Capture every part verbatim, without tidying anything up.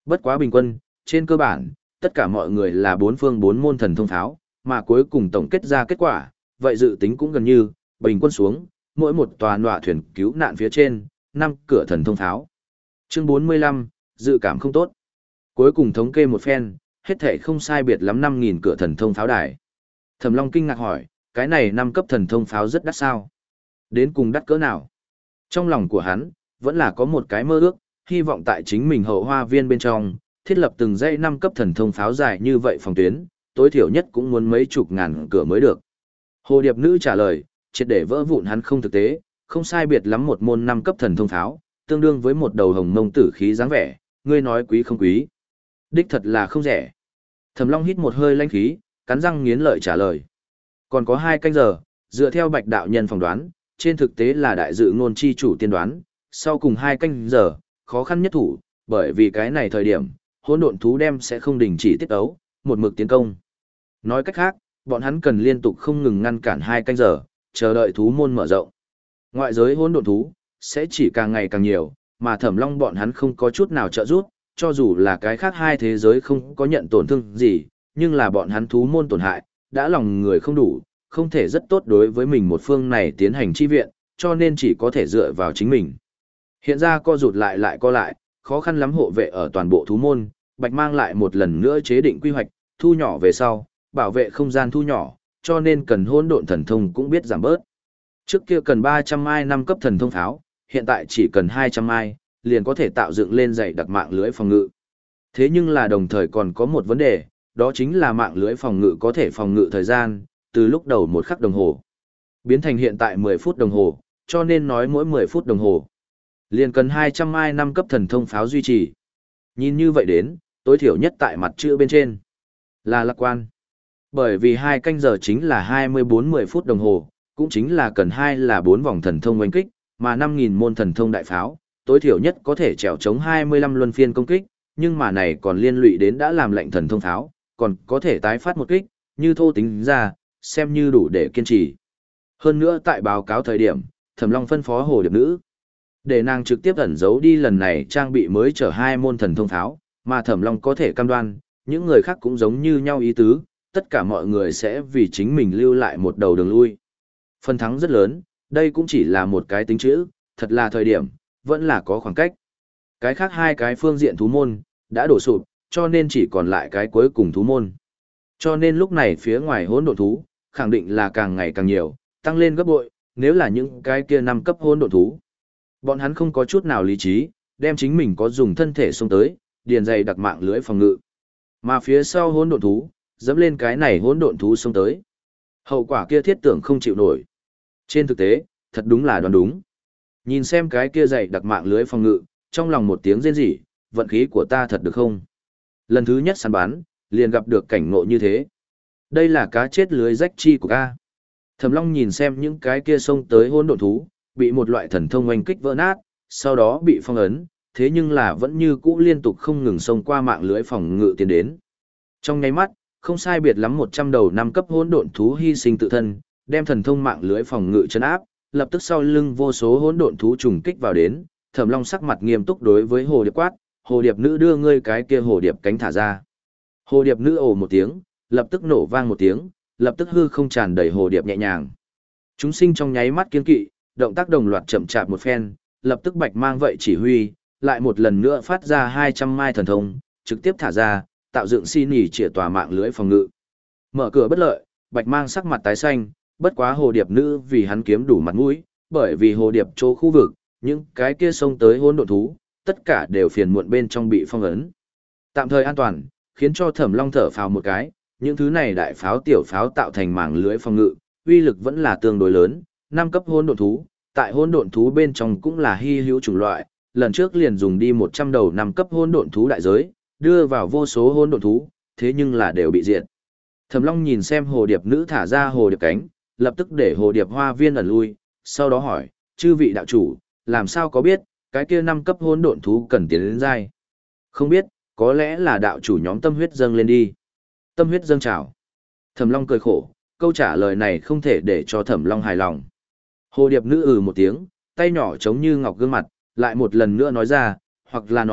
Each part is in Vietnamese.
Bất quá bình quân, trên cơ bản, tất cả mọi người là bốn phương bốn môn thần thông pháo, mà cuối cùng tổng kết ra kết quả, vậy dự tính cũng gần như, bình quân xuống, mỗi một tòa nọa thuyền cứu nạn phía trên, năm cửa thần thông pháo. Chương bốn mươi lăm, dự cảm không tốt. Cuối cùng thống kê một phen, hết thể không sai biệt lắm năm nghìn cửa thần thông pháo đài. Thẩm Long kinh ngạc hỏi, cái này năm cấp thần thông pháo rất đắt sao? Đến cùng đắt cỡ nào? Trong lòng của hắn, vẫn là có một cái mơ ước, hy vọng tại chính mình hậu hoa viên bên trong, thiết lập từng dãy năm cấp thần thông pháo dài như vậy phòng tuyến, tối thiểu nhất cũng muốn mấy chục ngàn cửa mới được. Hồ Điệp Nữ trả lời, triệt để vỡ vụn hắn không thực tế, không sai biệt lắm một môn năm cấp thần thông pháo, tương đương với một đầu hồng mông tử khí dáng vẻ, ngươi nói quý không quý? Đích thật là không rẻ. Thẩm Long hít một hơi lãnh khí, cắn răng nghiến lợi trả lời. Còn có hai canh giờ, dựa theo Bạch đạo nhân phỏng đoán, trên thực tế là đại dự ngôn chi chủ tiên đoán, sau cùng hai canh giờ, khó khăn nhất thủ, bởi vì cái này thời điểm, hỗn độn thú đem sẽ không đình chỉ tiết ấu, một mực tiến công. Nói cách khác, bọn hắn cần liên tục không ngừng ngăn cản hai canh giờ, chờ đợi thú môn mở rộng. Ngoại giới hỗn độn thú sẽ chỉ càng ngày càng nhiều, mà Thẩm Long bọn hắn không có chút nào trợ giúp, cho dù là cái khác hai thế giới không có nhận tổn thương gì, nhưng là bọn hắn thú môn tổn hại, đã lòng người không đủ, không thể rất tốt đối với mình một phương này tiến hành chi viện, cho nên chỉ có thể dựa vào chính mình. Hiện ra co rụt lại lại co lại, khó khăn lắm hộ vệ ở toàn bộ thú môn, Bạch mang lại một lần nữa chế định quy hoạch, thu nhỏ về sau, bảo vệ không gian thu nhỏ, cho nên cần hỗn độn thần thông cũng biết giảm bớt. Trước kia cần ba trăm mai năm cấp thần thông pháo, hiện tại chỉ cần hai trăm mai, liền có thể tạo dựng lên dày đặc mạng lưới phòng ngự. Thế nhưng là đồng thời còn có một vấn đề, đó chính là mạng lưới phòng ngự có thể phòng ngự thời gian, từ lúc đầu một khắc đồng hồ, biến thành hiện tại mười phút đồng hồ, cho nên nói mỗi mười phút đồng hồ, liền cần hai trăm mai năm cấp thần thông pháo duy trì. Nhìn như vậy đến, tối thiểu nhất tại mặt chữ bên trên, là lạc quan. Bởi vì hai canh giờ chính là hai mươi bốn mười phút đồng hồ, cũng chính là cần hai là bốn vòng thần thông oanh kích, mà năm nghìn môn thần thông đại pháo, tối thiểu nhất có thể trèo chống hai mươi lăm luân phiên công kích, nhưng mà này còn liên lụy đến đã làm lệnh thần thông pháo, còn có thể tái phát một kích, như thô tính ra, xem như đủ để kiên trì. Hơn nữa tại báo cáo thời điểm, Thẩm Long phân phó Hồ Điệp Nữ, để nàng trực tiếp ẩn giấu đi lần này trang bị mới chở hai môn thần thông pháo, mà Thẩm Long có thể cam đoan, những người khác cũng giống như nhau ý tứ, tất cả mọi người sẽ vì chính mình lưu lại một đầu đường lui. Phần thắng rất lớn, đây cũng chỉ là một cái tính chữ, thật là thời điểm, vẫn là có khoảng cách. Cái khác hai cái phương diện thú môn, đã đổ sụp, cho nên chỉ còn lại cái cuối cùng thú môn. Cho nên lúc này phía ngoài hỗn độn thú, khẳng định là càng ngày càng nhiều, tăng lên gấp bội, nếu là những cái kia năm cấp hỗn độn thú. Bọn hắn không có chút nào lý trí, đem chính mình có dùng thân thể xông tới, điền dày đặc mạng lưới phòng ngự. Mà phía sau hỗn độn thú, dẫm lên cái này hỗn độn thú xông tới. Hậu quả kia thiết tưởng không chịu nổi. Trên thực tế, thật đúng là đoán đúng. Nhìn xem cái kia dày đặc mạng lưới phòng ngự, trong lòng một tiếng rên rỉ, vận khí của ta thật được không? Lần thứ nhất săn bắn, liền gặp được cảnh ngộ như thế. Đây là cá chết lưới rách chi của ca. Thẩm Long nhìn xem những cái kia xông tới hỗn độn thú, bị một loại thần thông oanh kích vỡ nát, sau đó bị phong ấn, thế nhưng là vẫn như cũ liên tục không ngừng xông qua mạng lưới phòng ngự tiến đến. Trong nháy mắt, không sai biệt lắm một trăm đầu năm cấp hỗn độn thú hy sinh tự thân, đem thần thông mạng lưới phòng ngự chấn áp, lập tức sau lưng vô số hỗn độn thú trùng kích vào đến, Thẩm Long sắc mặt nghiêm túc đối với Hồ Điệp quát, "Hồ Điệp Nữ đưa ngươi cái kia hồ điệp cánh thả ra." Hồ Điệp Nữ ồ một tiếng, lập tức nổ vang một tiếng, lập tức hư không tràn đầy hồ điệp nhẹ nhàng. Chúng sinh trong nháy mắt kiên kỵ, động tác đồng loạt chậm chạp một phen, lập tức Bạch mang vậy chỉ huy, lại một lần nữa phát ra hai trăm mai thần thông, trực tiếp thả ra, tạo dựng xin nhỉ chĩa tòa mạng lưới phòng ngự. Mở cửa bất lợi, Bạch mang sắc mặt tái xanh, bất quá Hồ Điệp Nữ vì hắn kiếm đủ mặt mũi, bởi vì hồ điệp chỗ khu vực, những cái kia xông tới hỗn độn thú, tất cả đều phiền muộn bên trong bị phong ấn. Tạm thời an toàn, khiến cho Thẩm Long thở phào một cái, những thứ này đại pháo tiểu pháo tạo thành mảng lưới phòng ngự, uy lực vẫn là tương đối lớn, năm cấp hỗn độn thú, tại hỗn độn thú bên trong cũng là hy hữu chủng loại, lần trước liền dùng đi một trăm đầu năm cấp hỗn độn thú đại giới, đưa vào vô số hỗn độn thú, thế nhưng là đều bị diệt. Thẩm Long nhìn xem hồ điệp nữ thả ra hồ điệp cánh, lập tức để hồ điệp hoa viên ẩn lui, sau đó hỏi, chư vị đạo chủ, làm sao có biết, cái kia năm cấp hỗn độn thú cần tiến đến giai? Không biết, có lẽ là đạo chủ nhóm tâm huyết dâng lên đi. Tâm huyết dâng trào. Thẩm Long cười khổ, câu trả lời này không thể để cho Thẩm Long hài lòng. Hồ điệp nữ ừ một tiếng, tay nhỏ giống như ngọc gương mặt, lại một lần nữa nói ra, hoặc là nói,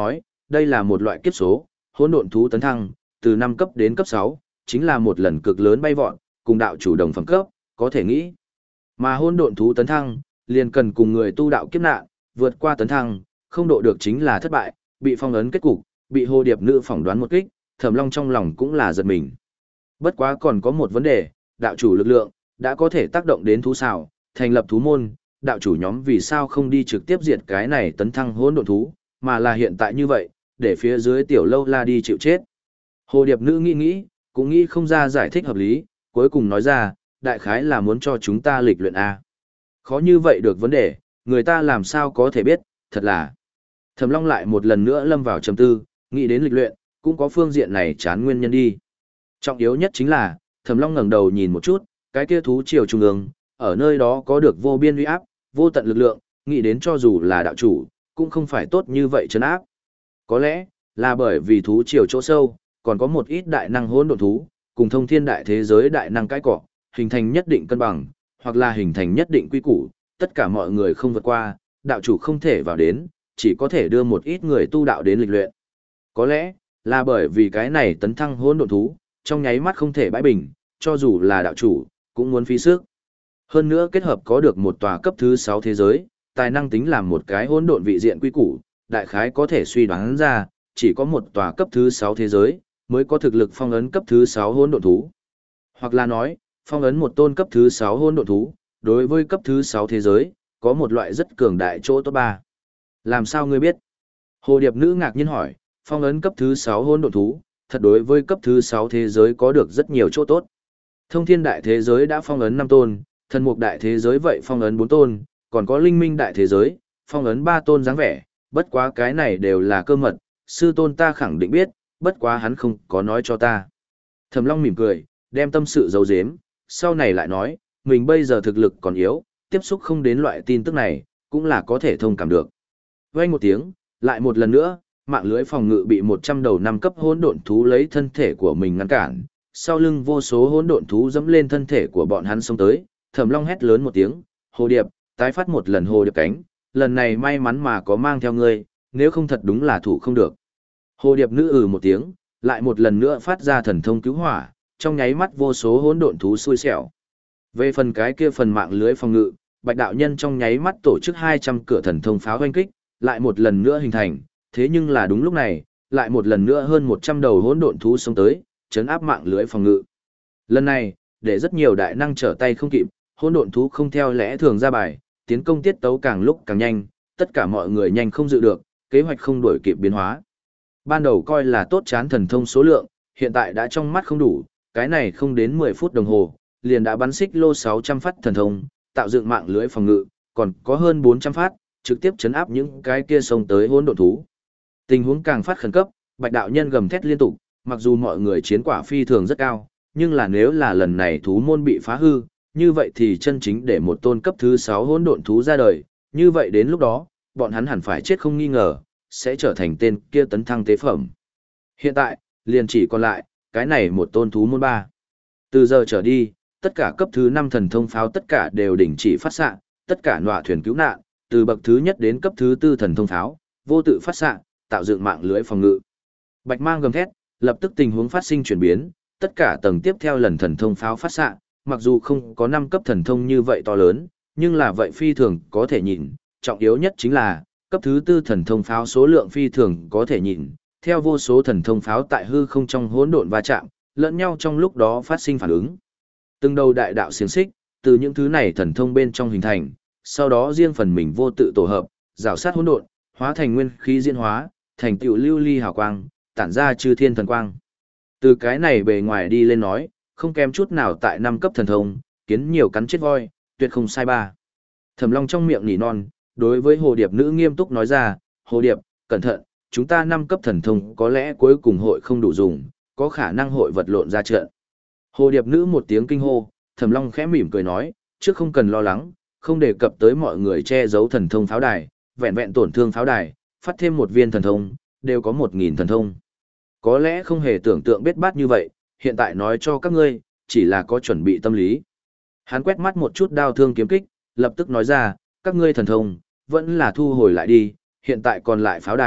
đây là một loại kiếp số, hỗn độn thú tấn thăng, từ năm cấp đến cấp sáu, chính là một lần cực lớn bay vọt, cùng đạo chủ đồng phẩm cấp, có thể nghĩ. Mà hỗn độn thú tấn thăng, liền cần cùng người tu đạo kiếp nạn, vượt qua tấn thăng, không độ được chính là thất bại, bị phong ấn kết cục, bị hồ điệp nữ phỏng đoán một kích, Thẩm Long trong lòng cũng là giật mình. Bất quá còn có một vấn đề, đạo chủ lực lượng đã có thể tác động đến thú xào, thành lập thú môn, đạo chủ nhóm vì sao không đi trực tiếp diệt cái này tấn thăng hỗn độn thú, mà là hiện tại như vậy, để phía dưới tiểu lâu la đi chịu chết. Hồ điệp nữ nghĩ nghĩ, cũng nghĩ không ra giải thích hợp lý, cuối cùng nói ra, đại khái là muốn cho chúng ta lịch luyện A. Khó như vậy được vấn đề, người ta làm sao có thể biết, thật là. Thẩm Long lại một lần nữa lâm vào trầm tư, nghĩ đến lịch luyện, cũng có phương diện này chán nguyên nhân đi. Trọng yếu nhất chính là, Thẩm Long ngẩng đầu nhìn một chút, cái kia thú triều trung ương, ở nơi đó có được vô biên uy áp, vô tận lực lượng, nghĩ đến cho dù là đạo chủ, cũng không phải tốt như vậy trấn áp. Có lẽ, là bởi vì thú triều chỗ sâu, còn có một ít đại năng hỗn độn thú, cùng thông thiên đại thế giới đại năng cái cỏ, hình thành nhất định cân bằng, hoặc là hình thành nhất định quy củ, tất cả mọi người không vượt qua, đạo chủ không thể vào đến, chỉ có thể đưa một ít người tu đạo đến lịch luyện. Có lẽ, là bởi vì cái này tấn thăng hỗn độn thú, trong nháy mắt không thể bãi bình, cho dù là đạo chủ, cũng muốn phí sức. Hơn nữa kết hợp có được một tòa cấp thứ sáu thế giới, tài năng tính làm một cái hỗn độn vị diện quy củ, đại khái có thể suy đoán ra, chỉ có một tòa cấp thứ sáu thế giới, mới có thực lực phong ấn cấp thứ sáu hỗn độn thú. Hoặc là nói, phong ấn một tôn cấp thứ sáu hỗn độn thú, đối với cấp thứ sáu thế giới, có một loại rất cường đại chỗ tốt ba. Làm sao ngươi biết? Hồ điệp nữ ngạc nhiên hỏi, phong ấn cấp thứ sáu hỗn độn thú, thật đối với cấp thứ sáu thế giới có được rất nhiều chỗ tốt. Thông thiên đại thế giới đã phong ấn năm tôn, thần mục đại thế giới vậy phong ấn bốn tôn, còn có linh minh đại thế giới, phong ấn ba tôn dáng vẻ, bất quá cái này đều là cơ mật, sư tôn ta khẳng định biết, bất quá hắn không có nói cho ta. Thẩm Long mỉm cười, đem tâm sự giấu giếm, sau này lại nói, mình bây giờ thực lực còn yếu, tiếp xúc không đến loại tin tức này, cũng là có thể thông cảm được. Vang một tiếng, lại một lần nữa, mạng lưới phòng ngự bị một trăm đầu năm cấp hỗn độn thú lấy thân thể của mình ngăn cản, sau lưng vô số hỗn độn thú dẫm lên thân thể của bọn hắn xông tới, Thẩm Long hét lớn một tiếng, "Hồ điệp, tái phát một lần hồ điệp cánh, lần này may mắn mà có mang theo ngươi, nếu không thật đúng là thủ không được." Hồ điệp nữ ừ một tiếng, lại một lần nữa phát ra thần thông cứu hỏa, trong nháy mắt vô số hỗn độn thú xui xẻo. Về phần cái kia phần mạng lưới phòng ngự, Bạch đạo nhân trong nháy mắt tổ chức hai trăm cửa thần thông pháo hoanh kích, lại một lần nữa hình thành, thế nhưng là đúng lúc này, lại một lần nữa hơn một trăm đầu hỗn độn thú xông tới, chấn áp mạng lưới phòng ngự. Lần này, để rất nhiều đại năng trở tay không kịp, hỗn độn thú không theo lẽ thường ra bài, tiến công tiết tấu càng lúc càng nhanh, tất cả mọi người nhanh không dự được, kế hoạch không đuổi kịp biến hóa. Ban đầu coi là tốt chán thần thông số lượng, hiện tại đã trong mắt không đủ, cái này không đến mười phút đồng hồ, liền đã bắn xích lô sáu trăm phát thần thông, tạo dựng mạng lưới phòng ngự, còn có hơn bốn trăm phát, trực tiếp chấn áp những cái kia xông tới hỗn độn thú. Tình huống càng phát khẩn cấp, Bạch đạo nhân gầm thét liên tục, mặc dù mọi người chiến quả phi thường rất cao, nhưng là nếu là lần này thú môn bị phá hư, như vậy thì chân chính để một tôn cấp thứ sáu hỗn độn thú ra đời, như vậy đến lúc đó, bọn hắn hẳn phải chết không nghi ngờ, sẽ trở thành tên kia tấn thăng tế phẩm. Hiện tại, liền chỉ còn lại, cái này một tôn thú môn ba. Từ giờ trở đi, tất cả cấp thứ năm thần thông pháo tất cả đều đình chỉ phát xạ, tất cả nọa thuyền cứu nạn, từ bậc thứ nhất đến cấp thứ tư thần thông pháo, vô tự phát xạ, tạo dựng mạng lưới phòng ngự. Bạch mang gầm thét, lập tức tình huống phát sinh chuyển biến, tất cả tầng tiếp theo lần thần thông pháo phát xạ, mặc dù không có năm cấp thần thông như vậy to lớn, nhưng là vậy phi thường có thể nhìn, trọng yếu nhất chính là, cấp thứ tư thần thông pháo số lượng phi thường có thể nhìn, theo vô số thần thông pháo tại hư không trong hỗn độn va chạm, lẫn nhau trong lúc đó phát sinh phản ứng. Từng đầu đại đạo xiềng xích, từ những thứ này thần thông bên trong hình thành, sau đó riêng phần mình vô tự tổ hợp, rào sát hỗn độn, hóa thành nguyên khí diễn hóa, thành tựu lưu ly hào quang, tản ra chư thiên thần quang. Từ cái này bề ngoài đi lên nói, không kém chút nào tại năm cấp thần thông, kiến nhiều cắn chết voi, tuyệt không sai ba. Thẩm Long trong miệng nỉ non, đối với hồ điệp nữ nghiêm túc nói ra, hồ điệp, cẩn thận, chúng ta năm cấp thần thông có lẽ cuối cùng hội không đủ dùng, có khả năng hội vật lộn ra trận. Hồ điệp nữ một tiếng kinh hô, Thẩm Long khẽ mỉm cười nói, trước không cần lo lắng, không đề cập tới mọi người che giấu thần thông pháo đài, vẹn vẹn tổn thương pháo đài, phát thêm một viên thần thông, đều có một nghìn thần thông. Có lẽ không hề tưởng tượng biết bát như vậy, hiện tại nói cho các ngươi, chỉ là có chuẩn bị tâm lý. Hắn quét mắt một chút đao thương kiếm kích, lập tức nói ra, các ngươi thần thông, vẫn là thu hồi lại đi, hiện tại còn lại pháo đài,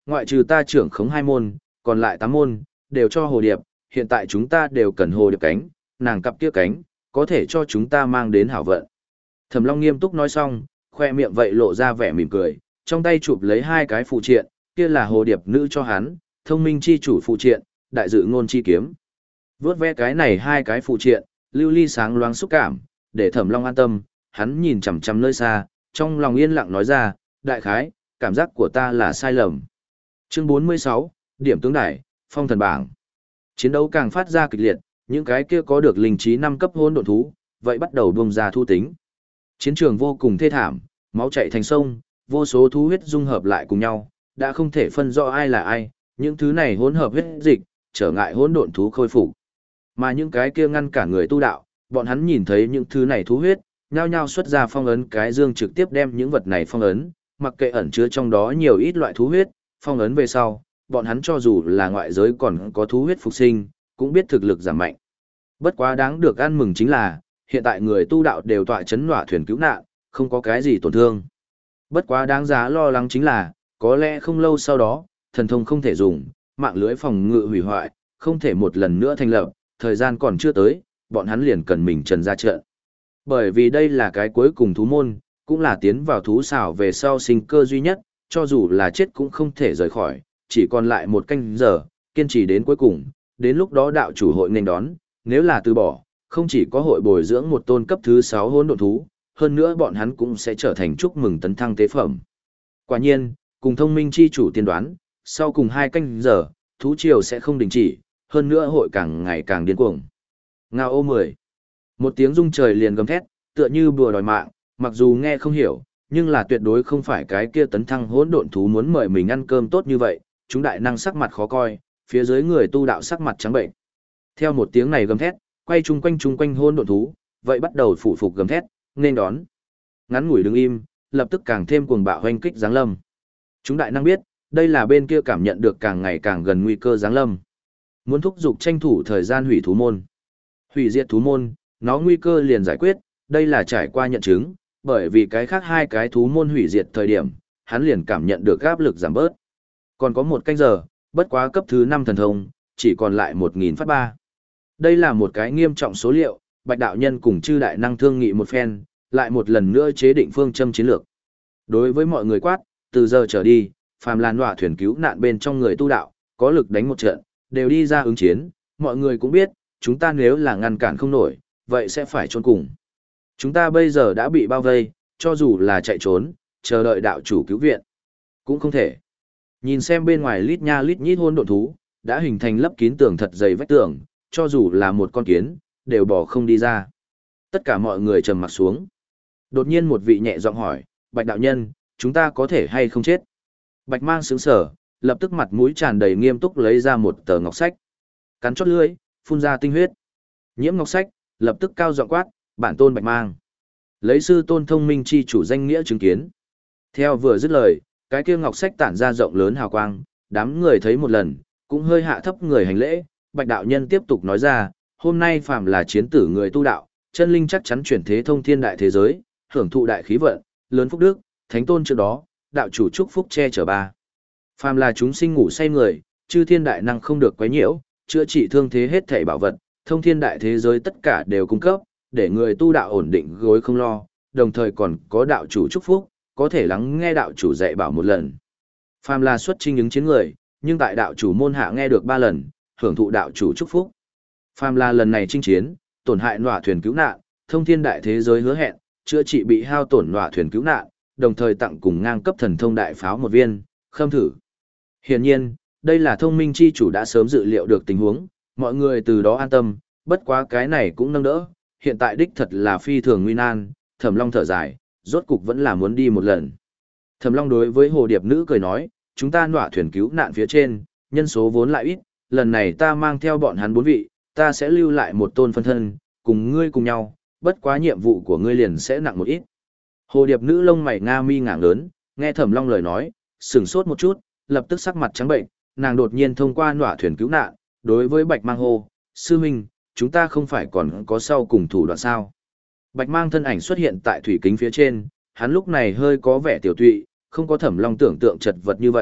ngoại trừ ta trưởng khống hai môn, còn lại tám môn, đều cho hồ điệp, hiện tại chúng ta đều cần hồ điệp cánh, nàng cặp kia cánh, có thể cho chúng ta mang đến hảo vận. Thẩm Long nghiêm túc nói xong, khoe miệng vậy lộ ra vẻ mỉm cười, trong tay chụp lấy hai cái phụ triện, kia là hồ điệp nữ cho hắn, thông minh chi chủ phụ triện, đại dự ngôn chi kiếm. Vướt ve cái này hai cái phụ triện, lưu ly sáng loáng xúc cảm, để Thẩm Long an tâm, hắn nhìn chằm chằm nơi xa, trong lòng yên lặng nói ra, đại khái, cảm giác của ta là sai lầm. Chương bốn mươi sáu, điểm tướng đài, phong thần bảng. Chiến đấu càng phát ra kịch liệt, những cái kia có được linh trí năm cấp hỗn độn thú, vậy bắt đầu bung ra thu tính. Chiến trường vô cùng thê thảm, máu chảy thành sông, vô số thú huyết dung hợp lại cùng nhau, đã không thể phân rõ ai là ai, những thứ này hỗn hợp huyết dịch, trở ngại hỗn độn thú khôi phục. Mà những cái kia ngăn cả người tu đạo, bọn hắn nhìn thấy những thứ này thú huyết, nhao nhao xuất ra phong ấn cái dương trực tiếp đem những vật này phong ấn, mặc kệ ẩn chứa trong đó nhiều ít loại thú huyết, phong ấn về sau, bọn hắn cho dù là ngoại giới còn có thú huyết phục sinh, cũng biết thực lực giảm mạnh. Bất quá đáng được ăn mừng chính là, hiện tại người tu đạo đều tọa chấn nỏa thuyền cứu nạn, không có cái gì tổn thương. Bất quá đáng giá lo lắng chính là, có lẽ không lâu sau đó, thần thông không thể dùng, mạng lưới phòng ngự hủy hoại, không thể một lần nữa thành lập, thời gian còn chưa tới, bọn hắn liền cần mình trần ra trận. Bởi vì đây là cái cuối cùng thú môn, cũng là tiến vào thú xảo về sau sinh cơ duy nhất, cho dù là chết cũng không thể rời khỏi, chỉ còn lại một canh giờ, kiên trì đến cuối cùng, đến lúc đó đạo chủ hội nên đón, nếu là từ bỏ, không chỉ có hội bồi dưỡng một tôn cấp thứ sáu hỗn độn thú, hơn nữa bọn hắn cũng sẽ trở thành chúc mừng tấn thăng tế phẩm. Quả nhiên, cùng thông minh chi chủ tiên đoán, sau cùng hai canh giờ, thú triều sẽ không đình chỉ, hơn nữa hội càng ngày càng điên cuồng. Ngao ô mười. Một tiếng rung trời liền gầm thét, tựa như bùa đòi mạng, mặc dù nghe không hiểu, nhưng là tuyệt đối không phải cái kia tấn thăng hỗn độn thú muốn mời mình ăn cơm tốt như vậy, chúng đại năng sắc mặt khó coi, phía dưới người tu đạo sắc mặt trắng bệnh. Theo một tiếng này gầm thét, quay chung quanh chung quanh hỗn độn thú, vậy bắt đầu phụ phục gầm thét, nên đón. Ngắn ngủi đứng im, lập tức càng thêm cuồng bạo hoành kích giáng lâm. Chúng đại năng biết, đây là bên kia cảm nhận được càng ngày càng gần nguy cơ giáng lâm. Muốn thúc giục tranh thủ thời gian hủy thú môn. Hủy diệt thú môn, nó nguy cơ liền giải quyết, đây là trải qua nhận chứng, bởi vì cái khác hai cái thú môn hủy diệt thời điểm, hắn liền cảm nhận được áp lực giảm bớt. Còn có một canh giờ, bất quá cấp thứ năm thần thông, chỉ còn lại một nghìn phát ba. Đây là một cái nghiêm trọng số liệu, Bạch đạo nhân cùng chư đại năng thương nghị một phen, lại một lần nữa chế định phương châm chiến lược. Đối với mọi người quát, từ giờ trở đi, phàm là nọa thuyền cứu nạn bên trong người tu đạo, có lực đánh một trận, đều đi ra ứng chiến, mọi người cũng biết, chúng ta nếu là ngăn cản không nổi, vậy sẽ phải trốn cùng. Chúng ta bây giờ đã bị bao vây, cho dù là chạy trốn, chờ đợi đạo chủ cứu viện, cũng không thể. Nhìn xem bên ngoài lít nha lít nhít hôn độn thú, đã hình thành lấp kín tường thật dày vách tường, cho dù là một con kiến, đều bỏ không đi ra. Tất cả mọi người trầm mặt xuống. Đột nhiên một vị nhẹ giọng hỏi, Bạch đạo nhân, chúng ta có thể hay không chết? Bạch mang sướng sở, lập tức mặt mũi tràn đầy nghiêm túc lấy ra một tờ ngọc sách. Cắn chót lưỡi, phun ra tinh huyết. Nhiễm ngọc sách, lập tức cao giọng quát, bản tôn Bạch mang. Lấy sư tôn thông minh chi chủ danh nghĩa chứng kiến. Theo vừa dứt lời, cái kia ngọc sách tản ra rộng lớn hào quang, đám người thấy một lần, cũng hơi hạ thấp người hành lễ. Bạch đạo nhân tiếp tục nói ra, hôm nay phàm là chiến tử người tu đạo, chân linh chắc chắn chuyển thế thông thiên đại thế giới, hưởng thụ đại khí vận, lớn phúc đức, thánh tôn trước đó, đạo chủ chúc phúc che chở ba. Phàm là chúng sinh ngủ say người, chư thiên đại năng không được quấy nhiễu, chữa trị thương thế hết thảy bảo vật, thông thiên đại thế giới tất cả đều cung cấp, để người tu đạo ổn định gối không lo, đồng thời còn có đạo chủ chúc phúc, có thể lắng nghe đạo chủ dạy bảo một lần. Phàm là xuất chinh ứng chiến người, nhưng tại đạo chủ môn hạ nghe được ba lần, hưởng thụ đạo chủ chúc phúc. Phàm là lần này chinh chiến, tổn hại nọa thuyền cứu nạn, thông thiên đại thế giới hứa hẹn, chữa trị bị hao tổn nọa thuyền cứu nạn, đồng thời tặng cùng ngang cấp thần thông đại pháo một viên, khâm thử. Hiển nhiên, đây là thông minh chi chủ đã sớm dự liệu được tình huống, mọi người từ đó an tâm, bất quá cái này cũng nâng đỡ, hiện tại đích thật là phi thường nguy nan, Thẩm Long thở dài, rốt cục vẫn là muốn đi một lần. Thẩm Long đối với hồ điệp nữ cười nói, chúng ta nọa thuyền cứu nạn phía trên, nhân số vốn lại ít, lần này ta mang theo bọn hắn bốn vị, ta sẽ lưu lại một tôn phân thân, cùng ngươi cùng nhau, bất quá nhiệm vụ của ngươi liền sẽ nặng một ít. Hồ điệp nữ lông mày nga mi ngảng lớn, nghe Thẩm Long lời nói, sửng sốt một chút, lập tức sắc mặt trắng bệnh, nàng đột nhiên thông qua nọa thuyền cứu nạn, đối với Bạch Mang hô, sư huynh, chúng ta không phải còn có sau cùng thủ đoạn sao? Bạch Mang thân ảnh xuất hiện tại thủy kính phía trên, hắn lúc này hơi có vẻ tiểu tụy, không có Thẩm Long tưởng tượng chật vật như vậy,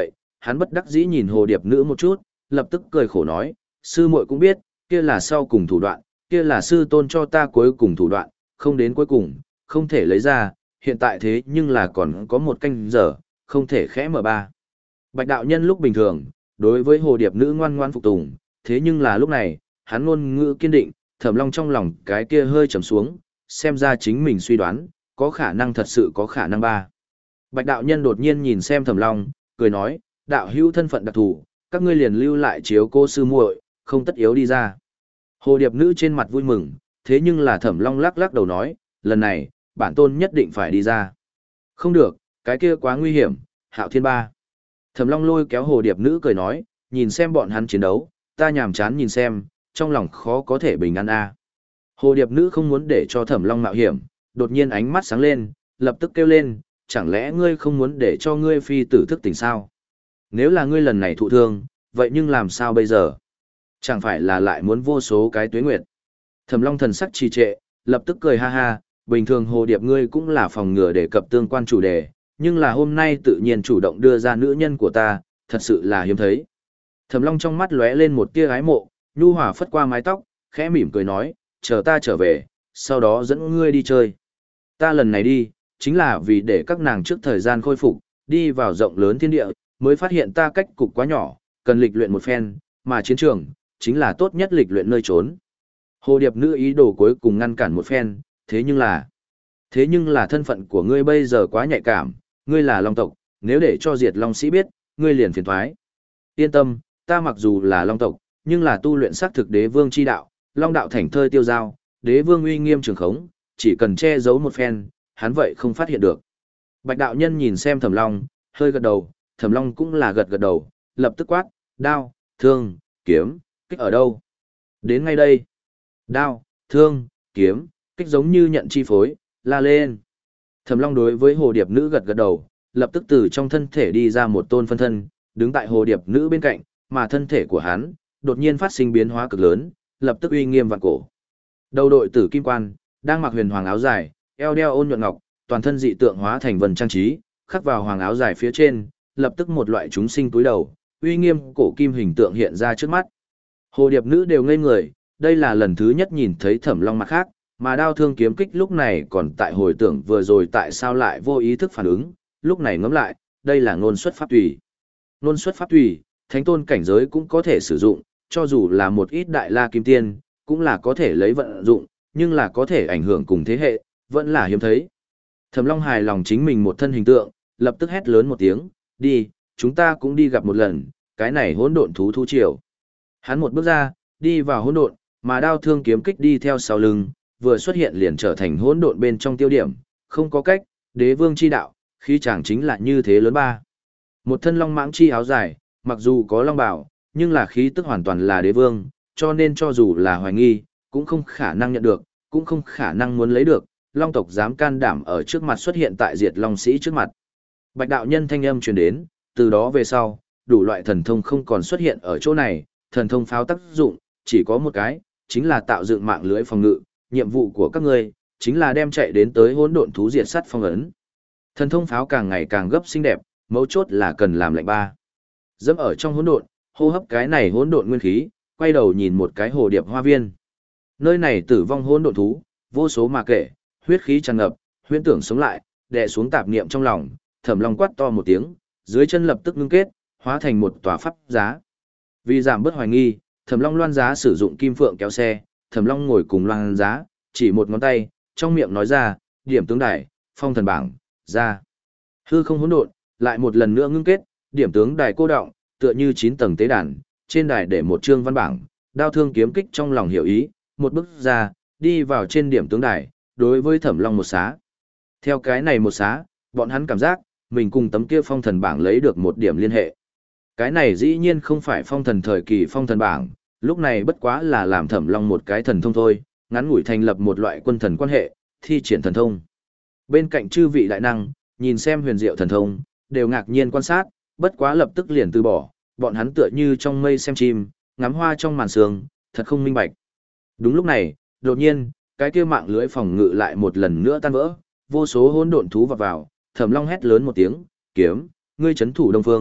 hắn bất đắc dĩ nhìn hồ điệp nữ một chút, lập tức cười khổ nói, sư muội cũng biết, kia là sau cùng thủ đoạn, kia là sư tôn cho ta cuối cùng thủ đoạn, không đến cuối cùng, không thể lấy ra, hiện tại thế nhưng là còn có một canh giờ, không thể khẽ mở ba. Bạch đạo nhân lúc bình thường, đối với hồ điệp nữ ngoan ngoan phục tùng, thế nhưng là lúc này, hắn ngôn ngữ kiên định, Thẩm Long trong lòng cái kia hơi trầm xuống, xem ra chính mình suy đoán, có khả năng thật sự có khả năng ba. Bạch đạo nhân đột nhiên nhìn xem Thẩm Long, cười nói, đạo hữu thân phận đặc thù, các ngươi liền lưu lại chiếu cô sư muội, không tất yếu đi ra. Hồ điệp nữ trên mặt vui mừng, thế nhưng là Thẩm Long lắc lắc đầu nói, lần này, bản tôn nhất định phải đi ra. Không được, cái kia quá nguy hiểm, Hạo Thiên ba. Thẩm Long lôi kéo hồ điệp nữ cười nói, nhìn xem bọn hắn chiến đấu, ta nhàm chán nhìn xem, trong lòng khó có thể bình an a. Hồ điệp nữ không muốn để cho Thẩm Long mạo hiểm, đột nhiên ánh mắt sáng lên, lập tức kêu lên, chẳng lẽ ngươi không muốn để cho ngươi phi tử thức tỉnh sao? Nếu là ngươi lần này thụ thương, vậy nhưng làm sao bây giờ? Chẳng phải là lại muốn vô số cái tuế nguyệt. Thẩm Long thần sắc trì trệ, lập tức cười ha ha, bình thường hồ điệp ngươi cũng là phòng ngừa đề cập tương quan chủ đề, nhưng là hôm nay tự nhiên chủ động đưa ra nữ nhân của ta, thật sự là hiếm thấy. Thẩm Long trong mắt lóe lên một tia ái mộ, nhu hòa phất qua mái tóc, khẽ mỉm cười nói, chờ ta trở về, sau đó dẫn ngươi đi chơi. Ta lần này đi, chính là vì để các nàng trước thời gian khôi phục, đi vào rộng lớn thiên địa, mới phát hiện ta cách cục quá nhỏ, cần lịch luyện một phen, mà chiến trường, chính là tốt nhất lịch luyện nơi trốn. Hồ điệp nữ ý đồ cuối cùng ngăn cản một phen, thế nhưng là... Thế nhưng là thân phận của ngươi bây giờ quá nhạy cảm, ngươi là Long tộc, nếu để cho diệt Long sĩ biết, ngươi liền phiền thoái. Yên tâm, ta mặc dù là Long tộc, nhưng là tu luyện xác thực đế vương chi đạo, Long đạo thảnh thơi tiêu giao, đế vương uy nghiêm trường khống, chỉ cần che giấu một phen, hắn vậy không phát hiện được. Bạch đạo nhân nhìn xem Thẩm Long, hơi gật đầu, Thẩm Long cũng là gật gật đầu, lập tức quát, đao, thương, kiếm, kích ở đâu? Đến ngay đây. Đao, thương, kiếm, kích giống như nhận chi phối, la lên. Thẩm Long đối với hồ điệp nữ gật gật đầu, lập tức từ trong thân thể đi ra một tôn phân thân, đứng tại hồ điệp nữ bên cạnh, mà thân thể của hắn đột nhiên phát sinh biến hóa cực lớn, lập tức uy nghiêm vạn cổ. Đầu đội tử kim quan, đang mặc huyền hoàng áo dài, eo đeo ôn nhuận ngọc, toàn thân dị tượng hóa thành vân trang trí, khắc vào hoàng áo dài phía trên, lập tức một loại chúng sinh túi đầu, uy nghiêm cổ kim hình tượng hiện ra trước mắt. Hồ điệp nữ đều ngây người, đây là lần thứ nhất nhìn thấy Thẩm Long mặt khác, mà đao thương kiếm kích lúc này còn tại hồi tưởng vừa rồi tại sao lại vô ý thức phản ứng, lúc này ngẫm lại, đây là ngôn xuất pháp tùy. Ngôn xuất pháp tùy, thánh tôn cảnh giới cũng có thể sử dụng, cho dù là một ít đại la kim tiên, cũng là có thể lấy vận dụng, nhưng là có thể ảnh hưởng cùng thế hệ, vẫn là hiếm thấy. Thẩm Long hài lòng chính mình một thân hình tượng, lập tức hét lớn một tiếng, đi, chúng ta cũng đi gặp một lần, cái này hỗn độn thú thu triều. Hắn một bước ra, đi vào hỗn độn, mà đao thương kiếm kích đi theo sau lưng, vừa xuất hiện liền trở thành hỗn độn bên trong tiêu điểm, không có cách, đế vương chi đạo, khí chàng chính là như thế lớn ba. Một thân long mãng chi áo dài, mặc dù có long bào, nhưng là khí tức hoàn toàn là đế vương, cho nên cho dù là hoài nghi, cũng không khả năng nhận được, cũng không khả năng muốn lấy được, long tộc dám can đảm ở trước mặt xuất hiện tại diệt long sĩ trước mặt. Bạch đạo nhân thanh âm truyền đến, từ đó về sau, đủ loại thần thông không còn xuất hiện ở chỗ này, thần thông pháo tác dụng, chỉ có một cái, chính là tạo dựng mạng lưới phòng ngự, nhiệm vụ của các ngươi chính là đem chạy đến tới hỗn độn thú diệt sát phong ấn. Thần thông pháo càng ngày càng gấp xinh đẹp, mấu chốt là cần làm lệnh ba. Dẫm ở trong hỗn độn, hô hấp cái này hỗn độn nguyên khí, quay đầu nhìn một cái hồ điệp hoa viên. Nơi này tử vong hỗn độn thú, vô số mà kể, huyết khí tràn ngập, huyễn tưởng sống lại, đè xuống tạp niệm trong lòng, Thẩm Long quát to một tiếng, dưới chân lập tức ngưng kết, hóa thành một tòa pháp giá. Vì giảm bớt hoài nghi, Thẩm Long loan giá sử dụng kim phượng kéo xe, Thẩm Long ngồi cùng loan giá, chỉ một ngón tay, trong miệng nói ra, điểm tướng đài, phong thần bảng, ra. Hư không hỗn độn, lại một lần nữa ngưng kết, điểm tướng đài cô động, tựa như chín tầng tế đàn, trên đài để một chương văn bảng, đao thương kiếm kích trong lòng hiểu ý, một bước ra, đi vào trên điểm tướng đài, đối với Thẩm Long một xá. Theo cái này một xá, bọn hắn cảm giác, mình cùng tấm kia phong thần bảng lấy được một điểm liên hệ. Cái này dĩ nhiên không phải phong thần thời kỳ phong thần bảng, lúc này bất quá là làm Thẩm Long một cái thần thông thôi, ngắn ngủi thành lập một loại quân thần quan hệ, thi triển thần thông. Bên cạnh chư vị đại năng, nhìn xem huyền diệu thần thông, đều ngạc nhiên quan sát, bất quá lập tức liền từ bỏ, bọn hắn tựa như trong mây xem chim, ngắm hoa trong màn sương, thật không minh bạch. Đúng lúc này, đột nhiên, cái kia mạng lưới phòng ngự lại một lần nữa tan vỡ, vô số hỗn độn thú vọt vào, Thẩm Long hét lớn một tiếng, "Kiếm, ngươi trấn thủ Đông Phương,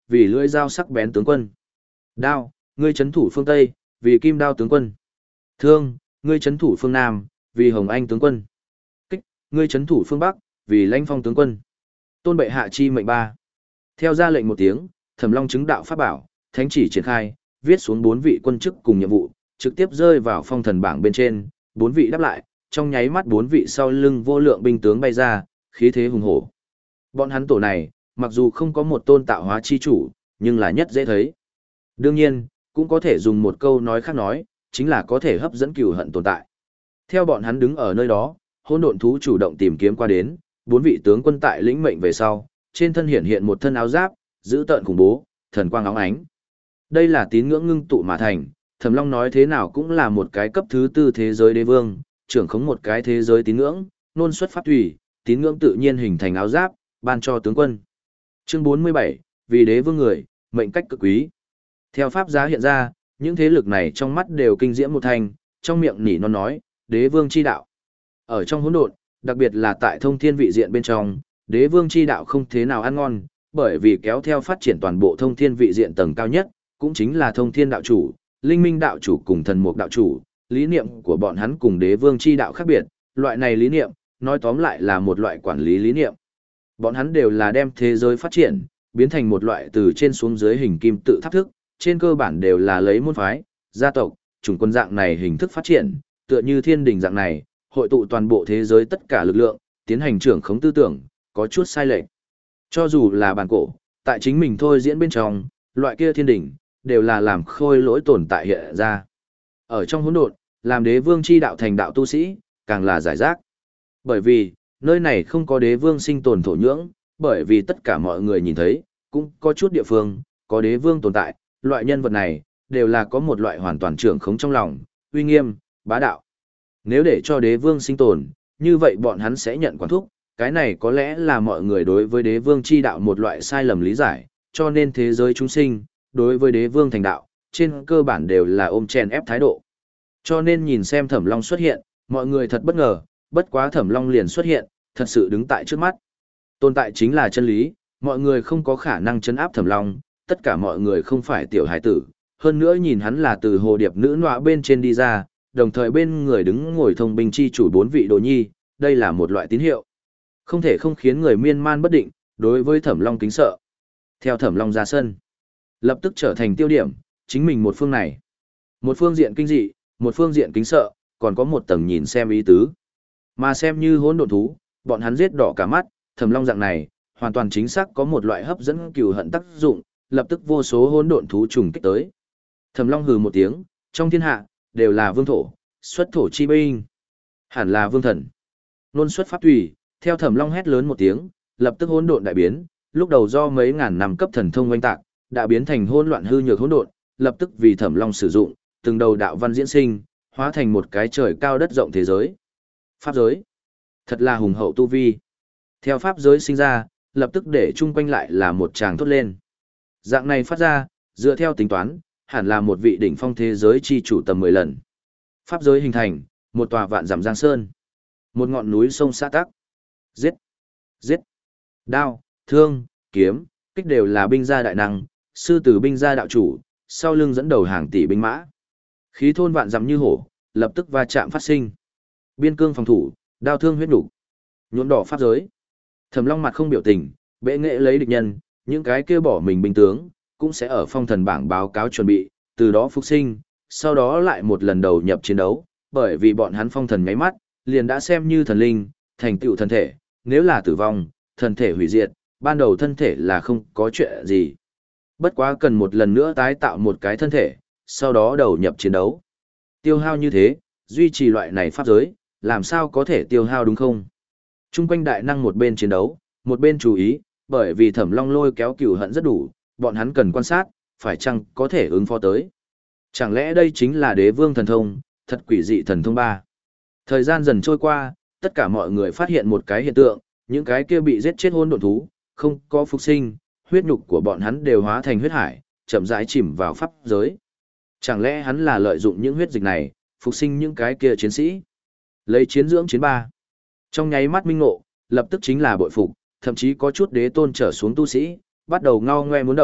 vì lưỡi dao sắc bén tướng quân. Đao, ngươi trấn thủ phương Tây, vì kim đao tướng quân. Thương, ngươi trấn thủ phương Nam, vì hồng anh tướng quân. Kích, ngươi trấn thủ phương Bắc, vì lãnh phong tướng quân. Tôn bệ hạ chi mệnh ba. Theo ra lệnh một tiếng, Thẩm Long chứng đạo pháp bảo, thánh chỉ triển khai, viết xuống bốn vị quân chức cùng nhiệm vụ, trực tiếp rơi vào phong thần bảng bên trên, bốn vị đáp lại, trong nháy mắt bốn vị sau lưng vô lượng binh tướng bay ra, khí thế hùng hổ. Bọn hắn tổ này, mặc dù không có một tôn tạo hóa chi chủ, nhưng là nhất dễ thấy. Đương nhiên, cũng có thể dùng một câu nói khác nói, chính là có thể hấp dẫn cừu hận tồn tại. Theo bọn hắn đứng ở nơi đó, hỗn độn thú chủ động tìm kiếm qua đến, bốn vị tướng quân tại lĩnh mệnh về sau, trên thân hiện hiện một thân áo giáp, dữ tợn khủng bố, thần quang óng ánh. Đây là tín ngưỡng ngưng tụ mà thành, Thẩm Long nói thế nào cũng là một cái cấp thứ tư thế giới đế vương, trưởng khống một cái thế giới tín ngưỡng, nôn xuất pháp thủy, tín ngưỡng tự nhiên hình thành áo giáp, ban cho tướng quân. Chương bốn mươi bảy, vì đế vương người, mệnh cách cực quý. Theo pháp giá hiện ra, những thế lực này trong mắt đều kinh diễm một thành, trong miệng nỉ non nói, đế vương chi đạo. Ở trong hỗn độn, đặc biệt là tại thông thiên vị diện bên trong, đế vương chi đạo không thế nào ăn ngon, bởi vì kéo theo phát triển toàn bộ thông thiên vị diện tầng cao nhất, cũng chính là thông thiên đạo chủ, linh minh đạo chủ cùng thần mục đạo chủ, lý niệm của bọn hắn cùng đế vương chi đạo khác biệt, loại này lý niệm, nói tóm lại là một loại quản lý lý niệm. Bọn hắn đều là đem thế giới phát triển, biến thành một loại từ trên xuống dưới hình kim tự tháp thức, trên cơ bản đều là lấy môn phái, gia tộc, chủng quân dạng này hình thức phát triển, tựa như thiên đình dạng này, hội tụ toàn bộ thế giới tất cả lực lượng, tiến hành trưởng khống tư tưởng, có chút sai lệch. Cho dù là bản cổ, tại chính mình thôi diễn bên trong, loại kia thiên đình, đều là làm khôi lỗi tồn tại hiện ra. Ở trong hỗn độn, làm đế vương chi đạo thành đạo tu sĩ, càng là giải rác. Bởi vì, nơi này không có đế vương sinh tồn thổ nhưỡng, bởi vì tất cả mọi người nhìn thấy, cũng có chút địa phương, có đế vương tồn tại, loại nhân vật này, đều là có một loại hoàn toàn trưởng khống trong lòng, uy nghiêm, bá đạo. Nếu để cho đế vương sinh tồn, như vậy bọn hắn sẽ nhận quản thúc, cái này có lẽ là mọi người đối với đế vương chi đạo một loại sai lầm lý giải, cho nên thế giới chúng sinh, đối với đế vương thành đạo, trên cơ bản đều là ôm chèn ép thái độ. Cho nên nhìn xem Thẩm Long xuất hiện, mọi người thật bất ngờ, bất quá Thẩm Long liền xuất hiện, thật sự đứng tại trước mắt. Tồn tại chính là chân lý, mọi người không có khả năng chấn áp Thẩm Long, tất cả mọi người không phải tiểu hải tử, hơn nữa nhìn hắn là từ hồ điệp nữ nọa bên trên đi ra, đồng thời bên người đứng ngồi thông binh chi chủ bốn vị đồ nhi, đây là một loại tín hiệu. Không thể không khiến người miên man bất định, đối với Thẩm Long kính sợ. Theo Thẩm Long ra sân, lập tức trở thành tiêu điểm, chính mình một phương này. Một phương diện kinh dị, một phương diện kính sợ, còn có một tầng nhìn xem ý tứ. Mà xem như hỗn độn thú, bọn hắn giết đỏ cả mắt, Thẩm Long dạng này, hoàn toàn chính xác có một loại hấp dẫn cừu hận tác dụng, lập tức vô số hỗn độn thú trùng kích tới. Thẩm Long hừ một tiếng, trong thiên hạ đều là vương thổ, xuất thổ chi binh. Hẳn là vương thần. Nôn xuất pháp tùy, theo Thẩm Long hét lớn một tiếng, lập tức hỗn độn đại biến, lúc đầu do mấy ngàn năm cấp thần thông oanh tạc, đã biến thành hỗn loạn hư nhược hỗn độn, lập tức vì Thẩm Long sử dụng, từng đầu đạo văn diễn sinh, hóa thành một cái trời cao đất rộng thế giới. Pháp giới. Thật là hùng hậu tu vi. Theo pháp giới sinh ra, lập tức để chung quanh lại là một tràng thốt lên. Dạng này phát ra, dựa theo tính toán, hẳn là một vị đỉnh phong thế giới chi chủ tầm mười lần. Pháp giới hình thành, một tòa vạn dặm giang sơn. Một ngọn núi sông xã tắc. Giết. Giết. Đao, thương, kiếm, kích đều là binh gia đại năng, sư tử binh gia đạo chủ, sau lưng dẫn đầu hàng tỷ binh mã. Khí thôn vạn dặm như hổ, lập tức va chạm phát sinh. Biên cương phòng thủ, đao thương huyết nục, nhuộm đỏ pháp giới. Thẩm Long mặt không biểu tình, bệ nghệ lấy địch nhân, những cái kia bỏ mình binh tướng, cũng sẽ ở phong thần bảng báo cáo chuẩn bị, từ đó phục sinh, sau đó lại một lần đầu nhập chiến đấu, bởi vì bọn hắn phong thần nháy mắt, liền đã xem như thần linh, thành tựu thân thể, nếu là tử vong, thân thể hủy diệt, ban đầu thân thể là không có chuyện gì. Bất quá cần một lần nữa tái tạo một cái thân thể, sau đó đầu nhập chiến đấu. Tiêu hao như thế, duy trì loại này pháp giới, làm sao có thể tiêu hao đúng không? Trung quanh đại năng một bên chiến đấu, một bên chú ý, bởi vì Thẩm Long lôi kéo cừu hận rất đủ, bọn hắn cần quan sát, phải chăng có thể ứng phó tới. Chẳng lẽ đây chính là đế vương thần thông, thật quỷ dị thần thông ba. Thời gian dần trôi qua, tất cả mọi người phát hiện một cái hiện tượng, những cái kia bị giết chết hỗn độn thú, không có phục sinh, huyết nhục của bọn hắn đều hóa thành huyết hải, chậm rãi chìm vào pháp giới. Chẳng lẽ hắn là lợi dụng những huyết dịch này, phục sinh những cái kia chiến sĩ? Lấy chiến dưỡng chiến ba. Trong nháy mắt minh ngộ, lập tức chính là bội phục, thậm chí có chút đế tôn trở xuống tu sĩ, bắt đầu ngao ngoe muốn động,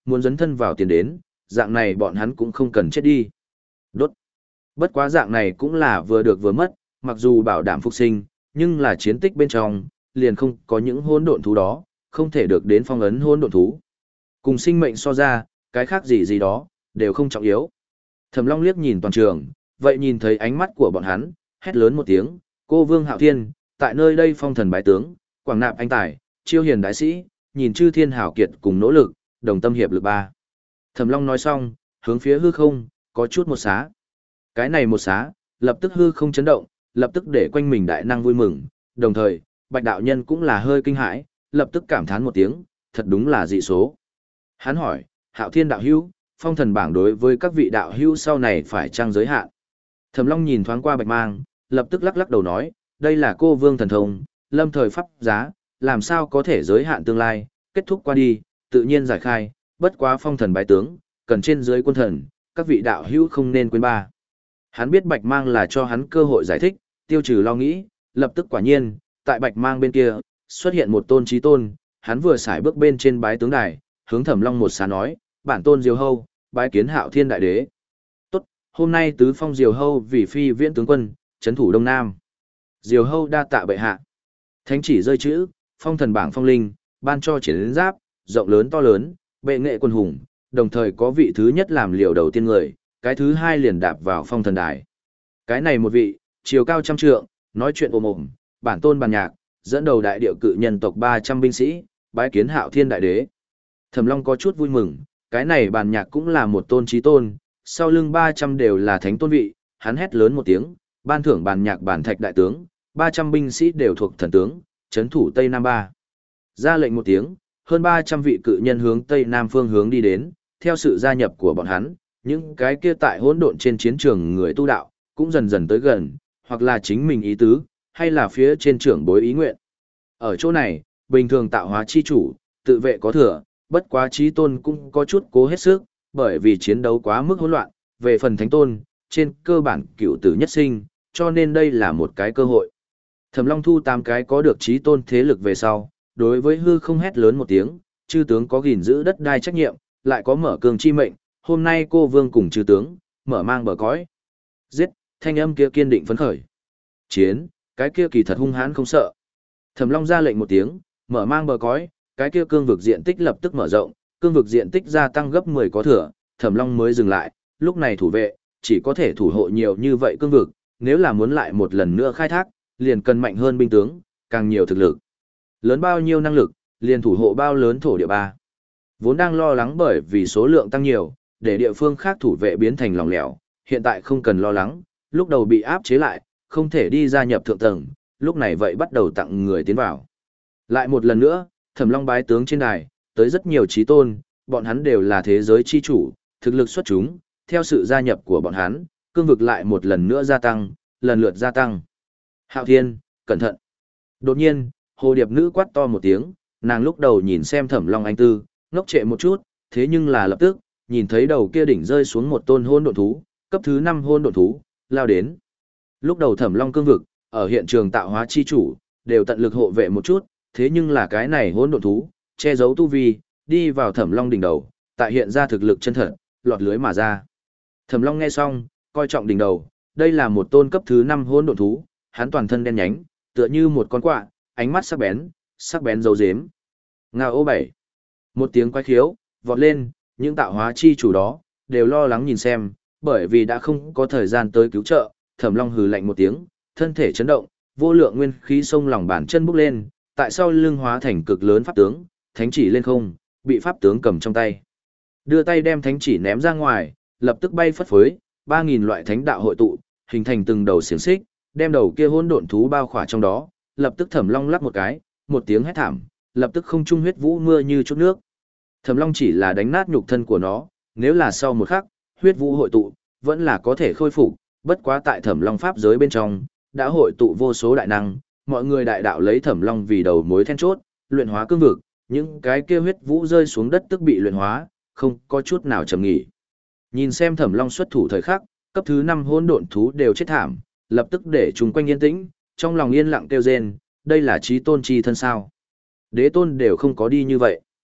muốn dấn thân vào tiền đến, dạng này bọn hắn cũng không cần chết đi. Đốt. Bất quá dạng này cũng là vừa được vừa mất, mặc dù bảo đảm phục sinh, nhưng là chiến tích bên trong, liền không có những hỗn độn thú đó, không thể được đến phong ấn hỗn độn thú. Cùng sinh mệnh so ra, cái khác gì gì đó, đều không trọng yếu. Thẩm Long liếc nhìn toàn trường, vậy nhìn thấy ánh mắt của bọn hắn, hét lớn một tiếng, cô Vương Hạo Thiên, tại nơi đây phong thần bái tướng, quảng nạp anh tài, chiêu hiền đại sĩ, nhìn chư thiên hảo kiệt cùng nỗ lực, đồng tâm hiệp lực ba. Thẩm Long nói xong, hướng phía hư không, có chút một xá. Cái này một xá, lập tức hư không chấn động, lập tức để quanh mình đại năng vui mừng, đồng thời, Bạch đạo nhân cũng là hơi kinh hãi, lập tức cảm thán một tiếng, thật đúng là dị số. Hắn hỏi, Hạo Thiên đạo hữu, phong thần bảng đối với các vị đạo hữu sau này phải trang giới hạn. Thẩm Long nhìn thoáng qua Bạch Mang, lập tức lắc lắc đầu nói, đây là cô vương thần thông, lâm thời pháp giá, làm sao có thể giới hạn tương lai, kết thúc qua đi, tự nhiên giải khai, bất quá phong thần bái tướng, cần trên dưới quân thần, các vị đạo hữu không nên quên ba. Hắn biết Bạch Mang là cho hắn cơ hội giải thích, tiêu trừ lo nghĩ, lập tức quả nhiên, tại Bạch Mang bên kia, xuất hiện một tôn chí tôn, hắn vừa xài bước bên trên bái tướng đài, hướng Thẩm Long một xá nói, bản tôn Diều Hâu, bái kiến Hạo Thiên đại đế. Tốt, hôm nay tứ phong Diều Hâu vì phi viễn tướng quân, trấn thủ Đông Nam. Diều Hâu đa tạ bệ hạ. Thánh chỉ rơi chữ, phong thần bảng phong linh, ban cho chiến giáp, rộng lớn to lớn, bệ nghệ quân hùng, đồng thời có vị thứ nhất làm liều đầu tiên người, cái thứ hai liền đạp vào phong thần đài. Cái này một vị, chiều cao trăm trượng, nói chuyện ồm ồm, bản tôn bàn nhạc, dẫn đầu đại điệu cự nhân tộc ba trăm binh sĩ, bái kiến Hạo Thiên đại đế. Thẩm Long có chút vui mừng, cái này bàn nhạc cũng là một tôn chí tôn, sau lưng ba trăm đều là thánh tôn vị, hắn hét lớn một tiếng, ban thưởng bàn nhạc bản thạch đại tướng, ba trăm binh sĩ đều thuộc thần tướng, trấn thủ Tây Nam ba. Ra lệnh một tiếng, hơn ba trăm vị cự nhân hướng Tây Nam phương hướng đi đến, theo sự gia nhập của bọn hắn, những cái kia tại hỗn độn trên chiến trường người tu đạo, cũng dần dần tới gần, hoặc là chính mình ý tứ, hay là phía trên trưởng bối ý nguyện. Ở chỗ này, bình thường tạo hóa chi chủ, tự vệ có thừa, bất quá chí tôn cũng có chút cố hết sức, bởi vì chiến đấu quá mức hỗn loạn, về phần thánh tôn, trên cơ bản cựu tử nhất sinh, cho nên đây là một cái cơ hội. Thẩm Long thu tám cái có được chí tôn thế lực về sau, đối với hư không hét lớn một tiếng, chư tướng có gìn giữ đất đai trách nhiệm, lại có mở cường chi mệnh, hôm nay cô vương cùng chư tướng, mở mang bờ cõi. Giết, thanh âm kia kiên định phấn khởi. Chiến, cái kia kỳ thật hung hãn không sợ. Thẩm Long ra lệnh một tiếng, mở mang bờ cõi, cái kia cương vực diện tích lập tức mở rộng, cương vực diện tích gia tăng gấp mười có thừa, Thẩm Long mới dừng lại, lúc này thủ vệ, chỉ có thể thủ hộ nhiều như vậy cương vực, nếu là muốn lại một lần nữa khai thác, liền cần mạnh hơn binh tướng, càng nhiều thực lực. Lớn bao nhiêu năng lực, liền thủ hộ bao lớn thổ địa ba. Vốn đang lo lắng bởi vì số lượng tăng nhiều, để địa phương khác thủ vệ biến thành lỏng lẻo, hiện tại không cần lo lắng, lúc đầu bị áp chế lại, không thể đi gia nhập thượng tầng, lúc này vậy bắt đầu tặng người tiến vào. Lại một lần nữa, Thẩm Long bái tướng trên đài, tới rất nhiều chí tôn, bọn hắn đều là thế giới chi chủ, thực lực xuất chúng, theo sự gia nhập của bọn hắn, cương vực lại một lần nữa gia tăng, lần lượt gia tăng. Hạo Thiên, cẩn thận. Đột nhiên, hồ điệp nữ quát to một tiếng, nàng lúc đầu nhìn xem Thẩm Long anh tư, ngốc trệ một chút, thế nhưng là lập tức, nhìn thấy đầu kia đỉnh rơi xuống một tôn hôn độn thú, cấp thứ năm hôn độn thú, lao đến. Lúc đầu Thẩm Long cương vực, ở hiện trường tạo hóa chi chủ, đều tận lực hộ vệ một chút, thế nhưng là cái này hôn độn thú, che giấu tu vi, đi vào Thẩm Long đỉnh đầu, tại hiện ra thực lực chân thật, lọt lưới mà ra. Thẩm Long nghe xong, coi trọng đỉnh đầu, đây là một tôn cấp thứ năm hôn độn thú, hắn toàn thân đen nhánh, tựa như một con quạ, ánh mắt sắc bén, sắc bén dấu dếm. Ngao ô bảy. Một tiếng quái khiếu, vọt lên, những tạo hóa chi chủ đó, đều lo lắng nhìn xem, bởi vì đã không có thời gian tới cứu trợ, Thẩm Long hừ lạnh một tiếng, thân thể chấn động, vô lượng nguyên khí xông lòng bàn chân bốc lên, tại sao lưng hóa thành cực lớn pháp tướng, thánh chỉ lên không, bị pháp tướng cầm trong tay. Đưa tay đem thánh chỉ ném ra ngoài, lập tức bay phất phới, ba nghìn loại thánh đạo hội tụ, hình thành từng đầu xiềng xích, đem đầu kia hỗn độn thú bao khỏa trong đó, lập tức Thẩm Long lắc một cái, một tiếng hét thảm, lập tức không trung huyết vũ mưa như chút nước. Thẩm Long chỉ là đánh nát nhục thân của nó, nếu là sau một khắc, huyết vũ hội tụ, vẫn là có thể khôi phục, bất quá tại Thẩm Long pháp giới bên trong, đã hội tụ vô số đại năng, mọi người đại đạo lấy Thẩm Long vì đầu mối then chốt, luyện hóa cương vực, những cái kia huyết vũ rơi xuống đất tức bị luyện hóa, không có chút nào chậm nghỉ. Nhìn xem Thẩm Long xuất thủ thời khắc, cấp thứ năm hỗn độn thú đều chết thảm, lập tức để chúng quanh yên tĩnh, trong lòng yên lặng kêu rên, đây là chí tôn chi thân sao? Đế tôn đều không có đi như vậy.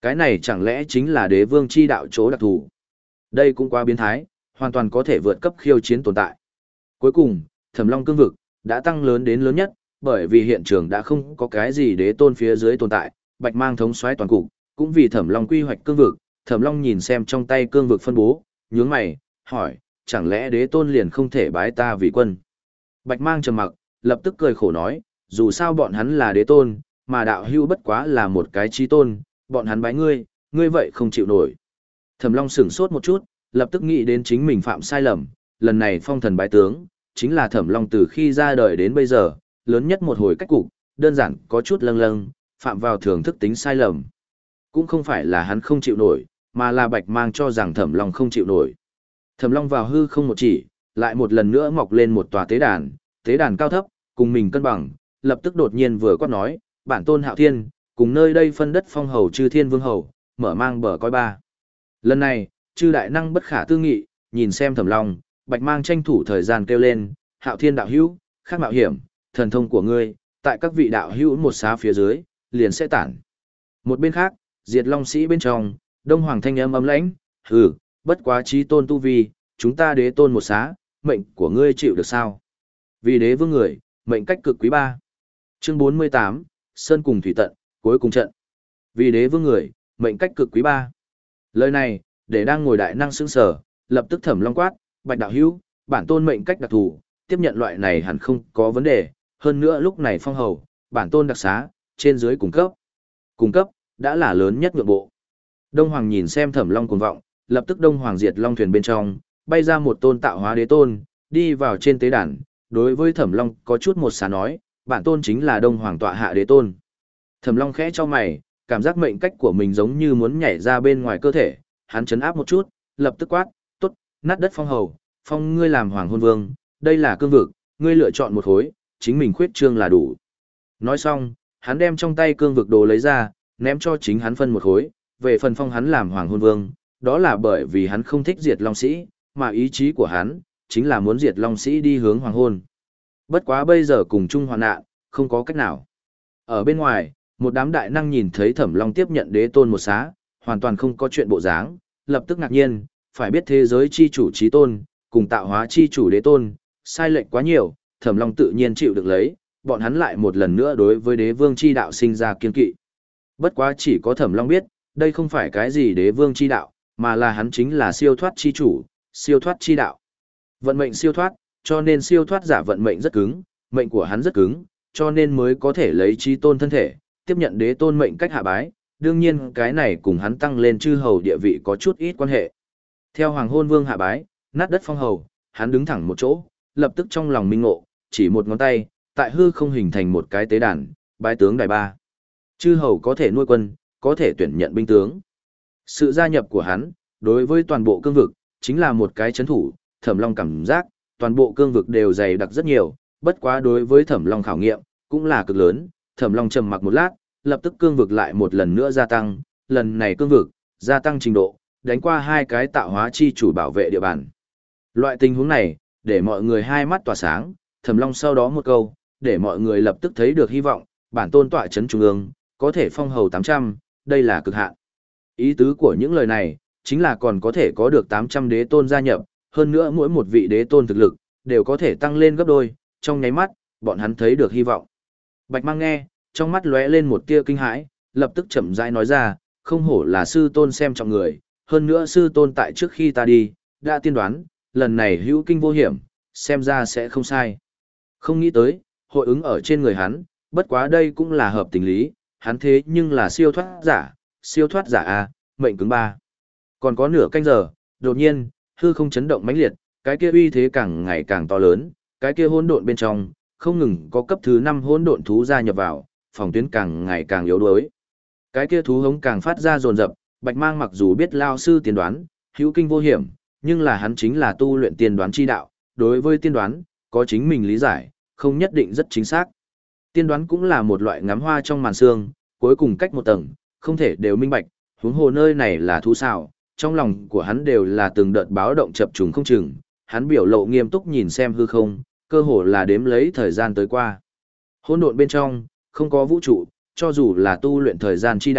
Cái này chẳng lẽ chính là đế vương chi đạo chỗ đặc thù? Đây cũng quá biến thái, hoàn toàn có thể vượt cấp khiêu chiến tồn tại. Cuối cùng, Thẩm Long cương vực đã tăng lớn đến lớn nhất, bởi vì hiện trường đã không có cái gì đế tôn phía dưới tồn tại, Bạch Mang thống soái toàn cục, cũng vì Thẩm Long quy hoạch cương vực, Thẩm Long nhìn xem trong tay cương vực phân bố, nhướng mày, hỏi, chẳng lẽ đế tôn liền không thể bái ta vì quân? Bạch Mang trầm mặc, lập tức cười khổ nói, dù sao bọn hắn là đế tôn, mà đạo hưu bất quá là một cái chí tôn, bọn hắn bái ngươi, ngươi vậy không chịu nổi. Thẩm Long sửng sốt một chút, lập tức nghĩ đến chính mình phạm sai lầm, lần này phong thần bái tướng, chính là Thẩm Long từ khi ra đời đến bây giờ, lớn nhất một hồi cách cục, đơn giản có chút lâng lâng, phạm vào thưởng thức tính sai lầm. Cũng không phải là hắn không chịu nổi, mà là Bạch Mang cho rằng Thẩm Long không chịu nổi. Thẩm Long vào hư không một chỉ, lại một lần nữa mọc lên một tòa tế đàn, tế đàn cao thấp, cùng mình cân bằng, lập tức đột nhiên vừa quát nói, bản tôn Hạo Thiên, cùng nơi đây phân đất phong hầu chư thiên vương hầu, mở mang bờ coi ba. Lần này, chư đại năng bất khả tư nghị, nhìn xem Thẩm Long, Bạch Mang tranh thủ thời gian kêu lên, Hạo Thiên đạo hữu, khác mạo hiểm, thần thông của ngươi, tại các vị đạo hữu một xá phía dưới, liền sẽ tản. Một bên khác, Diệt Long sĩ bên trong, Đông Hoàng thanh âm ấm lãnh, hừ, bất quá chí tôn tu vi, chúng ta đế tôn một xá, mệnh của ngươi chịu được sao? Vì đế vương người, mệnh cách cực quý ba. Chương bốn mươi tám, Sơn cùng thủy tận, cuối cùng trận. Vì đế vương người, mệnh cách cực quý ba. Lời này, để đang ngồi đại năng sững sờ, lập tức Thẩm Long quát, Bạch đạo hữu, bản tôn mệnh cách đặc thù, tiếp nhận loại này hẳn không có vấn đề, hơn nữa lúc này phong hầu, bản tôn đặc xá, trên dưới cùng cấp. Cùng cấp, đã là lớn nhất nhượng bộ. Đông Hoàng nhìn xem Thẩm Long cuồng vọng, lập tức Đông Hoàng diệt long thuyền bên trong, bay ra một tôn tạo hóa đế tôn, đi vào trên tế đàn, đối với Thẩm Long có chút một xá nói, bản tôn chính là Đông Hoàng tọa hạ đế tôn. Thẩm Long khẽ cho mày, cảm giác mệnh cách của mình giống như muốn nhảy ra bên ngoài cơ thể, hắn chấn áp một chút, lập tức quát, tốt, nát đất phong hầu, phong ngươi làm hoàng hôn vương, đây là cương vực, ngươi lựa chọn một khối, chính mình khuyết trương là đủ. Nói xong, hắn đem trong tay cương vực đồ lấy ra, ném cho chính hắn phân một khối, về phần phong hắn làm hoàng hôn vương, đó là bởi vì hắn không thích diệt long sĩ, mà ý chí của hắn, chính là muốn diệt long sĩ đi hướng hoàng hôn. Bất quá bây giờ cùng chung hoạn nạn, không có cách nào. Ở bên ngoài, một đám đại năng nhìn thấy Thẩm Long tiếp nhận đế tôn một xá, hoàn toàn không có chuyện bộ dáng, lập tức ngạc nhiên, phải biết thế giới chi chủ chí tôn, cùng tạo hóa chi chủ đế tôn, sai lệch quá nhiều, Thẩm Long tự nhiên chịu được lấy, bọn hắn lại một lần nữa đối với đế vương chi đạo sinh ra kiên kỵ. Bất quá chỉ có Thẩm Long biết, đây không phải cái gì đế vương chi đạo, mà là hắn chính là siêu thoát chi chủ, siêu thoát chi đạo. Vận mệnh siêu thoát, cho nên siêu thoát giả vận mệnh rất cứng, mệnh của hắn rất cứng, cho nên mới có thể lấy chí tôn thân thể, tiếp nhận đế tôn mệnh cách hạ bái, đương nhiên cái này cùng hắn tăng lên chư hầu địa vị có chút ít quan hệ. Theo Hoàng Hôn Vương hạ bái, nát đất phong hầu, hắn đứng thẳng một chỗ, lập tức trong lòng minh ngộ, chỉ một ngón tay, tại hư không hình thành một cái tế đàn, bái tướng đài ba. Chư hầu có thể nuôi quân, có thể tuyển nhận binh tướng. Sự gia nhập của hắn, đối với toàn bộ cương vực, chính là một cái chấn thủ, Thẩm Long cảm giác, toàn bộ cương vực đều dày đặc rất nhiều, bất quá đối với Thẩm Long khảo nghiệm, cũng là cực lớn. Thẩm Long trầm mặc một lát, lập tức cương vực lại một lần nữa gia tăng, lần này cương vực, gia tăng trình độ, đánh qua hai cái tạo hóa chi chủ bảo vệ địa bàn. Loại tình huống này, để mọi người hai mắt tỏa sáng, Thẩm Long sau đó một câu, để mọi người lập tức thấy được hy vọng, bản tôn tọa chấn trung ương, có thể phong hầu tám trăm, đây là cực hạn. Ý tứ của những lời này, chính là còn có thể có được tám trăm đế tôn gia nhập, hơn nữa mỗi một vị đế tôn thực lực, đều có thể tăng lên gấp đôi, trong nháy mắt, bọn hắn thấy được hy vọng. Bạch Mang nghe, trong mắt lóe lên một tia kinh hãi, lập tức chậm rãi nói ra, không hổ là sư tôn xem trọng người, hơn nữa sư tôn tại trước khi ta đi, đã tiên đoán, lần này hữu kinh vô hiểm, xem ra sẽ không sai. Không nghĩ tới, hội ứng ở trên người hắn, bất quá đây cũng là hợp tình lý, hắn thế nhưng là siêu thoát giả, siêu thoát giả A, mệnh cứng ba. Còn có nửa canh giờ, đột nhiên, hư không chấn động mãnh liệt, cái kia uy thế càng ngày càng to lớn, cái kia hỗn độn bên trong, không ngừng có cấp thứ năm hỗn độn thú gia nhập vào, phòng tuyến càng ngày càng yếu đuối. Cái kia thú hống càng phát ra dồn dập, Bạch Mang mặc dù biết lao sư tiên đoán, hữu kinh vô hiểm, nhưng là hắn chính là tu luyện tiên đoán chi đạo, đối với tiên đoán, có chính mình lý giải, không nhất định rất chính xác. Tiên đoán cũng là một loại ngắm hoa trong màn sương, cuối cùng cách một tầng, không thể đều minh bạch, huống hồ nơi này là thú xào, trong lòng của hắn đều là từng đợt báo động chập trùng không chừng, hắn biểu lộ nghiêm túc nhìn xem hư không, cơ hồ là đếm lấy thời gian tới qua. Hỗn độn bên trong, không có vũ trụ, cho dù là tu luyện thời gian chi đạo,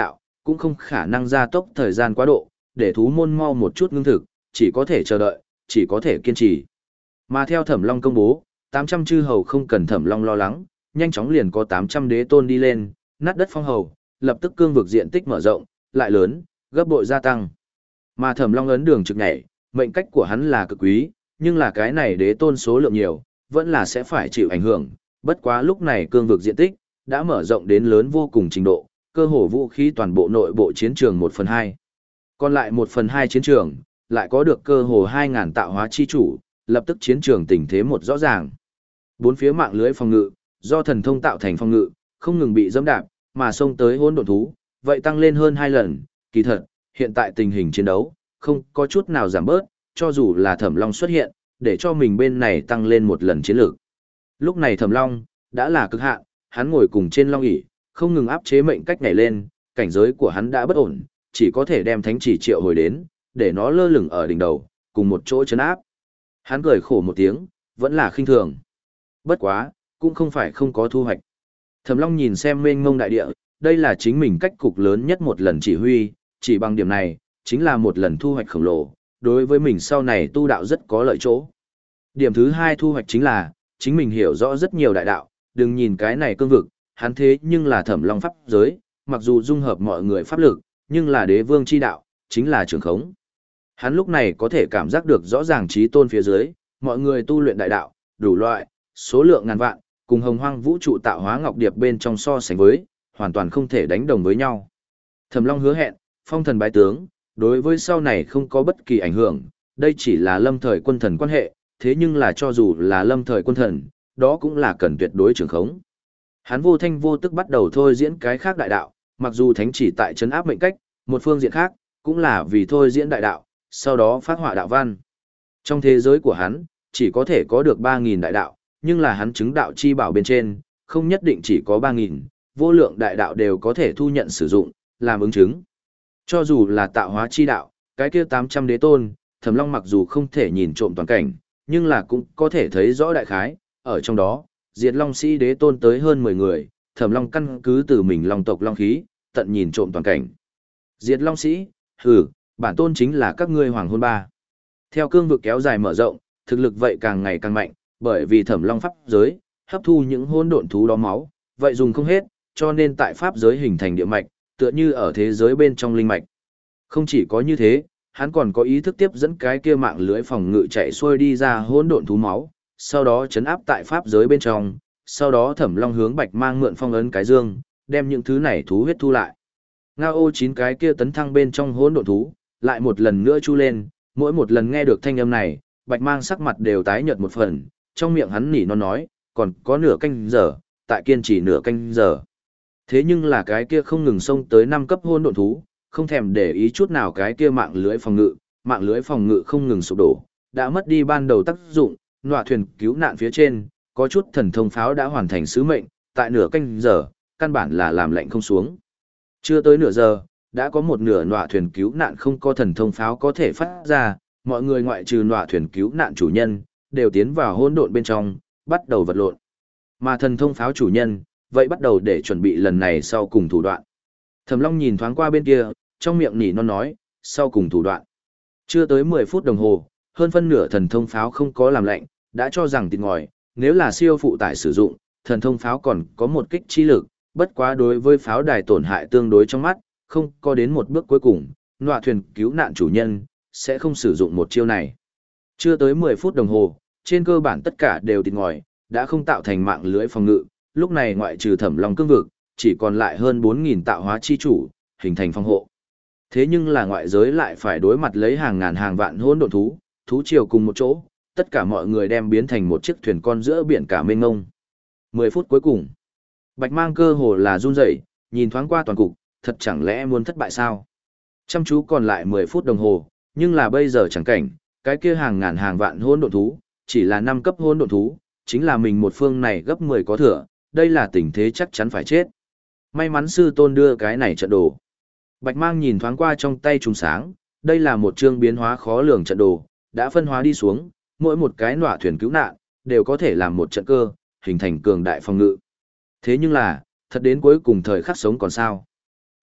cũng không khả năng gia tốc thời gian quá độ, để thú môn mau một chút ngưng thực, chỉ có thể chờ đợi, chỉ có thể kiên trì. Mà theo Thẩm Long công bố, tám trăm chư hầu không cần Thẩm Long lo lắng, nhanh chóng liền có tám trăm đế tôn đi lên, nát đất phong hầu, lập tức cương vực diện tích mở rộng, lại lớn, gấp bội gia tăng. Mà Thẩm Long ấn đường trực nhảy, mệnh cách của hắn là cực quý, nhưng là cái này đế tôn số lượng nhiều, vẫn là sẽ phải chịu ảnh hưởng, bất quá lúc này cương vực diện tích đã mở rộng đến lớn vô cùng trình độ, cơ hồ vũ khí toàn bộ nội bộ chiến trường một phần hai. Còn lại một phần hai chiến trường, lại có được cơ hồ hai nghìn tạo hóa chi chủ, lập tức chiến trường tình thế một rõ ràng. Bốn phía mạng lưới phòng ngự, do thần thông tạo thành phòng ngự, không ngừng bị dẫm đạp, mà xông tới hỗn độn thú, vậy tăng lên hơn hai lần, kỳ thật, hiện tại tình hình chiến đấu, không có chút nào giảm bớt, cho dù là Thẩm Long xuất hiện, để cho mình bên này tăng lên một lần chiến lược. Lúc này Thẩm Long, đã là cực hạn, hắn ngồi cùng trên long ỷ, không ngừng áp chế mệnh cách nhảy lên, cảnh giới của hắn đã bất ổn, chỉ có thể đem thánh chỉ triệu hồi đến, để nó lơ lửng ở đỉnh đầu, cùng một chỗ chấn áp. Hắn cười khổ một tiếng, vẫn là khinh thường. Bất quá, cũng không phải không có thu hoạch. Thẩm Long nhìn xem mênh mông đại địa, đây là chính mình cách cục lớn nhất một lần chỉ huy, chỉ bằng điểm này, chính là một lần thu hoạch khổng lồ, đối với mình sau này tu đạo rất có lợi chỗ. Điểm thứ hai thu hoạch chính là, chính mình hiểu rõ rất nhiều đại đạo, đừng nhìn cái này cương vực, hắn thế nhưng là Thẩm Long pháp giới, mặc dù dung hợp mọi người pháp lực, nhưng là đế vương chi đạo, chính là trường khống. Hắn lúc này có thể cảm giác được rõ ràng trí tôn phía dưới, mọi người tu luyện đại đạo, đủ loại, số lượng ngàn vạn, cùng hồng hoang vũ trụ tạo hóa ngọc điệp bên trong so sánh với, hoàn toàn không thể đánh đồng với nhau. Thẩm Long hứa hẹn, phong thần bái tướng, đối với sau này không có bất kỳ ảnh hưởng, đây chỉ là lâm thời quân thần quan hệ, thế nhưng là cho dù là lâm thời quân thần, đó cũng là cần tuyệt đối trường khống. Hắn vô thanh vô tức bắt đầu thôi diễn cái khác đại đạo, mặc dù thánh chỉ tại trấn áp mệnh cách, một phương diện khác, cũng là vì thôi diễn đại đạo, sau đó phát họa đạo văn. Trong thế giới của hắn, chỉ có thể có được ba nghìn đại đạo, nhưng là hắn chứng đạo chi bảo bên trên, không nhất định chỉ có ba nghìn, vô lượng đại đạo đều có thể thu nhận sử dụng, làm ứng chứng. Cho dù là tạo hóa chi đạo, cái kia tám trăm đế tôn, Thẩm Long mặc dù không thể nhìn trộm toàn cảnh, nhưng là cũng có thể thấy rõ đại khái, ở trong đó, Diệt Long Sĩ đế tôn tới hơn mười người, Thẩm Long căn cứ từ mình Long tộc Long khí, tận nhìn trộm toàn cảnh. Diệt Long Sĩ, hừ, bản tôn chính là các ngươi hoàng hôn ba. Theo cương vực kéo dài mở rộng, thực lực vậy càng ngày càng mạnh, bởi vì Thẩm Long pháp giới hấp thu những hỗn độn thú đó máu, vậy dùng không hết, cho nên tại pháp giới hình thành địa mạch, tựa như ở thế giới bên trong linh mạch. Không chỉ có như thế, hắn còn có ý thức tiếp dẫn cái kia mạng lưới phòng ngự chạy xuôi đi ra hỗn độn thú máu, sau đó chấn áp tại pháp giới bên trong, sau đó Thẩm Long hướng Bạch Mang mượn phong ấn cái dương, đem những thứ này thú huyết thu lại. Ngao ô chín cái kia tấn thăng bên trong hỗn độn thú, lại một lần nữa chu lên, mỗi một lần nghe được thanh âm này, Bạch Mang sắc mặt đều tái nhợt một phần, trong miệng hắn nỉ non nói, còn có nửa canh giờ, tại kiên trì nửa canh giờ. Thế nhưng là cái kia không ngừng xông tới năm cấp hỗn độn thú, không thèm để ý chút nào cái kia mạng lưới phòng ngự, mạng lưới phòng ngự không ngừng sụp đổ, đã mất đi ban đầu tác dụng, nọa thuyền cứu nạn phía trên, có chút thần thông pháo đã hoàn thành sứ mệnh, tại nửa canh giờ, căn bản là làm lệnh không xuống. Chưa tới nửa giờ, đã có một nửa nọa thuyền cứu nạn không có thần thông pháo có thể phát ra, mọi người ngoại trừ nọa thuyền cứu nạn chủ nhân, đều tiến vào hỗn độn bên trong, bắt đầu vật lộn. Mà thần thông pháo chủ nhân, vậy bắt đầu để chuẩn bị lần này sau cùng thủ đoạn. Thẩm Long nhìn thoáng qua bên kia, trong miệng nỉ non nói, sau cùng thủ đoạn. Chưa tới mười phút đồng hồ, hơn phân nửa thần thông pháo không có làm lệnh, đã cho rằng tịt ngòi, nếu là siêu phụ tải sử dụng, thần thông pháo còn có một kích chi lực, bất quá đối với pháo đài tổn hại tương đối trong mắt, không có đến một bước cuối cùng, nọa thuyền cứu nạn chủ nhân, sẽ không sử dụng một chiêu này. Chưa tới mười phút đồng hồ, trên cơ bản tất cả đều tịt ngòi, đã không tạo thành mạng lưới phòng ngự, lúc này ngoại trừ Thẩm Long cương vực, chỉ còn lại hơn bốn nghìn tạo hóa chi chủ, hình thành phòng hộ. Thế nhưng là ngoại giới lại phải đối mặt lấy hàng ngàn hàng vạn hỗn độn thú, thú triều cùng một chỗ, tất cả mọi người đem biến thành một chiếc thuyền con giữa biển cả mênh mông. mười phút cuối cùng, Bạch Mang cơ hồ là run rẩy, nhìn thoáng qua toàn cục, thật chẳng lẽ muốn thất bại sao? Chăm chú còn lại mười phút đồng hồ, nhưng là bây giờ chẳng cảnh, cái kia hàng ngàn hàng vạn hỗn độn thú, chỉ là năm cấp hỗn độn thú, chính là mình một phương này gấp mười có thừa, đây là tình thế chắc chắn phải chết. May mắn sư tôn đưa cái này trận đồ. Bạch Mang nhìn thoáng qua trong tay trùng sáng, đây là một chương biến hóa khó lường trận đồ, đã phân hóa đi xuống, mỗi một cái nọa thuyền cứu nạn, đều có thể làm một trận cơ, hình thành cường đại phòng ngự. Thế nhưng là, thật đến cuối cùng thời khắc sống còn sao.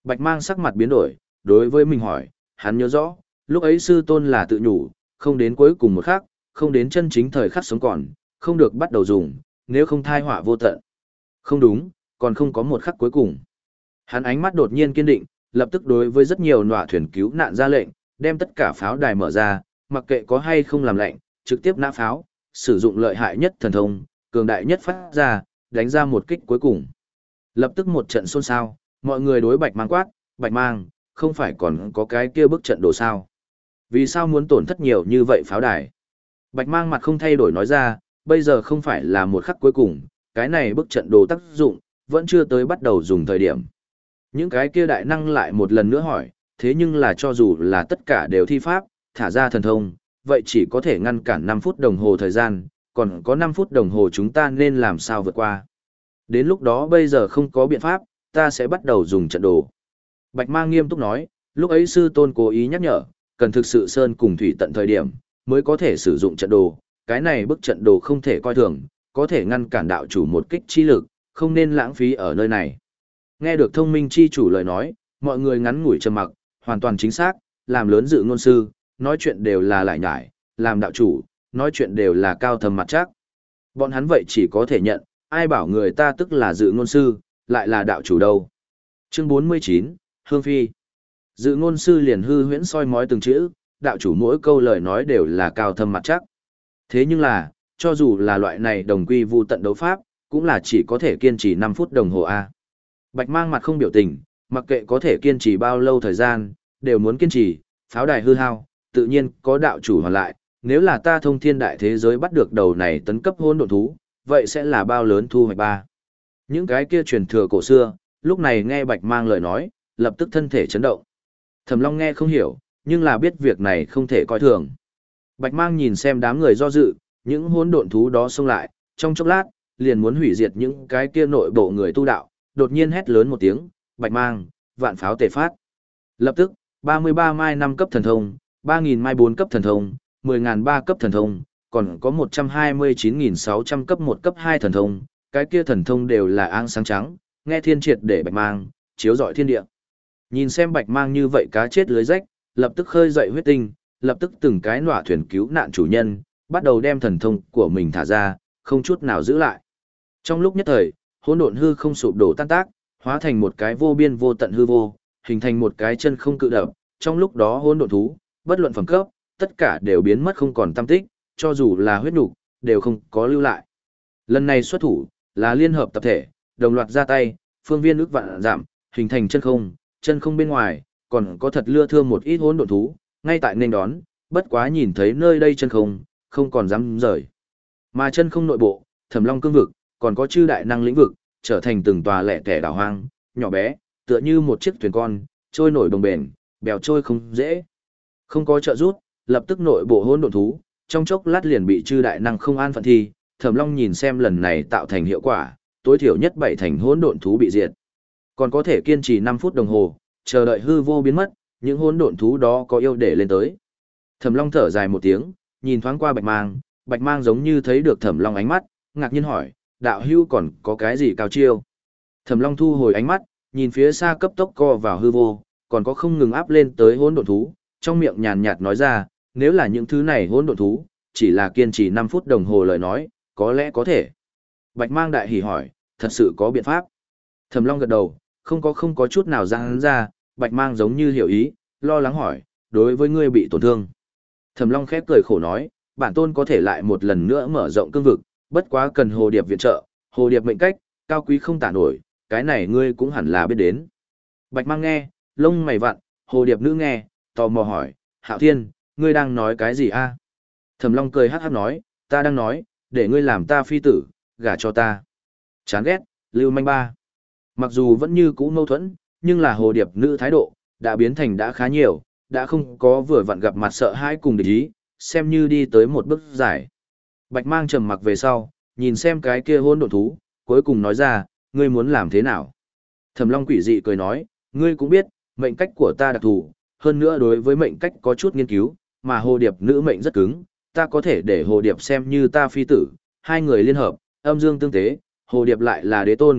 Bạch Mang sắc mặt biến đổi, đối với mình hỏi, hắn nhớ rõ, lúc ấy sư tôn là tự nhủ, không đến cuối cùng một khắc, không đến chân chính thời khắc sống còn, không được bắt đầu dùng, nếu không thai họa vô tận. Không đúng, còn không có một khắc cuối cùng. Hắn ánh mắt đột nhiên kiên định, lập tức đối với rất nhiều nọa thuyền cứu nạn ra lệnh, đem tất cả pháo đài mở ra, mặc kệ có hay không làm lệnh, trực tiếp nã pháo, sử dụng lợi hại nhất thần thông, cường đại nhất phát ra, đánh ra một kích cuối cùng. Lập tức một trận xôn xao, mọi người đối Bạch Mang quát, Bạch Mang, không phải còn có cái kia bức trận đồ sao? Vì sao muốn tổn thất nhiều như vậy pháo đài? Bạch Mang mặt không thay đổi nói ra, bây giờ không phải là một khắc cuối cùng, cái này bức trận đồ tác dụng, vẫn chưa tới bắt đầu dùng thời điểm. Những cái kia đại năng lại một lần nữa hỏi, thế nhưng là cho dù là tất cả đều thi pháp, thả ra thần thông, vậy chỉ có thể ngăn cản năm phút đồng hồ thời gian, còn có năm phút đồng hồ chúng ta nên làm sao vượt qua. Đến lúc đó bây giờ không có biện pháp, ta sẽ bắt đầu dùng trận đồ. Bạch Mang nghiêm túc nói, lúc ấy sư tôn cố ý nhắc nhở, cần thực sự sơn cùng thủy tận thời điểm, mới có thể sử dụng trận đồ, cái này bức trận đồ không thể coi thường, có thể ngăn cản đạo chủ một kích chi lực, không nên lãng phí ở nơi này. Nghe được thông minh chi chủ lời nói, mọi người ngắn ngủi trầm mặc, hoàn toàn chính xác, làm lớn dự ngôn sư, nói chuyện đều là lại nhải, làm đạo chủ, nói chuyện đều là cao thầm mặt chắc. Bọn hắn vậy chỉ có thể nhận, ai bảo người ta tức là dự ngôn sư, lại là đạo chủ đâu. Chương bốn mươi chín, Hương Phi. Dự ngôn sư liền hư huyễn soi mói từng chữ, đạo chủ mỗi câu lời nói đều là cao thâm mặt chắc. Thế nhưng là, cho dù là loại này đồng quy vu tận đấu pháp, cũng là chỉ có thể kiên trì năm phút đồng hồ A. Bạch Mang mặt không biểu tình, mặc kệ có thể kiên trì bao lâu thời gian, đều muốn kiên trì, pháo đài hư hao, tự nhiên có đạo chủ hoàn lại, nếu là ta thông thiên đại thế giới bắt được đầu này tấn cấp hôn độn thú, vậy sẽ là bao lớn thu hoạch ba. Những cái kia truyền thừa cổ xưa, lúc này nghe Bạch Mang lời nói, lập tức thân thể chấn động. Thẩm Long nghe không hiểu, nhưng là biết việc này không thể coi thường. Bạch Mang nhìn xem đám người do dự, những hỗn độn thú đó xông lại, trong chốc lát, liền muốn hủy diệt những cái kia nội bộ người tu đạo, đột nhiên hét lớn một tiếng, Bạch Mang, vạn pháo tề phát. Lập tức, ba mươi ba mai năm cấp thần thông, ba nghìn mai bốn cấp thần thông, mười nghìn ba cấp thần thông, còn có một trăm hai mươi chín nghìn sáu trăm cấp một cấp hai thần thông, cái kia thần thông đều là áng sáng trắng, nghe thiên triệt để Bạch Mang, chiếu rọi thiên địa. Nhìn xem Bạch Mang như vậy cá chết lưới rách, lập tức khơi dậy huyết tinh, lập tức từng cái nọa thuyền cứu nạn chủ nhân, bắt đầu đem thần thông của mình thả ra, không chút nào giữ lại. Trong lúc nhất thời, hỗn độn hư không sụp đổ tan tác, hóa thành một cái vô biên vô tận hư vô, hình thành một cái chân không cự đập, trong lúc đó hỗn độn thú, bất luận phẩm cấp, tất cả đều biến mất không còn tăm tích, cho dù là huyết nục, đều không có lưu lại. Lần này xuất thủ, là liên hợp tập thể, đồng loạt ra tay, phương viên ước vạn giảm, hình thành chân không, chân không bên ngoài, còn có thật lưa thưa một ít hỗn độn thú, ngay tại nên đón, bất quá nhìn thấy nơi đây chân không, không còn dám rời. Mà chân không nội bộ, Thẩm Long cương vực, còn có chư đại năng lĩnh vực, trở thành từng tòa lẻ tẻ đảo hoang, nhỏ bé, tựa như một chiếc thuyền con, trôi nổi đồng bền, bèo trôi không dễ. Không có trợ giúp, lập tức nội bộ hỗn độn thú, trong chốc lát liền bị chư đại năng không an phận thi, Thẩm Long nhìn xem lần này tạo thành hiệu quả, tối thiểu nhất bảy thành hỗn độn thú bị diệt. Còn có thể kiên trì năm phút đồng hồ, chờ đợi hư vô biến mất, những hỗn độn thú đó có yêu để lên tới. Thẩm Long thở dài một tiếng, nhìn thoáng qua Bạch Mang, Bạch Mang giống như thấy được Thẩm Long ánh mắt, ngạc nhiên hỏi, đạo hữu còn có cái gì cao chiêu? Thẩm Long thu hồi ánh mắt, nhìn phía xa cấp tốc co vào hư vô, còn có không ngừng áp lên tới hỗn độn thú, trong miệng nhàn nhạt nói ra, nếu là những thứ này hỗn độn thú, chỉ là kiên trì năm phút đồng hồ lời nói, có lẽ có thể. Bạch Mang đại hỉ hỏi, thật sự có biện pháp? Thẩm Long gật đầu, không có không có chút nào giãn ra, Bạch Mang giống như hiểu ý, lo lắng hỏi, đối với ngươi bị tổn thương. Thẩm Long khép cười khổ nói, bản tôn có thể lại một lần nữa mở rộng cương vực, bất quá cần Hồ Điệp viện trợ, Hồ Điệp mệnh cách, cao quý không tả nổi, cái này ngươi cũng hẳn là biết đến. Bạch Mang nghe, lông mày vặn, Hồ Điệp nữ nghe, tò mò hỏi, Hạo Thiên, ngươi đang nói cái gì a? Thẩm Long cười hắc hắc nói, ta đang nói, để ngươi làm ta phi tử, gả cho ta. Chán ghét, lưu manh ba. Mặc dù vẫn như cũ mâu thuẫn, nhưng là Hồ Điệp nữ thái độ, đã biến thành đã khá nhiều, đã không có vừa vặn gặp mặt sợ hãi cùng địch ý, xem như đi tới một bước giải. Bạch Mang trầm mặc về sau, nhìn xem cái kia hỗn độn thú, cuối cùng nói ra, ngươi muốn làm thế nào? Thẩm Long quỷ dị cười nói, ngươi cũng biết, mệnh cách của ta đặc thù, hơn nữa đối với mệnh cách có chút nghiên cứu, mà Hồ Điệp nữ mệnh rất cứng, ta có thể để Hồ Điệp xem như ta phi tử, hai người liên hợp, âm dương tương tế, Hồ Điệp lại là đế tôn,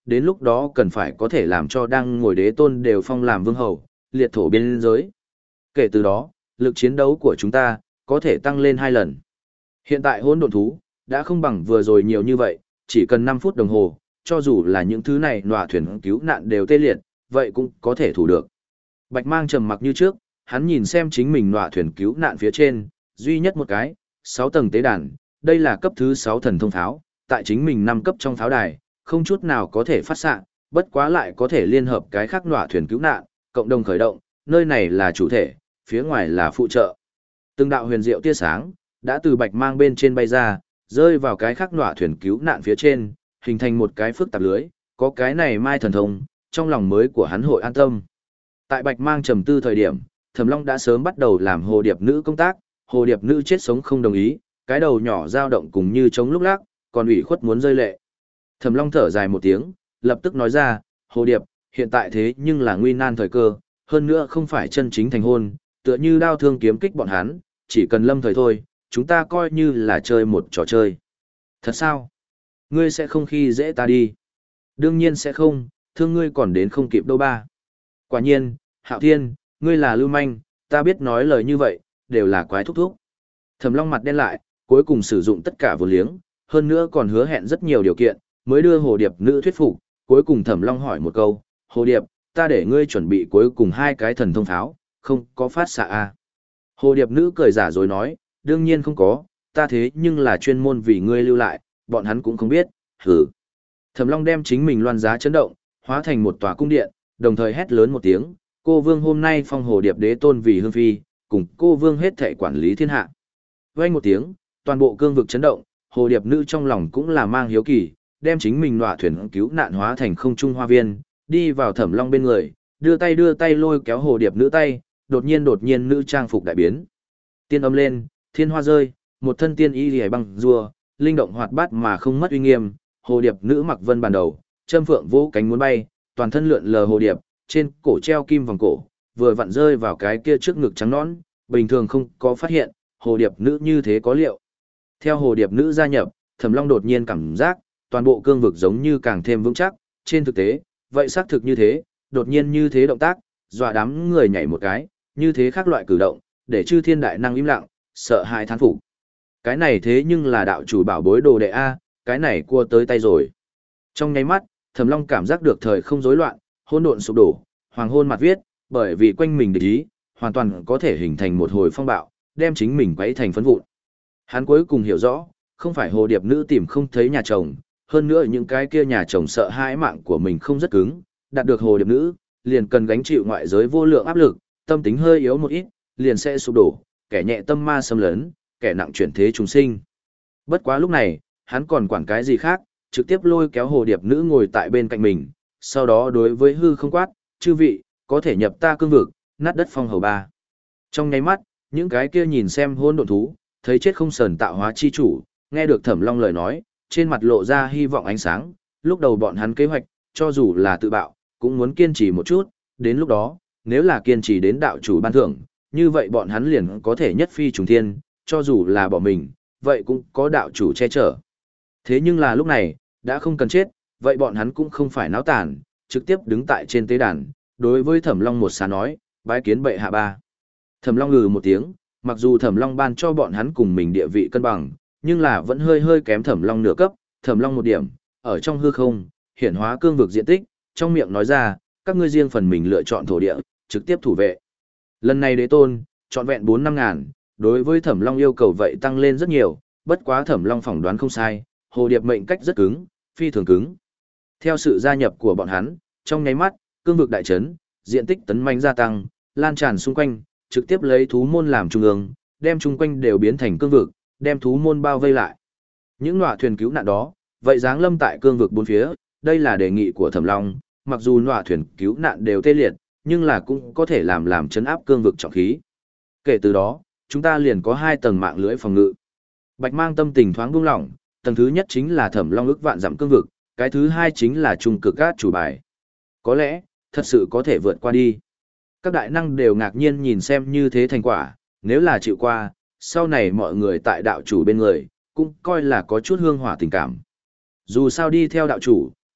đến lúc đó cần phải có thể làm cho đang ngồi đế tôn đều phong làm vương hầu, liệt thổ biên giới. Kể từ đó, lực chiến đấu của chúng ta có thể tăng lên hai lần. Hiện tại hỗn độn thú đã không bằng vừa rồi nhiều như vậy, chỉ cần năm phút đồng hồ, cho dù là những thứ này nọa thuyền cứu nạn đều tê liệt, vậy cũng có thể thủ được. Bạch Mang trầm mặc như trước, hắn nhìn xem chính mình nọa thuyền cứu nạn phía trên, duy nhất một cái, sáu tầng tế đàn, đây là cấp thứ sáu thần thông pháo, tại chính mình năm cấp trong pháo đài, không chút nào có thể phát xạ, bất quá lại có thể liên hợp cái khác nọa thuyền cứu nạn, cộng đồng khởi động, nơi này là chủ thể, phía ngoài là phụ trợ. Từng đạo huyền diệu tia sáng đã từ Bạch Mang bên trên bay ra, rơi vào cái khác nọa thuyền cứu nạn phía trên, hình thành một cái phức tạp lưới, có cái này mai thần thông, trong lòng mới của hắn hội an tâm. Tại Bạch Mang trầm tư thời điểm, Thẩm Long đã sớm bắt đầu làm hồ điệp nữ công tác, hồ điệp nữ chết sống không đồng ý, cái đầu nhỏ dao động cùng như chống lúc lắc, còn ủy khuất muốn rơi lệ. Thẩm Long thở dài một tiếng, lập tức nói ra, hồ điệp, hiện tại thế nhưng là nguy nan thời cơ, hơn nữa không phải chân chính thành hôn, tựa như đao thương kiếm kích bọn hắn, chỉ cần lâm thời thôi, chúng ta coi như là chơi một trò chơi. Thật sao? Ngươi sẽ không khi dễ ta đi. Đương nhiên sẽ không, thương ngươi còn đến không kịp đâu ba. Quả nhiên, Hạo Thiên, ngươi là lưu manh, ta biết nói lời như vậy, đều là quái thúc thúc. Thẩm Long mặt đen lại, cuối cùng sử dụng tất cả vốn liếng, hơn nữa còn hứa hẹn rất nhiều điều kiện, mới đưa hồ điệp nữ thuyết phục. Cuối cùng Thẩm Long hỏi một câu, hồ điệp, ta để ngươi chuẩn bị cuối cùng hai cái thần thông pháo, không có phát xạ à. Hồ điệp nữ cười giả rồi nói, đương nhiên không có, ta thế nhưng là chuyên môn vì ngươi lưu lại, bọn hắn cũng không biết, hử. Thẩm Long đem chính mình loan giá chấn động, hóa thành một tòa cung điện, đồng thời hét lớn một tiếng, cô vương hôm nay phong hồ điệp đế tôn vì hương phi, cùng cô vương hết thảy quản lý thiên hạ. Vang một tiếng, toàn bộ cương vực chấn động, hồ điệp nữ trong lòng cũng là mang hiếu kỳ, đem chính mình nọa thuyền cứu nạn hóa thành không trung hoa viên, đi vào Thẩm Long bên người, đưa tay đưa tay lôi kéo hồ điệp nữ tay, đột nhiên đột nhiên nữ trang phục đại biến. Tiên âm lên, thiên hoa rơi, một thân tiên y liễu băng rùa, linh động hoạt bát mà không mất uy nghiêm, hồ điệp nữ mặc vân bàn đầu, châm phượng vỗ cánh muốn bay, toàn thân lượn lờ hồ điệp, trên cổ treo kim vòng cổ, vừa vặn rơi vào cái kia trước ngực trắng nõn, bình thường không có phát hiện, hồ điệp nữ như thế có liệu. Theo hồ điệp nữ gia nhập, Thẩm Long đột nhiên cảm giác, toàn bộ cương vực giống như càng thêm vững chắc, trên thực tế, vậy xác thực như thế, đột nhiên như thế động tác, dọa đám người nhảy một cái, như thế khác loại cử động, để chư thiên đại năng im lặng, sợ hãi thán phục. Cái này thế nhưng là đạo chủ bảo bối đồ đệ A, cái này cua tới tay rồi. Trong nháy mắt, Thẩm Long cảm giác được thời không rối loạn, hỗn độn sụp đổ, hoàng hôn mặt viết, bởi vì quanh mình địch ý, hoàn toàn có thể hình thành một hồi phong bạo, đem chính mình quấy thành phấn vụn. Hắn cuối cùng hiểu rõ, không phải hồ điệp nữ tìm không thấy nhà chồng, hơn nữa những cái kia nhà chồng sợ hãi mạng của mình không rất cứng, đạt được hồ điệp nữ, liền cần gánh chịu ngoại giới vô lượng áp lực, tâm tính hơi yếu một ít, liền sẽ sụp đổ, kẻ nhẹ tâm ma xâm lấn, kẻ nặng chuyển thế chúng sinh. Bất quá lúc này, hắn còn quản cái gì khác, trực tiếp lôi kéo hồ điệp nữ ngồi tại bên cạnh mình, sau đó đối với hư không quát, chư vị, có thể nhập ta cương vực, nát đất phong hầu ba. Trong nháy mắt, những cái kia nhìn xem hôn độn thú, thấy chết không sờn tạo hóa chi chủ, nghe được Thẩm Long lời nói, trên mặt lộ ra hy vọng ánh sáng, lúc đầu bọn hắn kế hoạch, cho dù là tự bạo, cũng muốn kiên trì một chút, đến lúc đó, nếu là kiên trì đến đạo chủ ban thưởng, như vậy bọn hắn liền có thể nhất phi trùng thiên, cho dù là bỏ mình, vậy cũng có đạo chủ che chở. Thế nhưng là lúc này, đã không cần chết, vậy bọn hắn cũng không phải náo tàn, trực tiếp đứng tại trên tế đàn, đối với Thẩm Long một xá nói, bái kiến bệ hạ ba. Thẩm Long ngừ một tiếng, mặc dù Thẩm Long ban cho bọn hắn cùng mình địa vị cân bằng, nhưng là vẫn hơi hơi kém Thẩm Long nửa cấp, Thẩm Long một điểm, ở trong hư không, hiển hóa cương vực diện tích, trong miệng nói ra, các ngươi riêng phần mình lựa chọn thổ địa, trực tiếp thủ vệ. Lần này đế tôn, chọn vẹn bốn năm ngàn, đối với Thẩm Long yêu cầu vậy tăng lên rất nhiều, bất quá Thẩm Long phỏng đoán không sai, hồ điệp mệnh cách rất cứng, phi thường cứng. Theo sự gia nhập của bọn hắn, trong nháy mắt, cương vực đại trấn, diện tích tấn manh gia tăng, lan tràn xung quanh, trực tiếp lấy thú môn làm trung ương, đem chung quanh đều biến thành cương vực, đem thú môn bao vây lại. Những nọa thuyền cứu nạn đó, vậy giáng lâm tại cương vực bốn phía, đây là đề nghị của Thẩm Long, mặc dù nọa thuyền cứu nạn đều tê liệt, nhưng là cũng có thể làm làm chấn áp cương vực trọng khí. Kể từ đó, chúng ta liền có hai tầng mạng lưới phòng ngự. Bạch Mang tâm tình thoáng buông lỏng, tầng thứ nhất chính là Thẩm Long ức vạn dặm cương vực, cái thứ hai chính là trung cực át chủ bài. Có lẽ, thật sự có thể vượt qua đi. Các đại năng đều ngạc nhiên nhìn xem như thế thành quả, nếu là chịu qua, sau này mọi người tại đạo chủ bên người, cũng coi là có chút hương hỏa tình cảm. Dù sao đi theo đạo chủ,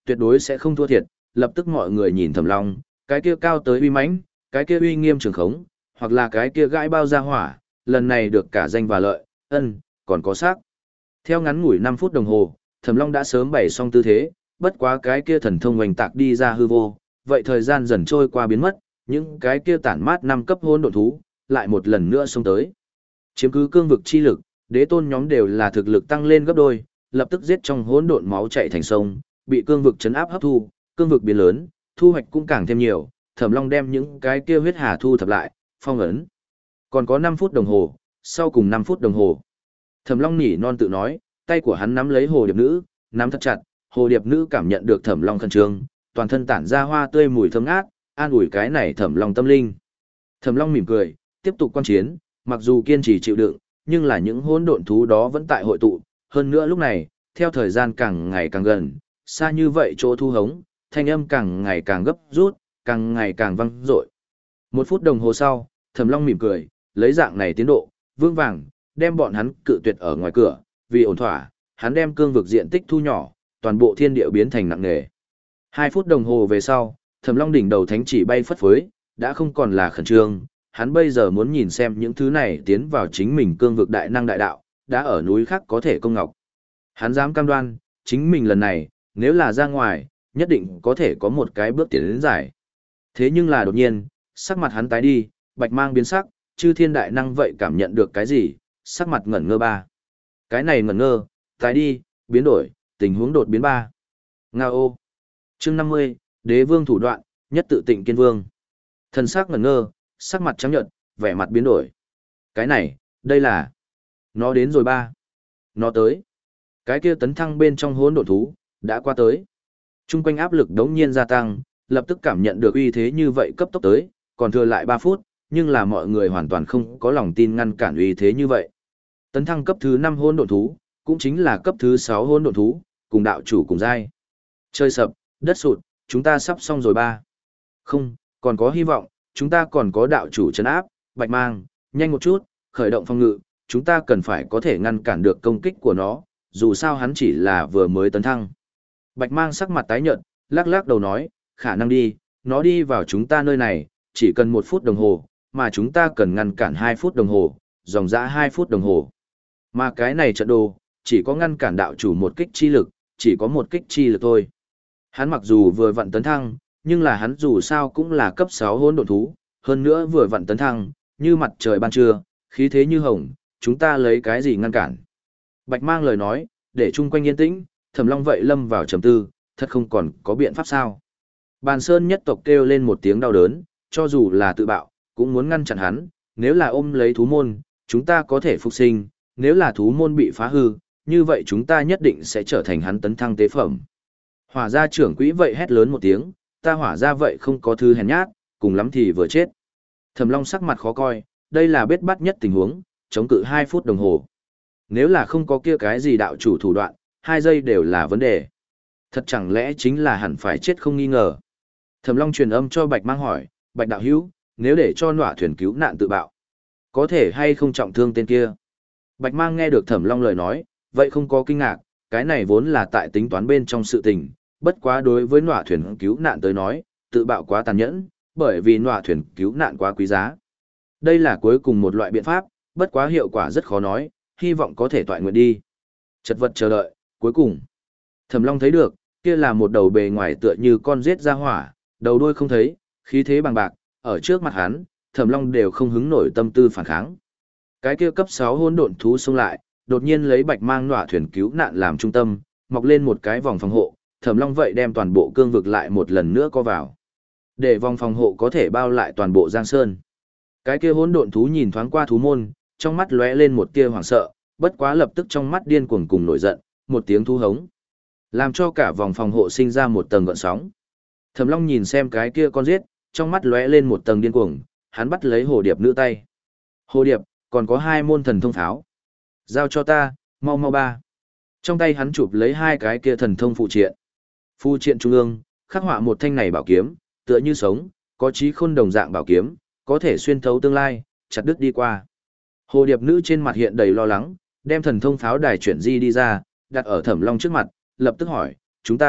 tuyệt đối sẽ không thua thiệt, lập tức mọi người nhìn Thẩm Long, cái kia cao tới uy mãnh, cái kia uy nghiêm trường khống, hoặc là cái kia gãi bao ra hỏa, lần này được cả danh và lợi, ân, còn có xác. Theo ngắn ngủi năm phút đồng hồ, Thẩm Long đã sớm bày xong tư thế, bất quá cái kia thần thông hoành tạc đi ra hư vô, vậy thời gian dần trôi qua biến mất, những cái kia tản mát năm cấp hỗn độn thú, lại một lần nữa xông tới. Chiếm cứ cương vực chi lực, đế tôn nhóm đều là thực lực tăng lên gấp đôi, lập tức giết trong hỗn độn máu chảy thành sông, bị cương vực chấn áp hấp thu, cương vực biến lớn, thu hoạch cũng càng thêm nhiều, Thẩm Long đem những cái kia huyết hà thu thập lại, phong ấn. Còn có năm phút đồng hồ, sau cùng năm phút đồng hồ. Thẩm Long nhỉ non tự nói, tay của hắn nắm lấy hồ điệp nữ, nắm thật chặt, hồ điệp nữ cảm nhận được Thẩm Long khẩn trương, toàn thân tản ra hoa tươi mùi thơm ngát, an ủi cái này Thẩm Long tâm linh. Thẩm Long mỉm cười, tiếp tục quan chiến, mặc dù kiên trì chịu đựng, nhưng là những hỗn độn thú đó vẫn tại hội tụ, hơn nữa lúc này, theo thời gian càng ngày càng gần, xa như vậy chỗ thu hống, thanh âm càng ngày càng gấp rút, càng ngày càng vang dội. Một phút đồng hồ sau, Thẩm Long mỉm cười, lấy dạng này tiến độ, vương vàng, đem bọn hắn cự tuyệt ở ngoài cửa, vì ổn thỏa, hắn đem cương vực diện tích thu nhỏ, toàn bộ thiên địa biến thành nặng nề. Hai phút đồng hồ về sau, Thẩm Long đỉnh đầu thánh chỉ bay phất phới, đã không còn là khẩn trương, hắn bây giờ muốn nhìn xem những thứ này tiến vào chính mình cương vực đại năng đại đạo, đã ở núi khác có thể công ngọc. Hắn dám cam đoan, chính mình lần này, nếu là ra ngoài, nhất định có thể có một cái bước tiến đến giải. Thế nhưng là đột nhiên, sắc mặt hắn tái đi, bạch mang biến sắc, chư thiên đại năng vậy cảm nhận được cái gì, sắc mặt ngẩn ngơ ba. Cái này ngẩn ngơ, tái đi, biến đổi, tình huống đột biến ba. Nga ô. Chương năm mươi, đế vương thủ đoạn, nhất tự tịnh kiên vương. Thần sắc ngẩn ngơ, sắc mặt trắng nhợt, vẻ mặt biến đổi. Cái này, đây là... Nó đến rồi ba. Nó tới. Cái kia tấn thăng bên trong hỗn độn thú, đã qua tới. Trung quanh áp lực đống nhiên gia tăng, lập tức cảm nhận được uy thế như vậy cấp tốc tới, còn thừa lại ba phút, nhưng là mọi người hoàn toàn không có lòng tin ngăn cản uy thế như vậy. Tấn thăng cấp thứ năm hỗn độn thú, cũng chính là cấp thứ sáu hỗn độn thú, cùng đạo chủ cùng giai. Chơi sập, đất sụt, chúng ta sắp xong rồi ba. Không, còn có hy vọng, chúng ta còn có đạo chủ trấn áp, bạch mang, nhanh một chút, khởi động phòng ngự, chúng ta cần phải có thể ngăn cản được công kích của nó, dù sao hắn chỉ là vừa mới tấn thăng. Bạch mang sắc mặt tái nhợt, lắc lắc đầu nói, khả năng đi, nó đi vào chúng ta nơi này, chỉ cần một phút đồng hồ, mà chúng ta cần ngăn cản hai phút đồng hồ, dòng dã hai phút đồng hồ. Mà cái này trận đồ, chỉ có ngăn cản đạo chủ một kích chi lực, chỉ có một kích chi lực thôi. Hắn mặc dù vừa vặn tấn thăng, nhưng là hắn dù sao cũng là cấp sáu hỗn độn thú, hơn nữa vừa vặn tấn thăng, như mặt trời ban trưa, khí thế như hồng, chúng ta lấy cái gì ngăn cản. Bạch mang lời nói, để chung quanh yên tĩnh, Thẩm Long vậy lâm vào trầm tư, thật không còn có biện pháp sao. Bàn Sơn nhất tộc kêu lên một tiếng đau đớn, cho dù là tự bạo, cũng muốn ngăn chặn hắn, nếu là ôm lấy thú môn, chúng ta có thể phục sinh, nếu là thú môn bị phá hư, như vậy chúng ta nhất định sẽ trở thành hắn tấn thăng tế phẩm. Hỏa gia trưởng quỹ vậy hét lớn một tiếng, ta hỏa gia vậy không có thư hèn nhát, cùng lắm thì vừa chết. Thẩm Long sắc mặt khó coi, đây là bết bắt nhất tình huống, chống cự hai phút đồng hồ. Nếu là không có kia cái gì đạo chủ thủ đoạn, hai giây đều là vấn đề. Thật chẳng lẽ chính là hẳn phải chết không nghi ngờ. Thẩm Long truyền âm cho Bạch Mang hỏi, Bạch đạo hữu, nếu để cho nọa thuyền cứu nạn tự bạo, có thể hay không trọng thương tên kia? Bạch Mang nghe được Thẩm Long lời nói, vậy không có kinh ngạc, cái này vốn là tại tính toán bên trong sự tình, bất quá đối với nọa thuyền cứu nạn tới nói, tự bạo quá tàn nhẫn, bởi vì nọa thuyền cứu nạn quá quý giá. Đây là cuối cùng một loại biện pháp, bất quá hiệu quả rất khó nói, hy vọng có thể toại nguyện đi. Chật vật chờ đợi, cuối cùng. Thẩm Long thấy được, kia là một đầu bề ngoài tựa như con rết ra hỏa, đầu đuôi không thấy, khí thế bằng bạc, ở trước mặt hắn, Thẩm Long đều không hứng nổi tâm tư phản kháng. Cái kia cấp sáu hỗn độn thú xông lại, đột nhiên lấy bạch mang nọa thuyền cứu nạn làm trung tâm, mọc lên một cái vòng phòng hộ, Thẩm Long vậy đem toàn bộ cương vực lại một lần nữa co vào. Để vòng phòng hộ có thể bao lại toàn bộ Giang Sơn. Cái kia hỗn độn thú nhìn thoáng qua thú môn, trong mắt lóe lên một tia hoảng sợ, bất quá lập tức trong mắt điên cuồng cùng nổi giận, một tiếng thú hống, làm cho cả vòng phòng hộ sinh ra một tầng gợn sóng. Thẩm Long nhìn xem cái kia con giết, trong mắt lóe lên một tầng điên cuồng, hắn bắt lấy hồ điệp nữ tay. Hồ điệp, còn có hai môn thần thông pháo. Giao cho ta, mau mau ba. Trong tay hắn chụp lấy hai cái kia thần thông phụ triện. Phụ triện trung ương, khắc họa một thanh này bảo kiếm, tựa như sống, có trí khôn đồng dạng bảo kiếm, có thể xuyên thấu tương lai, chặt đứt đi qua. Hồ điệp nữ trên mặt hiện đầy lo lắng, đem thần thông pháo đài chuyển di đi ra, đặt ở Thẩm Long trước mặt, lập tức hỏi, chúng ta,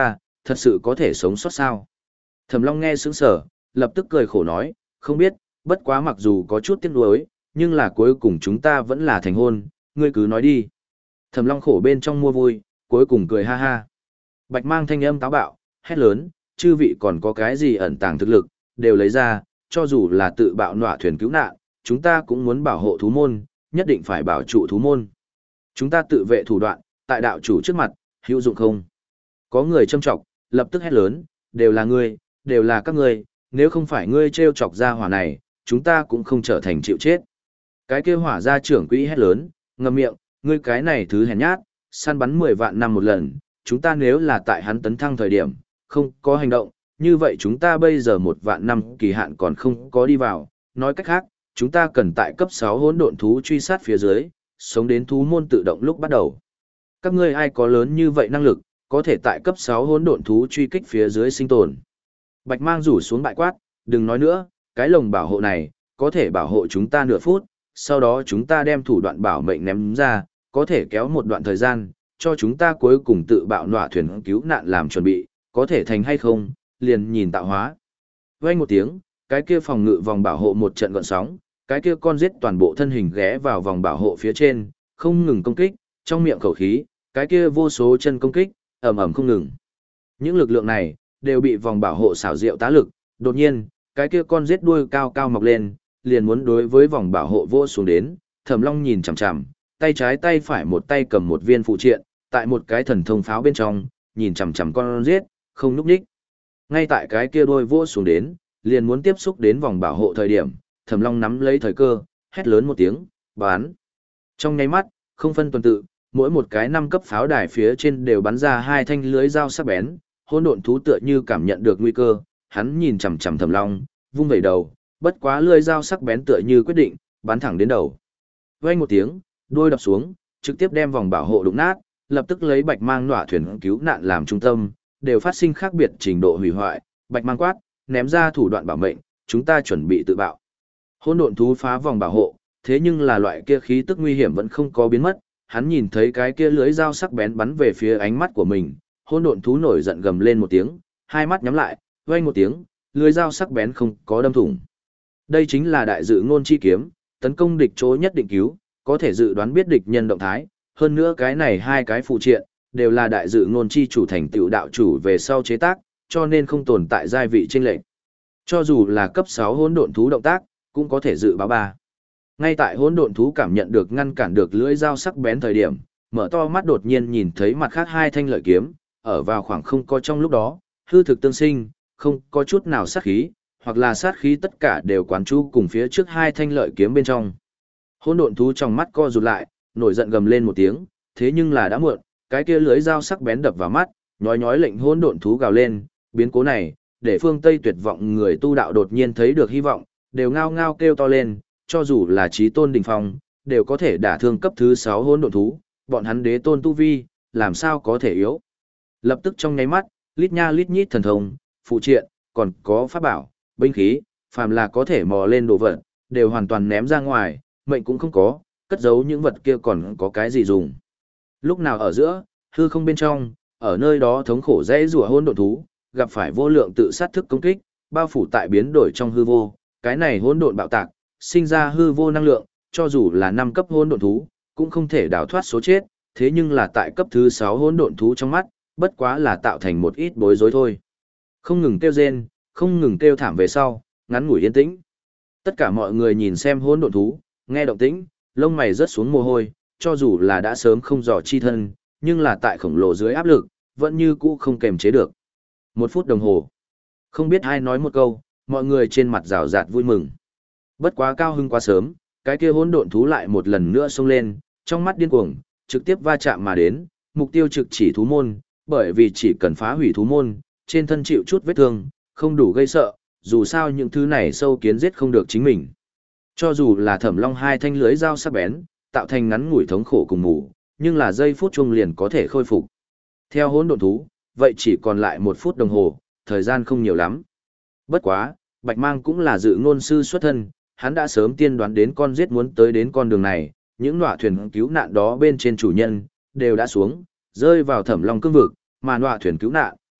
thật sự có thể sống sót sao? Thẩm Long nghe sững sờ, lập tức cười khổ nói, không biết, bất quá mặc dù có chút tiếc nuối, nhưng là cuối cùng chúng ta vẫn là thành hôn, ngươi cứ nói đi. Thẩm Long khổ bên trong mua vui, cuối cùng cười ha ha. Bạch Mang thanh âm táo bạo, hét lớn, chư vị còn có cái gì ẩn tàng thực lực, đều lấy ra, cho dù là tự bạo nọa thuyền cứu nạn, chúng ta cũng muốn bảo hộ thú môn, nhất định phải bảo trụ thú môn. Chúng ta tự vệ thủ đoạn, tại đạo chủ trước mặt, hữu dụng không? Có người châm trọng, lập tức hét lớn, đều là ngươi, đều là các ngươi, nếu không phải ngươi trêu chọc ra hỏa này, chúng ta cũng không trở thành chịu chết. Cái kia hỏa gia trưởng quỹ hét lớn, ngậm miệng, ngươi cái này thứ hèn nhát, săn bắn mười vạn năm một lần, chúng ta nếu là tại hắn tấn thăng thời điểm, không có hành động, như vậy chúng ta bây giờ một vạn năm kỳ hạn còn không có đi vào, nói cách khác, chúng ta cần tại cấp sáu hỗn độn thú truy sát phía dưới, sống đến thú môn tự động lúc bắt đầu. Các ngươi ai có lớn như vậy năng lực, có thể tại cấp sáu hỗn độn thú truy kích phía dưới sinh tồn. Bạch Mang rủ xuống bại quát, đừng nói nữa, cái lồng bảo hộ này, có thể bảo hộ chúng ta nửa phút, sau đó chúng ta đem thủ đoạn bảo mệnh ném ra, có thể kéo một đoạn thời gian, cho chúng ta cuối cùng tự bạo nọa thuyền cứu nạn làm chuẩn bị, có thể thành hay không, liền nhìn tạo hóa. Vang một tiếng, cái kia phòng ngự vòng bảo hộ một trận gợn sóng, cái kia con giết toàn bộ thân hình ghé vào vòng bảo hộ phía trên, không ngừng công kích, trong miệng khẩu khí, cái kia vô số chân công kích, ầm ầm không ngừng. Những lực lượng này đều bị vòng bảo hộ xảo diệu tá lực, đột nhiên, cái kia con giết đuôi cao cao mọc lên, liền muốn đối với vòng bảo hộ vô xuống đến, Thẩm Long nhìn chằm chằm, tay trái tay phải một tay cầm một viên phụ triện, tại một cái thần thông pháo bên trong, nhìn chằm chằm con giết, không núp nhích. Ngay tại cái kia đuôi vô xuống đến, liền muốn tiếp xúc đến vòng bảo hộ thời điểm, Thẩm Long nắm lấy thời cơ, hét lớn một tiếng, bắn. Trong nháy mắt, không phân tuần tự, mỗi một cái năm cấp pháo đài phía trên đều bắn ra hai thanh lưới dao sắc bén, hỗn độn thú tựa như cảm nhận được nguy cơ, hắn nhìn chằm chằm Thẩm Long, vung vẩy đầu, bất quá lưỡi dao sắc bén tựa như quyết định, bắn thẳng đến đầu. Vang một tiếng, đuôi đập xuống, trực tiếp đem vòng bảo hộ đụng nát, lập tức lấy Bạch Mang nọa thuyền cứu nạn làm trung tâm, đều phát sinh khác biệt trình độ hủy hoại, Bạch Mang quát, ném ra thủ đoạn bảo mệnh, chúng ta chuẩn bị tự bạo. Hỗn độn thú phá vòng bảo hộ, thế nhưng là loại kia khí tức nguy hiểm vẫn không có biến mất, hắn nhìn thấy cái kia lưới dao sắc bén bắn về phía ánh mắt của mình, hỗn độn thú nổi giận gầm lên một tiếng, hai mắt nhắm lại, vang một tiếng, lưới dao sắc bén không có đâm thủng. Đây chính là đại dự ngôn chi kiếm, tấn công địch chỗ nhất định cứu, có thể dự đoán biết địch nhân động thái, hơn nữa cái này hai cái phụ triện đều là đại dự ngôn chi chủ thành tựu đạo chủ về sau chế tác, cho nên không tồn tại giai vị chênh lệch. Cho dù là cấp sáu hỗn độn thú động tác, cũng có thể dự báo ba. Ngay tại hỗn độn thú cảm nhận được ngăn cản được lưỡi dao sắc bén thời điểm, mở to mắt đột nhiên nhìn thấy mặt khác hai thanh lợi kiếm, ở vào khoảng không có trong lúc đó, hư thực tương sinh, không có chút nào sát khí, hoặc là sát khí tất cả đều quán chú cùng phía trước hai thanh lợi kiếm bên trong. Hỗn độn thú trong mắt co rụt lại, nổi giận gầm lên một tiếng, thế nhưng là đã muộn, cái kia lưỡi dao sắc bén đập vào mắt, nhói nhói lệnh hỗn độn thú gào lên, biến cố này, để phương Tây tuyệt vọng người tu đạo đột nhiên thấy được hy vọng, đều ngao ngao kêu to lên, cho dù là chí tôn đỉnh phong, đều có thể đả thương cấp thứ sáu hỗn độn thú, bọn hắn đế tôn tu vi, làm sao có thể yếu. Lập tức trong nháy mắt, lít nha lít nhít thần thông, phụ triện, còn có pháp bảo, binh khí, phàm là có thể mò lên đồ vật, đều hoàn toàn ném ra ngoài, mệnh cũng không có, cất giấu những vật kia còn có cái gì dùng. Lúc nào ở giữa, hư không bên trong, ở nơi đó thống khổ dễ rủa hỗn độn thú, gặp phải vô lượng tự sát thức công kích, bao phủ tại biến đổi trong hư vô, cái này hỗn độn bạo tạc, sinh ra hư vô năng lượng, cho dù là năm cấp hỗn độn thú, cũng không thể đào thoát số chết, thế nhưng là tại cấp thứ sáu hỗn độn thú trong mắt, bất quá là tạo thành một ít bối rối thôi. Không ngừng kêu rên, không ngừng kêu thảm về sau, ngắn ngủi yên tĩnh. Tất cả mọi người nhìn xem hỗn độn thú, nghe động tĩnh, lông mày rớt xuống mồ hôi, cho dù là đã sớm không dò chi thân, nhưng là tại khổng lồ dưới áp lực, vẫn như cũ không kềm chế được. Một phút đồng hồ. Không biết ai nói một câu, mọi người trên mặt rào rạt vui mừng. Bất quá cao hưng quá sớm, cái kia hỗn độn thú lại một lần nữa xông lên, trong mắt điên cuồng, trực tiếp va chạm mà đến, mục tiêu trực chỉ thú môn, bởi vì chỉ cần phá hủy thú môn, trên thân chịu chút vết thương, không đủ gây sợ, dù sao những thứ này sâu kiến giết không được chính mình. Cho dù là Thẩm Long hai thanh lưới dao sắc bén, tạo thành ngắn ngủi thống khổ cùng ngủ, nhưng là giây phút chung liền có thể khôi phục. Theo hỗn độn thú, vậy chỉ còn lại một phút đồng hồ, thời gian không nhiều lắm. Bất quá, Bạch Mang cũng là dự ngôn sư xuất thân, hắn đã sớm tiên đoán đến con giết muốn tới đến con đường này, những nọa thuyền cứu nạn đó bên trên chủ nhân, đều đã xuống, rơi vào Thẩm Long cương vực, mà nọa thuyền cứu nạn,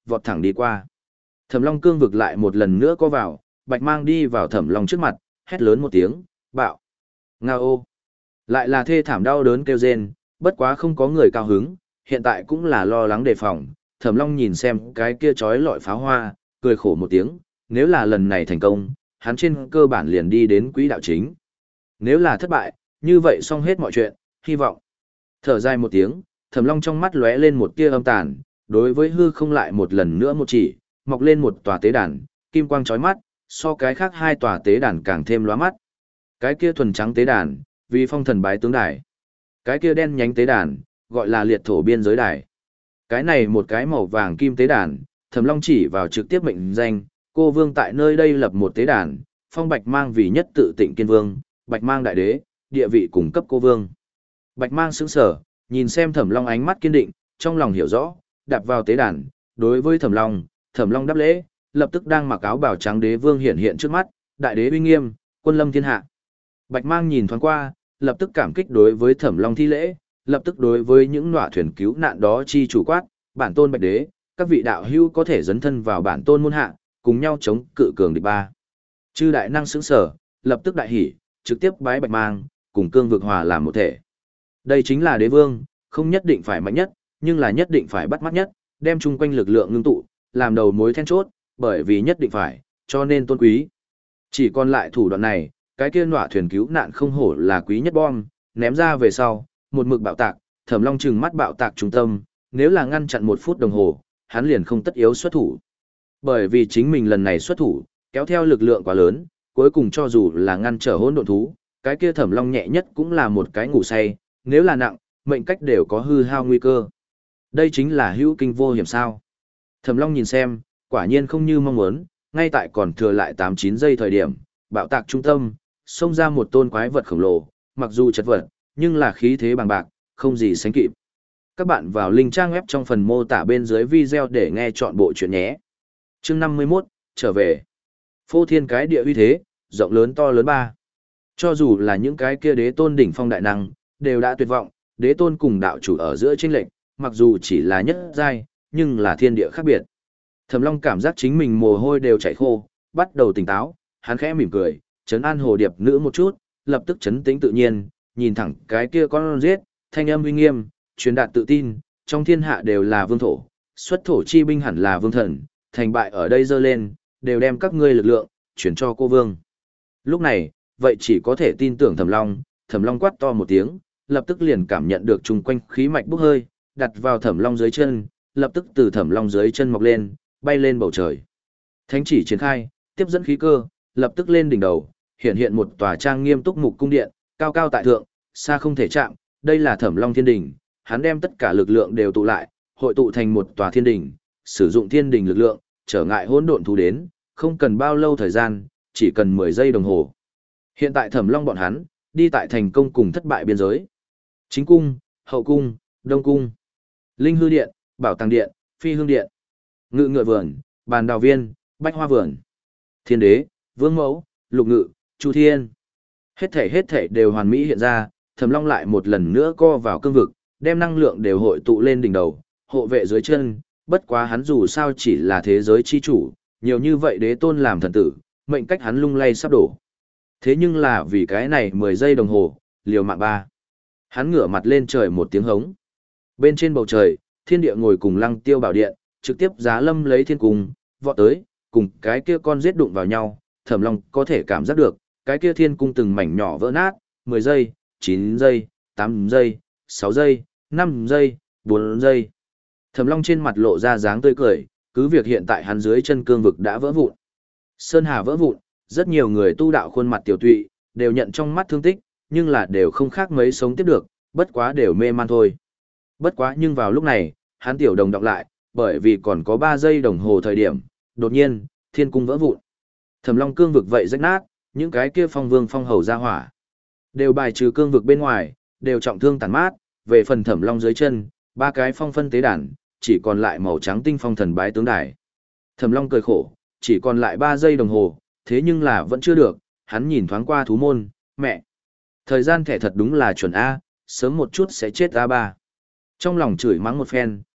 vọt thẳng đi qua. Thẩm Long cương vực lại một lần nữa có vào, Bạch Mang đi vào Thẩm Long trước mặt, hét lớn một tiếng, bạo. Ngao ô. Lại là thê thảm đau đớn kêu rên, bất quá không có người cao hứng, hiện tại cũng là lo lắng đề phòng. Thẩm Long nhìn xem cái kia chói lọi pháo hoa, cười khổ một tiếng, nếu là lần này thành công, hắn trên cơ bản liền đi đến quỹ đạo chính. Nếu là thất bại, như vậy xong hết mọi chuyện, hy vọng. Thở dài một tiếng, Thẩm Long trong mắt lóe lên một tia âm tàn, đối với hư không lại một lần nữa một chỉ, mọc lên một tòa tế đàn, kim quang chói mắt, so cái khác hai tòa tế đàn càng thêm lóa mắt. Cái kia thuần trắng tế đàn, vì phong thần bái tướng đài. Cái kia đen nhánh tế đàn, gọi là liệt thổ biên giới đài. Cái này một cái màu vàng kim tế đàn, Thẩm Long chỉ vào trực tiếp mệnh danh, cô vương tại nơi đây lập một tế đàn, phong Bạch Mang vì nhất tự tịnh kiên vương, Bạch Mang đại đế, địa vị cùng cấp cô vương. Bạch Mang sững sờ, nhìn xem Thẩm Long ánh mắt kiên định, trong lòng hiểu rõ, đạp vào tế đàn, đối với Thẩm Long, Thẩm Long đáp lễ, lập tức đang mặc áo bào trắng đế vương hiện hiện trước mắt, đại đế uy nghiêm, quân lâm thiên hạ. Bạch Mang nhìn thoáng qua, lập tức cảm kích đối với Thẩm Long thi lễ, lập tức đối với những nọa thuyền cứu nạn đó chi chủ quát, bản tôn Bạch đế, các vị đạo hữu có thể dấn thân vào bản tôn môn hạ, cùng nhau chống cự cường địch ba. Chư đại năng sững sở, lập tức đại hỉ, trực tiếp bái Bạch Mang, cùng cương vực hòa làm một thể. Đây chính là đế vương, không nhất định phải mạnh nhất, nhưng là nhất định phải bắt mắt nhất, đem chung quanh lực lượng ngưng tụ, làm đầu mối then chốt, bởi vì nhất định phải, cho nên tôn quý. Chỉ còn lại thủ đoạn này, cái kia nọa thuyền cứu nạn không hổ là quý nhất bom, ném ra về sau, một mực bạo tạc, Thẩm Long trừng mắt bạo tạc trung tâm, nếu là ngăn chặn một phút đồng hồ, hắn liền không tất yếu xuất thủ. Bởi vì chính mình lần này xuất thủ, kéo theo lực lượng quá lớn, cuối cùng cho dù là ngăn trở hỗn độn thú, cái kia Thẩm Long nhẹ nhất cũng là một cái ngủ say, nếu là nặng, mệnh cách đều có hư hao nguy cơ. Đây chính là hữu kinh vô hiểm sao. Thẩm Long nhìn xem, quả nhiên không như mong muốn, ngay tại còn thừa lại tám chín giây thời điểm, bạo tạc trung tâm, xông ra một tôn quái vật khổng lồ, mặc dù chật vật, nhưng là khí thế bằng bạc, không gì sánh kịp. Các bạn vào link trang web trong phần mô tả bên dưới video để nghe chọn bộ chuyện nhé. Chương năm mươi mốt, trở về. Phô thiên cái địa uy thế, rộng lớn to lớn ba. Cho dù là những cái kia đế tôn đỉnh phong đại năng, đều đã tuyệt vọng, đế tôn cùng đạo chủ ở giữa chênh lệch, mặc dù chỉ là nhất giai, nhưng là thiên địa khác biệt. Thẩm Long cảm giác chính mình mồ hôi đều chảy khô, bắt đầu tỉnh táo, hắn khẽ mỉm cười, trấn an hồ điệp nữ một chút, lập tức trấn tĩnh tự nhiên, nhìn thẳng cái kia con giết, thanh âm uy nghiêm, truyền đạt tự tin, trong thiên hạ đều là vương thổ, xuất thổ chi binh hẳn là vương thần, thành bại ở đây dơ lên, đều đem các ngươi lực lượng chuyển cho cô vương. Lúc này, vậy chỉ có thể tin tưởng Thẩm Long, Thẩm Long quát to một tiếng, lập tức liền cảm nhận được chung quanh khí mạch bốc hơi, đặt vào Thẩm Long dưới chân, lập tức từ Thẩm Long dưới chân mọc lên, bay lên bầu trời. Thánh chỉ triển khai, tiếp dẫn khí cơ, lập tức lên đỉnh đầu, hiện hiện một tòa trang nghiêm túc mục cung điện, cao cao tại thượng, xa không thể chạm, đây là Thẩm Long Thiên Đỉnh, hắn đem tất cả lực lượng đều tụ lại, hội tụ thành một tòa thiên đỉnh, sử dụng thiên đỉnh lực lượng, trở ngại hỗn độn thú đến, không cần bao lâu thời gian, chỉ cần mười giây đồng hồ. Hiện tại Thẩm Long bọn hắn, đi tại thành công cùng thất bại biên giới. Chính cung, hậu cung, đông cung, linh hư điện, bảo tàng điện, phi hương điện, ngự ngựa vườn, bàn đào viên, bách hoa vườn, thiên đế, vương mẫu, lục ngự, chu thiên. Hết thể hết thể đều hoàn mỹ hiện ra, Thẩm Long lại một lần nữa co vào cương vực, đem năng lượng đều hội tụ lên đỉnh đầu, hộ vệ dưới chân, bất quá hắn dù sao chỉ là thế giới chi chủ, nhiều như vậy đế tôn làm thần tử, mệnh cách hắn lung lay sắp đổ. Thế nhưng là vì cái này mười giây đồng hồ, liều mạng ba. Hắn ngửa mặt lên trời một tiếng hống. Bên trên bầu trời, thiên địa ngồi cùng lăng tiêu bảo điện, trực tiếp giá lâm lấy thiên cung, vọt tới, cùng cái kia con giết đụng vào nhau, Thẩm Long có thể cảm giác được, cái kia thiên cung từng mảnh nhỏ vỡ nát, mười giây, chín giây, tám giây, sáu giây, năm giây, bốn giây. Thẩm Long trên mặt lộ ra dáng tươi cười, cứ việc hiện tại hắn dưới chân cương vực đã vỡ vụn. Sơn hà vỡ vụn, rất nhiều người tu đạo khuôn mặt tiểu tụy, đều nhận trong mắt thương tích, nhưng là đều không khác mấy sống tiếp được, bất quá đều mê man thôi. Bất quá nhưng vào lúc này, hắn tiểu đồng đọc lại, bởi vì còn có ba giây đồng hồ thời điểm, đột nhiên, thiên cung vỡ vụn. Thẩm Long cương vực vậy rách nát, những cái kia phong vương phong hầu ra hỏa, đều bài trừ cương vực bên ngoài, đều trọng thương tàn mát, về phần Thẩm Long dưới chân, ba cái phong phân tế đàn, chỉ còn lại màu trắng tinh phong thần bái tướng đài. Thẩm Long cười khổ, chỉ còn lại ba giây đồng hồ, thế nhưng là vẫn chưa được, hắn nhìn thoáng qua thú môn, mẹ. Thời gian thẻ thật đúng là chuẩn A, sớm một chút sẽ chết A ba. Trong lòng chửi mắng một phen,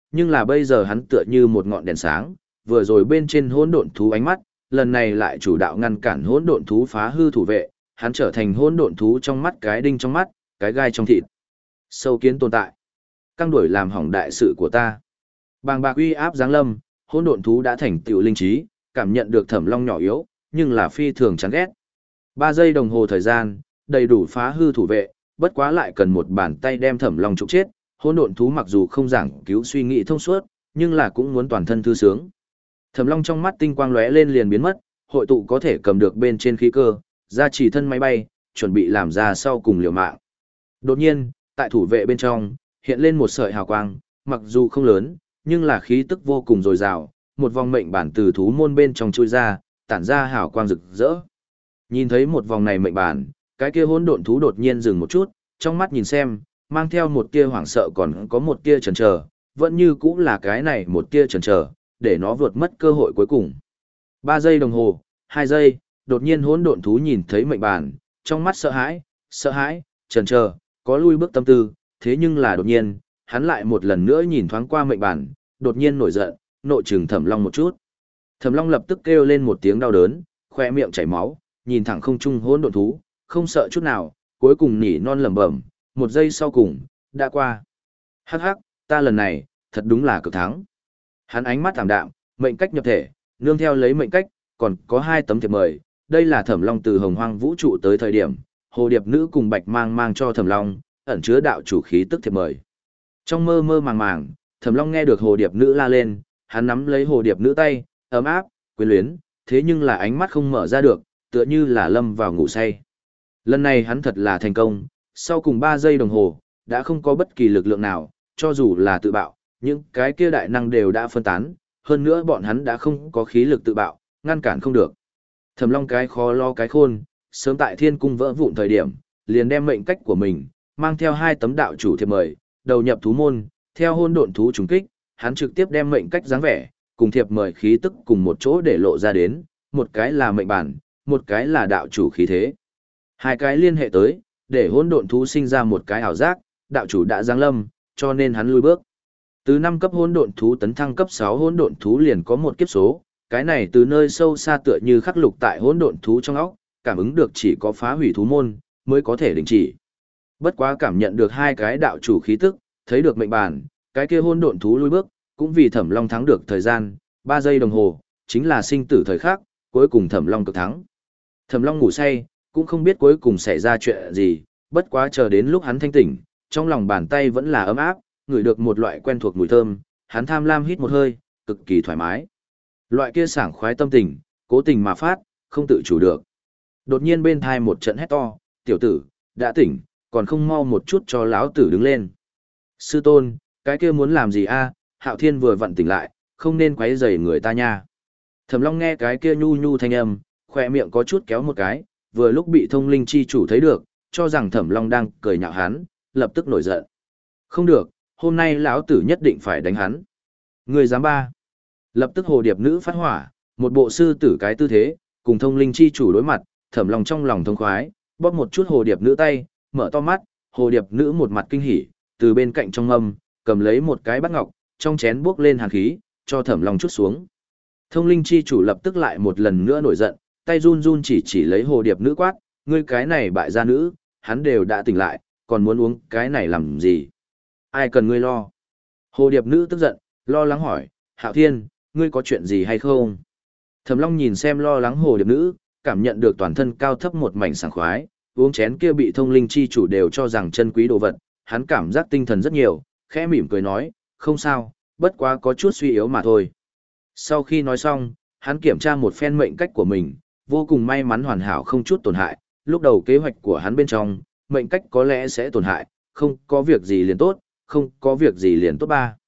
nhưng là bây giờ hắn tựa như một ngọn đèn sáng, vừa rồi bên trên hỗn độn thú ánh mắt, lần này lại chủ đạo ngăn cản hỗn độn thú phá hư thủ vệ, hắn trở thành hỗn độn thú trong mắt cái đinh trong mắt, cái gai trong thịt. Sâu kiến tồn tại, căng đuổi làm hỏng đại sự của ta. Bàng bạc uy áp giáng lâm, hỗn độn thú đã thành tựu linh trí, cảm nhận được Thẩm Long nhỏ yếu, nhưng là phi thường chán ghét. Ba giây đồng hồ thời gian, đầy đủ phá hư thủ vệ, bất quá lại cần một bàn tay đem Thẩm Long trục chết. Hỗn độn thú mặc dù không giảng cứu suy nghĩ thông suốt, nhưng là cũng muốn toàn thân thư sướng. Thẩm Long trong mắt tinh quang lóe lên liền biến mất, hội tụ có thể cầm được bên trên khí cơ, ra chỉ thân máy bay, chuẩn bị làm ra sau cùng liều mạng. Đột nhiên, tại thủ vệ bên trong, hiện lên một sợi hào quang, mặc dù không lớn, nhưng là khí tức vô cùng dồi dào, một vòng mệnh bản từ thú môn bên trong chui ra, tản ra hào quang rực rỡ. Nhìn thấy một vòng này mệnh bản, cái kia hỗn độn thú đột nhiên dừng một chút, trong mắt nhìn xem, mang theo một tia hoảng sợ còn có một tia chần chờ, vẫn như cũng là cái này một tia chần chờ, để nó vượt mất cơ hội cuối cùng. Ba giây đồng hồ, hai giây, đột nhiên hỗn độn thú nhìn thấy mệnh bản, trong mắt sợ hãi, sợ hãi, chần chờ, có lui bước tâm tư, thế nhưng là đột nhiên, hắn lại một lần nữa nhìn thoáng qua mệnh bản, đột nhiên nổi giận, nội trừng Thẩm Long một chút. Thẩm Long lập tức kêu lên một tiếng đau đớn, khoe miệng chảy máu, nhìn thẳng không trung hỗn độn thú, không sợ chút nào, cuối cùng nỉ non lẩm bẩm, một giây sau cùng, đã qua. Hắc hắc, ta lần này, thật đúng là cực thắng. Hắn ánh mắt thảm đạm, mệnh cách nhập thể, nương theo lấy mệnh cách, còn có hai tấm thiệp mời. Đây là Thẩm Long từ Hồng Hoang vũ trụ tới thời điểm, Hồ Điệp Nữ cùng Bạch Mang mang cho Thẩm Long, ẩn chứa đạo chủ khí tức thiệp mời. Trong mơ mơ màng màng, Thẩm Long nghe được Hồ Điệp Nữ la lên, hắn nắm lấy Hồ Điệp Nữ tay, ấm áp, quyến luyến, thế nhưng là ánh mắt không mở ra được, tựa như là lâm vào ngủ say. Lần này hắn thật là thành công, sau cùng ba giây đồng hồ, đã không có bất kỳ lực lượng nào, cho dù là tự bạo, những cái kia đại năng đều đã phân tán, hơn nữa bọn hắn đã không có khí lực tự bạo, ngăn cản không được. Thẩm Long cái khó lo cái khôn, sớm tại thiên cung vỡ vụn thời điểm, liền đem mệnh cách của mình, mang theo hai tấm đạo chủ thiệp mời, đầu nhập thú môn, theo hôn độn thú trùng kích, hắn trực tiếp đem mệnh cách dáng vẻ, cùng thiệp mời khí tức cùng một chỗ để lộ ra đến, một cái là mệnh bản, một cái là đạo chủ khí thế. Hai cái liên hệ tới, để hỗn độn thú sinh ra một cái ảo giác, đạo chủ đã giáng lâm, cho nên hắn lui bước. Từ năm cấp hỗn độn thú tấn thăng cấp sáu hỗn độn thú liền có một kiếp số, cái này từ nơi sâu xa tựa như khắc lục tại hỗn độn thú trong óc, cảm ứng được chỉ có phá hủy thú môn mới có thể đình chỉ. Bất quá cảm nhận được hai cái đạo chủ khí tức, thấy được mệnh bản, cái kia hỗn độn thú lui bước, cũng vì Thẩm Long thắng được thời gian, ba giây đồng hồ, chính là sinh tử thời khắc, cuối cùng Thẩm Long cực thắng. Thẩm Long ngủ say, cũng không biết cuối cùng xảy ra chuyện gì, bất quá chờ đến lúc hắn thanh tỉnh, trong lòng bàn tay vẫn là ấm áp, ngửi được một loại quen thuộc mùi thơm, hắn tham lam hít một hơi, cực kỳ thoải mái. Loại kia sảng khoái tâm tình, cố tình mà phát, không tự chủ được. Đột nhiên bên thai một trận hét to, tiểu tử, đã tỉnh, còn không mau một chút cho lão tử đứng lên. Sư tôn, cái kia muốn làm gì a? Hạo Thiên vừa vặn tỉnh lại, không nên quấy rầy người ta nha. Thẩm Long nghe cái kia nhu nhu thanh âm, khỏe miệng có chút kéo một cái, vừa lúc bị thông linh chi chủ thấy được, cho rằng Thẩm Long đang cười nhạo hắn, lập tức nổi giận. Không được, hôm nay lão tử nhất định phải đánh hắn. Người dám ba. Lập tức hồ điệp nữ phát hỏa, một bộ sư tử cái tư thế, cùng thông linh chi chủ đối mặt, Thẩm Long trong lòng thông khoái, bóp một chút hồ điệp nữ tay, mở to mắt, hồ điệp nữ một mặt kinh hỉ, từ bên cạnh trong mâm, cầm lấy một cái bát ngọc, trong chén bước lên hàn khí, cho Thẩm Long chút xuống. Thông linh chi chủ lập tức lại một lần nữa nổi giận, tay run run chỉ chỉ lấy hồ điệp nữ quát, ngươi cái này bại gia nữ, hắn đều đã tỉnh lại, còn muốn uống cái này làm gì? Ai cần ngươi lo? Hồ điệp nữ tức giận, lo lắng hỏi, Hạo Thiên, ngươi có chuyện gì hay không? Thẩm Long nhìn xem lo lắng hồ điệp nữ, cảm nhận được toàn thân cao thấp một mảnh sảng khoái, uống chén kia bị thông linh chi chủ đều cho rằng chân quý đồ vật, hắn cảm giác tinh thần rất nhiều, khẽ mỉm cười nói, không sao, bất quá có chút suy yếu mà thôi. Sau khi nói xong, hắn kiểm tra một phen mệnh cách của mình, vô cùng may mắn hoàn hảo không chút tổn hại, lúc đầu kế hoạch của hắn bên trong, mệnh cách có lẽ sẽ tổn hại, không có việc gì liền tốt, không có việc gì liền tốt ba.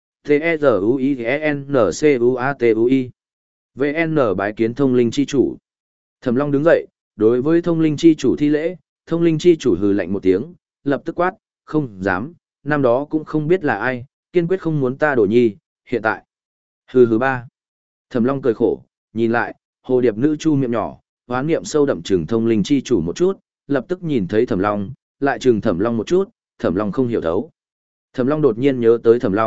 T-E-Z-U-I-N-C-U-A-T-U-I vê en bái kiến thông linh chi chủ. Thẩm Long đứng dậy, đối với thông linh chi chủ thi lễ, thông linh chi chủ hừ lạnh một tiếng, lập tức quát, không dám, năm đó cũng không biết là ai, kiên quyết không muốn ta đổ nhi, hiện tại. Hừ hừ ba. Thẩm Long cười khổ, nhìn lại, hồ điệp nữ chu miệng nhỏ, hoán niệm sâu đậm trừng thông linh chi chủ một chút, lập tức nhìn thấy Thẩm Long, lại trừng Thẩm Long một chút, Thẩm Long không hiểu thấu. Thẩm Long đột nhiên nhớ tới Thẩm Long,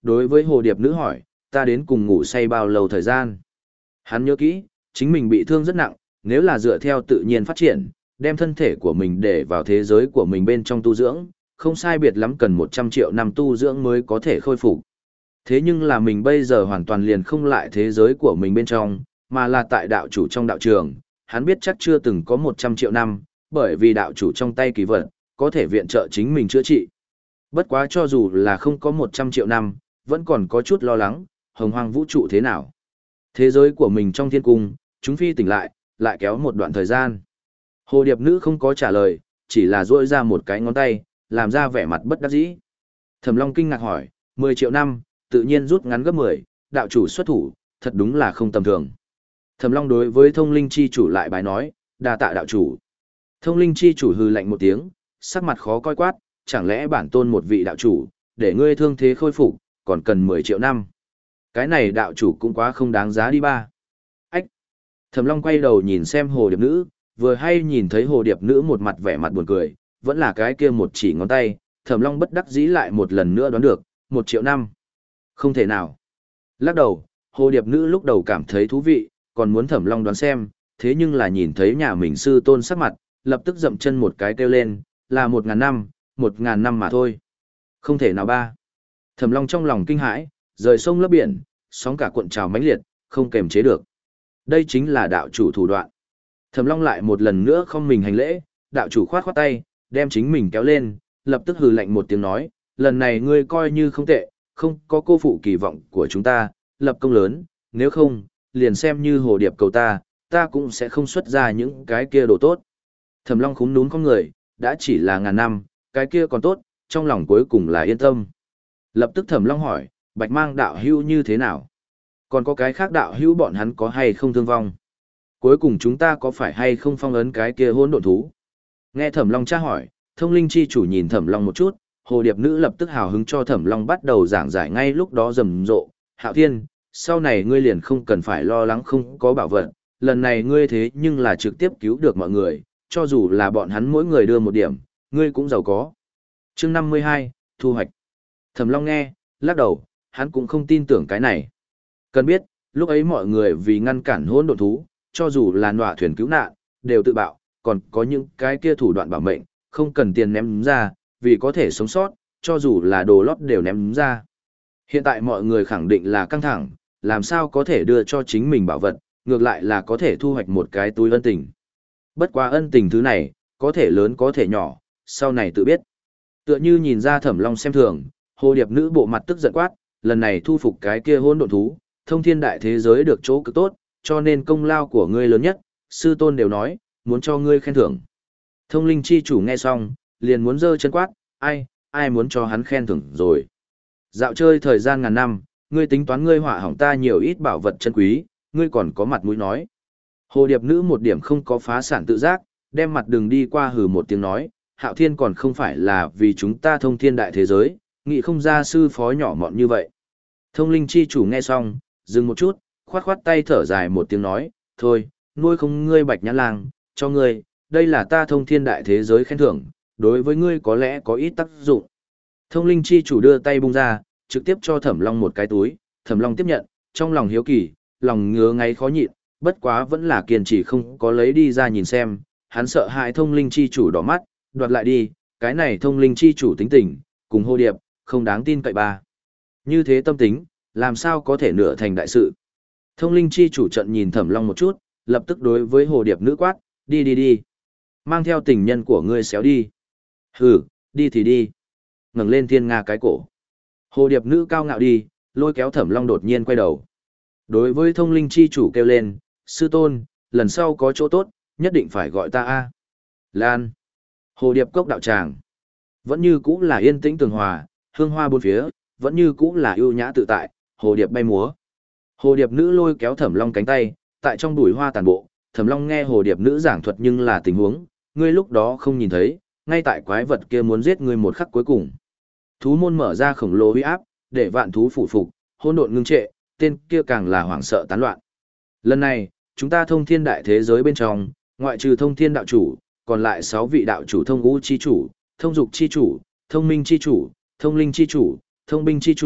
đối với hồ điệp nữ hỏi, ta đến cùng ngủ say bao lâu thời gian. Hắn nhớ kỹ, chính mình bị thương rất nặng, nếu là dựa theo tự nhiên phát triển, đem thân thể của mình để vào thế giới của mình bên trong tu dưỡng, không sai biệt lắm cần một trăm triệu năm tu dưỡng mới có thể khôi phục. Thế nhưng là mình bây giờ hoàn toàn liền không lại thế giới của mình bên trong, mà là tại đạo chủ trong đạo trường, hắn biết chắc chưa từng có một trăm triệu năm, bởi vì đạo chủ trong tay kỳ vật, có thể viện trợ chính mình chữa trị. Bất quá cho dù là không có một trăm triệu năm, vẫn còn có chút lo lắng, hồng hoang vũ trụ thế nào. Thế giới của mình trong thiên cung, chúng phi tỉnh lại, lại kéo một đoạn thời gian. Hồ điệp nữ không có trả lời, chỉ là duỗi ra một cái ngón tay, làm ra vẻ mặt bất đắc dĩ. Thẩm Long kinh ngạc hỏi, mười triệu năm, tự nhiên rút ngắn gấp mười, đạo chủ xuất thủ, thật đúng là không tầm thường. Thẩm Long đối với thông linh chi chủ lại bài nói, đa tạ đạo chủ. Thông linh chi chủ hừ lạnh một tiếng, sắc mặt khó coi quát, chẳng lẽ bản tôn một vị đạo chủ, để ngươi thương thế khôi phục, còn cần mười triệu năm. Cái này đạo chủ cũng quá không đáng giá đi ba. Ách! Thẩm Long quay đầu nhìn xem hồ điệp nữ, vừa hay nhìn thấy hồ điệp nữ một mặt vẻ mặt buồn cười, vẫn là cái kia một chỉ ngón tay, Thẩm Long bất đắc dĩ lại một lần nữa đoán được, một triệu năm. Không thể nào. Lắc đầu, hồ điệp nữ lúc đầu cảm thấy thú vị, còn muốn Thẩm Long đoán xem, thế nhưng là nhìn thấy nhà mình sư tôn sắc mặt, lập tức dậm chân một cái kêu lên, là một ngàn năm, một ngàn năm mà thôi. Không thể nào ba. Thẩm Long trong lòng kinh hãi, rời sông lấp biển, sóng cả cuộn trào mãnh liệt, không kềm chế được. Đây chính là đạo chủ thủ đoạn. Thẩm Long lại một lần nữa không mình hành lễ, đạo chủ khoát khoát tay, đem chính mình kéo lên, lập tức hừ lạnh một tiếng nói, lần này ngươi coi như không tệ, không có cô phụ kỳ vọng của chúng ta, lập công lớn, nếu không, liền xem như hồ điệp cầu ta, ta cũng sẽ không xuất ra những cái kia đồ tốt. Thẩm Long khúm núm con người, đã chỉ là ngàn năm, cái kia còn tốt, trong lòng cuối cùng là yên tâm. Lập tức Thẩm Long hỏi, Bạch Mang đạo hữu như thế nào? Còn có cái khác đạo hữu bọn hắn có hay không thương vong? Cuối cùng chúng ta có phải hay không phong ấn cái kia hỗn độn thú? Nghe Thẩm Long tra hỏi, thông linh chi chủ nhìn Thẩm Long một chút, hồ điệp nữ lập tức hào hứng cho Thẩm Long bắt đầu giảng giải ngay lúc đó rầm rộ. Hạo Thiên, sau này ngươi liền không cần phải lo lắng không có bảo vật, lần này ngươi thế nhưng là trực tiếp cứu được mọi người, cho dù là bọn hắn mỗi người đưa một điểm, ngươi cũng giàu có. Chương năm mươi hai, thu hoạch. Thẩm Long nghe, lắc đầu, hắn cũng không tin tưởng cái này. Cần biết, lúc ấy mọi người vì ngăn cản hỗn độn thú, cho dù là nọa thuyền cứu nạn, đều tự bạo, còn có những cái kia thủ đoạn bảo mệnh, không cần tiền ném ra, vì có thể sống sót, cho dù là đồ lót đều ném ra. Hiện tại mọi người khẳng định là căng thẳng, làm sao có thể đưa cho chính mình bảo vật, ngược lại là có thể thu hoạch một cái túi ân tình. Bất quá ân tình thứ này, có thể lớn có thể nhỏ, sau này tự biết. Tựa như nhìn ra Thẩm Long xem thường, hồ điệp nữ bộ mặt tức giận quát, lần này thu phục cái kia hỗn độn thú, thông thiên đại thế giới được chỗ cực tốt, cho nên công lao của ngươi lớn nhất, sư tôn đều nói, muốn cho ngươi khen thưởng. Thông linh chi chủ nghe xong, liền muốn giơ chân quát, ai, ai muốn cho hắn khen thưởng rồi. Dạo chơi thời gian ngàn năm, ngươi tính toán ngươi họa hỏng ta nhiều ít bảo vật chân quý, ngươi còn có mặt mũi nói. Hồ điệp nữ một điểm không có phá sản tự giác, đem mặt đường đi qua hừ một tiếng nói, Hạo Thiên còn không phải là vì chúng ta thông thiên đại thế giới, nghĩ không ra sư phó nhỏ mọn như vậy. Thông linh chi chủ nghe xong, dừng một chút, khoát khoát tay thở dài một tiếng nói, thôi, nuôi không ngươi bạch nhãn lang, cho ngươi, đây là ta thông thiên đại thế giới khen thưởng, đối với ngươi có lẽ có ít tác dụng. Thông linh chi chủ đưa tay bung ra, trực tiếp cho Thẩm Long một cái túi, Thẩm Long tiếp nhận, trong lòng hiếu kỳ, lòng ngứa ngáy khó nhịn, bất quá vẫn là kiên trì không có lấy đi ra nhìn xem, hắn sợ hại thông linh chi chủ đỏ mắt, đoạt lại đi, cái này thông linh chi chủ tính tình, cùng hồ điệp, không đáng tin cậy ba. Như thế tâm tính, làm sao có thể nửa thành đại sự. Thông linh chi chủ trận nhìn Thẩm Long một chút, lập tức đối với hồ điệp nữ quát, đi đi đi. Mang theo tình nhân của ngươi xéo đi. Hừ, đi thì đi. Ngẩng lên thiên nga cái cổ. Hồ điệp nữ cao ngạo đi, lôi kéo Thẩm Long đột nhiên quay đầu. Đối với thông linh chi chủ kêu lên, sư tôn, lần sau có chỗ tốt, nhất định phải gọi ta a. Lan. Hồ điệp cốc đạo tràng. Vẫn như cũ là yên tĩnh tường hòa, hương hoa bốn phía, vẫn như cũ là ưu nhã tự tại, hồ điệp bay múa. Hồ điệp nữ lôi kéo Thẩm Long cánh tay, tại trong bụi hoa tàn bộ, Thẩm Long nghe hồ điệp nữ giảng thuật nhưng là tình huống, ngươi lúc đó không nhìn thấy, ngay tại quái vật kia muốn giết ngươi một khắc cuối cùng. Thú môn mở ra khổng lồ uy áp, để vạn thú phủ phục, hỗn độn ngưng trệ, tên kia càng là hoảng sợ tán loạn. Lần này, chúng ta thông thiên đại thế giới bên trong, ngoại trừ thông thiên đạo chủ, còn lại sáu vị đạo chủ thông ngũ chi chủ, thông dục chi chủ, thông minh chi chủ, thông linh chi chủ, thông binh chi chủ,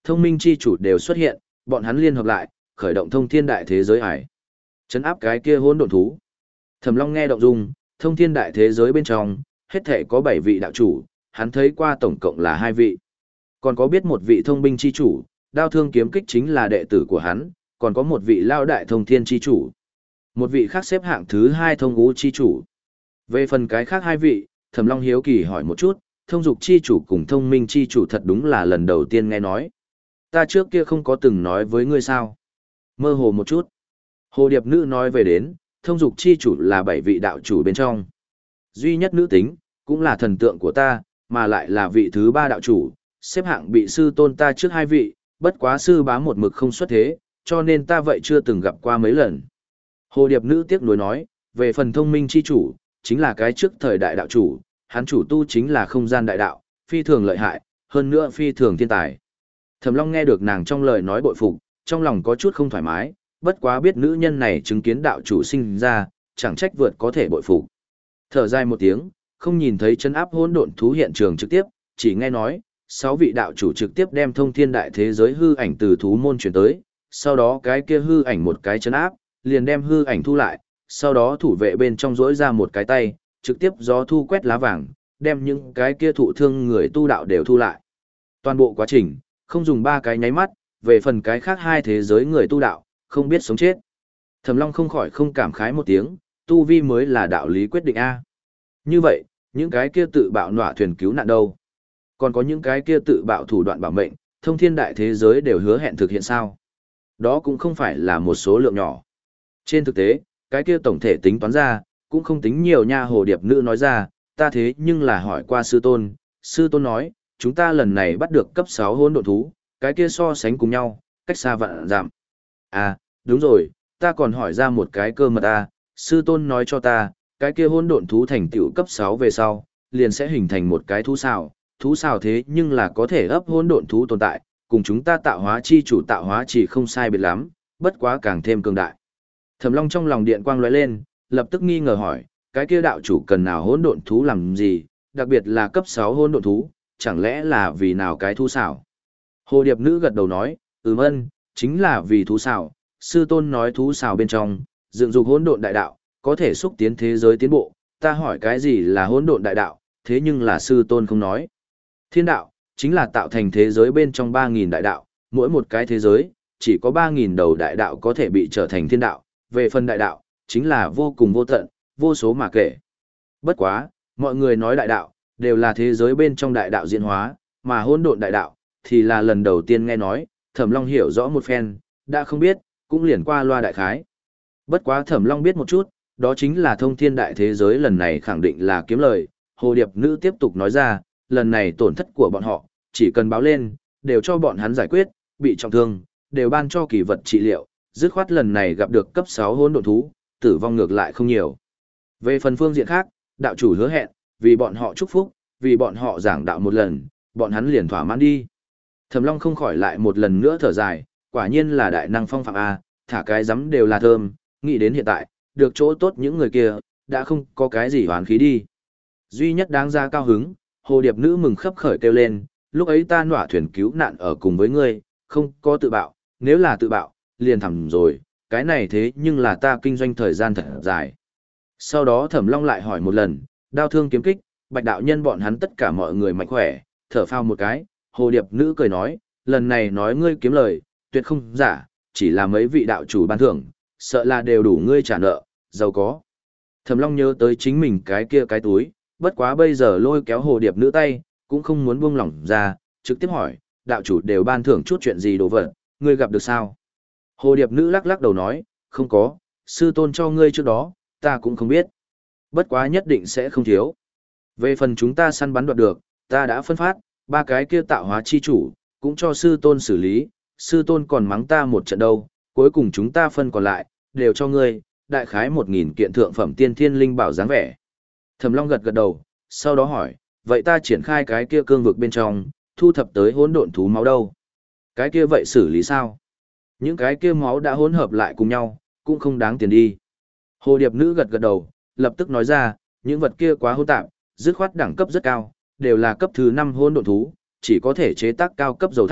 thông minh chi chủ đều xuất hiện, bọn hắn liên hợp lại, khởi động thông thiên đại thế giới ải. Chấn áp cái kia hỗn độn thú. Thẩm Long nghe động dung, thông thiên đại thế giới bên trong, hết thể có bảy vị đạo chủ, hắn thấy qua tổng cộng là hai vị. Còn có biết một vị thông binh chi chủ, đao thương kiếm kích chính là đệ tử của hắn, còn có một vị lao đại thông thiên chi chủ. Một vị khác xếp hạng thứ hai thông ngũ chi chủ. Về phần cái khác hai vị, Thẩm Long hiếu kỳ hỏi một chút, thông dục chi chủ cùng thông minh chi chủ thật đúng là lần đầu tiên nghe nói. Ta trước kia không có từng nói với ngươi sao. Mơ hồ một chút. Hồ Điệp Nữ nói về đến, thông dục chi chủ là bảy vị đạo chủ bên trong. Duy nhất nữ tính, cũng là thần tượng của ta, mà lại là vị thứ ba đạo chủ, xếp hạng bị sư tôn ta trước hai vị, bất quá sư bá một mực không xuất thế, cho nên ta vậy chưa từng gặp qua mấy lần. Hồ Điệp Nữ tiếc nuối nói, về phần thông minh chi chủ, chính là cái trước thời đại đạo chủ, hắn chủ tu chính là không gian đại đạo, phi thường lợi hại, hơn nữa phi thường thiên tài. Thẩm Long nghe được nàng trong lời nói bội phục, trong lòng có chút không thoải mái, bất quá biết nữ nhân này chứng kiến đạo chủ sinh ra, chẳng trách vượt có thể bội phục. Thở dài một tiếng, không nhìn thấy chân áp hỗn độn thú hiện trường trực tiếp, chỉ nghe nói, sáu vị đạo chủ trực tiếp đem thông thiên đại thế giới hư ảnh từ thú môn chuyển tới, sau đó cái kia hư ảnh một cái chân áp, liền đem hư ảnh thu lại, sau đó thủ vệ bên trong rỗi ra một cái tay, trực tiếp gió thu quét lá vàng, đem những cái kia thụ thương người tu đạo đều thu lại. Toàn bộ quá trình, không dùng ba cái nháy mắt, về phần cái khác hai thế giới người tu đạo, không biết sống chết. Thẩm Long không khỏi không cảm khái một tiếng, tu vi mới là đạo lý quyết định A. Như vậy, những cái kia tự bạo nọa thuyền cứu nạn đâu? Còn có những cái kia tự bạo thủ đoạn bảo mệnh, thông thiên đại thế giới đều hứa hẹn thực hiện sao? Đó cũng không phải là một số lượng nhỏ. Trên thực tế, cái kia tổng thể tính toán ra, cũng không tính nhiều nha. Hồ Điệp Nữ nói ra, ta thế nhưng là hỏi qua sư tôn, sư tôn nói, chúng ta lần này bắt được cấp sáu hỗn độn thú, cái kia so sánh cùng nhau, cách xa vạn dặm. À, đúng rồi, ta còn hỏi ra một cái cơ mật à, sư tôn nói cho ta, cái kia hỗn độn thú thành tựu cấp sáu về sau, liền sẽ hình thành một cái thú xào, thú xào thế nhưng là có thể ấp hỗn độn thú tồn tại, cùng chúng ta tạo hóa chi chủ tạo hóa chỉ không sai biệt lắm, bất quá càng thêm cường đại. Thẩm Long trong lòng điện quang lóe lên, lập tức nghi ngờ hỏi, cái kia đạo chủ cần nào hỗn độn thú làm gì, đặc biệt là cấp sáu hỗn độn thú, chẳng lẽ là vì nào cái thú xảo? Hồ Điệp Nữ gật đầu nói, ừm ân, chính là vì thú xảo, sư tôn nói thú xảo bên trong, dựng dục hỗn độn đại đạo, có thể xúc tiến thế giới tiến bộ, ta hỏi cái gì là hỗn độn đại đạo, thế nhưng là sư tôn không nói. Thiên đạo, chính là tạo thành thế giới bên trong ba nghìn đại đạo, mỗi một cái thế giới, chỉ có ba nghìn đầu đại đạo có thể bị trở thành thiên đạo, về phần đại đạo, chính là vô cùng vô tận, vô số mà kể. Bất quá, mọi người nói đại đạo, đều là thế giới bên trong đại đạo diễn hóa, mà hỗn độn đại đạo, thì là lần đầu tiên nghe nói, Thẩm Long hiểu rõ một phen, đã không biết, cũng liền qua loa đại khái. Bất quá Thẩm Long biết một chút, đó chính là thông thiên đại thế giới lần này khẳng định là kiếm lời. Hồ Điệp Nữ tiếp tục nói ra, lần này tổn thất của bọn họ, chỉ cần báo lên, đều cho bọn hắn giải quyết, bị trọng thương, đều ban cho kỳ vật trị liệu, dứt khoát lần này gặp được cấp sáu hỗn độn thú, tử vong ngược lại không nhiều. Về phần phương diện khác, đạo chủ hứa hẹn, vì bọn họ chúc phúc, vì bọn họ giảng đạo một lần, bọn hắn liền thỏa mãn đi. Thẩm Long không khỏi lại một lần nữa thở dài, quả nhiên là đại năng phong phạm A, thả cái giấm đều là thơm, nghĩ đến hiện tại, được chỗ tốt những người kia, đã không có cái gì hoán khí đi. Duy nhất đáng ra cao hứng, Hồ Điệp Nữ mừng khấp khởi kêu lên, lúc ấy ta nọa thuyền cứu nạn ở cùng với ngươi, không có tự bạo, nếu là tự bạo, liền thẳng rồi, cái này thế nhưng là ta kinh doanh thời gian thật dài. Sau đó Thẩm Long lại hỏi một lần, đao thương kiếm kích, Bạch đạo nhân bọn hắn tất cả mọi người mạnh khỏe, thở phào một cái, Hồ Điệp Nữ cười nói, lần này nói ngươi kiếm lời, tuyệt không giả, chỉ là mấy vị đạo chủ ban thưởng, sợ là đều đủ ngươi trả nợ, giàu có. Thẩm Long nhớ tới chính mình cái kia cái túi, bất quá bây giờ lôi kéo Hồ Điệp Nữ tay, cũng không muốn buông lỏng ra, trực tiếp hỏi, đạo chủ đều ban thưởng chút chuyện gì đồ vật, ngươi gặp được sao? Hồ Điệp Nữ lắc lắc đầu nói, không có, sư tôn cho ngươi trước đó, ta cũng không biết. Bất quá nhất định sẽ không thiếu. Về phần chúng ta săn bắn đoạt được, ta đã phân phát, ba cái kia tạo hóa chi chủ, cũng cho sư tôn xử lý, sư tôn còn mắng ta một trận đâu, cuối cùng chúng ta phân còn lại, đều cho ngươi, đại khái một nghìn kiện thượng phẩm tiên thiên linh bảo dáng vẻ. Thẩm Long gật gật đầu, sau đó hỏi, vậy ta triển khai cái kia cương vực bên trong, thu thập tới hỗn độn thú máu đâu? Cái kia vậy xử lý sao? Những cái kia máu đã hỗn hợp lại cùng nhau, cũng không đáng tiền đi. Hồ Điệp Nữ gật gật đầu, lập tức nói ra, những vật kia quá hỗn tạp, dứt khoát đẳng cấp rất cao, đều là cấp thứ năm hỗn độn thú, chỉ có thể chế tác cao cấp dầu tháp,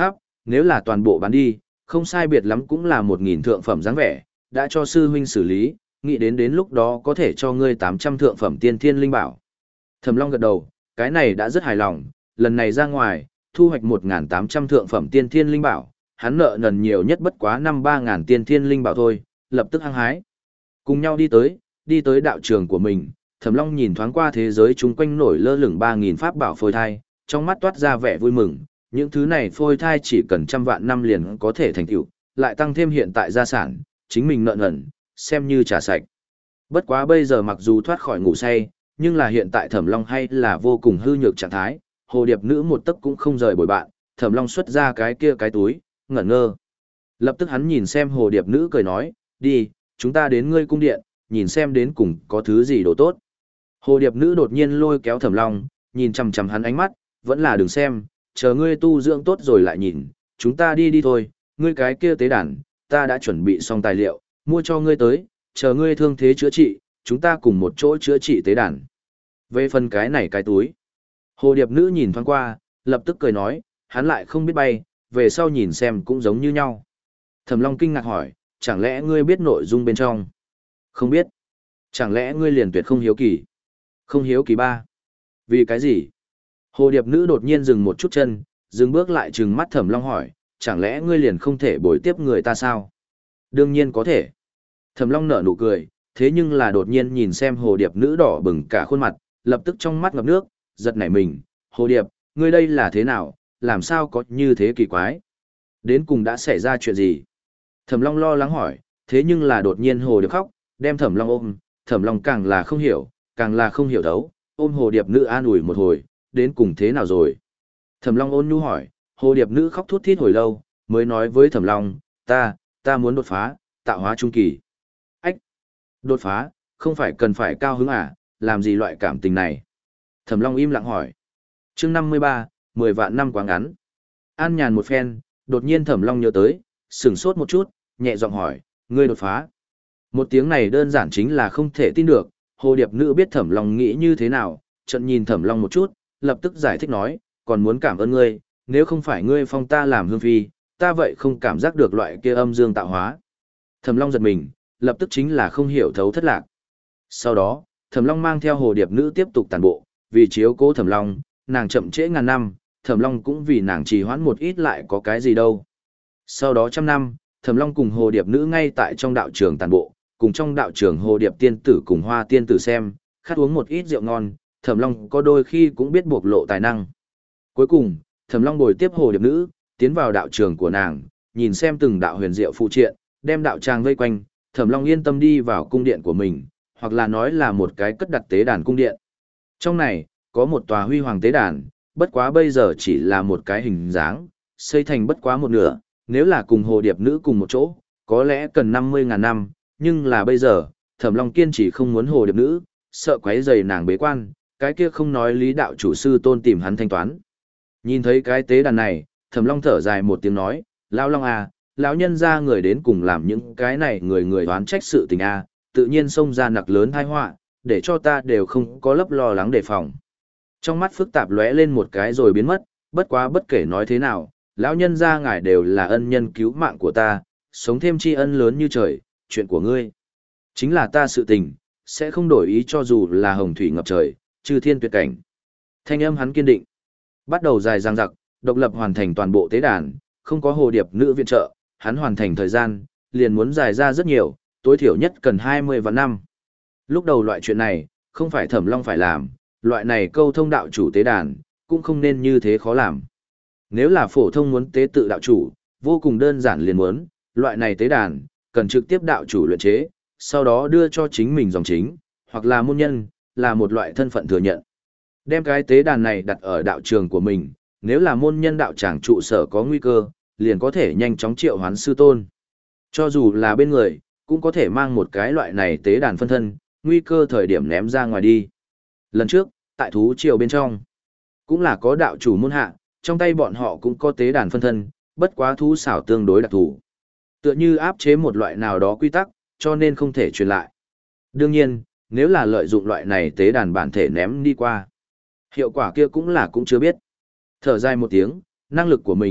nếu là toàn bộ bán đi, không sai biệt lắm cũng là một nghìn thượng phẩm dáng vẻ, đã cho sư huynh xử lý, nghĩ đến đến lúc đó có thể cho ngươi tám trăm thượng phẩm tiên thiên linh bảo. Thẩm Long gật đầu, cái này đã rất hài lòng, lần này ra ngoài, thu hoạch một nghìn tám trăm thượng phẩm tiên thiên linh bảo, hắn nợ nần nhiều nhất bất quá năm ba nghìn tiên thiên linh bảo thôi, lập tức hăng hái. Cùng nhau đi tới, đi tới đạo trường của mình, Thẩm Long nhìn thoáng qua thế giới chung quanh nổi lơ lửng ba nghìn pháp bảo phôi thai, trong mắt toát ra vẻ vui mừng, những thứ này phôi thai chỉ cần trăm vạn năm liền có thể thành tựu, lại tăng thêm hiện tại gia sản, chính mình nợ nần, xem như trả sạch. Bất quá bây giờ mặc dù thoát khỏi ngủ say, nhưng là hiện tại Thẩm Long hay là vô cùng hư nhược trạng thái, hồ điệp nữ một tấc cũng không rời bồi bạn, Thẩm Long xuất ra cái kia cái túi, ngẩn ngơ. Lập tức hắn nhìn xem hồ điệp nữ cười nói, đi, chúng ta đến ngươi cung điện, nhìn xem đến cùng có thứ gì đồ tốt. Hồ điệp nữ đột nhiên lôi kéo Thẩm Long, nhìn chằm chằm hắn ánh mắt, vẫn là đừng xem, chờ ngươi tu dưỡng tốt rồi lại nhìn, chúng ta đi đi thôi, ngươi cái kia tế đàn, ta đã chuẩn bị xong tài liệu, mua cho ngươi tới, chờ ngươi thương thế chữa trị, chúng ta cùng một chỗ chữa trị tế đàn. Về phần cái này cái túi, hồ điệp nữ nhìn thoáng qua, lập tức cười nói, hắn lại không biết bay, về sau nhìn xem cũng giống như nhau. Thẩm Long kinh ngạc hỏi, chẳng lẽ ngươi biết nội dung bên trong? Không biết. Chẳng lẽ ngươi liền tuyệt không hiếu kỳ? Không hiếu kỳ ba. Vì cái gì? Hồ điệp nữ đột nhiên dừng một chút chân, dừng bước lại trừng mắt Thẩm Long hỏi, chẳng lẽ ngươi liền không thể bồi tiếp người ta sao? Đương nhiên có thể. Thẩm Long nở nụ cười, thế nhưng là đột nhiên nhìn xem hồ điệp nữ đỏ bừng cả khuôn mặt, lập tức trong mắt ngập nước, giật nảy mình, hồ điệp, ngươi đây là thế nào, làm sao có như thế kỳ quái? Đến cùng đã xảy ra chuyện gì? Thẩm Long lo lắng hỏi, thế nhưng là đột nhiên hồ điệp khóc, đem Thẩm Long ôm, Thẩm Long càng là không hiểu, càng là không hiểu thấu, ôm hồ điệp nữ an ủi một hồi, đến cùng thế nào rồi? Thẩm Long ôn nhu hỏi, hồ điệp nữ khóc thút thít hồi lâu, mới nói với Thẩm Long, ta, ta muốn đột phá, tạo hóa trung kỳ. Ách! Đột phá, không phải cần phải cao hứng à, làm gì loại cảm tình này? Thẩm Long im lặng hỏi. Chương năm mươi ba, mười vạn năm quá ngắn. An nhàn một phen, đột nhiên Thẩm Long nhớ tới, sửng sốt một chút, nhẹ giọng hỏi, ngươi đột phá. Một tiếng này đơn giản chính là không thể tin được, hồ điệp nữ biết Thẩm Long nghĩ như thế nào, trận nhìn Thẩm Long một chút, lập tức giải thích nói, còn muốn cảm ơn ngươi, nếu không phải ngươi phong ta làm hương phi, ta vậy không cảm giác được loại kia âm dương tạo hóa. Thẩm Long giật mình, lập tức chính là không hiểu thấu thất lạc. Sau đó, Thẩm Long mang theo hồ điệp nữ tiếp tục tàn bộ, vì chiếu cố Thẩm Long, nàng chậm trễ ngàn năm, Thẩm Long cũng vì nàng trì hoãn một ít lại có cái gì đâu. Sau đó trăm năm, Thẩm Long cùng hồ điệp nữ ngay tại trong đạo trường tàn bộ, cùng trong đạo trường hồ điệp tiên tử cùng hoa tiên tử xem, khát uống một ít rượu ngon, Thẩm Long có đôi khi cũng biết bộc lộ tài năng. Cuối cùng, Thẩm Long bồi tiếp hồ điệp nữ, tiến vào đạo trường của nàng, nhìn xem từng đạo huyền diệu phụ triện, đem đạo tràng vây quanh, Thẩm Long yên tâm đi vào cung điện của mình, hoặc là nói là một cái cất đặt tế đàn cung điện. Trong này, có một tòa huy hoàng tế đàn, bất quá bây giờ chỉ là một cái hình dáng, xây thành bất quá một nửa, nếu là cùng hồ điệp nữ cùng một chỗ, có lẽ cần năm mươi ngàn năm, nhưng là bây giờ, Thẩm Long kiên trì không muốn hồ điệp nữ, sợ quấy rầy nàng bế quan, cái kia không nói lý đạo chủ sư tôn tìm hắn thanh toán. Nhìn thấy cái tế đàn này, Thẩm Long thở dài một tiếng nói, lão Long à, lão nhân ra người đến cùng làm những cái này người người đoán trách sự tình à, tự nhiên xông ra nặc lớn tai họa, để cho ta đều không có lấp lo lắng đề phòng. Trong mắt phức tạp lóe lên một cái rồi biến mất, bất quá bất kể nói thế nào, lão nhân gia ngài đều là ân nhân cứu mạng của ta, sống thêm tri ân lớn như trời, chuyện của ngươi. Chính là ta sự tình, sẽ không đổi ý cho dù là hồng thủy ngập trời, chư thiên tuyệt cảnh. Thanh âm hắn kiên định. Bắt đầu dài dằng dặc, độc lập hoàn thành toàn bộ tế đàn, không có hồ điệp nữ viện trợ, hắn hoàn thành thời gian, liền muốn dài ra rất nhiều, tối thiểu nhất cần hai mươi vạn năm. Lúc đầu loại chuyện này, không phải Thẩm Long phải làm, loại này câu thông đạo chủ tế đàn, cũng không nên như thế khó làm. Nếu là phổ thông muốn tế tự đạo chủ, vô cùng đơn giản liền muốn, loại này tế đàn, cần trực tiếp đạo chủ luyện chế, sau đó đưa cho chính mình dòng chính, hoặc là môn nhân, là một loại thân phận thừa nhận. Đem cái tế đàn này đặt ở đạo trường của mình, nếu là môn nhân đạo tràng trụ sở có nguy cơ, liền có thể nhanh chóng triệu hoán sư tôn. Cho dù là bên người, cũng có thể mang một cái loại này tế đàn phân thân, nguy cơ thời điểm ném ra ngoài đi. Lần trước, tại thú triều bên trong, cũng là có đạo chủ môn hạ, trong tay bọn họ cũng có tế đàn phân thân, bất quá thú xảo tương đối đặc thù. Tựa như áp chế một loại nào đó quy tắc, cho nên không thể truyền lại. Đương nhiên, nếu là lợi dụng loại này tế đàn bản thể ném đi qua, hiệu quả kia cũng là cũng chưa biết. Thở dài một tiếng, năng lực của mình,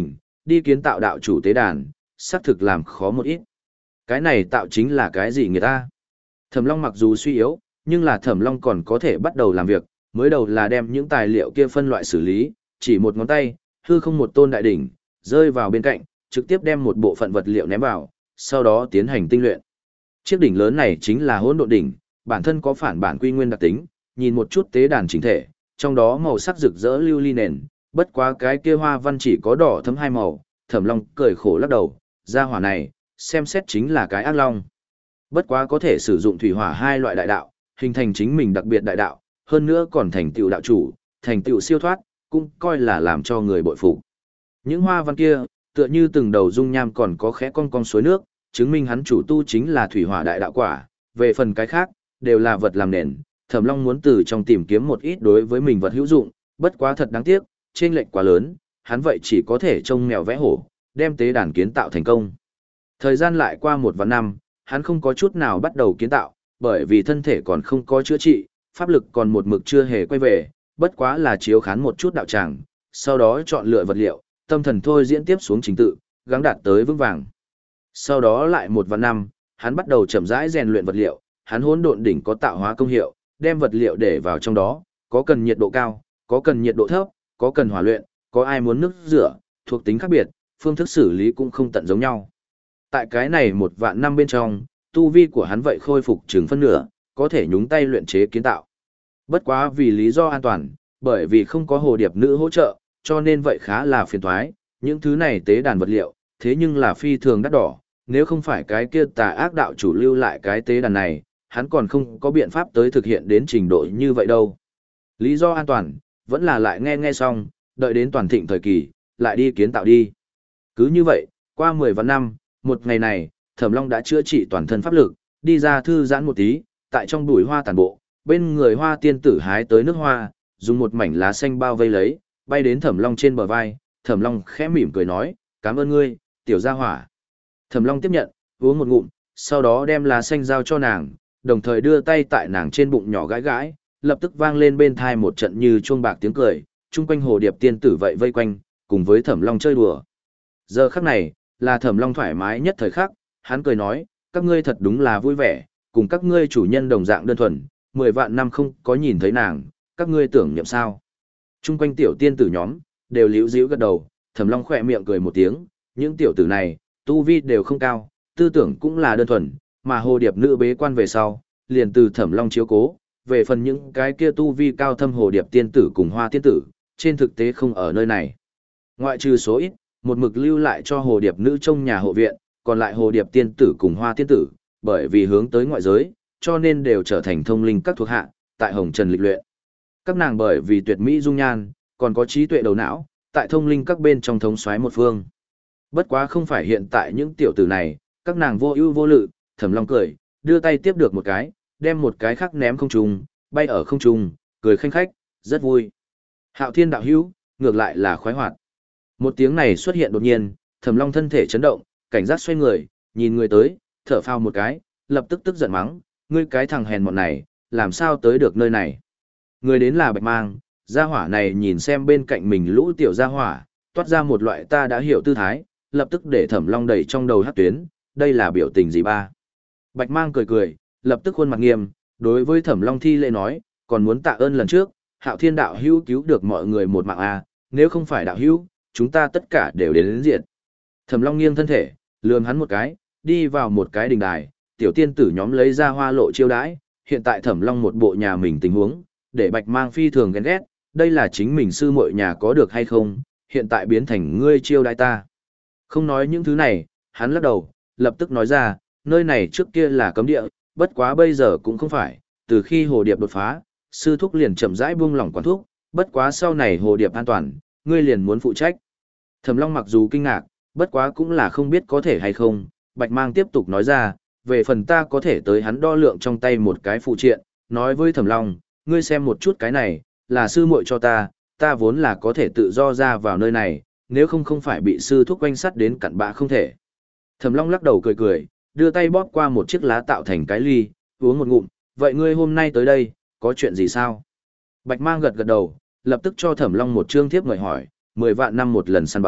đi kiến tạo đạo chủ tế đàn, xác thực làm khó một ít. Cái này tạo chính là cái gì người ta? Thẩm Long mặc dù suy yếu, nhưng là Thẩm Long còn có thể bắt đầu làm việc, mới đầu là đem những tài liệu kia phân loại xử lý, chỉ một ngón tay, hư không một tôn đại đỉnh, rơi vào bên cạnh, trực tiếp đem một bộ phận vật liệu ném vào, sau đó tiến hành tinh luyện. Chiếc đỉnh lớn này chính là hỗn độn đỉnh, bản thân có phản bản quy nguyên đặc tính, nhìn một chút tế đàn chỉnh thể, trong đó màu sắc rực rỡ lưu ly nền, bất quá cái kia hoa văn chỉ có đỏ thấm hai màu, Thẩm Long cười khổ lắc đầu, gia hỏa này, xem xét chính là cái ác long. Bất quá có thể sử dụng thủy hỏa hai loại đại đạo, hình thành chính mình đặc biệt đại đạo, hơn nữa còn thành tựu đạo chủ, thành tựu siêu thoát, cũng coi là làm cho người bội phục. Những hoa văn kia, tựa như từng đầu dung nham còn có khẽ cong cong suối nước, chứng minh hắn chủ tu chính là thủy hỏa đại đạo quả, về phần cái khác, đều là vật làm nền. Thẩm Long muốn từ trong tìm kiếm một ít đối với mình vật hữu dụng, bất quá thật đáng tiếc, chênh lệch quá lớn, hắn vậy chỉ có thể trông mèo vẽ hổ, đem tế đàn kiến tạo thành công. Thời gian lại qua một vạn năm, hắn không có chút nào bắt đầu kiến tạo, bởi vì thân thể còn không có chữa trị, pháp lực còn một mực chưa hề quay về, bất quá là chiếu khán một chút đạo tràng, sau đó chọn lựa vật liệu, tâm thần thôi diễn tiếp xuống trình tự, gắng đạt tới vững vàng. Sau đó lại một vạn năm, hắn bắt đầu chậm rãi rèn luyện vật liệu, hắn hỗn độn đỉnh có tạo hóa công hiệu, đem vật liệu để vào trong đó, có cần nhiệt độ cao, có cần nhiệt độ thấp, có cần hỏa luyện, có ai muốn nước rửa, thuộc tính khác biệt, phương thức xử lý cũng không tận giống nhau. Tại cái này một vạn năm bên trong, tu vi của hắn vậy khôi phục chừng phân nửa, có thể nhúng tay luyện chế kiến tạo. Bất quá vì lý do an toàn, bởi vì không có hồ điệp nữ hỗ trợ, cho nên vậy khá là phiền toái, những thứ này tế đàn vật liệu, thế nhưng là phi thường đắt đỏ, nếu không phải cái kia tà ác đạo chủ lưu lại cái tế đàn này, hắn còn không có biện pháp tới thực hiện đến trình độ như vậy đâu. Lý do an toàn, vẫn là lại nghe nghe xong, đợi đến toàn thịnh thời kỳ, lại đi kiến tạo đi. Cứ như vậy, qua mười vạn năm, một ngày này, Thẩm Long đã chữa trị toàn thân pháp lực, đi ra thư giãn một tí, tại trong bụi hoa tàn bộ, bên người hoa tiên tử hái tới nước hoa, dùng một mảnh lá xanh bao vây lấy, bay đến Thẩm Long trên bờ vai, Thẩm Long khẽ mỉm cười nói, cảm ơn ngươi, tiểu gia hỏa. Thẩm Long tiếp nhận, uống một ngụm, sau đó đem lá xanh giao cho nàng, đồng thời đưa tay tại nàng trên bụng nhỏ gãi gãi, lập tức vang lên bên thai một trận như chuông bạc tiếng cười, chung quanh hồ điệp tiên tử vậy vây quanh, cùng với Thẩm Long chơi đùa. Giờ khắc này, là Thẩm Long thoải mái nhất thời khắc, hắn cười nói, các ngươi thật đúng là vui vẻ, cùng các ngươi chủ nhân đồng dạng đơn thuần, mười vạn năm không có nhìn thấy nàng, các ngươi tưởng niệm sao. Chung quanh tiểu tiên tử nhóm, đều liễu díu gật đầu, Thẩm Long khỏe miệng cười một tiếng, những tiểu tử này, tu vi đều không cao, tư tưởng cũng là đơn thuần, mà hồ điệp nữ bế quan về sau, liền từ Thẩm Long chiếu cố, về phần những cái kia tu vi cao thâm hồ điệp tiên tử cùng hoa tiên tử, trên thực tế không ở nơi này. Ngoại trừ số ít, một mực lưu lại cho hồ điệp nữ trong nhà hộ viện, còn lại hồ điệp tiên tử cùng hoa tiên tử, bởi vì hướng tới ngoại giới, cho nên đều trở thành thông linh các thuộc hạ, tại Hồng Trần lịch luyện. Các nàng bởi vì tuyệt mỹ dung nhan, còn có trí tuệ đầu não, tại thông linh các bên trong thống soái một phương. Bất quá không phải hiện tại những tiểu tử này, các nàng vô ưu vô lự, Thẩm Long cười, đưa tay tiếp được một cái, đem một cái khác ném không trung, bay ở không trung, cười khanh khách, rất vui. Hạo Thiên đạo hữu, ngược lại là khoái hoạt. Một tiếng này xuất hiện đột nhiên, Thẩm Long thân thể chấn động, cảnh giác xoay người, nhìn người tới, thở phào một cái, lập tức tức giận mắng, ngươi cái thằng hèn mọn này, làm sao tới được nơi này? Người đến là Bạch Mang, gia hỏa này nhìn xem bên cạnh mình lũ tiểu gia hỏa, toát ra một loại ta đã hiểu tư thái, lập tức để Thẩm Long đẩy trong đầu hắc tuyến, đây là biểu tình gì ba? Bạch Mang cười cười, lập tức khuôn mặt nghiêm, đối với Thẩm Long thi lễ nói, còn muốn tạ ơn lần trước, Hạo Thiên đạo hữu cứu được mọi người một mạng a, nếu không phải đạo hữu, chúng ta tất cả đều đến đến diện. Thẩm Long nghiêng thân thể, lườm hắn một cái, đi vào một cái đình đài, tiểu tiên tử nhóm lấy ra hoa lộ chiêu đãi, hiện tại Thẩm Long một bộ nhà mình tình huống, để Bạch Mang phi thường ghen ghét, đây là chính mình sư muội nhà có được hay không, hiện tại biến thành ngươi chiêu đãi ta. Không nói những thứ này, hắn lắc đầu, lập tức nói ra, nơi này trước kia là cấm địa, bất quá bây giờ cũng không phải, từ khi hồ điệp đột phá, sư thúc liền chậm rãi buông lỏng quản thúc, bất quá sau này hồ điệp an toàn, ngươi liền muốn phụ trách. Thẩm Long mặc dù kinh ngạc, bất quá cũng là không biết có thể hay không, Bạch Mang tiếp tục nói ra, về phần ta có thể tới hắn đo lượng trong tay một cái phụ triện, nói với Thẩm Long, ngươi xem một chút cái này, là sư muội cho ta, ta vốn là có thể tự do ra vào nơi này, nếu không không phải bị sư thúc quanh sắt đến cặn bã không thể. Thẩm Long lắc đầu cười cười, đưa tay bóp qua một chiếc lá tạo thành cái ly, uống một ngụm, vậy ngươi hôm nay tới đây, có chuyện gì sao? Bạch Mang gật gật đầu, lập tức cho Thẩm Long một chương thiếp mời hỏi, mười vạn năm một lần săn bắn,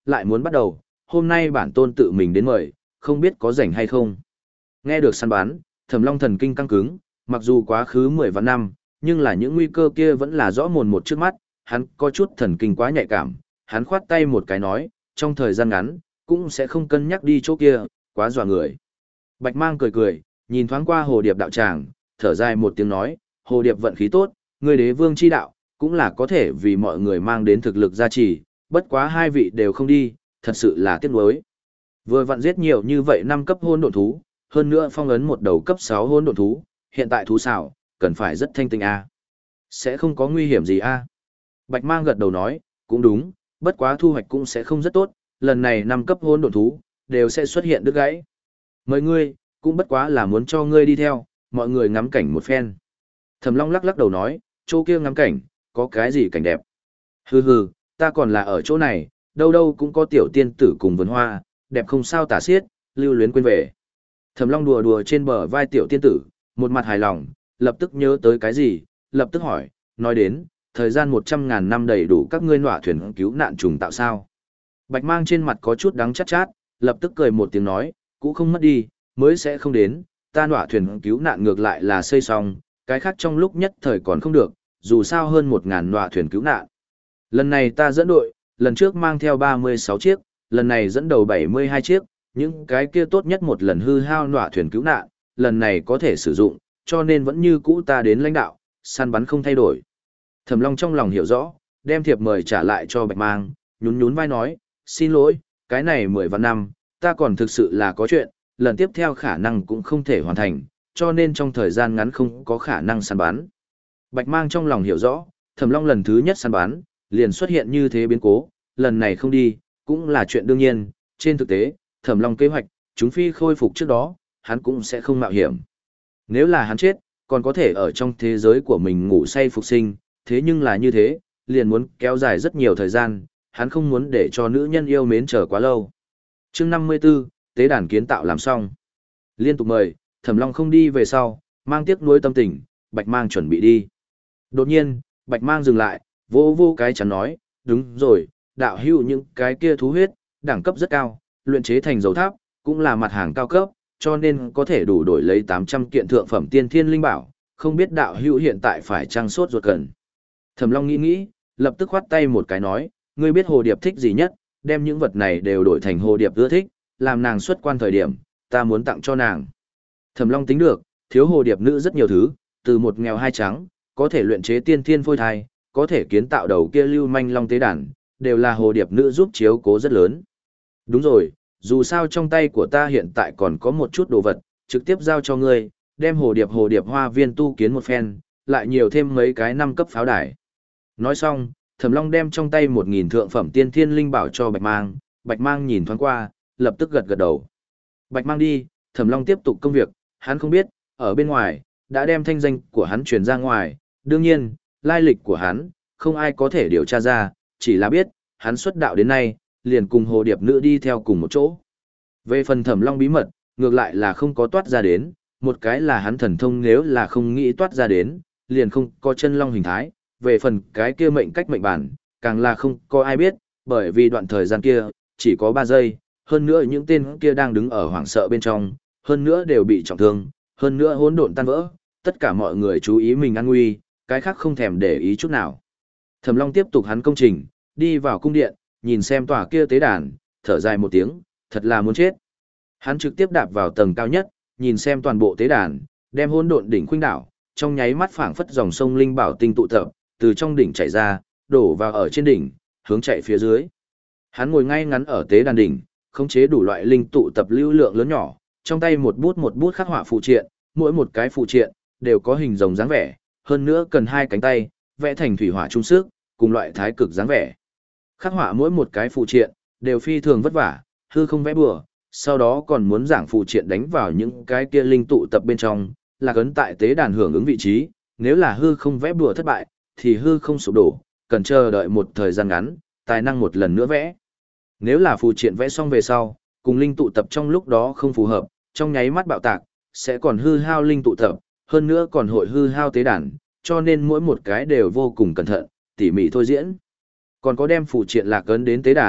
lại muốn bắt đầu, hôm nay bản tôn tự mình đến mời, không biết có rảnh hay không. Nghe được săn bắn, Thẩm Long thần kinh căng cứng, mặc dù quá khứ mười vạn năm, nhưng là những nguy cơ kia vẫn là rõ mồn một trước mắt, hắn có chút thần kinh quá nhạy cảm, hắn khoát tay một cái nói, trong thời gian ngắn, cũng sẽ không cân nhắc đi chỗ kia, quá dọa người. Bạch Mang cười cười, nhìn thoáng qua Hồ Điệp đạo tràng, thở dài một tiếng nói, Hồ Điệp vận khí tốt, người đế vương chi đạo, cũng là có thể vì mọi người mang đến thực lực gia trì, bất quá hai vị đều không đi, thật sự là tiếc nuối. Vừa vặn giết nhiều như vậy năm cấp hôn độn thú, hơn nữa phong ấn một đầu cấp sáu hôn độn thú, hiện tại thú xảo, cần phải rất thanh tinh a. Sẽ không có nguy hiểm gì a. Bạch Mang gật đầu nói, cũng đúng, bất quá thu hoạch cũng sẽ không rất tốt, lần này năm cấp hôn độn thú, đều sẽ xuất hiện đứt gãy. Mời ngươi, cũng bất quá là muốn cho ngươi đi theo, mọi người ngắm cảnh một phen. Thẩm Long lắc lắc đầu nói, chỗ kia ngắm cảnh, có cái gì cảnh đẹp. Hừ hừ, ta còn là ở chỗ này, đâu đâu cũng có tiểu tiên tử cùng vườn hoa, đẹp không sao tả xiết, lưu luyến quên về. Thẩm Long đùa đùa trên bờ vai tiểu tiên tử, một mặt hài lòng, lập tức nhớ tới cái gì, lập tức hỏi, nói đến, thời gian một trăm ngàn năm đầy đủ các ngươi nọa thuyền cứu nạn trùng tạo sao. Bạch Mang trên mặt có chút đắng chát chát, lập tức cười một tiếng nói, cũ không mất đi, mới sẽ không đến, ta nọa thuyền cứu nạn ngược lại là xây xong, cái khác trong lúc nhất thời còn không được, dù sao hơn một ngàn nọa thuyền cứu nạn. Lần này ta dẫn đội, lần trước mang theo ba mươi sáu chiếc, lần này dẫn đầu bảy mươi hai chiếc, những cái kia tốt nhất một lần hư hao nọa thuyền cứu nạn, lần này có thể sử dụng, cho nên vẫn như cũ ta đến lãnh đạo, săn bắn không thay đổi. Thẩm Long trong lòng hiểu rõ, đem thiệp mời trả lại cho Bạch Mang, nhún nhún vai nói, xin lỗi, cái này mười vạn năm, ta còn thực sự là có chuyện, lần tiếp theo khả năng cũng không thể hoàn thành, cho nên trong thời gian ngắn không có khả năng săn bắn. Bạch Mang trong lòng hiểu rõ, Thẩm Long lần thứ nhất săn bắn, liền xuất hiện như thế biến cố, lần này không đi, cũng là chuyện đương nhiên, trên thực tế, Thẩm Long kế hoạch, chúng phi khôi phục trước đó, hắn cũng sẽ không mạo hiểm. Nếu là hắn chết, còn có thể ở trong thế giới của mình ngủ say phục sinh, thế nhưng là như thế, liền muốn kéo dài rất nhiều thời gian, hắn không muốn để cho nữ nhân yêu mến chờ quá lâu. Chương năm mươi 54, tế đàn kiến tạo làm xong. Liên tục mời, Thẩm Long không đi về sau, mang tiếc nuối tâm tình, Bạch Mang chuẩn bị đi. Đột nhiên, Bạch Mang dừng lại, vô vô cái chắn nói, đúng rồi, đạo hữu những cái kia thú huyết, đẳng cấp rất cao, luyện chế thành dấu tháp, cũng là mặt hàng cao cấp, cho nên có thể đủ đổi lấy tám trăm kiện thượng phẩm tiên thiên linh bảo, không biết đạo hữu hiện tại phải trang sốt ruột cần. Thẩm Long nghĩ nghĩ, lập tức khoát tay một cái nói, ngươi biết Hồ Điệp thích gì nhất, đem những vật này đều đổi thành Hồ Điệp ưa thích, làm nàng xuất quan thời điểm, ta muốn tặng cho nàng. Thẩm Long tính được, thiếu Hồ Điệp nữ rất nhiều thứ, từ một nghèo hai trắng, có thể luyện chế tiên thiên phôi thai, có thể kiến tạo đầu kia lưu manh long tế đàn, đều là Hồ Điệp nữ giúp chiếu cố rất lớn. Đúng rồi, dù sao trong tay của ta hiện tại còn có một chút đồ vật, trực tiếp giao cho ngươi, đem Hồ Điệp Hồ Điệp hoa viên tu kiến một phen, lại nhiều thêm mấy cái năm cấp pháo đài. Nói xong, Thẩm Long đem trong tay một nghìn thượng phẩm tiên thiên linh bảo cho Bạch Mang, Bạch Mang nhìn thoáng qua, lập tức gật gật đầu. Bạch Mang đi, Thẩm Long tiếp tục công việc, hắn không biết, ở bên ngoài, đã đem thanh danh của hắn truyền ra ngoài, đương nhiên, lai lịch của hắn, không ai có thể điều tra ra, chỉ là biết, hắn xuất đạo đến nay, liền cùng Hồ Điệp nữ đi theo cùng một chỗ. Về phần Thẩm Long bí mật, ngược lại là không có toát ra đến, một cái là hắn thần thông nếu là không nghĩ toát ra đến, liền không có chân long hình thái, về phần cái kia mệnh cách mệnh bản, càng là không có ai biết, bởi vì đoạn thời gian kia, chỉ có ba giây, hơn nữa những tên kia đang đứng ở hoảng sợ bên trong, hơn nữa đều bị trọng thương, hơn nữa hỗn độn tan vỡ, tất cả mọi người chú ý mình an nguy, cái khác không thèm để ý chút nào. Thẩm Long tiếp tục hắn công trình, đi vào cung điện, nhìn xem tòa kia tế đàn, thở dài một tiếng, thật là muốn chết. Hắn trực tiếp đạp vào tầng cao nhất, nhìn xem toàn bộ tế đàn, đem hỗn độn đỉnh khuynh đảo, trong nháy mắt phảng phất dòng sông linh bảo tinh tụ tập, từ trong đỉnh chảy ra, đổ vào ở trên đỉnh, hướng chạy phía dưới. Hắn ngồi ngay ngắn ở tế đàn đỉnh, khống chế đủ loại linh tụ tập lưu lượng lớn nhỏ, trong tay một bút một bút khắc họa phụ triện, mỗi một cái phụ triện đều có hình rồng dáng vẻ, hơn nữa cần hai cánh tay, vẽ thành thủy hỏa trung sức, cùng loại thái cực dáng vẻ. Khắc họa mỗi một cái phụ triện đều phi thường vất vả, hư không vẽ bừa, sau đó còn muốn giảng phụ triện đánh vào những cái kia linh tụ tập bên trong, là cấn tại tế đàn hưởng ứng vị trí, nếu là hư không vẽ bừa thất bại, thì hư không sụp đổ, cần chờ đợi một thời gian ngắn, tài năng một lần nữa vẽ. Nếu là phụ triện vẽ xong về sau, cùng linh tụ tập trong lúc đó không phù hợp, trong nháy mắt bạo tạc, sẽ còn hư hao linh tụ tập, hơn nữa còn hội hư hao tế đàn, cho nên mỗi một cái đều vô cùng cẩn thận, tỉ mỉ thôi diễn. Còn có đem phụ triện lạc ấn đến tế đàn,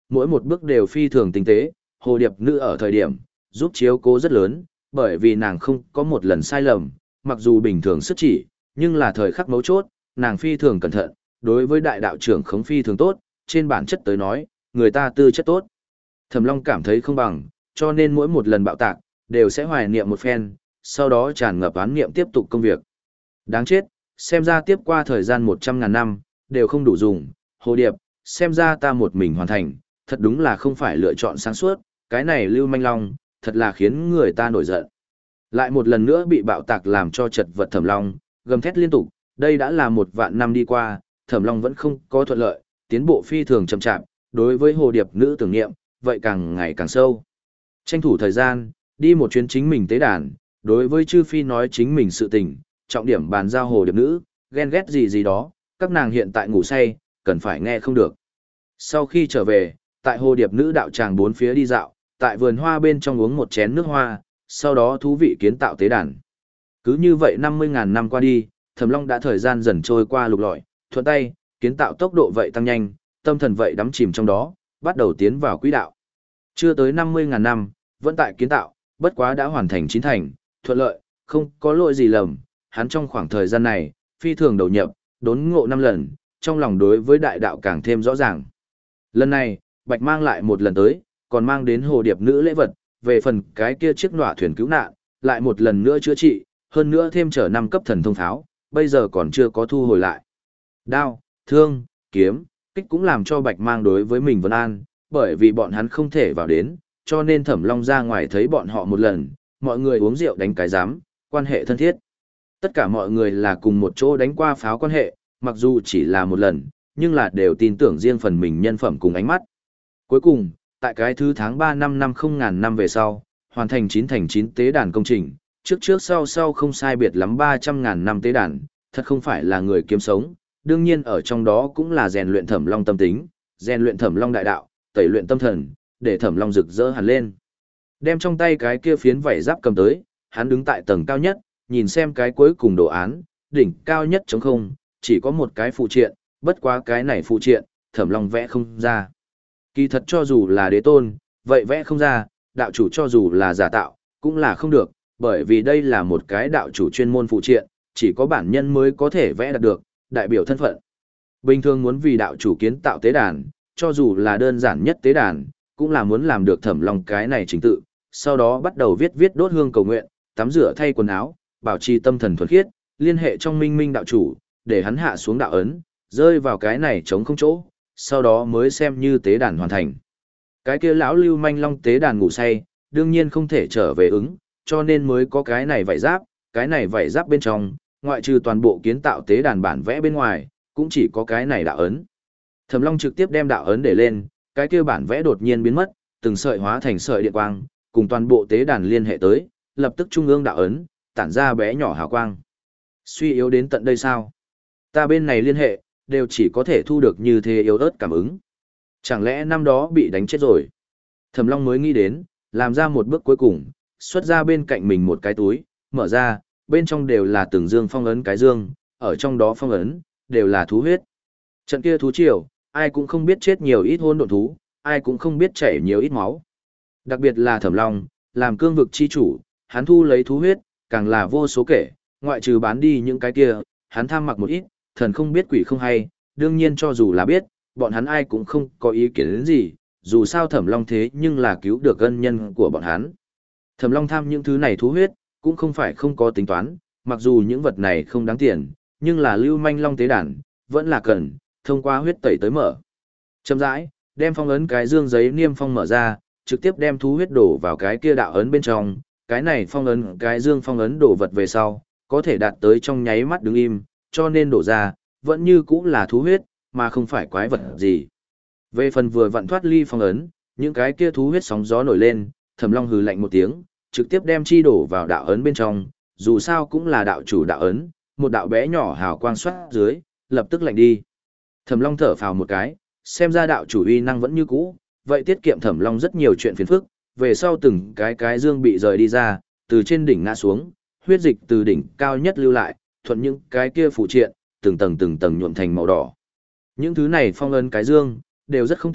mỗi một bước đều phi thường tinh tế, hồ điệp nữ ở thời điểm, giúp chiếu cố rất lớn, bởi vì nàng không có một lần sai lầm, mặc dù bình thường sức chỉ, nhưng là thời khắc mấu chốt, nàng phi thường cẩn thận, đối với đại đạo trưởng khống phi thường tốt, trên bản chất tới nói, người ta tư chất tốt. Thẩm Long cảm thấy không bằng, cho nên mỗi một lần bạo tạc, đều sẽ hoài niệm một phen, sau đó tràn ngập oán niệm tiếp tục công việc. Đáng chết, xem ra tiếp qua thời gian một trăm ngàn năm, đều không đủ dùng, hồ điệp, xem ra ta một mình hoàn thành, thật đúng là không phải lựa chọn sáng suốt, cái này Lưu Manh Long, thật là khiến người ta nổi giận. Lại một lần nữa bị bạo tạc làm cho chật vật Thẩm Long, gầm thét liên tục, đây đã là một vạn năm đi qua, Thẩm Long vẫn không có thuận lợi, tiến bộ phi thường chậm chạp, đối với hồ điệp nữ tưởng niệm, vậy càng ngày càng sâu. Tranh thủ thời gian, đi một chuyến chính mình tế đàn, đối với chư phi nói chính mình sự tình, trọng điểm bàn giao hồ điệp nữ, ghen ghét gì gì đó, các nàng hiện tại ngủ say, cần phải nghe không được. Sau khi trở về, tại hồ điệp nữ đạo tràng bốn phía đi dạo, tại vườn hoa bên trong uống một chén nước hoa, sau đó thú vị kiến tạo tế đàn. Cứ như vậy năm mươi ngàn năm qua đi, Thẩm Long đã thời gian dần trôi qua lục lọi, thuận tay, kiến tạo tốc độ vậy tăng nhanh, tâm thần vậy đắm chìm trong đó, bắt đầu tiến vào quỹ đạo. Chưa tới năm mươi ngàn năm, vẫn tại kiến tạo, bất quá đã hoàn thành chín thành, thuận lợi, không có lỗi gì lầm, hắn trong khoảng thời gian này, phi thường đầu nhập, đốn ngộ năm lần, trong lòng đối với đại đạo càng thêm rõ ràng. Lần này, Bạch mang lại một lần tới, còn mang đến hồ điệp nữ lễ vật, về phần cái kia chiếc nọa thuyền cứu nạn, lại một lần nữa chữa trị, hơn nữa thêm trở năm cấp thần thông pháo, bây giờ còn chưa có thu hồi lại. Đao, thương, kiếm, kích cũng làm cho Bạch mang đối với mình Vân An, bởi vì bọn hắn không thể vào đến, cho nên Thẩm Long ra ngoài thấy bọn họ một lần, mọi người uống rượu đánh cái giám, quan hệ thân thiết. Tất cả mọi người là cùng một chỗ đánh qua pháo quan hệ, mặc dù chỉ là một lần, nhưng là đều tin tưởng riêng phần mình nhân phẩm cùng ánh mắt. Cuối cùng, tại cái thứ tháng ba năm năm không ngàn năm về sau, hoàn thành chín thành chín tế đàn công trình, trước trước sau sau không sai biệt lắm ba trăm ngàn năm tế đàn, thật không phải là người kiếm sống, đương nhiên ở trong đó cũng là rèn luyện Thẩm Long tâm tính, rèn luyện Thẩm Long đại đạo, tẩy luyện tâm thần, để Thẩm Long rực rỡ hẳn lên. Đem trong tay cái kia phiến vảy giáp cầm tới, hắn đứng tại tầng cao nhất, nhìn xem cái cuối cùng đồ án, đỉnh cao nhất trống không, chỉ có một cái phụ triện, bất quá cái này phụ triện, Thẩm Long vẽ không ra. Kỳ thật cho dù là đế tôn, vậy vẽ không ra, đạo chủ cho dù là giả tạo, cũng là không được, bởi vì đây là một cái đạo chủ chuyên môn phụ triện, chỉ có bản nhân mới có thể vẽ đạt được, đại biểu thân phận. Bình thường muốn vì đạo chủ kiến tạo tế đàn, cho dù là đơn giản nhất tế đàn, cũng là muốn làm được Thẩm Long cái này chính tự, sau đó bắt đầu viết viết đốt hương cầu nguyện, tắm rửa thay quần áo, bảo trì tâm thần thuần khiết, liên hệ trong minh minh đạo chủ, để hắn hạ xuống đạo ấn, rơi vào cái này trống không chỗ, sau đó mới xem như tế đàn hoàn thành. Cái kia lão Lưu Manh Long tế đàn ngủ say, đương nhiên không thể trở về ứng, cho nên mới có cái này vảy giáp, cái này vảy giáp bên trong, ngoại trừ toàn bộ kiến tạo tế đàn bản vẽ bên ngoài, cũng chỉ có cái này đạo ấn. Thẩm Long trực tiếp đem đạo ấn để lên, cái kia bản vẽ đột nhiên biến mất, từng sợi hóa thành sợi điện quang, cùng toàn bộ tế đàn liên hệ tới, lập tức trung ương đạo ấn, tản ra bé nhỏ hào quang. Suy yếu đến tận đây sao? Ta bên này liên hệ, đều chỉ có thể thu được như thế yếu ớt cảm ứng. Chẳng lẽ năm đó bị đánh chết rồi? Thẩm Long mới nghĩ đến, làm ra một bước cuối cùng, xuất ra bên cạnh mình một cái túi, mở ra, bên trong đều là từng dương phong ấn cái dương, ở trong đó phong ấn, đều là thú huyết. Trận kia thú triều, ai cũng không biết chết nhiều ít hôn độn thú, ai cũng không biết chảy nhiều ít máu. Đặc biệt là Thẩm Long, làm cương vực chi chủ, hắn thu lấy thú huyết, càng là vô số kể, ngoại trừ bán đi những cái kia, hắn tham mặc một ít, thần không biết quỷ không hay, đương nhiên cho dù là biết, bọn hắn ai cũng không có ý kiến đến gì, dù sao Thẩm Long thế nhưng là cứu được ân nhân của bọn hắn. Thẩm Long tham những thứ này thú huyết, cũng không phải không có tính toán, mặc dù những vật này không đáng tiền, nhưng là Lưu Manh Long tế đàn, vẫn là cần, thông qua huyết tẩy tới mở. Chậm rãi, đem phong ấn cái dương giấy niêm phong mở ra, trực tiếp đem thú huyết đổ vào cái kia đạo ấn bên trong, cái này phong ấn cái dương phong ấn đổ vật về sau, có thể đạt tới trong nháy mắt đứng im, cho nên đổ ra, vẫn như cũ là thú huyết, mà không phải quái vật gì. Về phần vừa vặn thoát ly phong ấn, những cái kia thú huyết sóng gió nổi lên, Thẩm Long hừ lạnh một tiếng, trực tiếp đem chi đổ vào đạo ấn bên trong, dù sao cũng là đạo chủ đạo ấn, một đạo bé nhỏ hào quang xoát dưới, lập tức lạnh đi. Thẩm Long thở phào một cái, xem ra đạo chủ uy năng vẫn như cũ, vậy tiết kiệm Thẩm Long rất nhiều chuyện phiền phức, về sau từng cái cái dương bị rời đi ra, từ trên đỉnh ngã xuống, huyết dịch từ đỉnh cao nhất lưu lại, thuận những cái kia phụ triện, từng tầng từng tầng nhuộm thành màu đỏ. Những thứ này phong ấn cái dương, đều rất không tệ,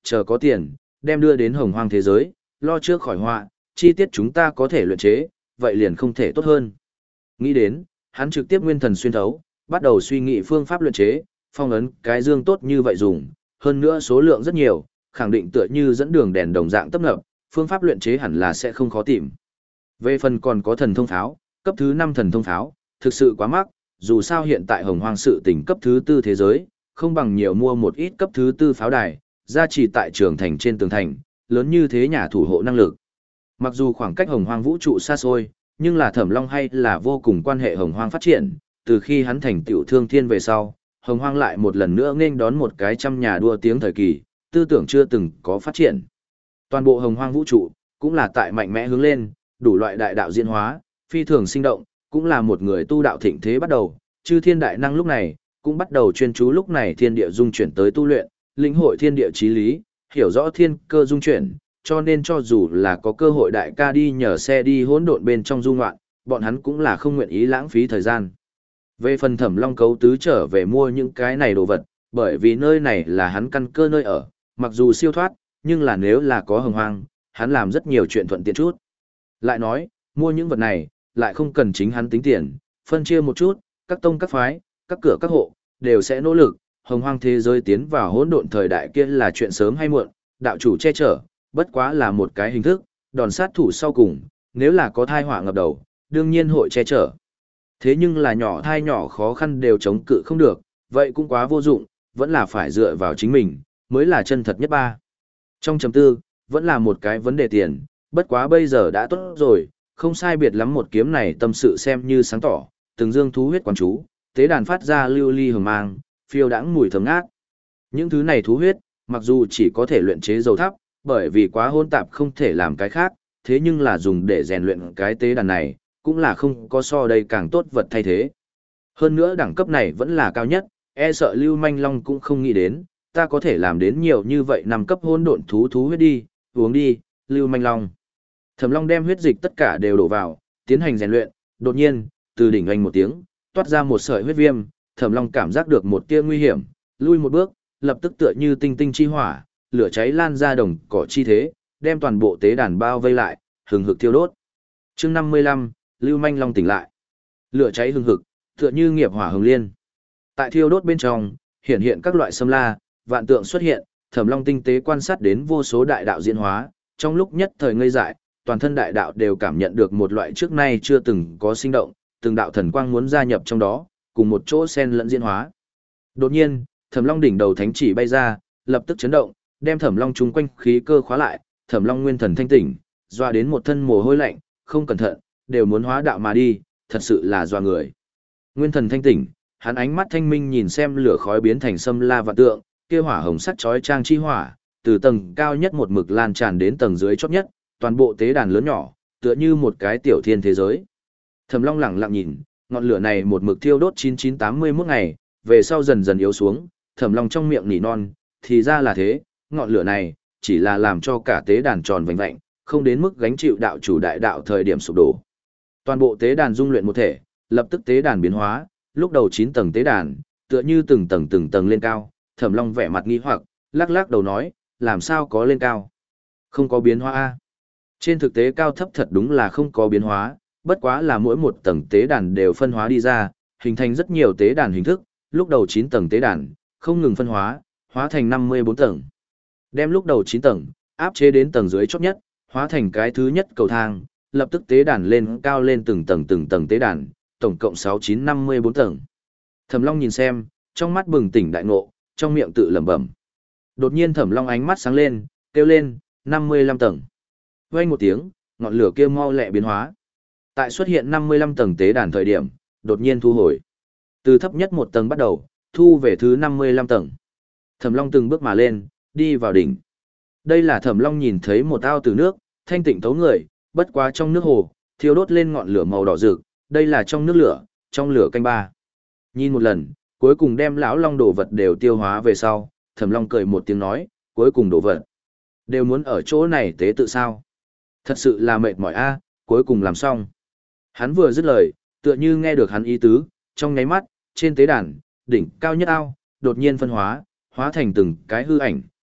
chờ có tiền, đem đưa đến hồng hoang thế giới, lo trước khỏi họa, chi tiết chúng ta có thể luyện chế, vậy liền không thể tốt hơn. Nghĩ đến, hắn trực tiếp nguyên thần xuyên thấu, bắt đầu suy nghĩ phương pháp luyện chế, phong ấn cái dương tốt như vậy dùng, hơn nữa số lượng rất nhiều, khẳng định tựa như dẫn đường đèn đồng dạng tấp nập, phương pháp luyện chế hẳn là sẽ không khó tìm. Về phần còn có thần thông pháo, cấp thứ năm thần thông pháo, thực sự quá mắc, dù sao hiện tại hồng hoang sự tình cấp thứ tư thế giới, không bằng nhiều mua một ít cấp thứ tư pháo đài, gia trì tại trường thành trên tường thành, lớn như thế nhà thủ hộ năng lực. Mặc dù khoảng cách hồng hoang vũ trụ xa xôi, nhưng là Thẩm Long hay là vô cùng quan hệ hồng hoang phát triển, từ khi hắn thành tiểu thương thiên về sau, hồng hoang lại một lần nữa nên đón một cái trăm nhà đua tiếng thời kỳ, tư tưởng chưa từng có phát triển. Toàn bộ hồng hoang vũ trụ, cũng là tại mạnh mẽ hướng lên, đủ loại đại đạo diễn hóa, phi thường sinh động, cũng là một người tu đạo thịnh thế bắt đầu, chư thiên đại năng lúc này, cũng bắt đầu chuyên chú lúc này thiên địa dung chuyển tới tu luyện, lĩnh hội thiên địa chí lý, hiểu rõ thiên cơ dung chuyển, cho nên cho dù là có cơ hội đại ca đi nhờ xe đi hỗn độn bên trong du ngoạn, bọn hắn cũng là không nguyện ý lãng phí thời gian. Về phần Thẩm Long cấu tứ trở về mua những cái này đồ vật, bởi vì nơi này là hắn căn cơ nơi ở, mặc dù siêu thoát, nhưng là nếu là có hồng hoang, hắn làm rất nhiều chuyện thuận tiện chút. Lại nói, mua những vật này, lại không cần chính hắn tính tiền, phân chia một chút, các tông các phái, các cửa các hộ, đều sẽ nỗ lực, hồng hoang thế giới tiến vào hỗn độn thời đại kia là chuyện sớm hay muộn, đạo chủ che chở, bất quá là một cái hình thức, đòn sát thủ sau cùng, nếu là có thai họa ngập đầu, đương nhiên hội che chở. Thế nhưng là nhỏ thai nhỏ khó khăn đều chống cự không được, vậy cũng quá vô dụng, vẫn là phải dựa vào chính mình, mới là chân thật nhất ba. Trong chấm tư, vẫn là một cái vấn đề tiền, bất quá bây giờ đã tốt rồi, không sai biệt lắm một kiếm này tâm sự xem như sáng tỏ, từng dương thú huyết quán chú, tế đàn phát ra lưu ly hồng mang, phiêu đãng mùi thơm ngát. Những thứ này thú huyết, mặc dù chỉ có thể luyện chế dầu thắp, bởi vì quá hỗn tạp không thể làm cái khác, thế nhưng là dùng để rèn luyện cái tế đàn này, cũng là không có so đây càng tốt vật thay thế. Hơn nữa đẳng cấp này vẫn là cao nhất, e sợ Lưu Manh Long cũng không nghĩ đến, ta có thể làm đến nhiều như vậy nằm cấp hỗn độn thú thú huyết đi, uống đi, Lưu Manh Long. Thẩm Long đem huyết dịch tất cả đều đổ vào, tiến hành rèn luyện, đột nhiên, từ đỉnh anh một tiếng, toát ra một sợi huyết viêm, Thẩm Long cảm giác được một tia nguy hiểm, lui một bước, lập tức tựa như tinh tinh chi hỏa, lửa cháy lan ra đồng cỏ chi thế, đem toàn bộ tế đàn bao vây lại, hừng hực thiêu đốt. Chương năm mươi lăm, Lưu Manh Long tỉnh lại. Lửa cháy hừng hực, tựa như nghiệp hỏa hồng liên. Tại thiêu đốt bên trong, hiện hiện các loại sâm la, vạn tượng xuất hiện, Thẩm Long tinh tế quan sát đến vô số đại đạo diễn hóa, trong lúc nhất thời ngây dại, toàn thân đại đạo đều cảm nhận được một loại trước nay chưa từng có sinh động, từng đạo thần quang muốn gia nhập trong đó, cùng một chỗ xen lẫn diễn hóa. Đột nhiên, Thẩm Long đỉnh đầu thánh chỉ bay ra, lập tức chấn động, đem Thẩm Long chung quanh khí cơ khóa lại, Thẩm Long nguyên thần thanh tỉnh, doa đến một thân mồ hôi lạnh, không cẩn thận, đều muốn hóa đạo mà đi, thật sự là doa người. Nguyên thần thanh tỉnh, hắn ánh mắt thanh minh nhìn xem lửa khói biến thành sâm la vạn tượng, kia hỏa hồng sắc chói chang chi hỏa, từ tầng cao nhất một mực lan tràn đến tầng dưới chót nhất, toàn bộ tế đàn lớn nhỏ, tựa như một cái tiểu thiên thế giới. Thẩm Long lẳng lặng nhìn, ngọn lửa này một mực thiêu đốt chín chín tám mươi mốt ngày, về sau dần dần yếu xuống, Thẩm Long trong miệng nỉ non, thì ra là thế, ngọn lửa này chỉ là làm cho cả tế đàn tròn vành vạnh, không đến mức gánh chịu đạo chủ đại đạo thời điểm sụp đổ. Toàn bộ tế đàn dung luyện một thể, lập tức tế đàn biến hóa, lúc đầu chín tầng tế đàn, tựa như từng tầng từng tầng lên cao, Thẩm Long vẻ mặt nghi hoặc, lắc lắc đầu nói, làm sao có lên cao? Không có biến hóa a. Trên thực tế cao thấp thật đúng là không có biến hóa, bất quá là mỗi một tầng tế đàn đều phân hóa đi ra, hình thành rất nhiều tế đàn hình thức, lúc đầu chín tầng tế đàn, không ngừng phân hóa, hóa thành năm mươi bốn tầng. Đem lúc đầu chín tầng, áp chế đến tầng dưới chót nhất, hóa thành cái thứ nhất cầu thang, lập tức tế đàn lên cao lên từng tầng từng tầng tế đàn, tổng cộng sáu chín năm mươi bốn tầng. Thẩm Long nhìn xem, trong mắt bừng tỉnh đại ngộ, trong miệng tự lẩm bẩm. Đột nhiên Thẩm Long ánh mắt sáng lên, kêu lên, năm mươi lăm tầng. Vang một tiếng, ngọn lửa kia mau lẹ biến hóa. Tại xuất hiện năm mươi lăm tầng tế đàn thời điểm, đột nhiên thu hồi. Từ thấp nhất một tầng bắt đầu, thu về thứ năm mươi lăm tầng. Thẩm Long từng bước mà lên, đi vào đỉnh. Đây là Thẩm Long nhìn thấy một ao từ nước, thanh tịnh tấu người, bất quá trong nước hồ, thiêu đốt lên ngọn lửa màu đỏ rực, đây là trong nước lửa, trong lửa canh ba. Nhìn một lần, cuối cùng đem lão long đồ vật đều tiêu hóa về sau, Thẩm Long cười một tiếng nói, cuối cùng đồ vật đều muốn ở chỗ này tế tự sao? Thật sự là mệt mỏi a, cuối cùng làm xong. Hắn vừa dứt lời, tựa như nghe được hắn ý tứ, trong nháy mắt, trên tế đàn, đỉnh cao nhất ao, đột nhiên phân hóa, hóa thành từng cái hư ảnh,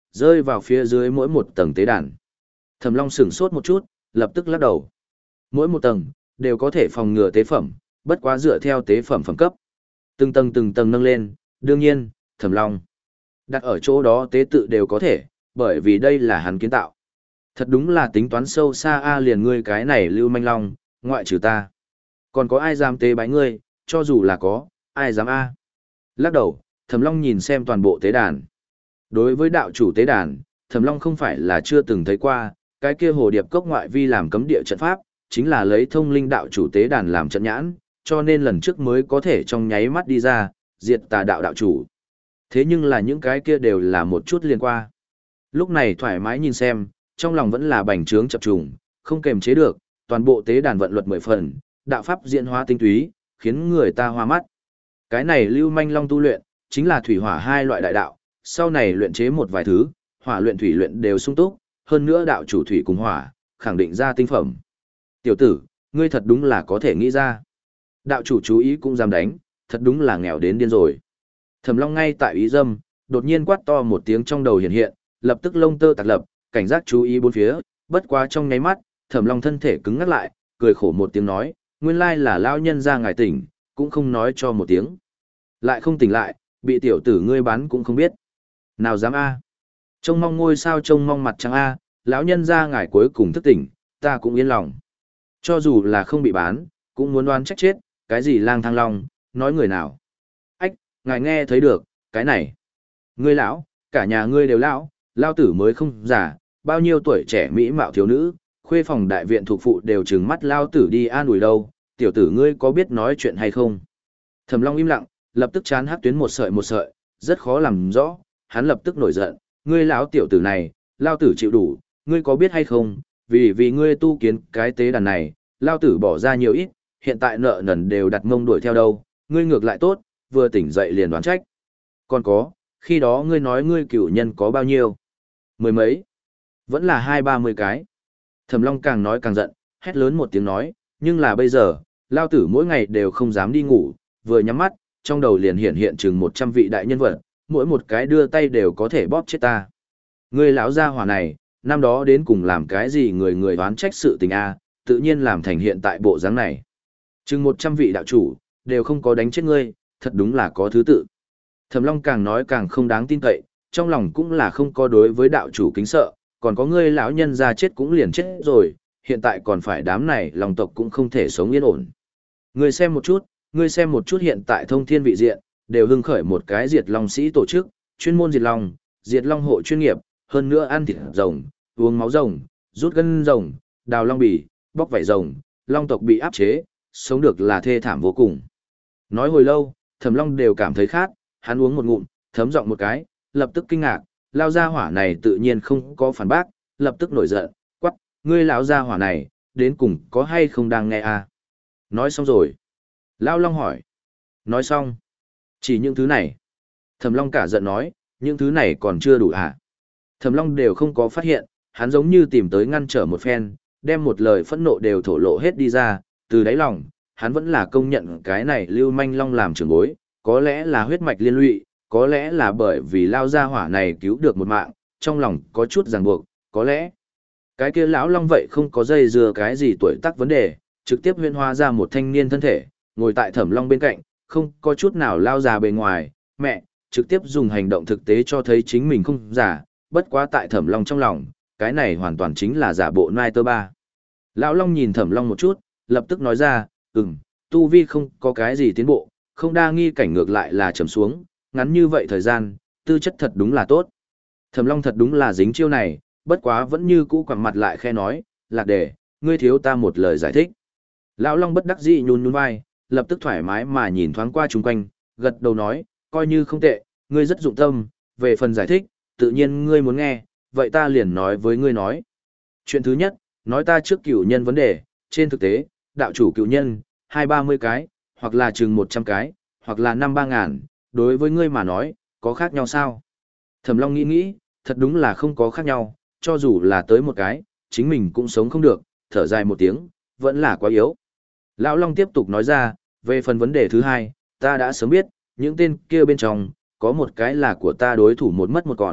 rơi vào phía dưới mỗi một tầng tế đàn. Thẩm Long sửng sốt một chút, lập tức lắc đầu. Mỗi một tầng đều có thể phòng ngừa tế phẩm, bất quá dựa theo tế phẩm phẩm cấp. Từng tầng từng tầng nâng lên, đương nhiên, Thẩm Long đặt ở chỗ đó tế tự đều có thể, bởi vì đây là hắn kiến tạo. Thật đúng là tính toán sâu xa a liền ngươi cái này Lưu Manh Long, ngoại trừ ta. Còn có ai dám tế bái ngươi, cho dù là có, ai dám a? Lắc đầu, Thẩm Long nhìn xem toàn bộ tế đàn. Đối với đạo chủ tế đàn, Thẩm Long không phải là chưa từng thấy qua, cái kia hồ điệp cốc ngoại vi làm cấm địa trận pháp, chính là lấy thông linh đạo chủ tế đàn làm trận nhãn, cho nên lần trước mới có thể trong nháy mắt đi ra, diệt tà đạo đạo chủ. Thế nhưng là những cái kia đều là một chút liên qua. Lúc này thoải mái nhìn xem, trong lòng vẫn là bành trướng chập trùng, không kềm chế được, toàn bộ tế đàn vận luật mười phần, đạo pháp diễn hóa tinh túy, khiến người ta hoa mắt. Cái này Lưu Manh Long tu luyện, chính là thủy hỏa hai loại đại đạo, sau này luyện chế một vài thứ, hỏa luyện thủy luyện đều sung túc, hơn nữa đạo chủ thủy cùng hỏa, khẳng định ra tinh phẩm. Tiểu tử, ngươi thật đúng là có thể nghĩ ra. Đạo chủ chú ý cũng dám đánh, thật đúng là nghèo đến điên rồi. Thẩm Long ngay tại ý dâm, đột nhiên quát to một tiếng trong đầu hiện hiện, lập tức lông tơ tạc lập, cảnh giác chú ý bốn phía, bất quá trong nháy mắt, Thẩm Long thân thể cứng ngắc lại, cười khổ một tiếng nói, nguyên lai là lão nhân ra ngài tỉnh, cũng không nói cho một tiếng. Lại không tỉnh lại, bị tiểu tử ngươi bán cũng không biết. Nào dám a? Trông mong ngôi sao trông mong mặt trăng a, lão nhân ra ngài cuối cùng thức tỉnh, ta cũng yên lòng. Cho dù là không bị bán, cũng muốn đoán trách chết, cái gì lang thang long, nói người nào. Ách, ngài nghe thấy được, cái này. Ngươi lão, cả nhà ngươi đều lão, lao tử mới không già, bao nhiêu tuổi trẻ mỹ mạo thiếu nữ, khuê phòng đại viện thuộc phụ đều trừng mắt lao tử đi an ủi đâu, tiểu tử ngươi có biết nói chuyện hay không? Thẩm Long im lặng, lập tức chán hát tuyến một sợi một sợi, rất khó làm rõ, hắn lập tức nổi giận, ngươi lão tiểu tử này, lao tử chịu đủ, ngươi có biết hay không, vì vì ngươi tu kiến cái tế đàn này, lao tử bỏ ra nhiều ít, hiện tại nợ nần đều đặt mông đuổi theo đâu, ngươi ngược lại tốt, vừa tỉnh dậy liền đoán trách. Còn có, khi đó ngươi nói ngươi cửu nhân có bao nhiêu? Mười mấy? Vẫn là hai ba mươi cái. Thẩm Long càng nói càng giận, hét lớn một tiếng nói, nhưng là bây giờ, lao tử mỗi ngày đều không dám đi ngủ, vừa nhắm mắt, trong đầu liền hiện hiện chừng một trăm vị đại nhân vật, mỗi một cái đưa tay đều có thể bóp chết ta. Ngươi lão gia hỏa này, năm đó đến cùng làm cái gì người người đoán trách sự tình a, tự nhiên làm thành hiện tại bộ dáng này. Chừng một trăm vị đạo chủ, đều không có đánh chết ngươi, thật đúng là có thứ tự. Thẩm Long càng nói càng không đáng tin cậy, trong lòng cũng là không có đối với đạo chủ kính sợ, còn có ngươi lão nhân ra chết cũng liền chết rồi, hiện tại còn phải đám này lòng tộc cũng không thể sống yên ổn. Ngươi xem một chút, ngươi xem một chút hiện tại thông thiên vị diện, đều hưng khởi một cái diệt long sĩ tổ chức, chuyên môn diệt long, diệt long hộ chuyên nghiệp, hơn nữa ăn thịt rồng, uống máu rồng, rút gân rồng, đào long bì, bóc vảy rồng, long tộc bị áp chế, sống được là thê thảm vô cùng. Nói hồi lâu, Thẩm Long đều cảm thấy khát, hắn uống một ngụm, thấm giọng một cái, lập tức kinh ngạc, lao gia hỏa này tự nhiên không có phản bác, lập tức nổi giận, quắc, ngươi lão gia hỏa này, đến cùng có hay không đang nghe à? Nói xong rồi. Lão Long hỏi. Nói xong. Chỉ những thứ này. Thẩm Long cả giận nói, những thứ này còn chưa đủ à? Thẩm Long đều không có phát hiện, hắn giống như tìm tới ngăn trở một phen, đem một lời phẫn nộ đều thổ lộ hết đi ra, từ đáy lòng, hắn vẫn là công nhận cái này Lưu Manh Long làm trưởng bối, có lẽ là huyết mạch liên lụy, có lẽ là bởi vì lao gia hỏa này cứu được một mạng, trong lòng có chút ràng buộc, có lẽ cái kia lão long vậy không có dây dưa cái gì tuổi tác vấn đề, trực tiếp huyễn hóa ra một thanh niên thân thể, ngồi tại Thẩm Long bên cạnh, không có chút nào lao già bề ngoài, mẹ, trực tiếp dùng hành động thực tế cho thấy chính mình không giả, bất quá tại Thẩm Long trong lòng, cái này hoàn toàn chính là giả bộ nai tơ ba. Lão Long nhìn Thẩm Long một chút, lập tức nói ra, ừm, tu vi không có cái gì tiến bộ, không đa nghi cảnh ngược lại là trầm xuống, ngắn như vậy thời gian, tư chất thật đúng là tốt. Thẩm Long thật đúng là dính chiêu này, bất quá vẫn như cũ quẳng mặt lại khe nói, lạc đề, ngươi thiếu ta một lời giải thích. Lão Long bất đắc dĩ nhún nhún vai, lập tức thoải mái mà nhìn thoáng qua chung quanh, gật đầu nói, coi như không tệ, ngươi rất dụng tâm, về phần giải thích, tự nhiên ngươi muốn nghe, vậy ta liền nói với ngươi nói. Chuyện thứ nhất, nói ta trước cửu nhân vấn đề, trên thực tế, đạo chủ cửu nhân, hai ba mươi cái, hoặc là chừng một trăm cái, hoặc là năm ba ngàn, đối với ngươi mà nói, có khác nhau sao? Thẩm Long nghĩ nghĩ, thật đúng là không có khác nhau, cho dù là tới một cái, chính mình cũng sống không được, thở dài một tiếng, vẫn là quá yếu. Lão Long tiếp tục nói ra, về phần vấn đề thứ hai, ta đã sớm biết, những tên kia bên trong, có một cái là của ta đối thủ một mất một còn,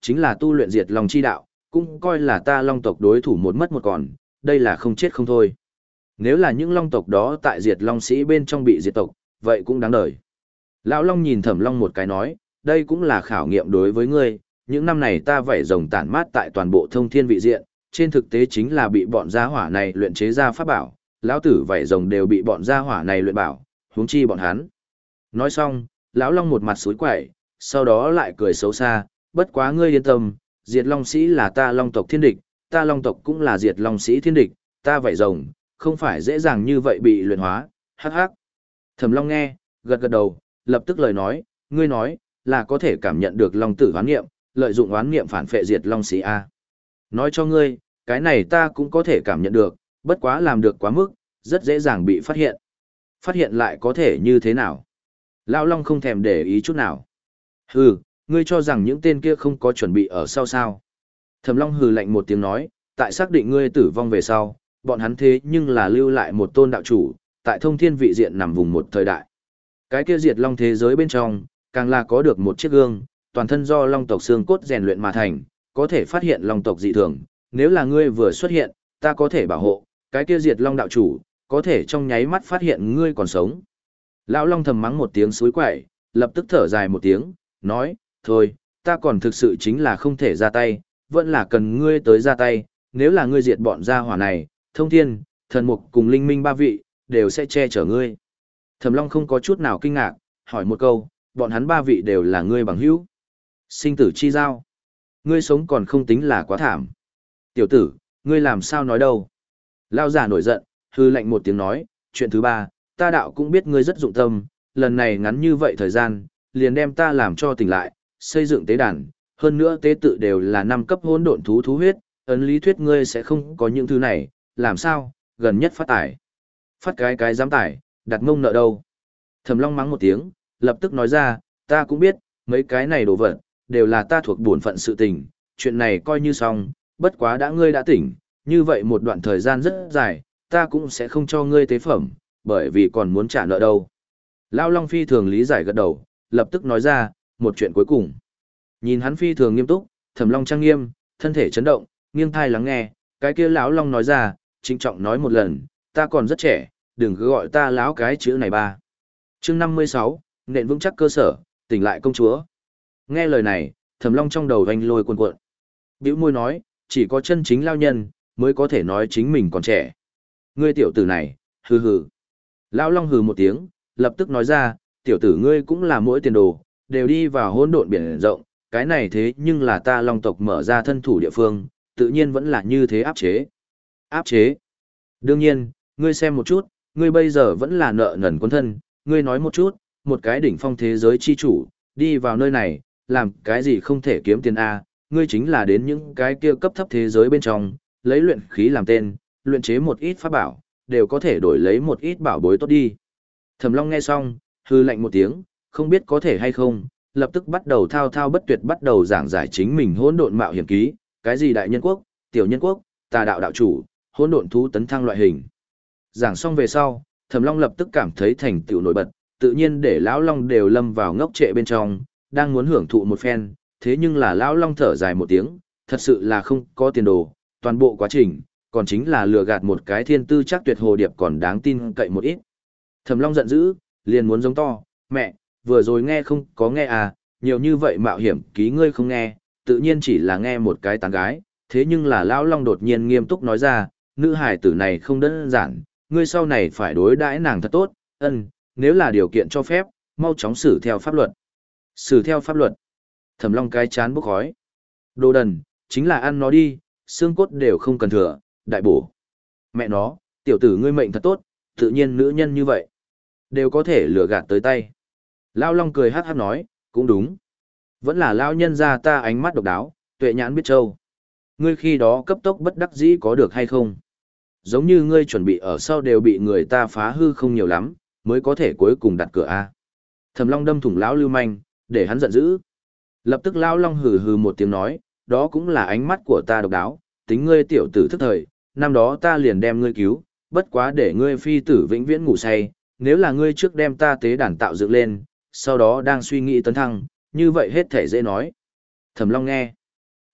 chính là tu luyện diệt long chi đạo, cũng coi là ta long tộc đối thủ một mất một còn, đây là không chết không thôi. Nếu là những long tộc đó tại diệt long sĩ bên trong bị diệt tộc, vậy cũng đáng đời. Lão Long nhìn Thẩm Long một cái nói, đây cũng là khảo nghiệm đối với ngươi, những năm này ta vảy rồng tản mát tại toàn bộ thông thiên vị diện, trên thực tế chính là bị bọn gia hỏa này luyện chế ra pháp bảo, lão tử vảy rồng đều bị bọn gia hỏa này luyện bảo, huống chi bọn hắn. Nói xong, lão Long một mặt sủi quẩy, sau đó lại cười xấu xa, bất quá ngươi yên tâm, diệt long sĩ là ta long tộc thiên địch, ta long tộc cũng là diệt long sĩ thiên địch, ta vảy rồng, không phải dễ dàng như vậy bị luyện hóa, hắc hắc. Thẩm Long nghe, gật gật đầu, lập tức lời nói, ngươi nói, là có thể cảm nhận được long tử hoán nghiệm, lợi dụng hoán nghiệm phản phệ diệt long sĩ A. Nói cho ngươi, cái này ta cũng có thể cảm nhận được, bất quá làm được quá mức, rất dễ dàng bị phát hiện. Phát hiện lại có thể như thế nào? Lão Long không thèm để ý chút nào. Hừ, ngươi cho rằng những tên kia không có chuẩn bị ở sau sao? Thẩm Long hừ lạnh một tiếng nói, tại xác định ngươi tử vong về sau, bọn hắn thế nhưng là lưu lại một tôn đạo chủ, tại thông thiên vị diện nằm vùng một thời đại. Cái kia diệt long thế giới bên trong, càng là có được một chiếc gương, toàn thân do long tộc xương cốt rèn luyện mà thành, có thể phát hiện long tộc dị thường. Nếu là ngươi vừa xuất hiện, ta có thể bảo hộ, cái kia diệt long đạo chủ, có thể trong nháy mắt phát hiện ngươi còn sống. Lão Long thầm mắng một tiếng suối quậy, lập tức thở dài một tiếng, nói, thôi, ta còn thực sự chính là không thể ra tay, vẫn là cần ngươi tới ra tay, nếu là ngươi diệt bọn gia hỏa này, thông thiên, thần mục cùng linh minh ba vị, đều sẽ che chở ngươi. Thẩm Long không có chút nào kinh ngạc, hỏi một câu, bọn hắn ba vị đều là ngươi bằng hữu. Sinh tử chi giao. Ngươi sống còn không tính là quá thảm. Tiểu tử, ngươi làm sao nói đâu. Lao giả nổi giận, hư lạnh một tiếng nói, chuyện thứ ba, ta đạo cũng biết ngươi rất dụng tâm, lần này ngắn như vậy thời gian, liền đem ta làm cho tỉnh lại, xây dựng tế đàn, hơn nữa tế tự đều là năm cấp hỗn độn thú thú huyết, ấn lý thuyết ngươi sẽ không có những thứ này, làm sao, gần nhất phát tải. Phát cái cái dám tải, đặt mông nợ đâu. Thẩm Long mắng một tiếng, lập tức nói ra, ta cũng biết, mấy cái này đồ vật, đều là ta thuộc bổn phận sự tình, chuyện này coi như xong, bất quá đã ngươi đã tỉnh, như vậy một đoạn thời gian rất dài, ta cũng sẽ không cho ngươi tế phẩm, bởi vì còn muốn trả nợ đâu. Lão Long phi thường lý giải gật đầu, lập tức nói ra, một chuyện cuối cùng. Nhìn hắn phi thường nghiêm túc, Thẩm Long trang nghiêm, thân thể chấn động, nghiêng thai lắng nghe, cái kia lão Long nói ra, trịnh trọng nói một lần, ta còn rất trẻ, đừng cứ gọi ta lão cái chữ này ba. Chương năm mươi sáu, nện vững chắc cơ sở, tỉnh lại công chúa. Nghe lời này, Thẩm Long trong đầu vành lôi cuồn cuộn. Bĩu môi nói, chỉ có chân chính lao nhân mới có thể nói chính mình còn trẻ. Ngươi tiểu tử này, hừ hừ. Lão Long hừ một tiếng, lập tức nói ra, tiểu tử ngươi cũng là mỗi tiền đồ, đều đi vào hỗn độn biển rộng, cái này thế nhưng là ta Long tộc mở ra thân thủ địa phương, tự nhiên vẫn là như thế áp chế. Áp chế? Đương nhiên, ngươi xem một chút, ngươi bây giờ vẫn là nợ nần quân thân, ngươi nói một chút, một cái đỉnh phong thế giới chi chủ, đi vào nơi này, làm cái gì không thể kiếm tiền A, ngươi chính là đến những cái kia cấp thấp thế giới bên trong, lấy luyện khí làm tên, luyện chế một ít pháp bảo, đều có thể đổi lấy một ít bảo bối tốt đi. Thẩm Long nghe xong, hư lạnh một tiếng, không biết có thể hay không, lập tức bắt đầu thao thao bất tuyệt bắt đầu giảng giải chính mình hỗn độn mạo hiểm ký, cái gì đại nhân quốc, tiểu nhân quốc, tà đạo đạo chủ, hỗn độn thú tấn thăng loại hình. Giảng xong về sau, Thẩm Long lập tức cảm thấy thành tựu nổi bật, tự nhiên để lão Long đều lâm vào ngốc trệ bên trong, đang muốn hưởng thụ một phen, thế nhưng là lão Long thở dài một tiếng, thật sự là không có tiền đồ, toàn bộ quá trình, còn chính là lừa gạt một cái thiên tư chắc tuyệt hồ điệp còn đáng tin cậy một ít. Thẩm Long giận dữ, liền muốn giống to, mẹ, vừa rồi nghe không có nghe à, nhiều như vậy mạo hiểm ký ngươi không nghe, tự nhiên chỉ là nghe một cái tán gái, thế nhưng là lão Long đột nhiên nghiêm túc nói ra, nữ hài tử này không đơn giản, ngươi sau này phải đối đãi nàng thật tốt, ân, nếu là điều kiện cho phép, mau chóng xử theo pháp luật. Xử theo pháp luật. Thẩm Long cái chán bốc khói. Đồ đần, chính là ăn nó đi, xương cốt đều không cần thừa, đại bổ. Mẹ nó, tiểu tử ngươi mệnh thật tốt, tự nhiên nữ nhân như vậy, đều có thể lừa gạt tới tay. Lão Long cười hát hát nói, cũng đúng. Vẫn là lão nhân gia ta ánh mắt độc đáo, tuệ nhãn biết trâu. Ngươi khi đó cấp tốc bất đắc dĩ có được hay không? Giống như ngươi chuẩn bị ở sau đều bị người ta phá hư không nhiều lắm, mới có thể cuối cùng đặt cửa A. Thẩm Long đâm thủng lão lưu manh, để hắn giận dữ. Lập tức lão Long hừ hừ một tiếng nói, đó cũng là ánh mắt của ta độc đáo, tính ngươi tiểu tử thức thời, năm đó ta liền đem ngươi cứu, bất quá để ngươi phi tử vĩnh viễn ngủ say, nếu là ngươi trước đem ta tế đàn tạo dựng lên, sau đó đang suy nghĩ tấn thăng, như vậy hết thể dễ nói. Thẩm Long nghe,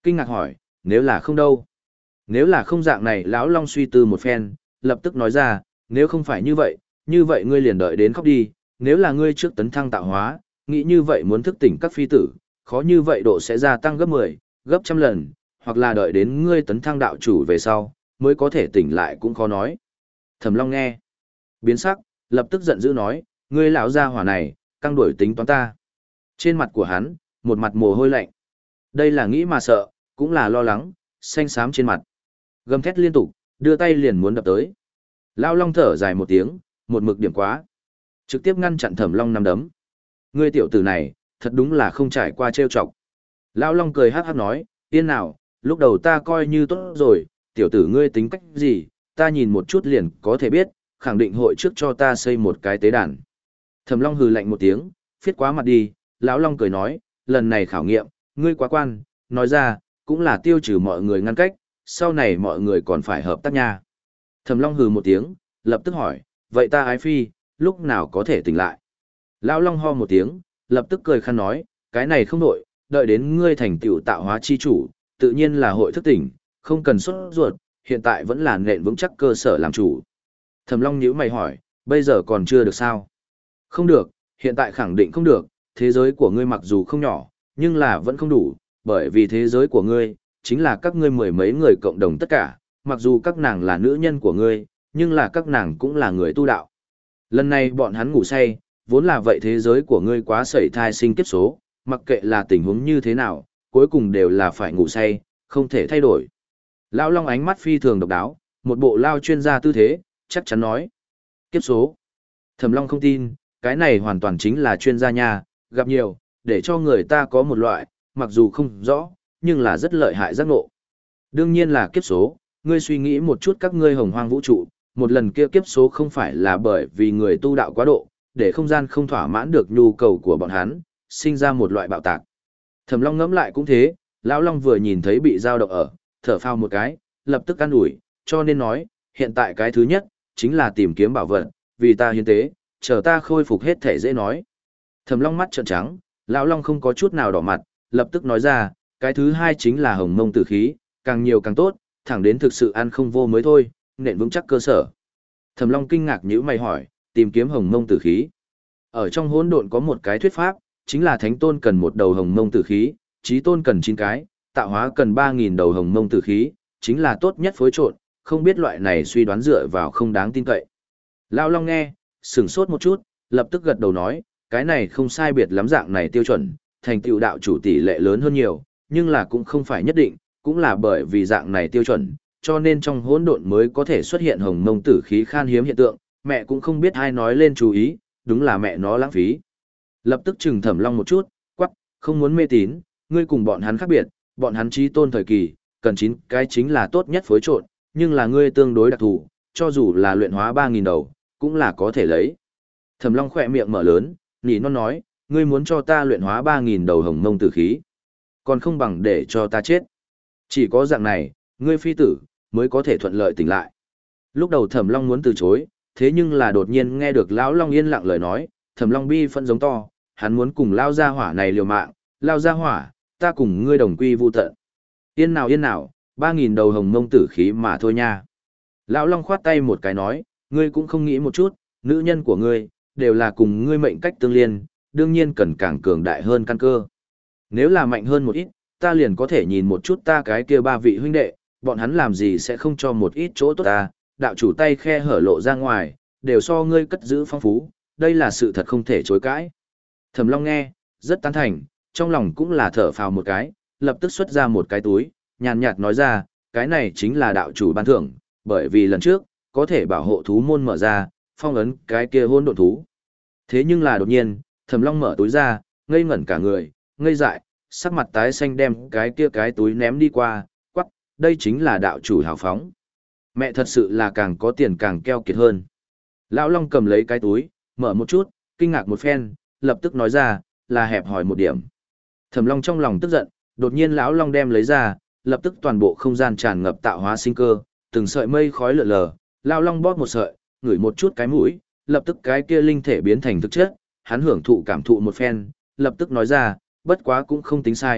Kinh ngạc hỏi, nếu là không đâu? Nếu là không dạng này lão Long suy tư một phen, lập tức nói ra, nếu không phải như vậy, như vậy ngươi liền đợi đến khóc đi, nếu là ngươi trước tấn thăng tạo hóa, nghĩ như vậy muốn thức tỉnh các phi tử, khó như vậy độ sẽ gia tăng gấp mười, gấp trăm lần, hoặc là đợi đến ngươi tấn thăng đạo chủ về sau, mới có thể tỉnh lại cũng khó nói. Thẩm Long nghe, biến sắc, lập tức giận dữ nói, ngươi lão gia hỏa này, căng đuổi tính toán ta. Trên mặt của hắn, một mặt mồ hôi lạnh. Đây là nghĩ mà sợ, cũng là lo lắng, xanh xám trên mặt. Gầm thét liên tục, đưa tay liền muốn đập tới. Lão Long thở dài một tiếng, một mực điểm quá. Trực tiếp ngăn chặn Thẩm Long nắm đấm. Ngươi tiểu tử này, thật đúng là không trải qua trêu chọc. Lão Long cười hát hát nói, yên nào, lúc đầu ta coi như tốt rồi, tiểu tử ngươi tính cách gì, ta nhìn một chút liền có thể biết, khẳng định hội trước cho ta xây một cái tế đàn. Thẩm Long hừ lạnh một tiếng, phiết quá mặt đi, Lão Long cười nói, lần này khảo nghiệm, ngươi quá quan, nói ra, cũng là tiêu trừ mọi người ngăn cách, sau này mọi người còn phải hợp tác nha. Thẩm Long hừ một tiếng, lập tức hỏi, vậy ta ái phi, lúc nào có thể tỉnh lại? Lão Long ho một tiếng, lập tức cười khăn nói, cái này không đổi, đợi đến ngươi thành tựu tạo hóa chi chủ, tự nhiên là hội thức tỉnh, không cần sốt ruột, hiện tại vẫn là nền vững chắc cơ sở làm chủ. Thẩm Long nhíu mày hỏi, bây giờ còn chưa được sao? Không được, hiện tại khẳng định không được, thế giới của ngươi mặc dù không nhỏ, nhưng là vẫn không đủ, bởi vì thế giới của ngươi, chính là các ngươi mười mấy người cộng đồng tất cả, mặc dù các nàng là nữ nhân của ngươi, nhưng là các nàng cũng là người tu đạo. Lần này bọn hắn ngủ say, vốn là vậy thế giới của ngươi quá sẩy thai sinh kiếp số, mặc kệ là tình huống như thế nào, cuối cùng đều là phải ngủ say, không thể thay đổi. Lão Long ánh mắt phi thường độc đáo, một bộ lao chuyên gia tư thế, chắc chắn nói. Kiếp số. Thẩm Long không tin, cái này hoàn toàn chính là chuyên gia nha, gặp nhiều, để cho người ta có một loại, mặc dù không rõ, nhưng là rất lợi hại giác ngộ. Đương nhiên là kiếp số, ngươi suy nghĩ một chút các ngươi hồng hoang vũ trụ, một lần kia kiếp số không phải là bởi vì người tu đạo quá độ, để không gian không thỏa mãn được nhu cầu của bọn hắn, sinh ra một loại bạo tạc. Thẩm Long ngẫm lại cũng thế, Lão Long vừa nhìn thấy bị dao động ở, thở phào một cái, lập tức an ủi, cho nên nói, hiện tại cái thứ nhất, chính là tìm kiếm bảo vật, vì ta hiến tế, chờ ta khôi phục hết thể dễ nói. Thẩm Long mắt trợn trắng, Lão Long không có chút nào đỏ mặt, lập tức nói ra, cái thứ hai chính là hồng mông tử khí, càng nhiều càng tốt, thẳng đến thực sự ăn không vô mới thôi, nện vững chắc cơ sở. Thẩm Long kinh ngạc nhíu mày hỏi, tìm kiếm hồng mông tử khí. Ở trong hỗn độn có một cái thuyết pháp, chính là thánh tôn cần một đầu hồng mông tử khí, chí tôn cần chín cái, tạo hóa cần ba nghìn đầu hồng mông tử khí, chính là tốt nhất phối trộn, không biết loại này suy đoán dựa vào không đáng tin cậy. Lão Long nghe, sửng sốt một chút, lập tức gật đầu nói, cái này không sai biệt lắm dạng này tiêu chuẩn, thành tựu đạo chủ tỷ lệ lớn hơn nhiều, nhưng là cũng không phải nhất định, cũng là bởi vì dạng này tiêu chuẩn, cho nên trong hỗn độn mới có thể xuất hiện hồng mông tử khí khan hiếm hiện tượng, mẹ cũng không biết ai nói lên chú ý, đúng là mẹ nó lãng phí. Lập tức trừng Thẩm Long một chút, quắc, không muốn mê tín, ngươi cùng bọn hắn khác biệt, bọn hắn chí tôn thời kỳ, cần chín cái chính là tốt nhất phối trộn, nhưng là ngươi tương đối đặc thù, cho dù là luyện hóa ba nghìn đầu, cũng là có thể lấy. Thẩm Long khỏe miệng mở lớn, nỉ non nói, ngươi muốn cho ta luyện hóa ba nghìn đầu hồng mông tử khí, còn không bằng để cho ta chết. Chỉ có dạng này, ngươi phi tử, mới có thể thuận lợi tỉnh lại. Lúc đầu Thẩm Long muốn từ chối, thế nhưng là đột nhiên nghe được Lão Long yên lặng lời nói, Thẩm Long bi phân giống to, hắn muốn cùng Lao gia hỏa này liều mạng, Lao gia hỏa, ta cùng ngươi đồng quy vu tận. Yên nào yên nào, ba nghìn đầu hồng mông tử khí mà thôi nha. Lão Long khoát tay một cái nói, ngươi cũng không nghĩ một chút, nữ nhân của ngươi, đều là cùng ngươi mệnh cách tương liên, đương nhiên cần càng cường đại hơn căn cơ. Nếu là mạnh hơn một ít, ta liền có thể nhìn một chút ta cái kia ba vị huynh đệ, bọn hắn làm gì sẽ không cho một ít chỗ tốt ta, đạo chủ tay khe hở lộ ra ngoài, đều so ngươi cất giữ phong phú, đây là sự thật không thể chối cãi. Thẩm Long nghe, rất tán thành, trong lòng cũng là thở phào một cái, lập tức xuất ra một cái túi, nhàn nhạt nói ra, cái này chính là đạo chủ ban thưởng, bởi vì lần trước, có thể bảo hộ thú môn mở ra, phong ấn cái kia hôn độn thú. Thế nhưng là đột nhiên, Thẩm Long mở túi ra, ngây ngẩn cả người, ngây dại, sắc mặt tái xanh đem cái kia cái túi ném đi qua, quắc, đây chính là đạo chủ hào phóng. Mẹ thật sự là càng có tiền càng keo kiệt hơn. Lão Long cầm lấy cái túi, mở một chút, kinh ngạc một phen, lập tức nói ra, là hẹp hỏi một điểm. Thẩm Long trong lòng tức giận, đột nhiên lão Long đem lấy ra, lập tức toàn bộ không gian tràn ngập tạo hóa sinh cơ, từng sợi mây khói lượn lờ, lão Long bóp một sợi, ngửi một chút cái mũi, lập tức cái kia linh thể biến thành thực chất, hắn hưởng thụ cảm thụ một phen, lập tức nói ra, bất quá cũng không tính sai,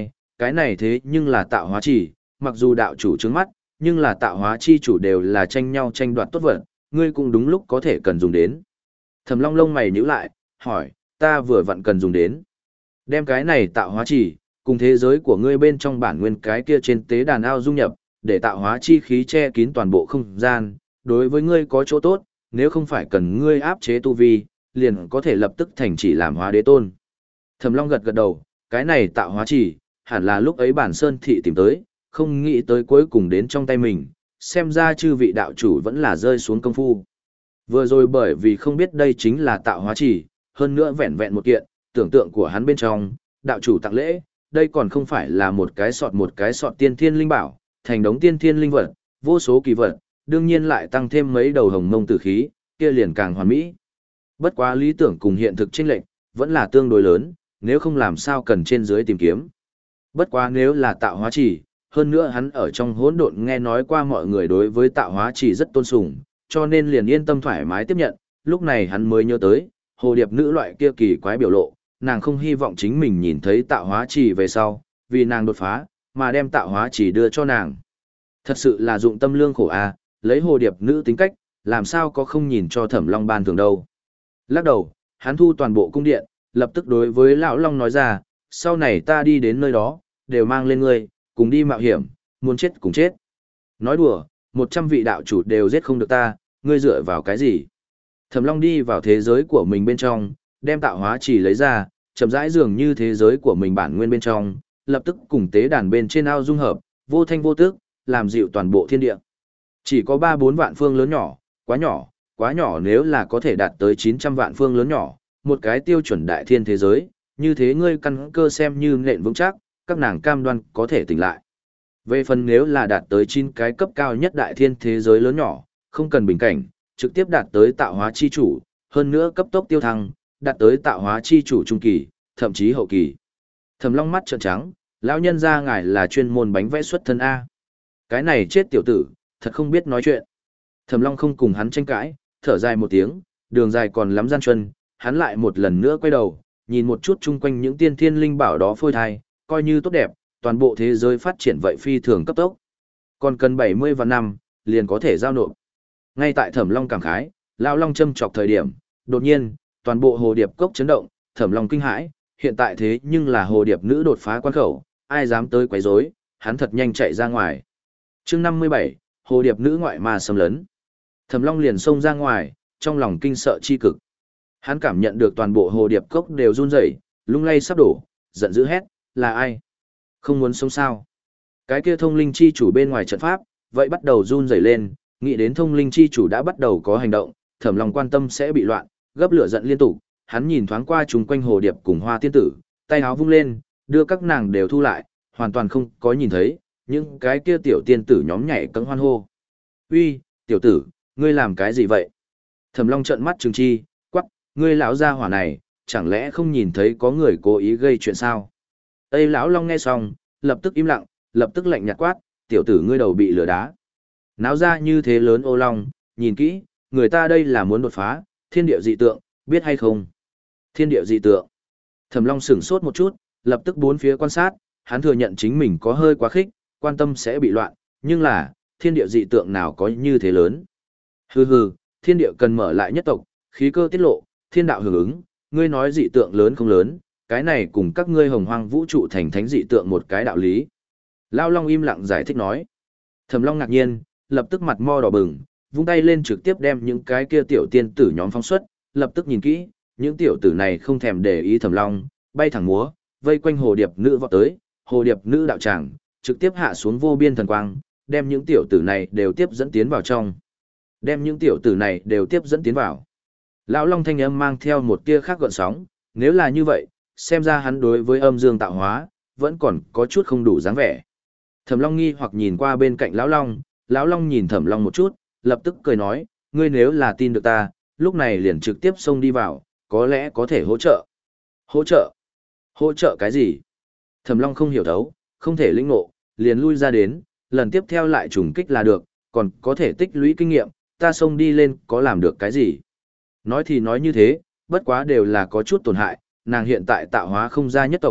cái này thế nhưng là tạo hóa chỉ, mặc dù đạo chủ trướng mắt, nhưng là tạo hóa chi chủ đều là tranh nhau tranh đoạt tốt vật, ngươi cũng đúng lúc có thể cần dùng đến. Thẩm Long lông mày nhíu lại, hỏi, ta vừa vặn cần dùng đến. Đem cái này tạo hóa chỉ, cùng thế giới của ngươi bên trong bản nguyên cái kia trên tế đàn ao dung nhập, để tạo hóa chi khí che kín toàn bộ không gian, đối với ngươi có chỗ tốt, nếu không phải cần ngươi áp chế tu vi, liền có thể lập tức thành chỉ làm hóa đế tôn. Thẩm Long gật gật đầu, cái này tạo hóa chỉ, hẳn là lúc ấy bản sơn thị tìm tới, không nghĩ tới cuối cùng đến trong tay mình, xem ra chư vị đạo chủ vẫn là rơi xuống công phu. Vừa rồi bởi vì không biết đây chính là tạo hóa chỉ, hơn nữa vẹn vẹn một kiện, tưởng tượng của hắn bên trong, đạo chủ tặng lễ, đây còn không phải là một cái sọt một cái sọt tiên thiên linh bảo, thành đống tiên thiên linh vật, vô số kỳ vật, đương nhiên lại tăng thêm mấy đầu hồng mông tử khí, kia liền càng hoàn mỹ. Bất quá lý tưởng cùng hiện thực chênh lệch vẫn là tương đối lớn, nếu không làm sao cần trên dưới tìm kiếm. Bất quá nếu là tạo hóa chỉ, hơn nữa hắn ở trong hỗn độn nghe nói qua mọi người đối với tạo hóa chỉ rất tôn sùng, cho nên liền yên tâm thoải mái tiếp nhận, lúc này hắn mới nhớ tới, hồ điệp nữ loại kia kỳ quái biểu lộ, nàng không hy vọng chính mình nhìn thấy tạo hóa chỉ về sau, vì nàng đột phá, mà đem tạo hóa chỉ đưa cho nàng. Thật sự là dụng tâm lương khổ a, lấy hồ điệp nữ tính cách, làm sao có không nhìn cho Thẩm Long ban thường đâu. Lắc đầu, hắn thu toàn bộ cung điện, lập tức đối với lão Long nói ra, sau này ta đi đến nơi đó, đều mang lên ngươi, cùng đi mạo hiểm, muốn chết cùng chết. Nói đùa, một trăm vị đạo chủ đều giết không được ta, ngươi dựa vào cái gì? Thẩm Long đi vào thế giới của mình bên trong, đem tạo hóa chỉ lấy ra, chậm rãi dường như thế giới của mình bản nguyên bên trong, lập tức cùng tế đàn bên trên ao dung hợp, vô thanh vô tức, làm dịu toàn bộ thiên địa. Chỉ có ba bốn vạn phương lớn nhỏ, quá nhỏ, quá nhỏ nếu là có thể đạt tới chín trăm vạn phương lớn nhỏ, một cái tiêu chuẩn đại thiên thế giới, như thế ngươi căn cơ xem như nện vững chắc, các nàng cam đoan có thể tỉnh lại. Về phần nếu là đạt tới chín cái cấp cao nhất đại thiên thế giới lớn nhỏ, không cần bình cảnh, trực tiếp đạt tới tạo hóa chi chủ, hơn nữa cấp tốc tiêu thăng, đạt tới tạo hóa chi chủ trung kỳ, thậm chí hậu kỳ. Thẩm Long mắt trợn trắng, lão nhân gia ngài là chuyên môn bánh vẽ xuất thân a. Cái này chết tiểu tử, thật không biết nói chuyện. Thẩm Long không cùng hắn tranh cãi, thở dài một tiếng, đường dài còn lắm gian truân, hắn lại một lần nữa quay đầu, nhìn một chút chung quanh những tiên thiên linh bảo đó phôi thai, coi như tốt đẹp, toàn bộ thế giới phát triển vậy phi thường cấp tốc. Còn cần bảy mươi vạn năm, liền có thể giao nộp. Ngay tại Thẩm Long cảm khái, lão Long châm chọc thời điểm, đột nhiên, toàn bộ hồ điệp cốc chấn động, Thẩm Long kinh hãi, hiện tại thế nhưng là hồ điệp nữ đột phá quan khẩu, ai dám tới quấy rối, hắn thật nhanh chạy ra ngoài. Chương năm mươi bảy, hồ điệp nữ ngoại ma xâm lấn. Thẩm Long liền xông ra ngoài, trong lòng kinh sợ chi cực. Hắn cảm nhận được toàn bộ hồ điệp cốc đều run rẩy, lung lay sắp đổ, giận dữ hét, là ai? Không muốn sống sao? Cái kia thông linh chi chủ bên ngoài trận pháp, vậy bắt đầu run rẩy lên, nghĩ đến thông linh chi chủ đã bắt đầu có hành động, Thẩm Long quan tâm sẽ bị loạn, gấp lửa giận liên tục, hắn nhìn thoáng qua chúng quanh hồ điệp cùng hoa tiên tử, tay áo vung lên, đưa các nàng đều thu lại, hoàn toàn không có nhìn thấy, những cái kia tiểu tiên tử nhóm nhảy cẫng hoan hô. Uy, tiểu tử, ngươi làm cái gì vậy? Thẩm Long trợn mắt trừng chi, quắc, ngươi lão gia hỏa này, chẳng lẽ không nhìn thấy có người cố ý gây chuyện sao? Tây lão Long nghe xong, lập tức im lặng, lập tức lạnh nhạt quát, tiểu tử ngươi đầu bị lửa đá. Náo ra như thế lớn ô long, nhìn kỹ, người ta đây là muốn đột phá, thiên địa dị tượng, biết hay không? Thiên địa dị tượng. Thẩm Long sửng sốt một chút, lập tức bốn phía quan sát, hắn thừa nhận chính mình có hơi quá khích, quan tâm sẽ bị loạn, nhưng là, thiên địa dị tượng nào có như thế lớn? Hừ hừ, thiên địa cần mở lại nhất tộc, khí cơ tiết lộ, thiên đạo hưởng ứng, ngươi nói dị tượng lớn không lớn, cái này cùng các ngươi hồng hoang vũ trụ thành thánh dị tượng một cái đạo lý. Lao Long im lặng giải thích nói. Thẩm Long ngạc nhiên, lập tức mặt mo đỏ bừng, vung tay lên trực tiếp đem những cái kia tiểu tiên tử nhóm phóng xuất, lập tức nhìn kỹ, những tiểu tử này không thèm để ý Thẩm Long, bay thẳng múa, vây quanh hồ điệp nữ vọt tới, hồ điệp nữ đạo tràng, trực tiếp hạ xuống vô biên thần quang, đem những tiểu tử này đều tiếp dẫn tiến vào trong. Đem những tiểu tử này đều tiếp dẫn tiến vào. Lão Long thanh âm mang theo một tia khác gợn sóng, nếu là như vậy, xem ra hắn đối với âm dương tạo hóa, vẫn còn có chút không đủ dáng vẻ. Thẩm Long nghi hoặc nhìn qua bên cạnh Lão Long, Lão Long nhìn Thẩm Long một chút, lập tức cười nói, ngươi nếu là tin được ta, lúc này liền trực tiếp xông đi vào, có lẽ có thể hỗ trợ. Hỗ trợ? Hỗ trợ cái gì? Thẩm Long không hiểu thấu, không thể lĩnh ngộ, liền lui ra đến, lần tiếp theo lại trùng kích là được, còn có thể tích lũy kinh nghiệm, ta xông đi lên có làm được cái gì? Nói thì nói như thế, bất quá đều là có chút tổn hại, nàng hiện tại tạo hóa không ra nhất tộc,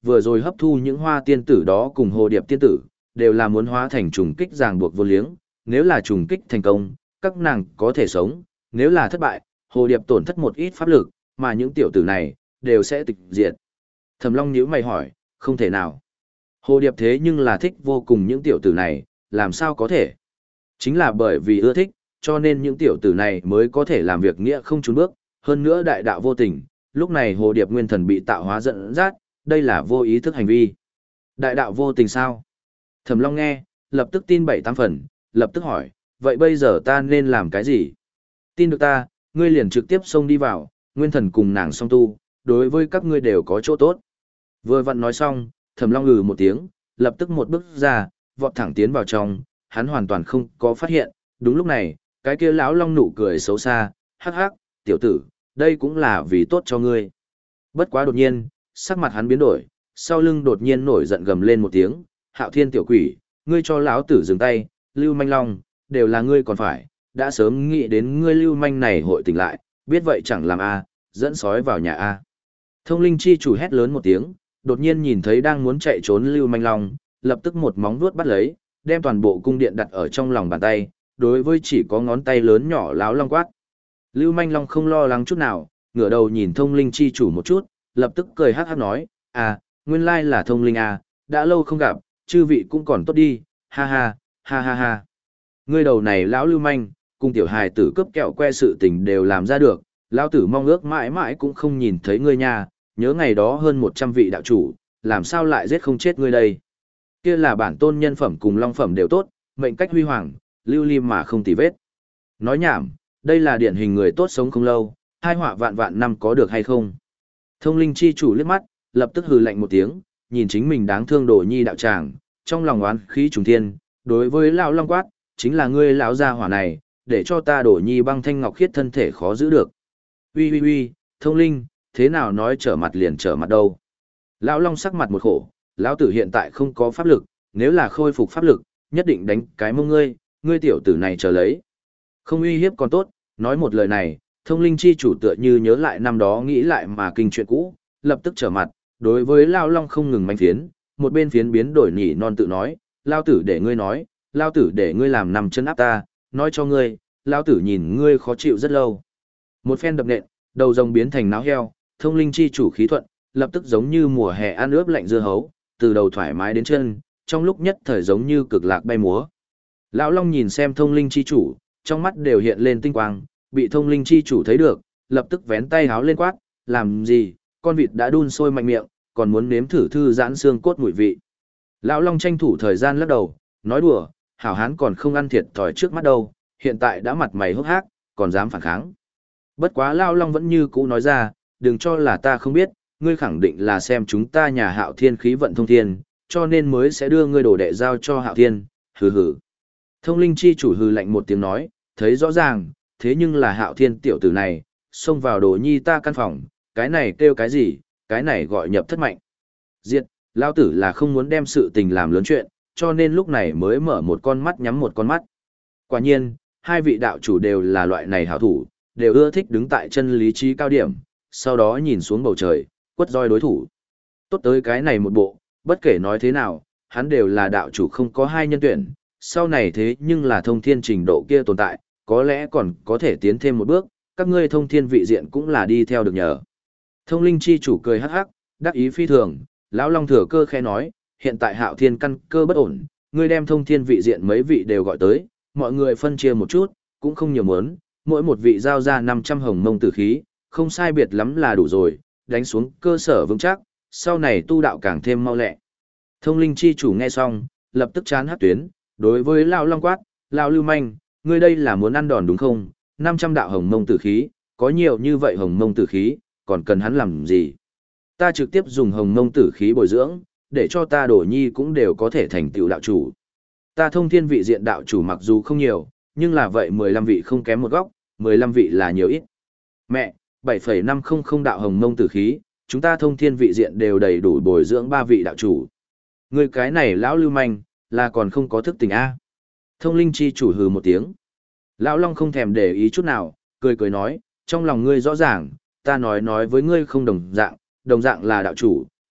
vừa rồi hấp thu những hoa tiên tử đó cùng hồ điệp tiên tử, đều là muốn hóa thành trùng kích ràng buộc vô liếng, nếu là trùng kích thành công, các nàng có thể sống, nếu là thất bại, hồ điệp tổn thất một ít pháp lực, mà những tiểu tử này, đều sẽ tịch diệt. Thẩm Long nhíu mày hỏi, không thể nào. Hồ điệp thế nhưng là thích vô cùng những tiểu tử này, làm sao có thể? Chính là bởi vì ưa thích, cho nên những tiểu tử này mới có thể làm việc nghĩa không chùn bước, hơn nữa đại đạo vô tình, lúc này hồ điệp nguyên thần bị tạo hóa dẫn dắt, đây là vô ý thức hành vi. Đại đạo vô tình sao? Thẩm Long nghe, lập tức tin bảy tám phần, lập tức hỏi, vậy bây giờ ta nên làm cái gì? Tin được ta, ngươi liền trực tiếp xông đi vào, nguyên thần cùng nàng song tu, đối với các ngươi đều có chỗ tốt. Vừa vặn nói xong, Thẩm Long ngừ một tiếng, lập tức một bước ra, vọt thẳng tiến vào trong, hắn hoàn toàn không có phát hiện, đúng lúc này, cái kia lão long nụ cười xấu xa, hắc hắc, tiểu tử, đây cũng là vì tốt cho ngươi. Bất quá đột nhiên, sắc mặt hắn biến đổi, sau lưng đột nhiên nổi giận gầm lên một tiếng, Hạo Thiên tiểu quỷ, ngươi cho lão tử dừng tay, Lưu Manh Long, đều là ngươi còn phải, đã sớm nghĩ đến ngươi Lưu Manh này hội tỉnh lại, biết vậy chẳng làm a, dẫn sói vào nhà a. Thông linh chi chủ hét lớn một tiếng, đột nhiên nhìn thấy đang muốn chạy trốn Lưu Manh Long, lập tức một móng vuốt bắt lấy, đem toàn bộ cung điện đặt ở trong lòng bàn tay, đối với chỉ có ngón tay lớn nhỏ láo long quát. Lưu Manh Long không lo lắng chút nào, ngửa đầu nhìn thông linh chi chủ một chút, lập tức cười hát hát nói, à, nguyên lai là thông linh à, đã lâu không gặp, chư vị cũng còn tốt đi, ha ha, ha ha ha. Ngươi đầu này lão Lưu Manh, cùng tiểu hài tử cướp kẹo que sự tình đều làm ra được, lão tử mong ước mãi mãi cũng không nhìn thấy ngươi nha, nhớ ngày đó hơn một trăm vị đạo chủ, làm sao lại giết không chết ngươi đây. Kia là bản tôn nhân phẩm cùng long phẩm đều tốt, mệnh cách huy hoàng, lưu lim mà không tì vết. Nói nhảm, đây là điển hình người tốt sống không lâu, hai họa vạn vạn năm có được hay không. Thông linh chi chủ liếc mắt, lập tức hừ lạnh một tiếng, nhìn chính mình đáng thương Đồ Nhi đạo tràng, trong lòng oán khí trùng thiên, đối với lão long quát, chính là ngươi lão gia hỏa này, để cho ta Đồ Nhi băng thanh ngọc khiết thân thể khó giữ được. Uy uy uy, thông linh, thế nào nói trở mặt liền trở mặt đâu. Lão long sắc mặt một khổ, lão tử hiện tại không có pháp lực, nếu là khôi phục pháp lực, nhất định đánh cái mông ngươi, ngươi tiểu tử này chờ lấy. Không uy hiếp còn tốt, nói một lời này, thông linh chi chủ tựa như nhớ lại năm đó nghĩ lại mà kinh chuyện cũ, lập tức trở mặt, đối với Lao Long không ngừng manh phiến, một bên phiến biến đổi nhỉ non tự nói, Lao tử để ngươi nói, Lao tử để ngươi làm nằm chân áp ta, nói cho ngươi, Lao tử nhìn ngươi khó chịu rất lâu. Một phen đập nện, đầu rồng biến thành náo heo, thông linh chi chủ khí thuận, lập tức giống như mùa hè ăn ướp lạnh dưa hấu, từ đầu thoải mái đến chân, trong lúc nhất thời giống như cực lạc bay múa. Lão Long nhìn xem thông linh chi chủ, trong mắt đều hiện lên tinh quang, bị thông linh chi chủ thấy được, lập tức vén tay háo lên quát, làm gì, con vịt đã đun sôi mạnh miệng, còn muốn nếm thử thư giãn xương cốt mùi vị. Lão Long tranh thủ thời gian lắc đầu, nói đùa, hảo hán còn không ăn thiệt thòi trước mắt đâu, hiện tại đã mặt mày hốc hác, còn dám phản kháng. Bất quá Lão Long vẫn như cũ nói ra, đừng cho là ta không biết, ngươi khẳng định là xem chúng ta nhà Hạo Thiên khí vận thông thiên, cho nên mới sẽ đưa ngươi đồ đệ giao cho Hạo Thiên, hừ hừ. Thông linh chi chủ hừ lạnh một tiếng nói, thấy rõ ràng, thế nhưng là Hạo Thiên tiểu tử này, xông vào Đồ Nhi ta căn phòng, cái này kêu cái gì, cái này gọi nhập thất mạnh. Diệt, lao tử là không muốn đem sự tình làm lớn chuyện, cho nên lúc này mới mở một con mắt nhắm một con mắt. Quả nhiên, hai vị đạo chủ đều là loại này hảo thủ, đều ưa thích đứng tại chân lý trí cao điểm, sau đó nhìn xuống bầu trời, quất roi đối thủ. Tốt tới cái này một bộ, bất kể nói thế nào, hắn đều là đạo chủ không có hai nhân tuyển, sau này thế nhưng là thông thiên trình độ kia tồn tại, có lẽ còn có thể tiến thêm một bước, các ngươi thông thiên vị diện cũng là đi theo được nhờ. Thông linh chi chủ cười hắc hắc, đắc ý phi thường, lão long thừa cơ khẽ nói, hiện tại Hạo Thiên căn cơ bất ổn, ngươi đem thông thiên vị diện mấy vị đều gọi tới, mọi người phân chia một chút, cũng không nhiều muốn, mỗi một vị giao ra năm trăm hồng mông tử khí, không sai biệt lắm là đủ rồi, đánh xuống cơ sở vững chắc, sau này tu đạo càng thêm mau lẹ. Thông linh chi chủ nghe xong, lập tức chán hát tuyến, đối với lão long quát, lão lưu manh, ngươi đây là muốn ăn đòn đúng không? năm trăm đạo hồng mông tử khí, có nhiều như vậy hồng mông tử khí, còn cần hắn làm gì? Ta trực tiếp dùng hồng mông tử khí bồi dưỡng, để cho ta Đồ Nhi cũng đều có thể thành tựu đạo chủ. Ta thông thiên vị diện đạo chủ mặc dù không nhiều, nhưng là vậy mười lăm vị không kém một góc, mười lăm vị là nhiều ít. Mẹ, bảy phẩy năm không không đạo hồng mông tử khí, chúng ta thông thiên vị diện đều đầy đủ bồi dưỡng ba vị đạo chủ. Ngươi cái này lão lưu manh, là còn không có thức tỉnh A. Thông linh chi chủ hừ một tiếng. Lão Long không thèm để ý chút nào, cười cười nói, trong lòng ngươi rõ ràng, ta nói nói với ngươi không đồng dạng, đồng dạng là đạo chủ,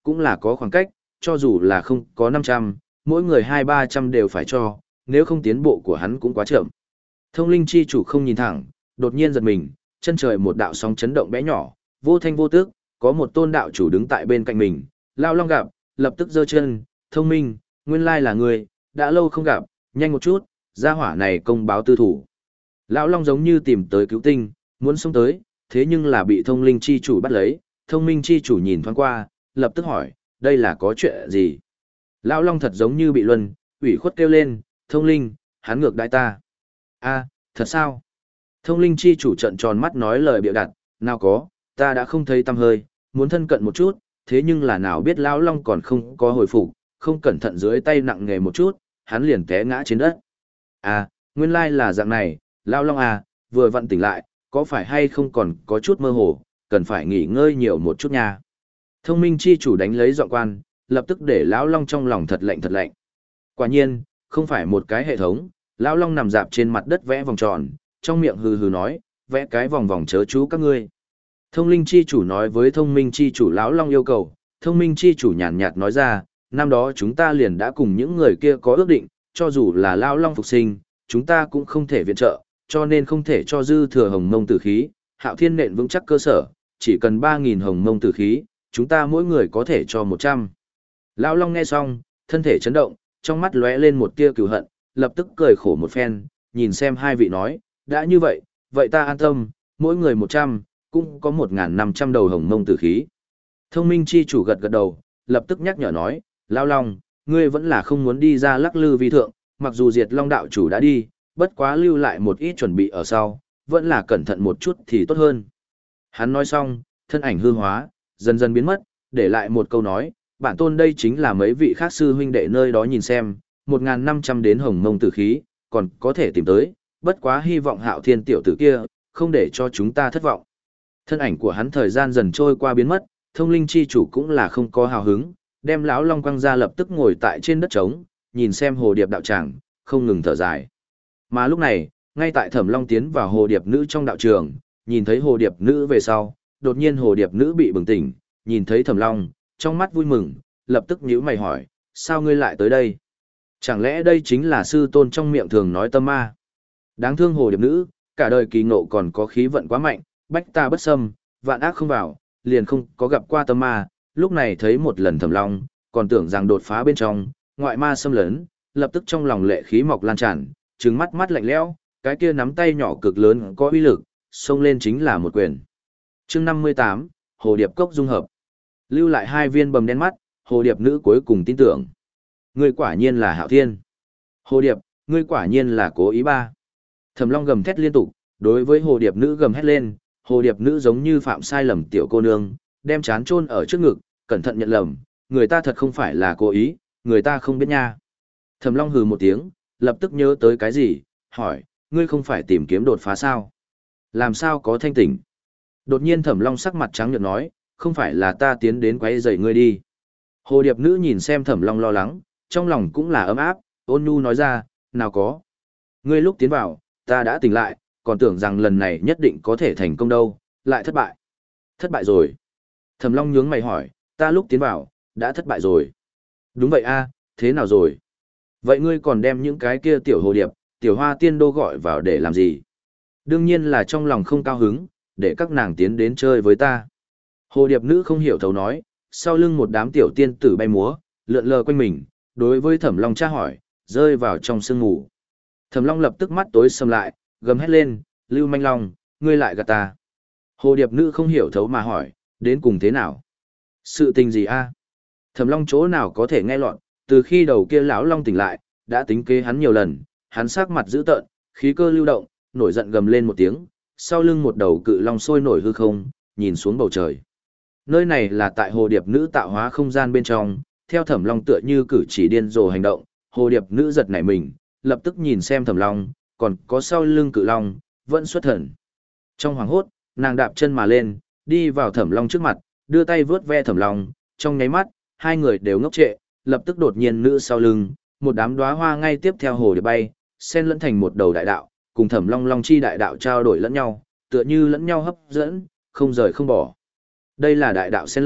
cũng là có khoảng cách, cho dù là không có năm trăm, mỗi người hai ba trăm đều phải cho, nếu không tiến bộ của hắn cũng quá chậm. Thông linh chi chủ không nhìn thẳng, đột nhiên giật mình, chân trời một đạo sóng chấn động bé nhỏ, vô thanh vô tức, có một tôn đạo chủ đứng tại bên cạnh mình, Lão Long gặp, lập tức giơ chân, thông minh, nguyên lai là người, đã lâu không gặp, nhanh một chút, gia hỏa này công báo tư thủ. Lão Long giống như tìm tới cứu tinh, muốn xông tới, thế nhưng là bị thông linh chi chủ bắt lấy, thông minh chi chủ nhìn thoáng qua, lập tức hỏi, đây là có chuyện gì? Lão Long thật giống như bị luân, ủy khuất kêu lên, thông linh, hắn ngược đại ta. A, thật sao? Thông linh chi chủ trận tròn mắt nói lời bịa đặt, nào có, ta đã không thấy tăm hơi, muốn thân cận một chút, thế nhưng là nào biết Lão Long còn không có hồi phục, không cẩn thận dưới tay nặng nghề một chút, hắn liền té ngã trên đất. À, nguyên lai là dạng này, Lão Long à, vừa vặn tỉnh lại, có phải hay không còn có chút mơ hồ, cần phải nghỉ ngơi nhiều một chút nha. Thông minh chi chủ đánh lấy giọng quan, lập tức để Lão Long trong lòng thật lạnh thật lạnh. Quả nhiên, không phải một cái hệ thống, Lão Long nằm dạp trên mặt đất vẽ vòng tròn, trong miệng hừ hừ nói, vẽ cái vòng vòng chớ chú các ngươi. Thông linh chi chủ nói với thông minh chi chủ Lão Long yêu cầu, thông minh chi chủ nhàn nhạt nói ra, năm đó chúng ta liền đã cùng những người kia có ước định, cho dù là Lão Long phục sinh, chúng ta cũng không thể viện trợ, cho nên không thể cho dư thừa hồng mông tử khí, Hạo Thiên nện vững chắc cơ sở, chỉ cần ba nghìn hồng mông tử khí, chúng ta mỗi người có thể cho một trăm. Lão Long nghe xong, thân thể chấn động, trong mắt lóe lên một tia cừu hận, lập tức cười khổ một phen, nhìn xem hai vị nói, đã như vậy, vậy ta an tâm, mỗi người một trăm, cũng có một nghìn năm trăm đầu hồng mông tử khí. Thông minh chi chủ gật gật đầu, lập tức nhắc nhở nói, Lão Long, ngươi vẫn là không muốn đi ra lắc lư vi thượng, mặc dù Diệt Long đạo chủ đã đi, bất quá lưu lại một ít chuẩn bị ở sau, vẫn là cẩn thận một chút thì tốt hơn. Hắn nói xong, thân ảnh hư hóa, dần dần biến mất, để lại một câu nói, bản tôn đây chính là mấy vị khác sư huynh đệ nơi đó nhìn xem, một nghìn năm trăm đến hồng mông tử khí, còn có thể tìm tới, bất quá hy vọng Hạo Thiên tiểu tử kia, không để cho chúng ta thất vọng. Thân ảnh của hắn thời gian dần trôi qua biến mất, thông linh chi chủ cũng là không có hào hứng, đem lão Long quăng ra lập tức ngồi tại trên đất trống, nhìn xem hồ điệp đạo tràng, không ngừng thở dài. Mà lúc này, ngay tại Thẩm Long tiến vào hồ điệp nữ trong đạo trường, nhìn thấy hồ điệp nữ về sau, đột nhiên hồ điệp nữ bị bừng tỉnh, nhìn thấy Thẩm Long, trong mắt vui mừng, lập tức nhíu mày hỏi, sao ngươi lại tới đây? Chẳng lẽ đây chính là sư tôn trong miệng thường nói tâm ma? Đáng thương hồ điệp nữ, cả đời kỳ ngộ còn có khí vận quá mạnh, bách ta bất xâm, vạn ác không vào, liền không có gặp qua tâm ma, lúc này thấy một lần Thẩm Long, còn tưởng rằng đột phá bên trong, ngoại ma xâm lấn, lập tức trong lòng lệ khí mọc lan tràn, trừng mắt mắt lạnh lẽo, cái kia nắm tay nhỏ cực lớn có uy lực, xông lên chính là một quyền. Chương năm mươi tám, Hồ điệp cốc dung hợp. Lưu lại hai viên bầm đen mắt, hồ điệp nữ cuối cùng tin tưởng. Ngươi quả nhiên là Hạo Thiên. Hồ điệp, ngươi quả nhiên là cố ý ba. Thẩm Long gầm thét liên tục, đối với hồ điệp nữ gầm hét lên, hồ điệp nữ giống như phạm sai lầm tiểu cô nương, đem chán chôn ở trước ngực, cẩn thận nhận lầm, người ta thật không phải là cố ý, người ta không biết nha. Thẩm Long hừ một tiếng, lập tức nhớ tới cái gì, hỏi, ngươi không phải tìm kiếm đột phá sao? Làm sao có thanh tỉnh? Đột nhiên Thẩm Long sắc mặt trắng nhợt nói, không phải là ta tiến đến quấy rầy ngươi đi. Hồ điệp nữ nhìn xem Thẩm Long lo lắng, trong lòng cũng là ấm áp, ôn nhu nói ra, nào có. Ngươi lúc tiến vào, ta đã tỉnh lại, còn tưởng rằng lần này nhất định có thể thành công đâu, lại thất bại. Thất bại rồi. Thẩm Long nhướng mày hỏi, ta lúc tiến vào, đã thất bại rồi. Đúng vậy a, thế nào rồi? Vậy ngươi còn đem những cái kia tiểu hồ điệp, tiểu hoa tiên đô gọi vào để làm gì? Đương nhiên là trong lòng không cao hứng, để các nàng tiến đến chơi với ta. Hồ điệp nữ không hiểu thấu nói, sau lưng một đám tiểu tiên tử bay múa, lượn lờ quanh mình, đối với Thẩm Long tra hỏi, rơi vào trong sương ngủ. Thẩm Long lập tức mắt tối sầm lại, gầm hét lên, Lưu Manh Long, ngươi lại gạt ta. Hồ điệp nữ không hiểu thấu mà hỏi, đến cùng thế nào? Sự tình gì a? Thẩm Long chỗ nào có thể nghe lọt, từ khi đầu kia lão Long tỉnh lại, đã tính kế hắn nhiều lần, hắn sắc mặt dữ tợn, khí cơ lưu động, nổi giận gầm lên một tiếng, sau lưng một đầu cự long sôi nổi hư không, nhìn xuống bầu trời. Nơi này là tại hồ điệp nữ tạo hóa không gian bên trong, theo Thẩm Long tựa như cử chỉ điên rồ hành động, hồ điệp nữ giật nảy mình, lập tức nhìn xem Thẩm Long, còn có sau lưng cự long, vẫn xuất thần. Trong hoàng hốt, nàng đạp chân mà lên, đi vào Thẩm Long trước mặt, đưa tay vướt ve Thẩm Long, trong nháy mắt, hai người đều ngốc trệ, lập tức đột nhiên nữ sau lưng, một đám đóa hoa ngay tiếp theo hồ điệp bay, xen lẫn thành một đầu đại đạo, cùng Thẩm Long Long chi đại đạo trao đổi lẫn nhau, tựa như lẫn nhau hấp dẫn, không rời không bỏ. Đây là đại đạo xen lẫn,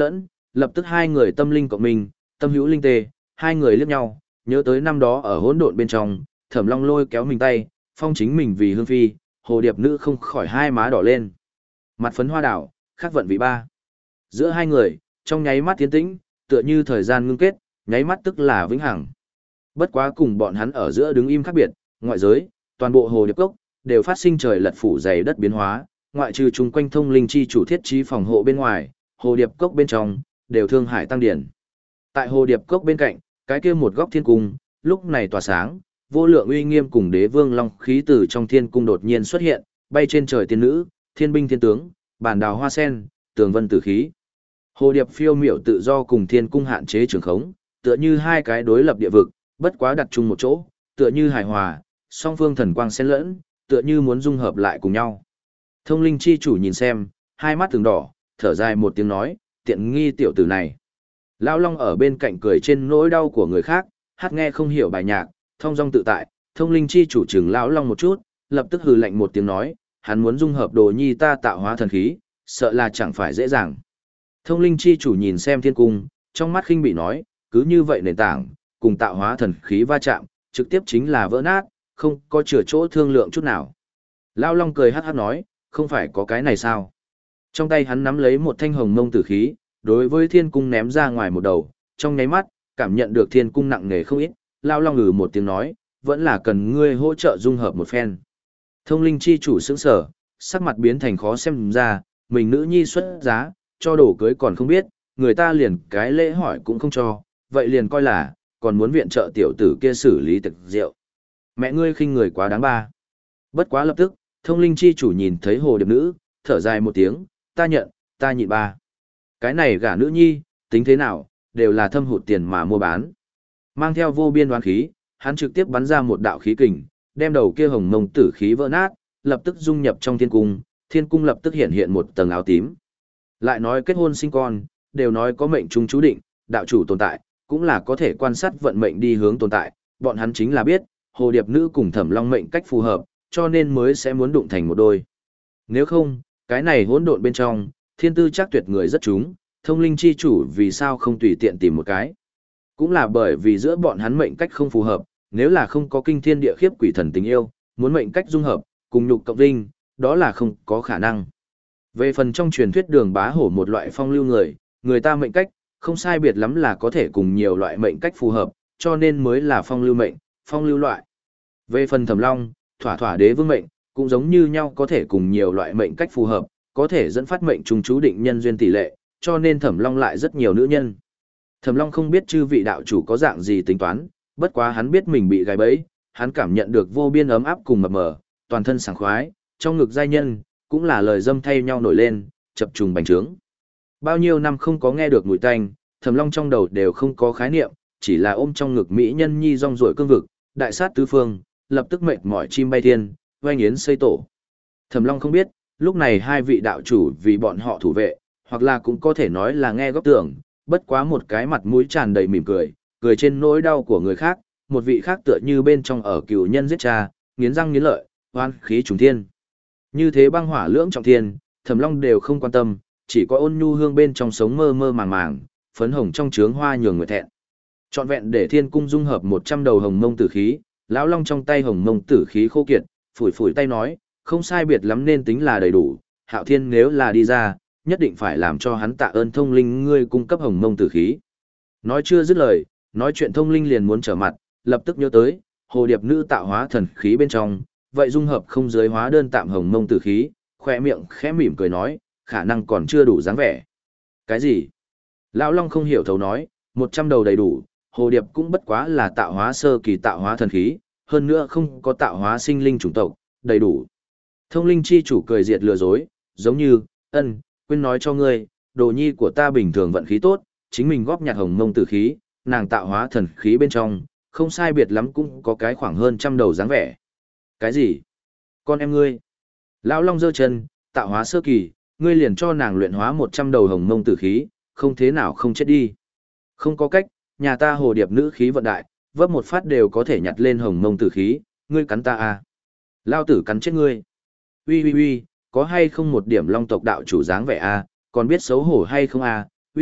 lập tức hai người tâm linh cộng minh, tâm hữu linh tê, hai người liếc nhau, nhớ tới năm đó ở hỗn độn bên trong, Thẩm Long lôi kéo mình tay, phong chính mình vì hương phi, hồ điệp nữ không khỏi hai má đỏ lên. Mặt phấn hoa đảo, khắc vận vị ba. Giữa hai người, trong nháy mắt tiến tĩnh, tựa như thời gian ngưng kết, nháy mắt tức là vĩnh hằng. Bất quá cùng bọn hắn ở giữa đứng im khác biệt, ngoại giới, toàn bộ hồ điệp cốc đều phát sinh trời lật phủ dày đất biến hóa, ngoại trừ chung quanh thông linh chi chủ thiết trí phòng hộ bên ngoài, hồ điệp cốc bên trong đều thương hải tăng điển. Tại hồ điệp cốc bên cạnh, cái kia một góc thiên cung, lúc này tỏa sáng, vô lượng uy nghiêm cùng đế vương long khí từ trong thiên cung đột nhiên xuất hiện, bay trên trời tiên nữ, thiên binh thiên tướng, bản đào hoa sen, tường vân tử khí. Hồ điệp phiêu miểu tự do cùng thiên cung hạn chế trường khống, tựa như hai cái đối lập địa vực, bất quá đặt chung một chỗ, tựa như hài hòa, song phương thần quang xen lẫn, tựa như muốn dung hợp lại cùng nhau. Thông linh chi chủ nhìn xem, hai mắt từng đỏ, thở dài một tiếng nói, tiện nghi tiểu tử này. Lão Long ở bên cạnh cười trên nỗi đau của người khác, hát nghe không hiểu bài nhạc, thông dong tự tại, thông linh chi chủ trừng Lão Long một chút, lập tức hừ lạnh một tiếng nói, hắn muốn dung hợp đồ nhi ta tạo hóa thần khí, sợ là chẳng phải dễ dàng. Thông linh chi chủ nhìn xem thiên cung, trong mắt khinh bị nói, cứ như vậy nền tảng, cùng tạo hóa thần khí va chạm, trực tiếp chính là vỡ nát, không có chừa chỗ thương lượng chút nào. Lão Long cười hát hát nói, không phải có cái này sao? Trong tay hắn nắm lấy một thanh hồng mông tử khí, đối với thiên cung ném ra ngoài một đầu, trong nháy mắt, cảm nhận được thiên cung nặng nề không ít, Lão Long ngừ một tiếng nói, vẫn là cần ngươi hỗ trợ dung hợp một phen. Thông linh chi chủ sững sở, sắc mặt biến thành khó xem ra, mình nữ nhi xuất giá, cho đồ cưới còn không biết, người ta liền cái lễ hỏi cũng không cho, vậy liền coi là, còn muốn viện trợ tiểu tử kia xử lý thực rượu. Mẹ ngươi khinh người quá đáng ba. Bất quá lập tức, thông linh chi chủ nhìn thấy hồ điệp nữ, thở dài một tiếng, ta nhận, ta nhịn ba. Cái này gả nữ nhi, tính thế nào, đều là thâm hụt tiền mà mua bán. Mang theo vô biên đoán khí, hắn trực tiếp bắn ra một đạo khí kình, đem đầu kia hồng mông tử khí vỡ nát, lập tức dung nhập trong thiên cung, thiên cung lập tức hiện hiện một tầng áo tím. Lại nói kết hôn sinh con, đều nói có mệnh trung chú định, đạo chủ tồn tại, cũng là có thể quan sát vận mệnh đi hướng tồn tại, bọn hắn chính là biết, hồ điệp nữ cùng Thẩm Long mệnh cách phù hợp, cho nên mới sẽ muốn đụng thành một đôi. Nếu không, cái này hỗn độn bên trong, thiên tư chắc tuyệt người rất chúng, thông linh chi chủ vì sao không tùy tiện tìm một cái. Cũng là bởi vì giữa bọn hắn mệnh cách không phù hợp, nếu là không có kinh thiên địa khiếp quỷ thần tình yêu, muốn mệnh cách dung hợp, cùng nhục cộng vinh, đó là không có khả năng. Về phần trong truyền thuyết Đường Bá Hổ một loại phong lưu người, người ta mệnh cách, không sai biệt lắm là có thể cùng nhiều loại mệnh cách phù hợp, cho nên mới là phong lưu mệnh, phong lưu loại. Về phần Thẩm Long, thỏa thỏa đế vương mệnh, cũng giống như nhau có thể cùng nhiều loại mệnh cách phù hợp, có thể dẫn phát mệnh trùng chú định nhân duyên tỷ lệ, cho nên Thẩm Long lại rất nhiều nữ nhân. Thẩm Long không biết chư vị đạo chủ có dạng gì tính toán, bất quá hắn biết mình bị gài bẫy, hắn cảm nhận được vô biên ấm áp cùng mập mờ, toàn thân sảng khoái, trong ngực giai nhân, cũng là lời dâm thay nhau nổi lên, chập trùng bành trướng. Bao nhiêu năm không có nghe được mùi tanh, Thẩm Long trong đầu đều không có khái niệm, chỉ là ôm trong ngực mỹ nhân nhi rong ruổi cương vực, đại sát tứ phương, lập tức mệt mỏi chim bay thiên, oanh yến xây tổ. Thẩm Long không biết, lúc này hai vị đạo chủ vì bọn họ thủ vệ, hoặc là cũng có thể nói là nghe góp tưởng, bất quá một cái mặt mũi tràn đầy mỉm cười, cười trên nỗi đau của người khác, một vị khác tựa như bên trong ở cừu nhân giết cha, nghiến răng nghiến lợi, oan khí trùng thiên. Như thế băng hỏa lưỡng trọng thiên, Thẩm Long đều không quan tâm, chỉ có ôn nhu hương bên trong sống mơ mơ màng màng, phấn hồng trong trướng hoa nhường người thẹn. Trọn vẹn để thiên cung dung hợp một trăm đầu hồng mông tử khí, lão long trong tay hồng mông tử khí khô kiệt, phủi phủi tay nói, không sai biệt lắm nên tính là đầy đủ, Hạo Thiên nếu là đi ra, nhất định phải làm cho hắn tạ ơn thông linh ngươi cung cấp hồng mông tử khí. Nói chưa dứt lời, nói chuyện thông linh liền muốn trở mặt, lập tức nhớ tới, hồ điệp nữ tạo hóa thần khí bên trong, vậy dung hợp không giới hóa đơn tạm hồng mông tử khí, khoe miệng khẽ mỉm cười nói, khả năng còn chưa đủ dáng vẻ. Cái gì? Lão Long không hiểu thấu nói, một trăm đầu đầy đủ, hồ điệp cũng bất quá là tạo hóa sơ kỳ tạo hóa thần khí, hơn nữa không có tạo hóa sinh linh chủng tộc, đầy đủ. Thông linh chi chủ cười diệt lừa dối, giống như, ân, quên nói cho ngươi, đồ nhi của ta bình thường vận khí tốt, chính mình góp nhặt hồng mông tử khí, nàng tạo hóa thần khí bên trong, không sai biệt lắm cũng có cái khoảng hơn trăm đầu dáng vẻ. Cái gì? Con em ngươi? Lão Long giơ chân, tạo hóa sơ kỳ, ngươi liền cho nàng luyện hóa một trăm đầu hồng mông tử khí, không thế nào không chết đi. Không có cách, nhà ta hồ điệp nữ khí vận đại, vấp một phát đều có thể nhặt lên hồng mông tử khí, ngươi cắn ta à? Lao tử cắn chết ngươi. Uy uy uy, có hay không một điểm long tộc đạo chủ dáng vẻ à, còn biết xấu hổ hay không à? Uy,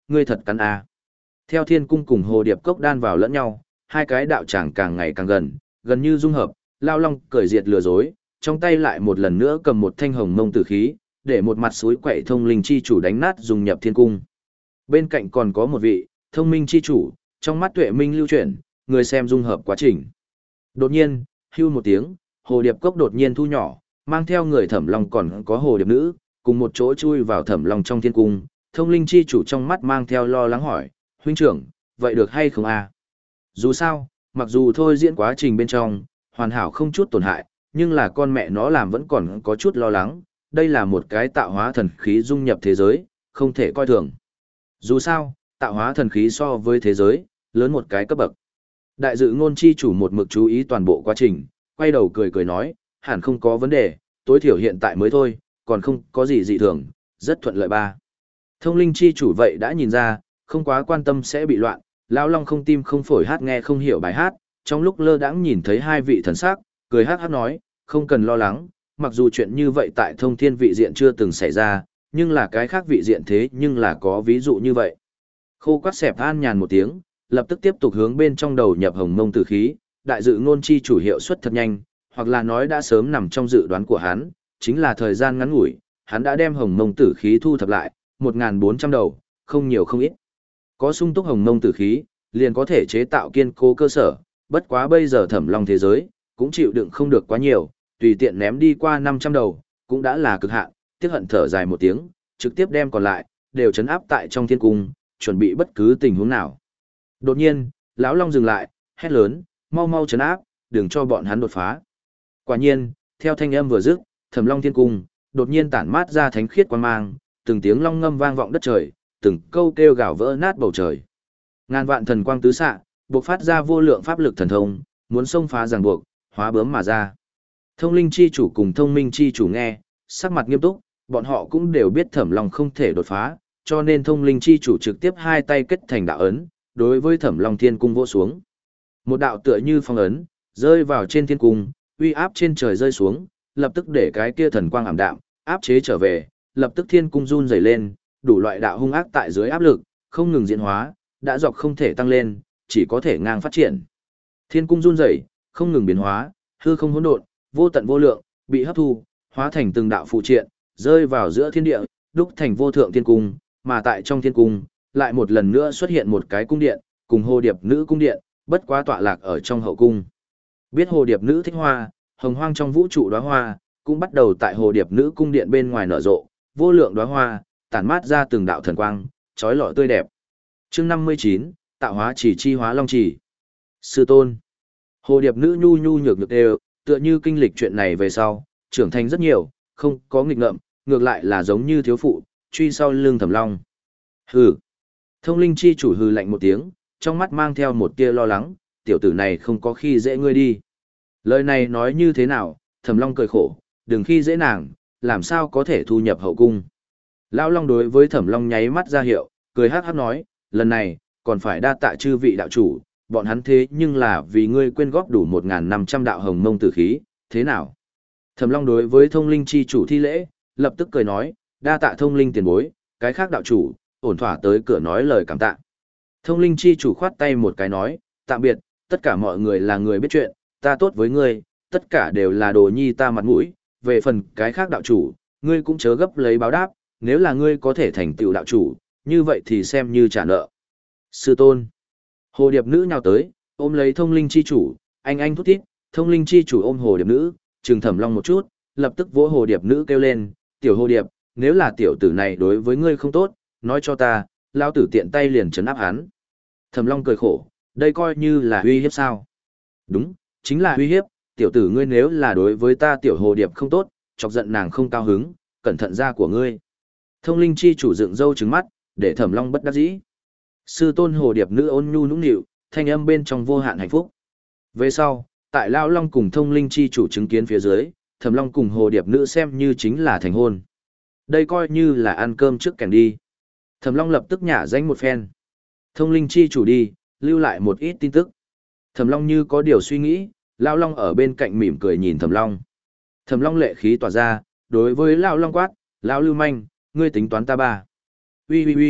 ngươi thật cắn à. Theo thiên cung cùng hồ điệp cốc đan vào lẫn nhau, hai cái đạo tràng càng ngày càng gần, gần như dung hợp, Lao Long cởi diệt lừa dối, trong tay lại một lần nữa cầm một thanh hồng mông tử khí, để một mặt suối quậy thông linh chi chủ đánh nát dùng nhập thiên cung. Bên cạnh còn có một vị, thông minh chi chủ, trong mắt tuệ minh lưu chuyển, người xem dung hợp quá trình. Đột nhiên, hưu một tiếng, hồ điệp cốc đột nhiên thu nhỏ, mang theo người thẩm long còn có hồ điệp nữ, cùng một chỗ chui vào thẩm long trong thiên cung. Thông linh chi chủ trong mắt mang theo lo lắng hỏi, huynh trưởng, vậy được hay không à? Dù sao, mặc dù thôi diễn quá trình bên trong, hoàn hảo không chút tổn hại, nhưng là con mẹ nó làm vẫn còn có chút lo lắng, đây là một cái tạo hóa thần khí dung nhập thế giới, không thể coi thường. Dù sao, tạo hóa thần khí so với thế giới, lớn một cái cấp bậc. Đại dự ngôn chi chủ một mực chú ý toàn bộ quá trình, quay đầu cười cười nói, hẳn không có vấn đề, tối thiểu hiện tại mới thôi, còn không có gì dị thường, rất thuận lợi ba. Thông linh chi chủ vậy đã nhìn ra, không quá quan tâm sẽ bị loạn, lão long không tim không phổi hát nghe không hiểu bài hát, trong lúc lơ đãng nhìn thấy hai vị thần sắc, cười hát hát nói, không cần lo lắng, mặc dù chuyện như vậy tại thông thiên vị diện chưa từng xảy ra, nhưng là cái khác vị diện thế nhưng là có ví dụ như vậy. Khô quát xẹp an nhàn một tiếng, lập tức tiếp tục hướng bên trong đầu nhập hồng mông tử khí, đại dự ngôn chi chủ hiệu suất thật nhanh, hoặc là nói đã sớm nằm trong dự đoán của hắn, chính là thời gian ngắn ngủi, hắn đã đem hồng mông tử khí thu thập lại, một nghìn bốn trăm đầu, không nhiều không ít. Có sung túc hồng mông tử khí, liền có thể chế tạo kiên cố cơ sở, bất quá bây giờ thẩm long thế giới, cũng chịu đựng không được quá nhiều, tùy tiện ném đi qua năm trăm đầu, cũng đã là cực hạn, tiếc hận thở dài một tiếng, trực tiếp đem còn lại, đều chấn áp tại trong thiên cung, chuẩn bị bất cứ tình huống nào. Đột nhiên, lão long dừng lại, hét lớn, mau mau chấn áp, đừng cho bọn hắn đột phá. Quả nhiên, theo thanh âm vừa dứt, thẩm long thiên cung, đột nhiên tản mát ra thánh khiết quang mang, từng tiếng long ngâm vang vọng đất trời, từng câu kêu gào vỡ nát bầu trời. Ngàn vạn thần quang tứ xạ, bộc phát ra vô lượng pháp lực thần thông, muốn xông phá ràng buộc, hóa bướm mà ra. Thông linh chi chủ cùng thông minh chi chủ nghe, sắc mặt nghiêm túc, bọn họ cũng đều biết thẩm long không thể đột phá, cho nên thông linh chi chủ trực tiếp hai tay kết thành đạo ấn, đối với thẩm long thiên cung vỗ xuống. Một đạo tựa như phong ấn, rơi vào trên thiên cung, uy áp trên trời rơi xuống, lập tức để cái kia thần quang ảm đạm, áp chế trở về, lập tức thiên cung run rẩy lên, đủ loại đạo hung ác tại dưới áp lực, không ngừng diễn hóa, đã dọc không thể tăng lên, chỉ có thể ngang phát triển. Thiên cung run rẩy, không ngừng biến hóa, hư không hỗn độn, vô tận vô lượng, bị hấp thu, hóa thành từng đạo phụ triện, rơi vào giữa thiên địa, đúc thành vô thượng thiên cung, mà tại trong thiên cung, lại một lần nữa xuất hiện một cái cung điện, cùng hồ điệp nữ cung điện, bất quá tọa lạc ở trong hậu cung. Biết hồ điệp nữ thích hoa, hồng hoang trong vũ trụ đóa hoa, cũng bắt đầu tại hồ điệp nữ cung điện bên ngoài nở rộ, vô lượng đóa hoa, tản mát ra từng đạo thần quang, chói lọi tươi đẹp. Chương năm mươi chín, tạo hóa chỉ chi hóa long chỉ. Sư tôn. Hồ điệp nữ nhu nhu nhược nhược đều, tựa như kinh lịch chuyện này về sau, trưởng thành rất nhiều, không có nghịch ngợm, ngược lại là giống như thiếu phụ, truy sau lưng thẩm long. Hừ. Thông linh chi chủ hừ lạnh một tiếng, trong mắt mang theo một tia lo lắng, tiểu tử này không có khi dễ ngươi đi. Lời này nói như thế nào, thẩm long cười khổ, đừng khi dễ nàng, làm sao có thể thu nhập hậu cung. Lão long đối với thẩm long nháy mắt ra hiệu, cười hát hát nói, lần này, còn phải đa tạ chư vị đạo chủ, bọn hắn thế nhưng là vì ngươi quyên góp đủ một nghìn năm trăm đạo hồng mông tử khí, thế nào? Thẩm long đối với thông linh chi chủ thi lễ, lập tức cười nói, đa tạ thông linh tiền bối, cái khác đạo chủ, ổn thỏa tới cửa nói lời cảm tạ. Thông linh chi chủ khoát tay một cái nói, tạm biệt, tất cả mọi người là người biết chuyện, ta tốt với ngươi, tất cả đều là đồ nhi ta mặt mũi, về phần cái khác đạo chủ, ngươi cũng chớ gấp lấy báo đáp, nếu là ngươi có thể thành tựu đạo chủ, như vậy thì xem như trả nợ. Sư tôn. Hồ điệp nữ nhào tới, ôm lấy thông linh chi chủ, anh anh thút thít, thông linh chi chủ ôm hồ điệp nữ, trừng thẩm long một chút, lập tức vỗ hồ điệp nữ kêu lên, tiểu hồ điệp, nếu là tiểu tử này đối với ngươi không tốt, nói cho ta, lao tử tiện tay liền trấn áp hắn. Thẩm long cười khổ, đây coi như là uy hiếp sao? Đúng, chính là uy hiếp, tiểu tử ngươi nếu là đối với ta tiểu hồ điệp không tốt, chọc giận nàng không cao hứng, cẩn thận ra của ngươi. Thông linh chi chủ dựng râu trứng mắt, để thẩm long bất đắc dĩ. Sư tôn hồ điệp nữ ôn nhu nũng nịu, thanh âm bên trong vô hạn hạnh phúc. Về sau, tại Lão Long cùng thông linh chi chủ chứng kiến phía dưới, thẩm long cùng hồ điệp nữ xem như chính là thành hôn. Đây coi như là ăn cơm trước kèm đi. Thẩm long lập tức nhả danh một phen. Thông linh chi chủ đi, lưu lại một ít tin tức. Thẩm long như có điều suy nghĩ, Lão Long ở bên cạnh mỉm cười nhìn thẩm long. Thẩm long lệ khí tỏa ra, đối với Lão Long quát, Lão lưu manh, ngươi tính toán ta ba. Uy uy uy,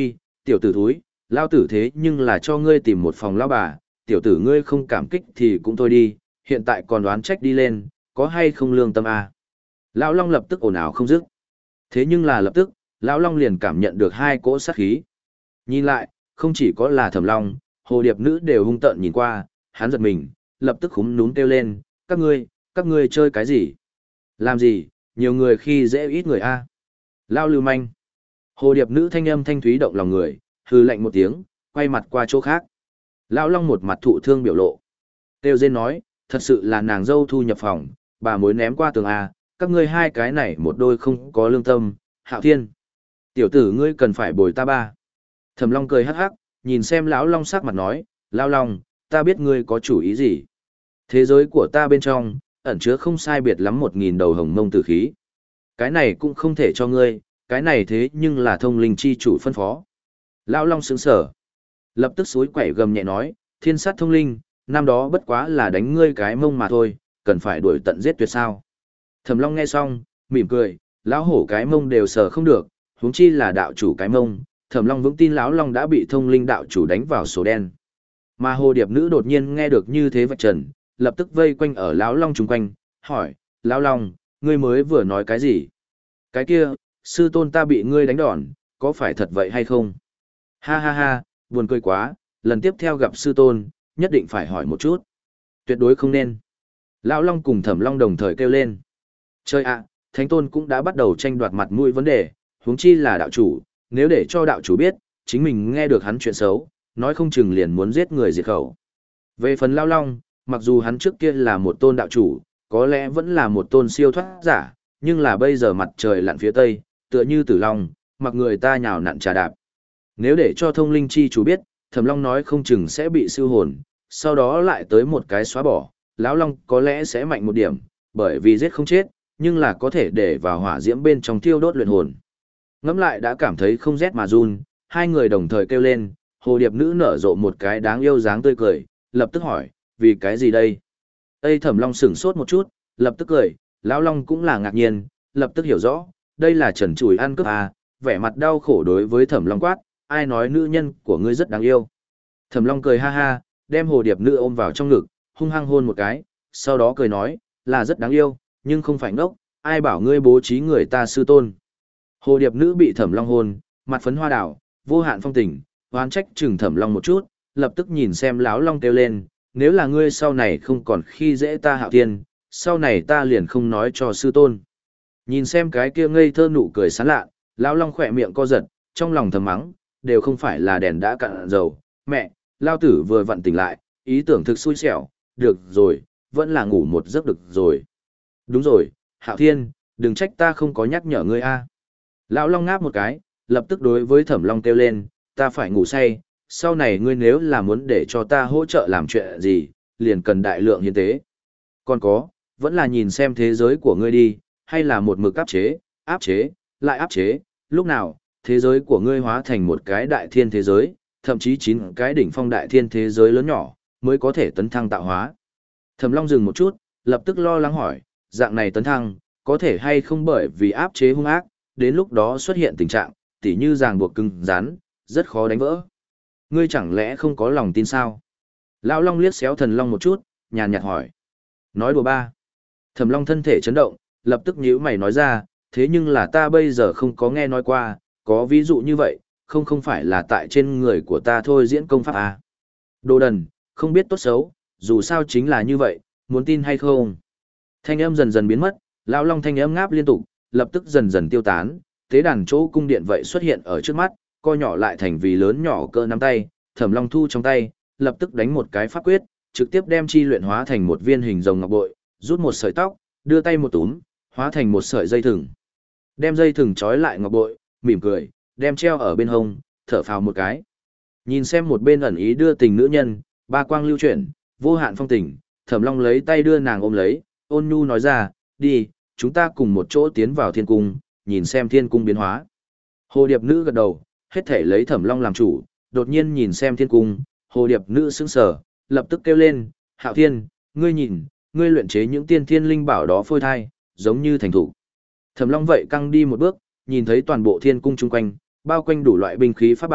Tiểu tử thúi, lao tử thế nhưng là cho ngươi tìm một phòng lao bà, tiểu tử ngươi không cảm kích thì cũng thôi đi, hiện tại còn đoán trách đi lên, có hay không lương tâm à? Lão Long lập tức ồn ào không dứt. Thế nhưng là lập tức, Lão Long liền cảm nhận được hai cỗ sát khí. Nhìn lại, không chỉ có là Thẩm Long, hồ điệp nữ đều hung tợn nhìn qua, hắn giật mình, lập tức khúm núm kêu lên, các ngươi, các ngươi chơi cái gì? Làm gì, nhiều người khi dễ ít người a à? Lao lưu manh. Hồ điệp nữ thanh âm thanh thúy động lòng người, hư lạnh một tiếng, quay mặt qua chỗ khác. Lão Long một mặt thụ thương biểu lộ. Têu Dên nói, thật sự là nàng dâu thu nhập phòng, bà mối ném qua tường a, các ngươi hai cái này một đôi không có lương tâm, Hạo Thiên. Tiểu tử ngươi cần phải bồi ta ba. Thẩm Long cười hắc hắc, nhìn xem lão Long sắc mặt nói, Lão Long, ta biết ngươi có chủ ý gì. Thế giới của ta bên trong, ẩn chứa không sai biệt lắm một nghìn đầu hồng mông tử khí. Cái này cũng không thể cho ngươi, cái này thế nhưng là thông linh chi chủ phân phó. Lão Long sững sở. Lập tức suối quẩy gầm nhẹ nói, thiên sát thông linh, năm đó bất quá là đánh ngươi cái mông mà thôi, cần phải đuổi tận giết tuyệt sao. Thẩm Long nghe xong, mỉm cười, lão hổ cái mông đều sờ không được, huống chi là đạo chủ cái mông. Thẩm Long vững tin lão Long đã bị thông linh đạo chủ đánh vào số đen. Mà hồ điệp nữ đột nhiên nghe được như thế vạch trần, lập tức vây quanh ở lão Long chung quanh, hỏi, lão Long, ngươi mới vừa nói cái gì? Cái kia, sư tôn ta bị ngươi đánh đòn, có phải thật vậy hay không? Ha ha ha, buồn cười quá, lần tiếp theo gặp sư tôn, nhất định phải hỏi một chút. Tuyệt đối không nên. Lão Long cùng Thẩm Long đồng thời kêu lên. Chơi ạ, Thánh Tôn cũng đã bắt đầu tranh đoạt mặt mũi vấn đề, huống chi là đạo chủ, nếu để cho đạo chủ biết, chính mình nghe được hắn chuyện xấu, nói không chừng liền muốn giết người diệt khẩu. Về phần Lão Long, mặc dù hắn trước kia là một tôn đạo chủ, có lẽ vẫn là một tôn siêu thoát giả, nhưng là bây giờ mặt trời lặn phía tây, tựa như Tử Long, mặc người ta nhào nặn trà đạp. Nếu để cho thông linh chi chủ biết, Thẩm Long nói không chừng sẽ bị siêu hồn, sau đó lại tới một cái xóa bỏ, Lão Long có lẽ sẽ mạnh một điểm, bởi vì giết không chết, nhưng là có thể để vào hỏa diễm bên trong thiêu đốt luyện hồn. Ngẫm lại đã cảm thấy không rét mà run, hai người đồng thời kêu lên, hồ điệp nữ nở rộ một cái đáng yêu dáng tươi cười, lập tức hỏi, vì cái gì đây? Tây Thẩm Long sửng sốt một chút, lập tức cười, Lão Long cũng là ngạc nhiên, lập tức hiểu rõ, đây là trần trùi ăn cướp à, vẻ mặt đau khổ đối với Thẩm Long quát, ai nói nữ nhân của ngươi rất đáng yêu. Thẩm Long cười ha ha, đem hồ điệp nữ ôm vào trong ngực, hung hăng hôn một cái, sau đó cười nói, là rất đáng yêu, nhưng không phải ngốc, ai bảo ngươi bố trí người ta sư tôn. Hồ điệp nữ bị Thẩm Long hôn, mặt phấn hoa đảo, vô hạn phong tình, oán trách chừng Thẩm Long một chút, lập tức nhìn xem Lão Long kêu lên, nếu là ngươi sau này không còn khi dễ ta Hạo Thiên, sau này ta liền không nói cho sư tôn. Nhìn xem cái kia ngây thơ nụ cười sán lạ, Lão Long khỏe miệng co giật, trong lòng thầm mắng, đều không phải là đèn đã cạn dầu, mẹ, Lao tử vừa vặn tỉnh lại, ý tưởng thực xui xẻo, được rồi, vẫn là ngủ một giấc được rồi. Đúng rồi, Hạo Thiên, đừng trách ta không có nhắc nhở ngươi a. Lão Long ngáp một cái, lập tức đối với Thẩm Long kêu lên, ta phải ngủ say, sau này ngươi nếu là muốn để cho ta hỗ trợ làm chuyện gì, liền cần đại lượng hiến tế. Còn có, vẫn là nhìn xem thế giới của ngươi đi, hay là một mực áp chế, áp chế, lại áp chế, lúc nào, thế giới của ngươi hóa thành một cái đại thiên thế giới, thậm chí chín cái đỉnh phong đại thiên thế giới lớn nhỏ, mới có thể tấn thăng tạo hóa. Thẩm Long dừng một chút, lập tức lo lắng hỏi, dạng này tấn thăng, có thể hay không bởi vì áp chế hung ác, đến lúc đó xuất hiện tình trạng, tỉ như ràng buộc cứng rắn, rất khó đánh vỡ. Ngươi chẳng lẽ không có lòng tin sao? Lão Long liếc xéo Thần Long một chút, nhàn nhạt hỏi. Nói đùa ba. Thẩm Long thân thể chấn động, lập tức nhíu mày nói ra, thế nhưng là ta bây giờ không có nghe nói qua, có ví dụ như vậy, không không phải là tại trên người của ta thôi diễn công pháp à. Đồ đần, không biết tốt xấu, dù sao chính là như vậy, muốn tin hay không. Thanh âm dần dần biến mất, Lão Long thanh âm ngáp liên tục, lập tức dần dần tiêu tán, tế đàn chỗ cung điện vậy xuất hiện ở trước mắt, co nhỏ lại thành vì lớn nhỏ cỡ nắm tay, Thẩm Long thu trong tay, lập tức đánh một cái pháp quyết, trực tiếp đem chi luyện hóa thành một viên hình rồng ngọc bội, rút một sợi tóc, đưa tay một túm, hóa thành một sợi dây thừng. Đem dây thừng trói lại ngọc bội, mỉm cười, đem treo ở bên hông, thở phào một cái. Nhìn xem một bên ẩn ý đưa tình nữ nhân, ba quang lưu chuyển, vô hạn phong tình, Thẩm Long lấy tay đưa nàng ôm lấy, ôn nhu nói ra, đi, chúng ta cùng một chỗ tiến vào thiên cung, nhìn xem thiên cung biến hóa. Hồ điệp nữ gật đầu, hết thể lấy Thẩm Long làm chủ, đột nhiên nhìn xem thiên cung, hồ điệp nữ sững sờ, lập tức kêu lên, Hạo Thiên, ngươi nhìn, ngươi luyện chế những tiên thiên linh bảo đó phôi thai, giống như thành thủ. Thẩm Long vậy căng đi một bước, nhìn thấy toàn bộ thiên cung chung quanh, bao quanh đủ loại binh khí pháp bảo,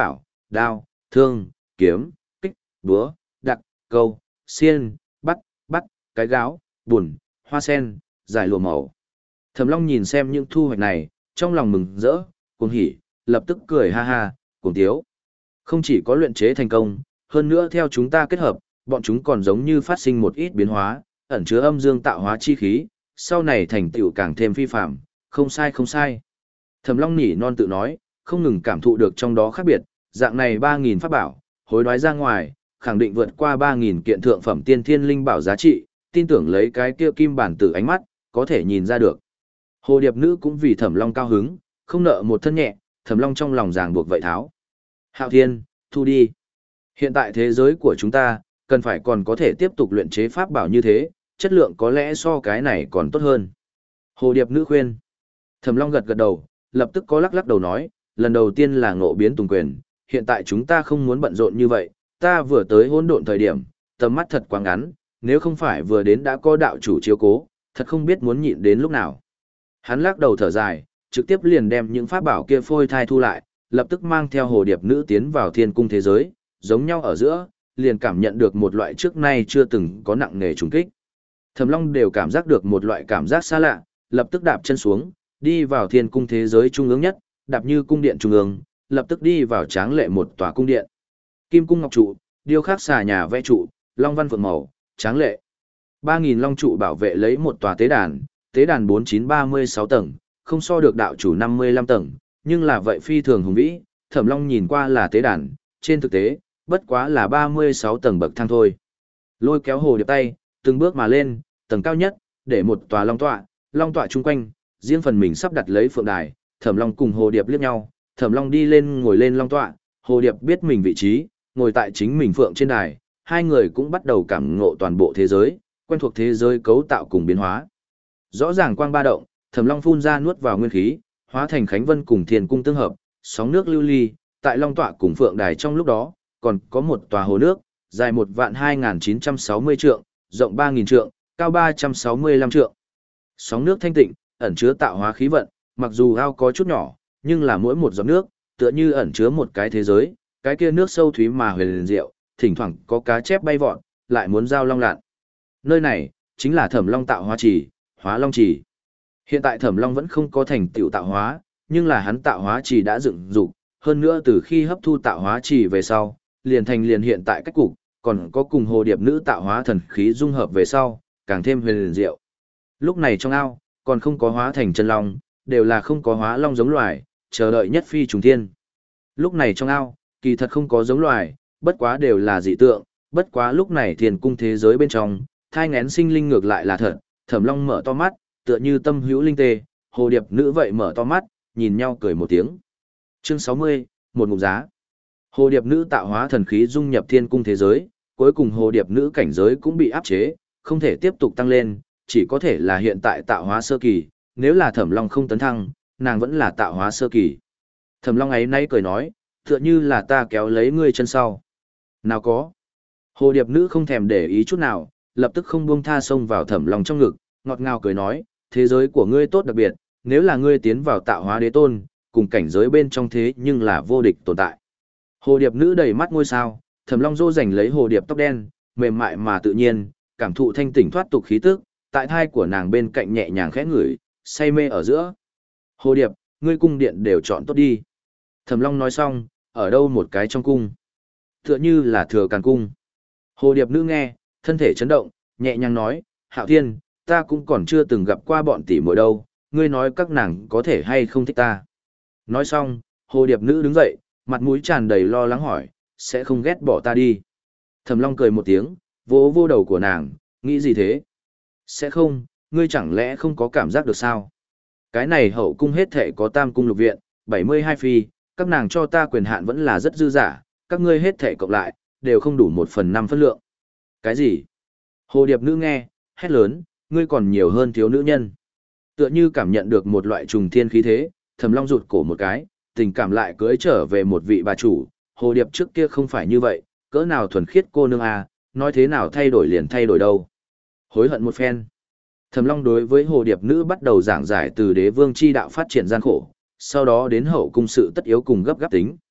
đao, thương, kiếm, kích, búa, đặc, câu, xiên, bắt, bắt, cái gáo, buồn, hoa sen, giải lụa màu. Thẩm Long nhìn xem những thu hoạch này, trong lòng mừng rỡ, cuồng hỉ, lập tức cười ha ha, cuồng tiếu. Không chỉ có luyện chế thành công, hơn nữa theo chúng ta kết hợp, bọn chúng còn giống như phát sinh một ít biến hóa, ẩn chứa âm dương tạo hóa chi khí, sau này thành tựu càng thêm phi phạm, không sai không sai. Thẩm Long nhỉ non tự nói, không ngừng cảm thụ được trong đó khác biệt, dạng này ba nghìn pháp bảo, hối đoái ra ngoài, khẳng định vượt qua ba nghìn kiện thượng phẩm tiên thiên linh bảo giá trị, tin tưởng lấy cái kia kim bản tử ánh mắt, có thể nhìn ra được. Hồ Điệp Nữ cũng vì Thẩm Long cao hứng, không nợ một thân nhẹ, Thẩm Long trong lòng ràng buộc vậy tháo. Hạo Thiên, thu đi. Hiện tại thế giới của chúng ta, cần phải còn có thể tiếp tục luyện chế pháp bảo như thế, chất lượng có lẽ so cái này còn tốt hơn. Hồ Điệp Nữ khuyên. Thẩm Long gật gật đầu, lập tức có lắc lắc đầu nói, lần đầu tiên là ngộ biến tùng quyền, hiện tại chúng ta không muốn bận rộn như vậy, ta vừa tới hỗn độn thời điểm, tầm mắt thật quá ngắn, nếu không phải vừa đến đã có đạo chủ chiếu cố, thật không biết muốn nhịn đến lúc nào. Hắn lắc đầu thở dài, trực tiếp liền đem những pháp bảo kia phôi thai thu lại, lập tức mang theo Hồ Điệp Nữ tiến vào thiên cung thế giới, giống nhau ở giữa, liền cảm nhận được một loại trước nay chưa từng có nặng nề trùng kích. Thẩm Long đều cảm giác được một loại cảm giác xa lạ, lập tức đạp chân xuống, đi vào thiên cung thế giới trung ương nhất, đạp như cung điện trung ương, lập tức đi vào tráng lệ một tòa cung điện. Kim cung ngọc trụ, điêu khắc xà nhà vẽ trụ, long văn phượng màu, tráng lệ. ba nghìn long trụ bảo vệ lấy một tòa tế đàn, tế đàn bốn chín ba mươi sáu tầng, không so được đạo chủ năm mươi lăm tầng, nhưng là vậy phi thường hùng vĩ, Thẩm Long nhìn qua là tế đàn, trên thực tế, bất quá là ba mươi sáu tầng bậc thang thôi. Lôi kéo Hồ Điệp tay, từng bước mà lên, tầng cao nhất, để một tòa long tọa, long tọa chung quanh, riêng phần mình sắp đặt lấy phượng đài, Thẩm Long cùng Hồ Điệp liếc nhau, Thẩm Long đi lên ngồi lên long tọa, Hồ Điệp biết mình vị trí, ngồi tại chính mình phượng trên đài, hai người cũng bắt đầu cảm ngộ toàn bộ thế giới, quen thuộc thế giới cấu tạo cùng biến hóa. Rõ ràng quang ba động, Thẩm Long phun ra nuốt vào nguyên khí, hóa thành Khánh Vân cùng Thiên Cung tương hợp, sóng nước lưu ly, tại long tọa cùng phượng đài trong lúc đó, còn có một tòa hồ nước, dài một vạn hai nghìn chín trăm sáu mươi trượng, rộng ba nghìn trượng, cao ba trăm sáu mươi lăm trượng. Sóng nước thanh tịnh, ẩn chứa tạo hóa khí vận, mặc dù ao có chút nhỏ, nhưng là mỗi một giọt nước, tựa như ẩn chứa một cái thế giới, cái kia nước sâu thúy mà huyền diệu, thỉnh thoảng có cá chép bay vọt, lại muốn giao long lạn. Nơi này, chính là Thẩm Long tạo hóa trì, Hóa Long trì. Hiện tại Thẩm Long vẫn không có thành tựu tạo hóa, nhưng là hắn tạo hóa trì đã dựng dục, hơn nữa từ khi hấp thu tạo hóa trì về sau, liền thành liền hiện tại cách cục, còn có cùng Hồ Điệp Nữ tạo hóa thần khí dung hợp về sau, càng thêm huyền diệu. Lúc này trong ao, còn không có hóa thành chân long, đều là không có hóa long giống loài, chờ đợi nhất phi trùng thiên. Lúc này trong ao, kỳ thật không có giống loài, bất quá đều là dị tượng, bất quá lúc này thiên cung thế giới bên trong, thai ngén sinh linh ngược lại là thật, Thẩm Long mở to mắt, tựa như tâm hữu linh tê, Hồ Điệp Nữ vậy mở to mắt, nhìn nhau cười một tiếng. Chương sáu mươi, một ngụm giá. Hồ Điệp Nữ tạo hóa thần khí dung nhập thiên cung thế giới, cuối cùng Hồ Điệp Nữ cảnh giới cũng bị áp chế, không thể tiếp tục tăng lên, chỉ có thể là hiện tại tạo hóa sơ kỳ, nếu là Thẩm Long không tấn thăng, nàng vẫn là tạo hóa sơ kỳ. Thẩm Long ấy nay cười nói, tựa như là ta kéo lấy ngươi chân sau. Nào có. Hồ Điệp Nữ không thèm để ý chút nào, lập tức không buông tha xông vào Thẩm Long trong ngực, ngọt ngào cười nói, thế giới của ngươi tốt đặc biệt, nếu là ngươi tiến vào tạo hóa đế tôn, cùng cảnh giới bên trong thế nhưng là vô địch tồn tại. Hồ Điệp Nữ đầy mắt ngôi sao, Thẩm Long dỗ dành lấy Hồ Điệp tóc đen, mềm mại mà tự nhiên, cảm thụ thanh tỉnh thoát tục khí tức, tại thai của nàng bên cạnh nhẹ nhàng khẽ ngửi, say mê ở giữa. Hồ Điệp, ngươi cung điện đều chọn tốt đi. Thẩm Long nói xong, ở đâu một cái trong cung. Tựa như là Thừa Càn cung. Hồ Điệp Nữ nghe, thân thể chấn động, nhẹ nhàng nói, Hạo Thiên, ta cũng còn chưa từng gặp qua bọn tỷ muội đâu, ngươi nói các nàng có thể hay không thích ta. Nói xong, Hồ Điệp Nữ đứng dậy, mặt mũi tràn đầy lo lắng hỏi, sẽ không ghét bỏ ta đi. Thẩm Long cười một tiếng, vỗ vô đầu của nàng, nghĩ gì thế? Sẽ không, ngươi chẳng lẽ không có cảm giác được sao? Cái này hậu cung hết thể có tam cung lục viện, bảy mươi hai phi, các nàng cho ta quyền hạn vẫn là rất dư giả, các ngươi hết thể cộng lại, đều không đủ một phần năm phân lượng. Cái gì? Hồ Điệp Nữ nghe, hét lớn, ngươi còn nhiều hơn thiếu nữ nhân. Tựa như cảm nhận được một loại trùng thiên khí thế, Thẩm Long rụt cổ một cái, tình cảm lại cưới trở về một vị bà chủ, Hồ Điệp trước kia không phải như vậy, cỡ nào thuần khiết cô nương à, nói thế nào thay đổi liền thay đổi đâu. Hối hận một phen. Thẩm Long đối với Hồ Điệp Nữ bắt đầu giảng giải từ đế vương chi đạo phát triển gian khổ, sau đó đến hậu cung sự tất yếu cùng gấp gáp tính.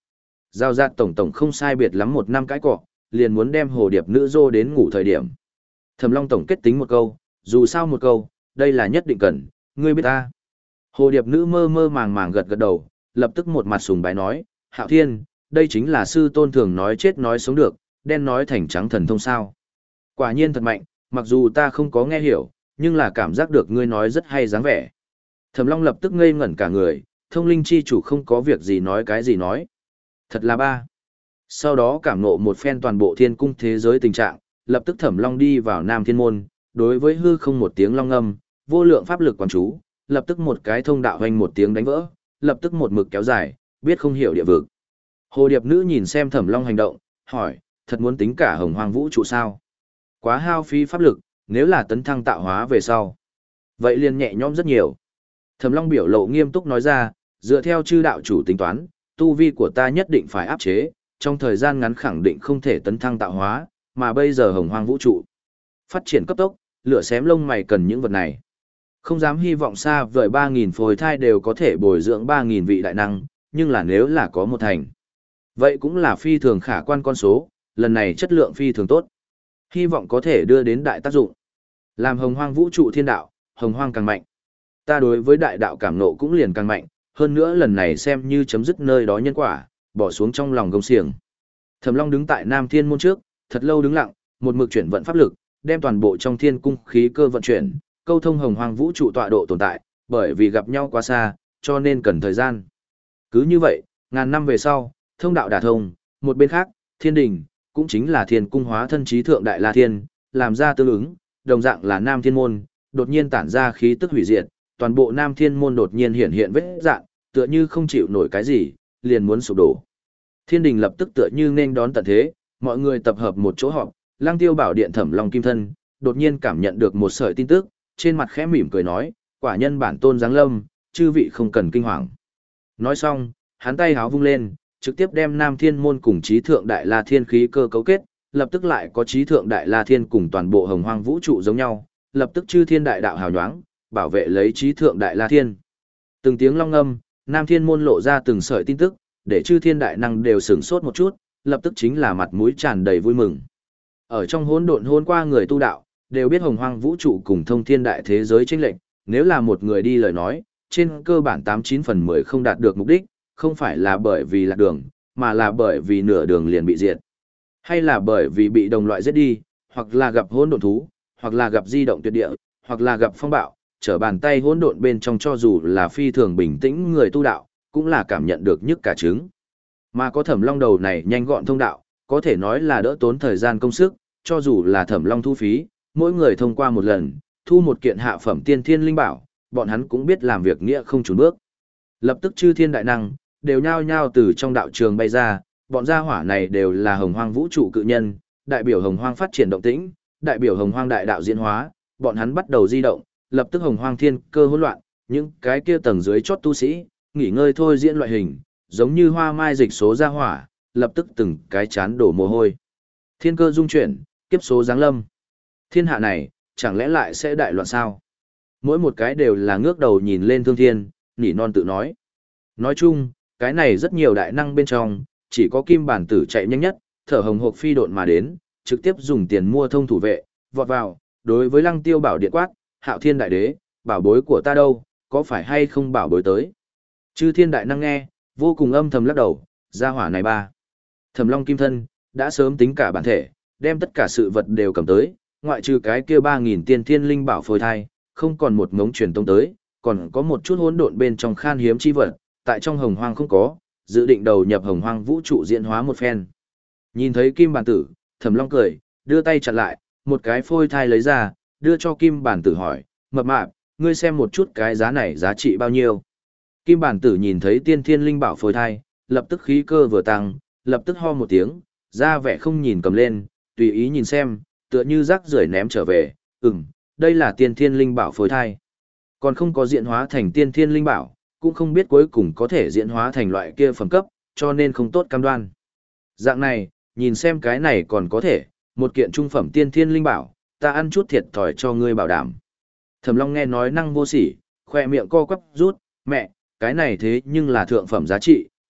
Giao giạt tổng tổng không sai biệt lắm một năm cái cọ, liền muốn đem hồ điệp nữ dô đến ngủ thời điểm. Thẩm Long tổng kết tính một câu, dù sao một câu, đây là nhất định cần, ngươi biết ta. Hồ điệp nữ mơ mơ màng màng gật gật đầu, lập tức một mặt sùng bái nói, Hạo Thiên, đây chính là sư tôn thường nói chết nói sống được, đen nói thành trắng thần thông sao. Quả nhiên thật mạnh, mặc dù ta không có nghe hiểu, nhưng là cảm giác được ngươi nói rất hay dáng vẻ. Thẩm Long lập tức ngây ngẩn cả người, thông linh chi chủ không có việc gì nói cái gì nói. Thật là ba. Sau đó cảm ngộ một phen toàn bộ thiên cung thế giới tình trạng, lập tức Thẩm Long đi vào Nam Thiên Môn, đối với hư không một tiếng long ngâm, vô lượng pháp lực quán chú, lập tức một cái thông đạo hoành một tiếng đánh vỡ, lập tức một mực kéo dài, biết không hiểu địa vực. Hồ điệp nữ nhìn xem Thẩm Long hành động, hỏi, thật muốn tính cả hồng hoang vũ trụ sao? Quá hao phí pháp lực, nếu là tấn thăng tạo hóa về sau. Vậy liền nhẹ nhõm rất nhiều. Thẩm Long biểu lộ nghiêm túc nói ra, dựa theo chư đạo chủ tính toán, tu vi của ta nhất định phải áp chế, trong thời gian ngắn khẳng định không thể tấn thăng tạo hóa, mà bây giờ hồng hoang vũ trụ. Phát triển cấp tốc, lửa xém lông mày cần những vật này. Không dám hy vọng xa vời ba nghìn phôi thai đều có thể bồi dưỡng ba nghìn vị đại năng, nhưng là nếu là có một thành. Vậy cũng là phi thường khả quan con số, lần này chất lượng phi thường tốt. Hy vọng có thể đưa đến đại tác dụng. Làm hồng hoang vũ trụ thiên đạo, hồng hoang càng mạnh. Ta đối với đại đạo cảm nộ cũng liền càng mạnh, hơn nữa lần này xem như chấm dứt nơi đó nhân quả, bỏ xuống trong lòng gông xiềng. Thẩm Long đứng tại Nam Thiên Môn trước, thật lâu đứng lặng, một mực chuyển vận pháp lực, đem toàn bộ trong thiên cung khí cơ vận chuyển, câu thông hồng hoang vũ trụ tọa độ tồn tại, bởi vì gặp nhau quá xa, cho nên cần thời gian. Cứ như vậy, ngàn năm về sau, thông đạo đả thông, một bên khác, thiên đình, cũng chính là thiên cung hóa thân trí thượng đại la thiên, làm ra tương ứng, đồng dạng là Nam Thiên Môn, đột nhiên tản ra khí tức hủy diệt, toàn bộ Nam Thiên Môn đột nhiên hiện hiện vết dạng, tựa như không chịu nổi cái gì, liền muốn sụp đổ. Thiên đình lập tức tựa như nên đón tận thế, mọi người tập hợp một chỗ họp, Lăng Tiêu Bảo Điện Thẩm Long Kim Thân, đột nhiên cảm nhận được một sợi tin tức, trên mặt khẽ mỉm cười nói, quả nhân bản tôn giáng lâm, chư vị không cần kinh hoàng. Nói xong, hắn tay háo vung lên, trực tiếp đem Nam Thiên Môn cùng trí thượng đại la thiên khí cơ cấu kết, lập tức lại có trí thượng đại la thiên cùng toàn bộ hồng hoang vũ trụ giống nhau, lập tức chư thiên đại đạo hào nhoáng, bảo vệ lấy trí thượng đại la thiên. Từng tiếng long âm, Nam Thiên Môn lộ ra từng sợi tin tức, để chư thiên đại năng đều sửng sốt một chút, lập tức chính là mặt mũi tràn đầy vui mừng. Ở trong hỗn độn hôn qua người tu đạo, đều biết hồng hoang vũ trụ cùng thông thiên đại thế giới chênh lệch, nếu là một người đi lời nói, trên cơ bản tám chín phần mười không đạt được mục đích, không phải là bởi vì lạc đường, mà là bởi vì nửa đường liền bị diệt. Hay là bởi vì bị đồng loại giết đi, hoặc là gặp hỗn độn thú, hoặc là gặp di động tuyệt địa, hoặc là gặp phong bạo, trở bàn tay hỗn độn bên trong cho dù là phi thường bình tĩnh người tu đạo, cũng là cảm nhận được nhức cả trứng. Mà có Thẩm Long đầu này nhanh gọn thông đạo, có thể nói là đỡ tốn thời gian công sức, cho dù là Thẩm Long thu phí, mỗi người thông qua một lần, thu một kiện hạ phẩm tiên thiên linh bảo, bọn hắn cũng biết làm việc nghĩa không chùn bước. Lập tức chư thiên đại năng, đều nhao nhao từ trong đạo trường bay ra, bọn gia hỏa này đều là hồng hoang vũ trụ cự nhân, đại biểu hồng hoang phát triển động tĩnh, đại biểu hồng hoang đại đạo diễn hóa, bọn hắn bắt đầu di động, lập tức hồng hoang thiên cơ hỗn loạn, những cái kia tầng dưới chót tu sĩ, nghỉ ngơi thôi diễn loại hình, giống như hoa mai dịch số gia hỏa, lập tức từng cái chán đổ mồ hôi. Thiên cơ dung chuyển, kiếp số giáng lâm. Thiên hạ này, chẳng lẽ lại sẽ đại loạn sao? Mỗi một cái đều là ngước đầu nhìn lên thương thiên, nỉ non tự nói. Nói chung, cái này rất nhiều đại năng bên trong, chỉ có kim bản tử chạy nhanh nhất, thở hồng hộc phi độn mà đến, trực tiếp dùng tiền mua thông thủ vệ, vọt vào, đối với Lăng Tiêu Bảo Điện quát, Hạo Thiên Đại Đế, bảo bối của ta đâu, có phải hay không bảo bối tới? Chư thiên đại năng nghe, vô cùng âm thầm lắc đầu, gia hỏa này ba. Thẩm Long Kim Thân, đã sớm tính cả bản thể, đem tất cả sự vật đều cầm tới, ngoại trừ cái kia ba nghìn tiên thiên linh bảo phôi thai, không còn một ngống truyền tông tới, còn có một chút hỗn độn bên trong khan hiếm chi vật, tại trong hồng hoang không có, dự định đầu nhập hồng hoang vũ trụ diễn hóa một phen. Nhìn thấy Kim Bản Tử, Thẩm Long cười, đưa tay chặn lại, một cái phôi thai lấy ra, đưa cho Kim Bản Tử hỏi, mập mạp, ngươi xem một chút cái giá này giá trị bao nhiêu. Kim Bản Tử nhìn thấy tiên thiên linh bảo phôi thai, lập tức khí cơ vừa tăng, lập tức ho một tiếng, ra vẻ không nhìn cầm lên, tùy ý nhìn xem, tựa như rác rưởi ném trở về, ừm, đây là tiên thiên linh bảo phôi thai. Còn không có diễn hóa thành tiên thiên linh bảo, cũng không biết cuối cùng có thể diễn hóa thành loại kia phẩm cấp, cho nên không tốt cam đoan. Dạng này, nhìn xem cái này còn có thể, một kiện trung phẩm tiên thiên linh bảo, ta ăn chút thiệt thòi cho ngươi bảo đảm. Thẩm Long nghe nói năng vô sỉ, khoe miệng co quắp rút, mẹ, cái này thế nhưng là thượng phẩm giá trị,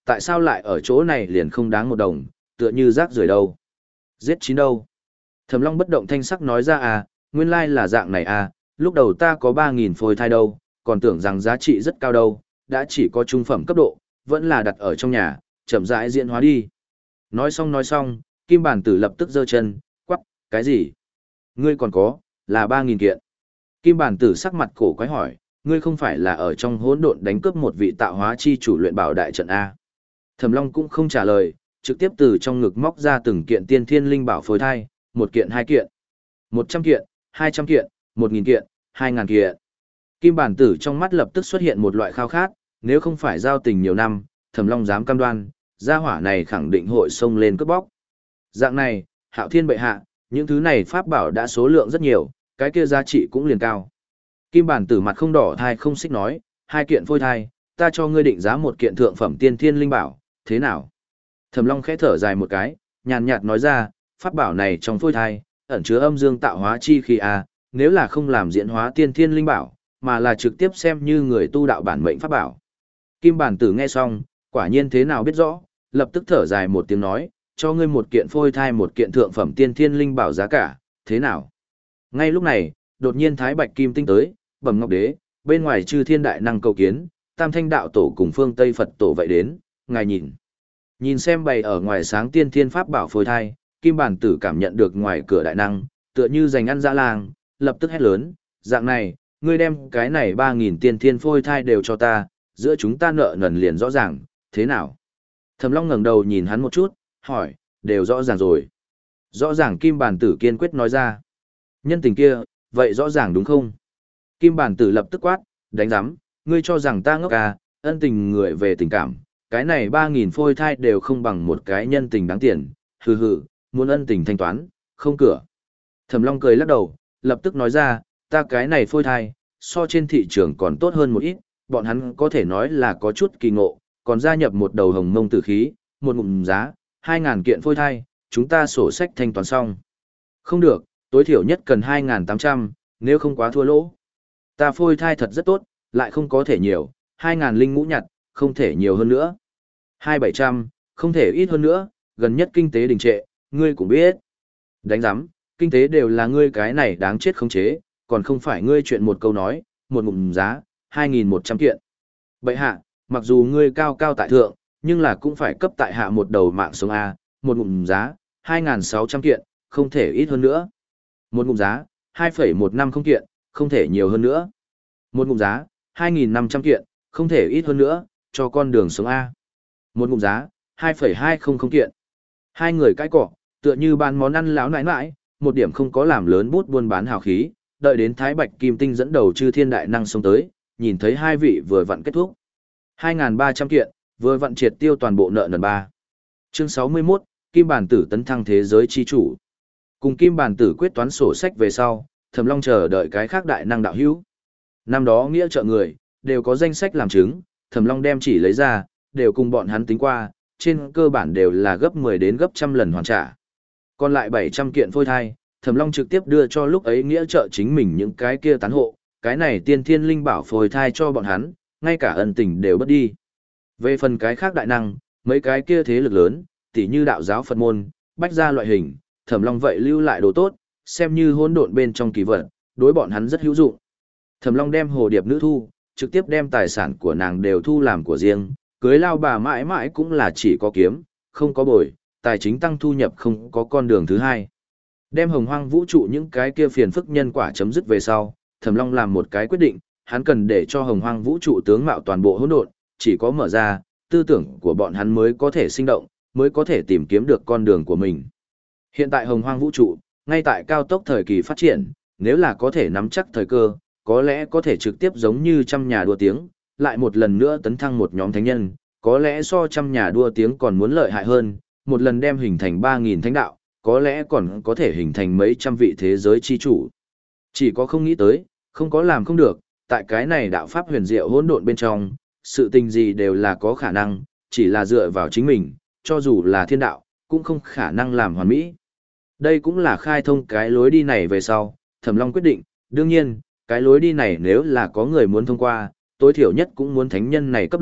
Tại sao lại ở chỗ này liền không đáng một đồng, tựa như rác rưởi đâu? Giết chín đâu? Thẩm Long bất động thanh sắc nói ra à, nguyên lai là dạng này à, lúc đầu ta có ba nghìn phôi thai đâu, còn tưởng rằng giá trị rất cao đâu, đã chỉ có trung phẩm cấp độ, vẫn là đặt ở trong nhà, chậm rãi diễn hóa đi. Nói xong nói xong, Kim Bản Tử lập tức giơ chân, quắc, cái gì? Ngươi còn có, là ba nghìn kiện. Kim Bản Tử sắc mặt cổ quái hỏi, ngươi không phải là ở trong hỗn độn đánh cướp một vị tạo hóa chi chủ luyện bảo đại trận A. Thẩm Long cũng không trả lời, trực tiếp từ trong ngực móc ra từng kiện tiên thiên linh bảo phôi thai, một kiện hai kiện, một trăm kiện, hai trăm kiện, một nghìn kiện, hai ngàn kiện. Kim Bản Tử trong mắt lập tức xuất hiện một loại khao khát, nếu không phải giao tình nhiều năm, Thẩm Long dám cam đoan, gia hỏa này khẳng định hội xông lên cướp bóc. Dạng này, Hạo Thiên bệ hạ, những thứ này pháp bảo đã số lượng rất nhiều, cái kia giá trị cũng liền cao. Kim Bản Tử mặt không đỏ thai không xích nói, hai kiện phôi thai, ta cho ngươi định giá một kiện thượng phẩm tiên thiên linh bảo, thế nào? Thẩm Long khẽ thở dài một cái, nhàn nhạt nói ra, pháp bảo này trong phôi thai, ẩn chứa âm dương tạo hóa chi khí a, nếu là không làm diễn hóa tiên thiên linh bảo, mà là trực tiếp xem như người tu đạo bản mệnh pháp bảo. Kim Bản Tử nghe xong, quả nhiên thế nào biết rõ, lập tức thở dài một tiếng nói, cho ngươi một kiện phôi thai một kiện thượng phẩm tiên thiên linh bảo giá cả, thế nào? Ngay lúc này, đột nhiên Thái Bạch Kim Tinh tới, bẩm Ngọc Đế, bên ngoài chư thiên đại năng cầu kiến, Tam Thanh đạo tổ cùng phương Tây Phật tổ vậy đến, ngài nhìn. Nhìn xem bày ở ngoài sáng tiên thiên pháp bảo phôi thai, Kim Bản Tử cảm nhận được ngoài cửa đại năng, tựa như giành ăn dã lang, lập tức hét lớn, dạng này, ngươi đem cái này ba nghìn tiên thiên phôi thai đều cho ta, giữa chúng ta nợ nần liền rõ ràng, thế nào? Thẩm Long ngẩng đầu nhìn hắn một chút, hỏi, đều rõ ràng rồi. Rõ ràng Kim Bản Tử kiên quyết nói ra. Nhân tình kia, vậy rõ ràng đúng không? Kim Bản Tử lập tức quát, đánh giám, ngươi cho rằng ta ngốc à, ân tình người về tình cảm, cái này ba nghìn phôi thai đều không bằng một cái nhân tình đáng tiền, hừ hừ, muốn ân tình thanh toán, không cửa. Thẩm Long cười lắc đầu, lập tức nói ra, ta cái này phôi thai, so trên thị trường còn tốt hơn một ít, bọn hắn có thể nói là có chút kỳ ngộ, còn gia nhập một đầu hồng mông tử khí, một ngụm giá, hai ngàn kiện phôi thai, chúng ta sổ sách thanh toán xong. Không được, tối thiểu nhất cần hai ngàn tám trăm, nếu không quá thua lỗ. Ta phôi thai thật rất tốt, lại không có thể nhiều, hai ngàn linh ngũ nhặt, không thể nhiều hơn nữa. hai bảy trăm, không thể ít hơn nữa, gần nhất kinh tế đình trệ, ngươi cũng biết. Đánh giám, kinh tế đều là ngươi cái này đáng chết khống chế, còn không phải ngươi chuyện một câu nói, một ngụm giá, hai nghìn một trăm kiện. Bậy hạ, mặc dù ngươi cao cao tại thượng, nhưng là cũng phải cấp tại hạ một đầu mạng sống A, một ngụm giá, hai nghìn sáu trăm kiện, không thể ít hơn nữa. Một ngụm giá, hai phẩy một năm không kiện, không thể nhiều hơn nữa. Một ngụm giá, hai nghìn năm trăm kiện, không thể ít hơn nữa, cho con đường sống A. Một ngụm giá, hai phẩy hai không không kiện. Hai người cãi cọ, tựa như bán món ăn láo nãi nãi, một điểm không có làm lớn bút buôn bán hào khí, đợi đến Thái Bạch Kim Tinh dẫn đầu chư thiên đại năng xông tới, nhìn thấy hai vị vừa vặn kết thúc. hai nghìn ba trăm kiện, vừa vặn triệt tiêu toàn bộ nợ nần ba. Chương sáu mươi mốt, Kim Bản Tử tấn thăng thế giới chi chủ. Cùng Kim Bản Tử quyết toán sổ sách về sau, Thẩm Long chờ đợi cái khác đại năng đạo hữu. Năm đó nghĩa trợ người, đều có danh sách làm chứng, Thẩm Long đem chỉ lấy ra, đều cùng bọn hắn tính qua, trên cơ bản đều là gấp mười đến gấp trăm lần hoàn trả. Còn lại bảy trăm kiện phôi thai, Thẩm Long trực tiếp đưa cho lúc ấy nghĩa trợ chính mình những cái kia tán hộ, cái này tiên thiên linh bảo phôi thai cho bọn hắn, ngay cả ân tình đều bất đi. Về phần cái khác đại năng, mấy cái kia thế lực lớn, tỉ như đạo giáo Phật môn, bách gia loại hình, Thẩm Long vậy lưu lại đồ tốt, xem như hỗn độn bên trong kỳ vật, đối bọn hắn rất hữu dụng. Thẩm Long đem hồ điệp nữ thu, trực tiếp đem tài sản của nàng đều thu làm của riêng, cưới lao bà mãi mãi cũng là chỉ có kiếm, không có bồi, tài chính tăng thu nhập không có con đường thứ hai. Đem hồng hoang vũ trụ những cái kia phiền phức nhân quả chấm dứt về sau, Thẩm Long làm một cái quyết định, hắn cần để cho hồng hoang vũ trụ tướng mạo toàn bộ hỗn độn, chỉ có mở ra, tư tưởng của bọn hắn mới có thể sinh động, mới có thể tìm kiếm được con đường của mình. Hiện tại hồng hoang vũ trụ, ngay tại cao tốc thời kỳ phát triển, nếu là có thể nắm chắc thời cơ, có lẽ có thể trực tiếp giống như trăm nhà đua tiếng, lại một lần nữa tấn thăng một nhóm thánh nhân, có lẽ so trăm nhà đua tiếng còn muốn lợi hại hơn, một lần đem hình thành ba nghìn thánh đạo, có lẽ còn có thể hình thành mấy trăm vị thế giới chi chủ. Chỉ có không nghĩ tới, không có làm không được, tại cái này đạo pháp huyền diệu hỗn độn bên trong, sự tình gì đều là có khả năng, chỉ là dựa vào chính mình, cho dù là thiên đạo, cũng không khả năng làm hoàn mỹ. Đây cũng là khai thông cái lối đi này về sau, Thẩm Long quyết định, đương nhiên, cái lối đi này nếu là có người muốn thông qua, tối thiểu nhất cũng muốn thánh nhân này cấp độ,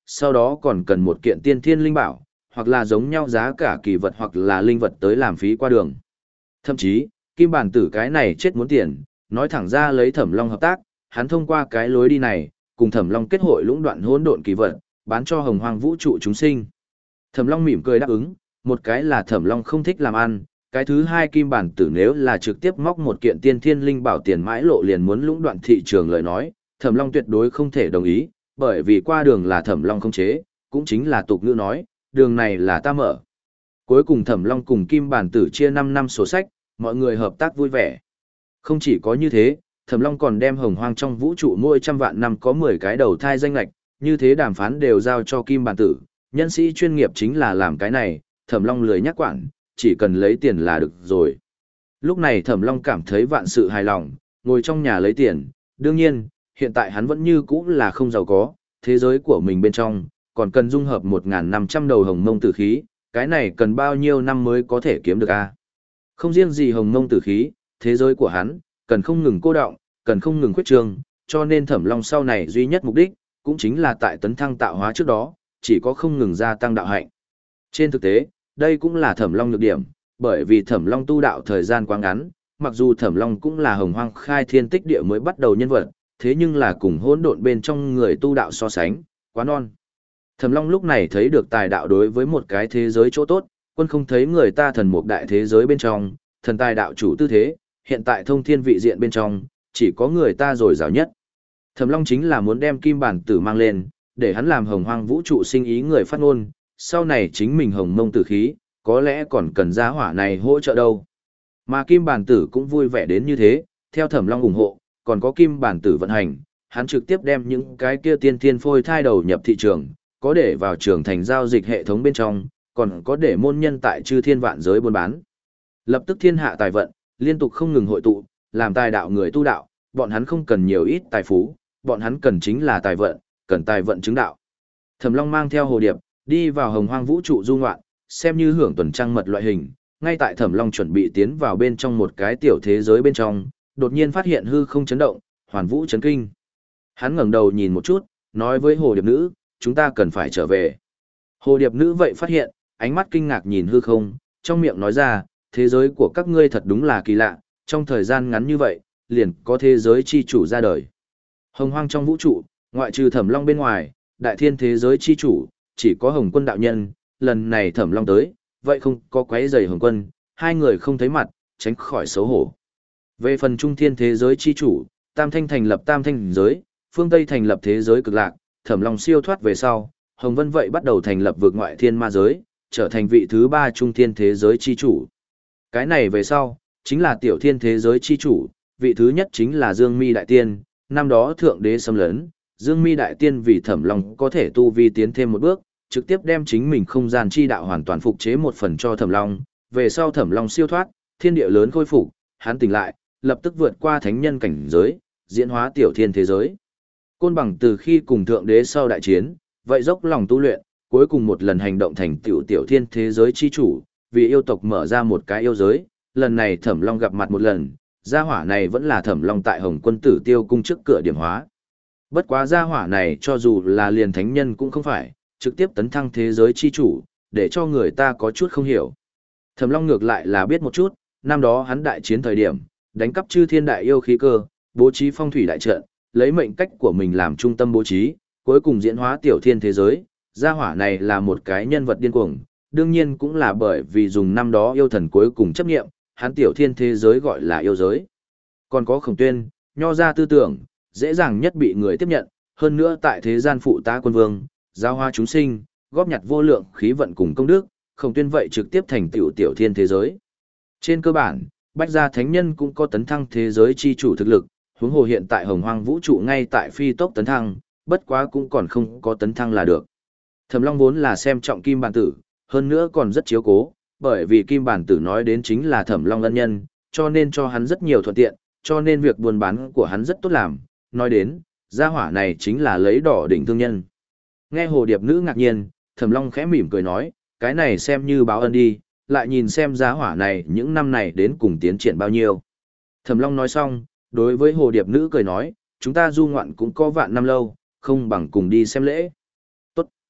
sau đó còn cần một kiện tiên thiên linh bảo, hoặc là giống nhau giá cả kỳ vật hoặc là linh vật tới làm phí qua đường. Thậm chí, Kim Bản Tử cái này chết muốn tiền, nói thẳng ra lấy Thẩm Long hợp tác, hắn thông qua cái lối đi này, cùng Thẩm Long kết hội lũng đoạn hỗn độn kỳ vật, bán cho Hồng Hoang vũ trụ chúng sinh. Thẩm Long mỉm cười đáp ứng, một cái là Thẩm Long không thích làm ăn, cái thứ hai Kim Bản Tử nếu là trực tiếp móc một kiện tiên thiên linh bảo tiền mãi lộ liền muốn lũng đoạn thị trường lời nói, Thẩm Long tuyệt đối không thể đồng ý, bởi vì qua đường là Thẩm Long không chế, cũng chính là tục ngữ nói, đường này là ta mở. Cuối cùng Thẩm Long cùng Kim Bản Tử chia năm năm sổ sách, mọi người hợp tác vui vẻ. Không chỉ có như thế, Thẩm Long còn đem Hồng Hoang trong vũ trụ mỗi trăm vạn năm có mười cái đầu thai danh lệch, như thế đàm phán đều giao cho Kim Bản Tử, nhân sĩ chuyên nghiệp chính là làm cái này, Thẩm Long lười nhắc quản, chỉ cần lấy tiền là được rồi. Lúc này Thẩm Long cảm thấy vạn sự hài lòng, ngồi trong nhà lấy tiền, đương nhiên, hiện tại hắn vẫn như cũ là không giàu có, thế giới của mình bên trong, còn cần dung hợp một nghìn năm trăm đầu hồng mông tử khí, cái này cần bao nhiêu năm mới có thể kiếm được a? Không riêng gì hồng mông tử khí, thế giới của hắn, cần không ngừng cô động, cần không ngừng khuyết trương, cho nên Thẩm Long sau này duy nhất mục đích, cũng chính là tại tấn thăng tạo hóa trước đó, chỉ có không ngừng gia tăng đạo hạnh. Trên thực tế, đây cũng là Thẩm Long nhược điểm, bởi vì Thẩm Long tu đạo thời gian quá ngắn, mặc dù Thẩm Long cũng là Hồng Hoang khai thiên tích địa mới bắt đầu nhân vật, thế nhưng là cùng hỗn độn bên trong người tu đạo so sánh, quá non. Thẩm Long lúc này thấy được tài đạo đối với một cái thế giới chỗ tốt, quân không thấy người ta thần mục đại thế giới bên trong, thần tài đạo chủ tư thế, hiện tại thông thiên vị diện bên trong, chỉ có người ta rồi rào nhất. Thẩm Long chính là muốn đem Kim Bản Tử mang lên, để hắn làm Hồng Hoang vũ trụ sinh ý người phát ngôn, sau này chính mình hồng mông tử khí, có lẽ còn cần giá hỏa này hỗ trợ đâu. Mà Kim Bản Tử cũng vui vẻ đến như thế, theo Thẩm Long ủng hộ, còn có Kim Bản Tử vận hành, hắn trực tiếp đem những cái kia tiên thiên phôi thai đầu nhập thị trường, có để vào trường thành giao dịch hệ thống bên trong, còn có để môn nhân tại chư thiên vạn giới buôn bán. Lập tức thiên hạ tài vận, liên tục không ngừng hội tụ, làm tài đạo người tu đạo, bọn hắn không cần nhiều ít tài phú, bọn hắn cần chính là tài vận, cần tài vận chứng đạo. Thẩm Long mang theo hồ điệp, đi vào Hồng Hoang vũ trụ du ngoạn, xem như hưởng tuần trăng mật loại hình, ngay tại Thẩm Long chuẩn bị tiến vào bên trong một cái tiểu thế giới bên trong, đột nhiên phát hiện hư không chấn động, hoàn vũ chấn kinh. Hắn ngẩng đầu nhìn một chút, nói với hồ điệp nữ, chúng ta cần phải trở về. Hồ điệp nữ vậy phát hiện, ánh mắt kinh ngạc nhìn hư không, trong miệng nói ra, thế giới của các ngươi thật đúng là kỳ lạ, trong thời gian ngắn như vậy, liền có thế giới chi chủ ra đời. Hồng Hoang trong vũ trụ, ngoại trừ Thẩm Long bên ngoài, đại thiên thế giới chi chủ, chỉ có Hồng Quân đạo nhân, lần này Thẩm Long tới, vậy không có quấy rầy Hồng Quân, hai người không thấy mặt, tránh khỏi xấu hổ. Về phần trung thiên thế giới chi chủ, Tam Thanh thành lập Tam Thanh giới, phương Tây thành lập thế giới cực lạc, Thẩm Long siêu thoát về sau, Hồng Vân vậy bắt đầu thành lập vực ngoại thiên ma giới, trở thành vị thứ ba trung thiên thế giới chi chủ. Cái này về sau, chính là tiểu thiên thế giới chi chủ, vị thứ nhất chính là Dương Mi Đại Tiên, năm đó thượng đế xâm lấn, Dương Mi Đại Tiên vì Thẩm Long có thể tu vi tiến thêm một bước, trực tiếp đem chính mình không gian chi đạo hoàn toàn phục chế một phần cho Thẩm Long, về sau Thẩm Long siêu thoát, thiên địa lớn khôi phục, hắn tỉnh lại, lập tức vượt qua thánh nhân cảnh giới, diễn hóa tiểu thiên thế giới. Côn Bằng từ khi cùng thượng đế sau đại chiến, vậy dốc lòng tu luyện, cuối cùng một lần hành động thành tiểu tiểu thiên thế giới chi chủ, vì yêu tộc mở ra một cái yêu giới, lần này Thẩm Long gặp mặt một lần, gia hỏa này vẫn là Thẩm Long tại Hồng Quân Tử Tiêu cung trước cửa điểm hóa. Bất quá gia hỏa này cho dù là liền thánh nhân cũng không phải, trực tiếp tấn thăng thế giới chi chủ, để cho người ta có chút không hiểu. Thẩm Long ngược lại là biết một chút, năm đó hắn đại chiến thời điểm, đánh cắp chư thiên đại yêu khí cơ, bố trí phong thủy đại trận, lấy mệnh cách của mình làm trung tâm bố trí, cuối cùng diễn hóa tiểu thiên thế giới, gia hỏa này là một cái nhân vật điên cuồng, đương nhiên cũng là bởi vì dùng năm đó yêu thần cuối cùng chấp nghiệm, hắn tiểu thiên thế giới gọi là yêu giới. Còn có Khổng Tuyên, nho ra tư tưởng, dễ dàng nhất bị người tiếp nhận, hơn nữa tại thế gian phụ tá quân vương, giáo hóa chúng sinh, góp nhặt vô lượng khí vận cùng công đức, Khổng Tuyên vậy trực tiếp thành tiểu tiểu thiên thế giới. Trên cơ bản, Bách gia thánh nhân cũng có tấn thăng thế giới chi chủ thực lực, huống hồ hiện tại Hồng Hoang vũ trụ ngay tại phi tốc tấn thăng, bất quá cũng còn không có tấn thăng là được. Thẩm Long vốn là xem trọng Kim Bản Tử, hơn nữa còn rất chiếu cố, bởi vì Kim Bản Tử nói đến chính là Thẩm Long ân nhân, cho nên cho hắn rất nhiều thuận tiện, cho nên việc buôn bán của hắn rất tốt làm, nói đến, gia hỏa này chính là lấy đỏ đỉnh thương nhân. Nghe hồ điệp nữ ngạc nhiên, Thẩm Long khẽ mỉm cười nói, cái này xem như báo ân đi, lại nhìn xem gia hỏa này những năm này đến cùng tiến triển bao nhiêu. Thẩm Long nói xong, đối với hồ điệp nữ cười nói, chúng ta du ngoạn cũng có vạn năm lâu, không bằng cùng đi xem lễ. Tốt.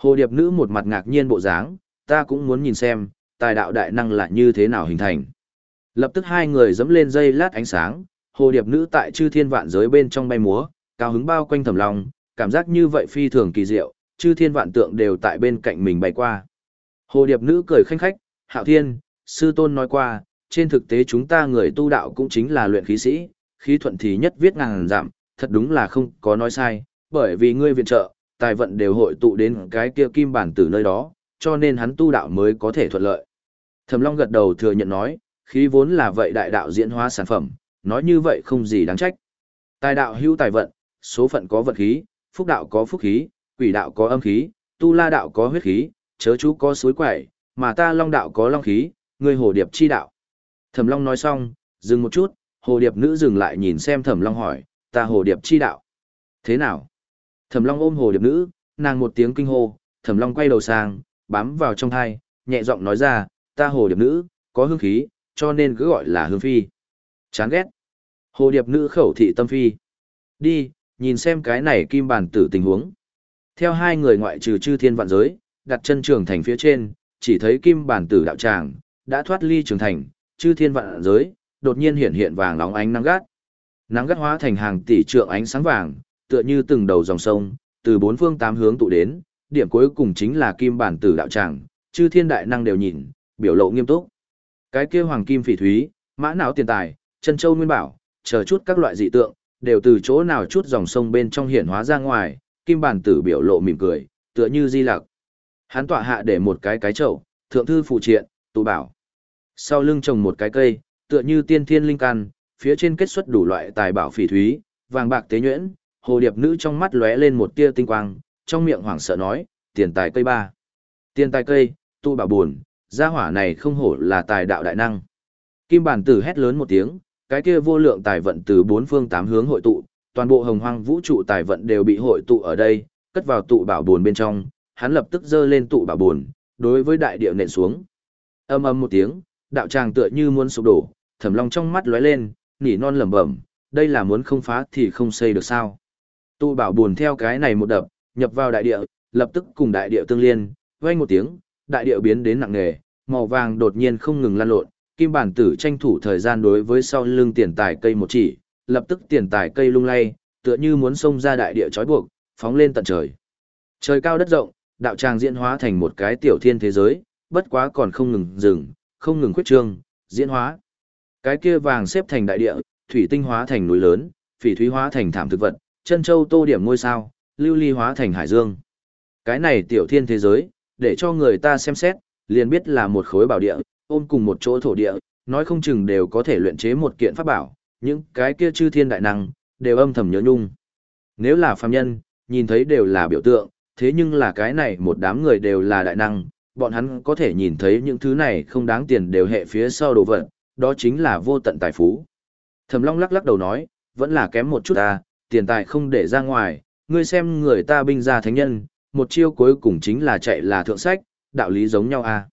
Hồ điệp nữ một mặt ngạc nhiên bộ dáng, ta cũng muốn nhìn xem, tài đạo đại năng là như thế nào hình thành. Lập tức hai người dẫm lên dây lát ánh sáng, hồ điệp nữ tại chư thiên vạn giới bên trong bay múa, cao hứng bao quanh Thẩm Long, cảm giác như vậy phi thường kỳ diệu, chư thiên vạn tượng đều tại bên cạnh mình bay qua. Hồ điệp nữ cười khanh khách, Hạo Thiên, sư tôn nói qua, trên thực tế chúng ta người tu đạo cũng chính là luyện khí sĩ, khí thuận thì nhất viết ngàn giảm, thật đúng là không có nói sai, bởi vì ngươi viện trợ, tài vận đều hội tụ đến cái kia kim bản tử nơi đó, cho nên hắn tu đạo mới có thể thuận lợi. Thẩm Long gật đầu thừa nhận nói, khí vốn là vậy đại đạo diễn hóa sản phẩm, nói như vậy không gì đáng trách. Tài đạo hữu tài vận, số phận có vận khí, phúc đạo có phúc khí, quỷ đạo có âm khí, tu la đạo có huyết khí, chớ chú có suối quẩy, mà ta long đạo có long khí, ngươi hồ điệp chi đạo. Thẩm Long nói xong, dừng một chút, hồ điệp nữ dừng lại nhìn xem Thẩm Long hỏi, ta hồ điệp chi đạo. Thế nào? Thẩm Long ôm hồ điệp nữ, nàng một tiếng kinh hô, Thẩm Long quay đầu sang, bám vào trong thai, nhẹ giọng nói ra, ta hồ điệp nữ, có hương khí, cho nên cứ gọi là hương phi. Chán ghét. Hồ điệp nữ khẩu thị tâm phi. Đi, nhìn xem cái này kim bản tử tình huống. Theo hai người ngoại trừ chư thiên vạn giới, đặt chân trường thành phía trên, chỉ thấy kim bản tử đạo tràng, đã thoát ly trường thành, chư thiên vạn giới, đột nhiên hiện hiện vàng óng ánh nắng gắt. Nắng gắt hóa thành hàng tỷ trượng ánh sáng vàng, tựa như từng đầu dòng sông, từ bốn phương tám hướng tụ đến, điểm cuối cùng chính là kim bản tử đạo tràng, chư thiên đại năng đều nhìn, biểu lộ nghiêm túc. Cái kia hoàng kim phỉ thúy, mã não tiền tài, chân châu nguyên bảo, chờ chút các loại dị tượng, đều từ chỗ nào chút dòng sông bên trong hiện hóa ra ngoài, kim bản tử biểu lộ mỉm cười, tựa như di lặc. Hắn tọa hạ để một cái cái chậu, thượng thư phụ triện, tụ bảo. Sau lưng trồng một cái cây, tựa như tiên thiên linh căn, phía trên kết xuất đủ loại tài bảo phỉ thúy, vàng bạc tế nhuyễn, hồ điệp nữ trong mắt lóe lên một tia tinh quang, trong miệng hoảng sợ nói, tiền tài cây ba. Tiền tài cây, tụ bảo buồn, gia hỏa này không hổ là tài đạo đại năng. Kim bản tử hét lớn một tiếng, cái kia vô lượng tài vận từ bốn phương tám hướng hội tụ, toàn bộ hồng hoang vũ trụ tài vận đều bị hội tụ ở đây, cất vào tụ bảo buồn bên trong, hắn lập tức giơ lên tụ bảo buồn, đối với đại địa nện xuống. Âm ầm một tiếng, đạo tràng tựa như muốn sụp đổ, Thẩm Long trong mắt lóe lên, nỉ non lẩm bẩm, đây là muốn không phá thì không xây được sao? Tụ bảo buồn theo cái này một đập, nhập vào đại địa, lập tức cùng đại địa tương liên, vang một tiếng, đại địa biến đến nặng nề, màu vàng đột nhiên không ngừng lan lộn, kim bản tử tranh thủ thời gian đối với sau lưng tiền tài cây một chỉ, lập tức tiền tài cây lung lay, tựa như muốn xông ra đại địa trói buộc, phóng lên tận trời. Trời cao đất rộng, đạo tràng diễn hóa thành một cái tiểu thiên thế giới, bất quá còn không ngừng dừng, không ngừng khuyết trương, diễn hóa. Cái kia vàng xếp thành đại địa, thủy tinh hóa thành núi lớn, phỉ thúy hóa thành thảm thực vật, chân châu tô điểm ngôi sao, lưu ly hóa thành hải dương. Cái này tiểu thiên thế giới, để cho người ta xem xét, liền biết là một khối bảo địa, ôm cùng một chỗ thổ địa, nói không chừng đều có thể luyện chế một kiện pháp bảo, những cái kia chư thiên đại năng, đều âm thầm nhớ nhung. Nếu là phàm nhân, nhìn thấy đều là biểu tượng, thế nhưng là cái này một đám người đều là đại năng, bọn hắn có thể nhìn thấy những thứ này không đáng tiền đều hệ phía sau đồ vật, đó chính là vô tận tài phú. Thẩm Long lắc lắc đầu nói, vẫn là kém một chút ta, tiền tài không để ra ngoài, ngươi xem người ta binh gia thánh nhân, một chiêu cuối cùng chính là chạy là thượng sách, đạo lý giống nhau à.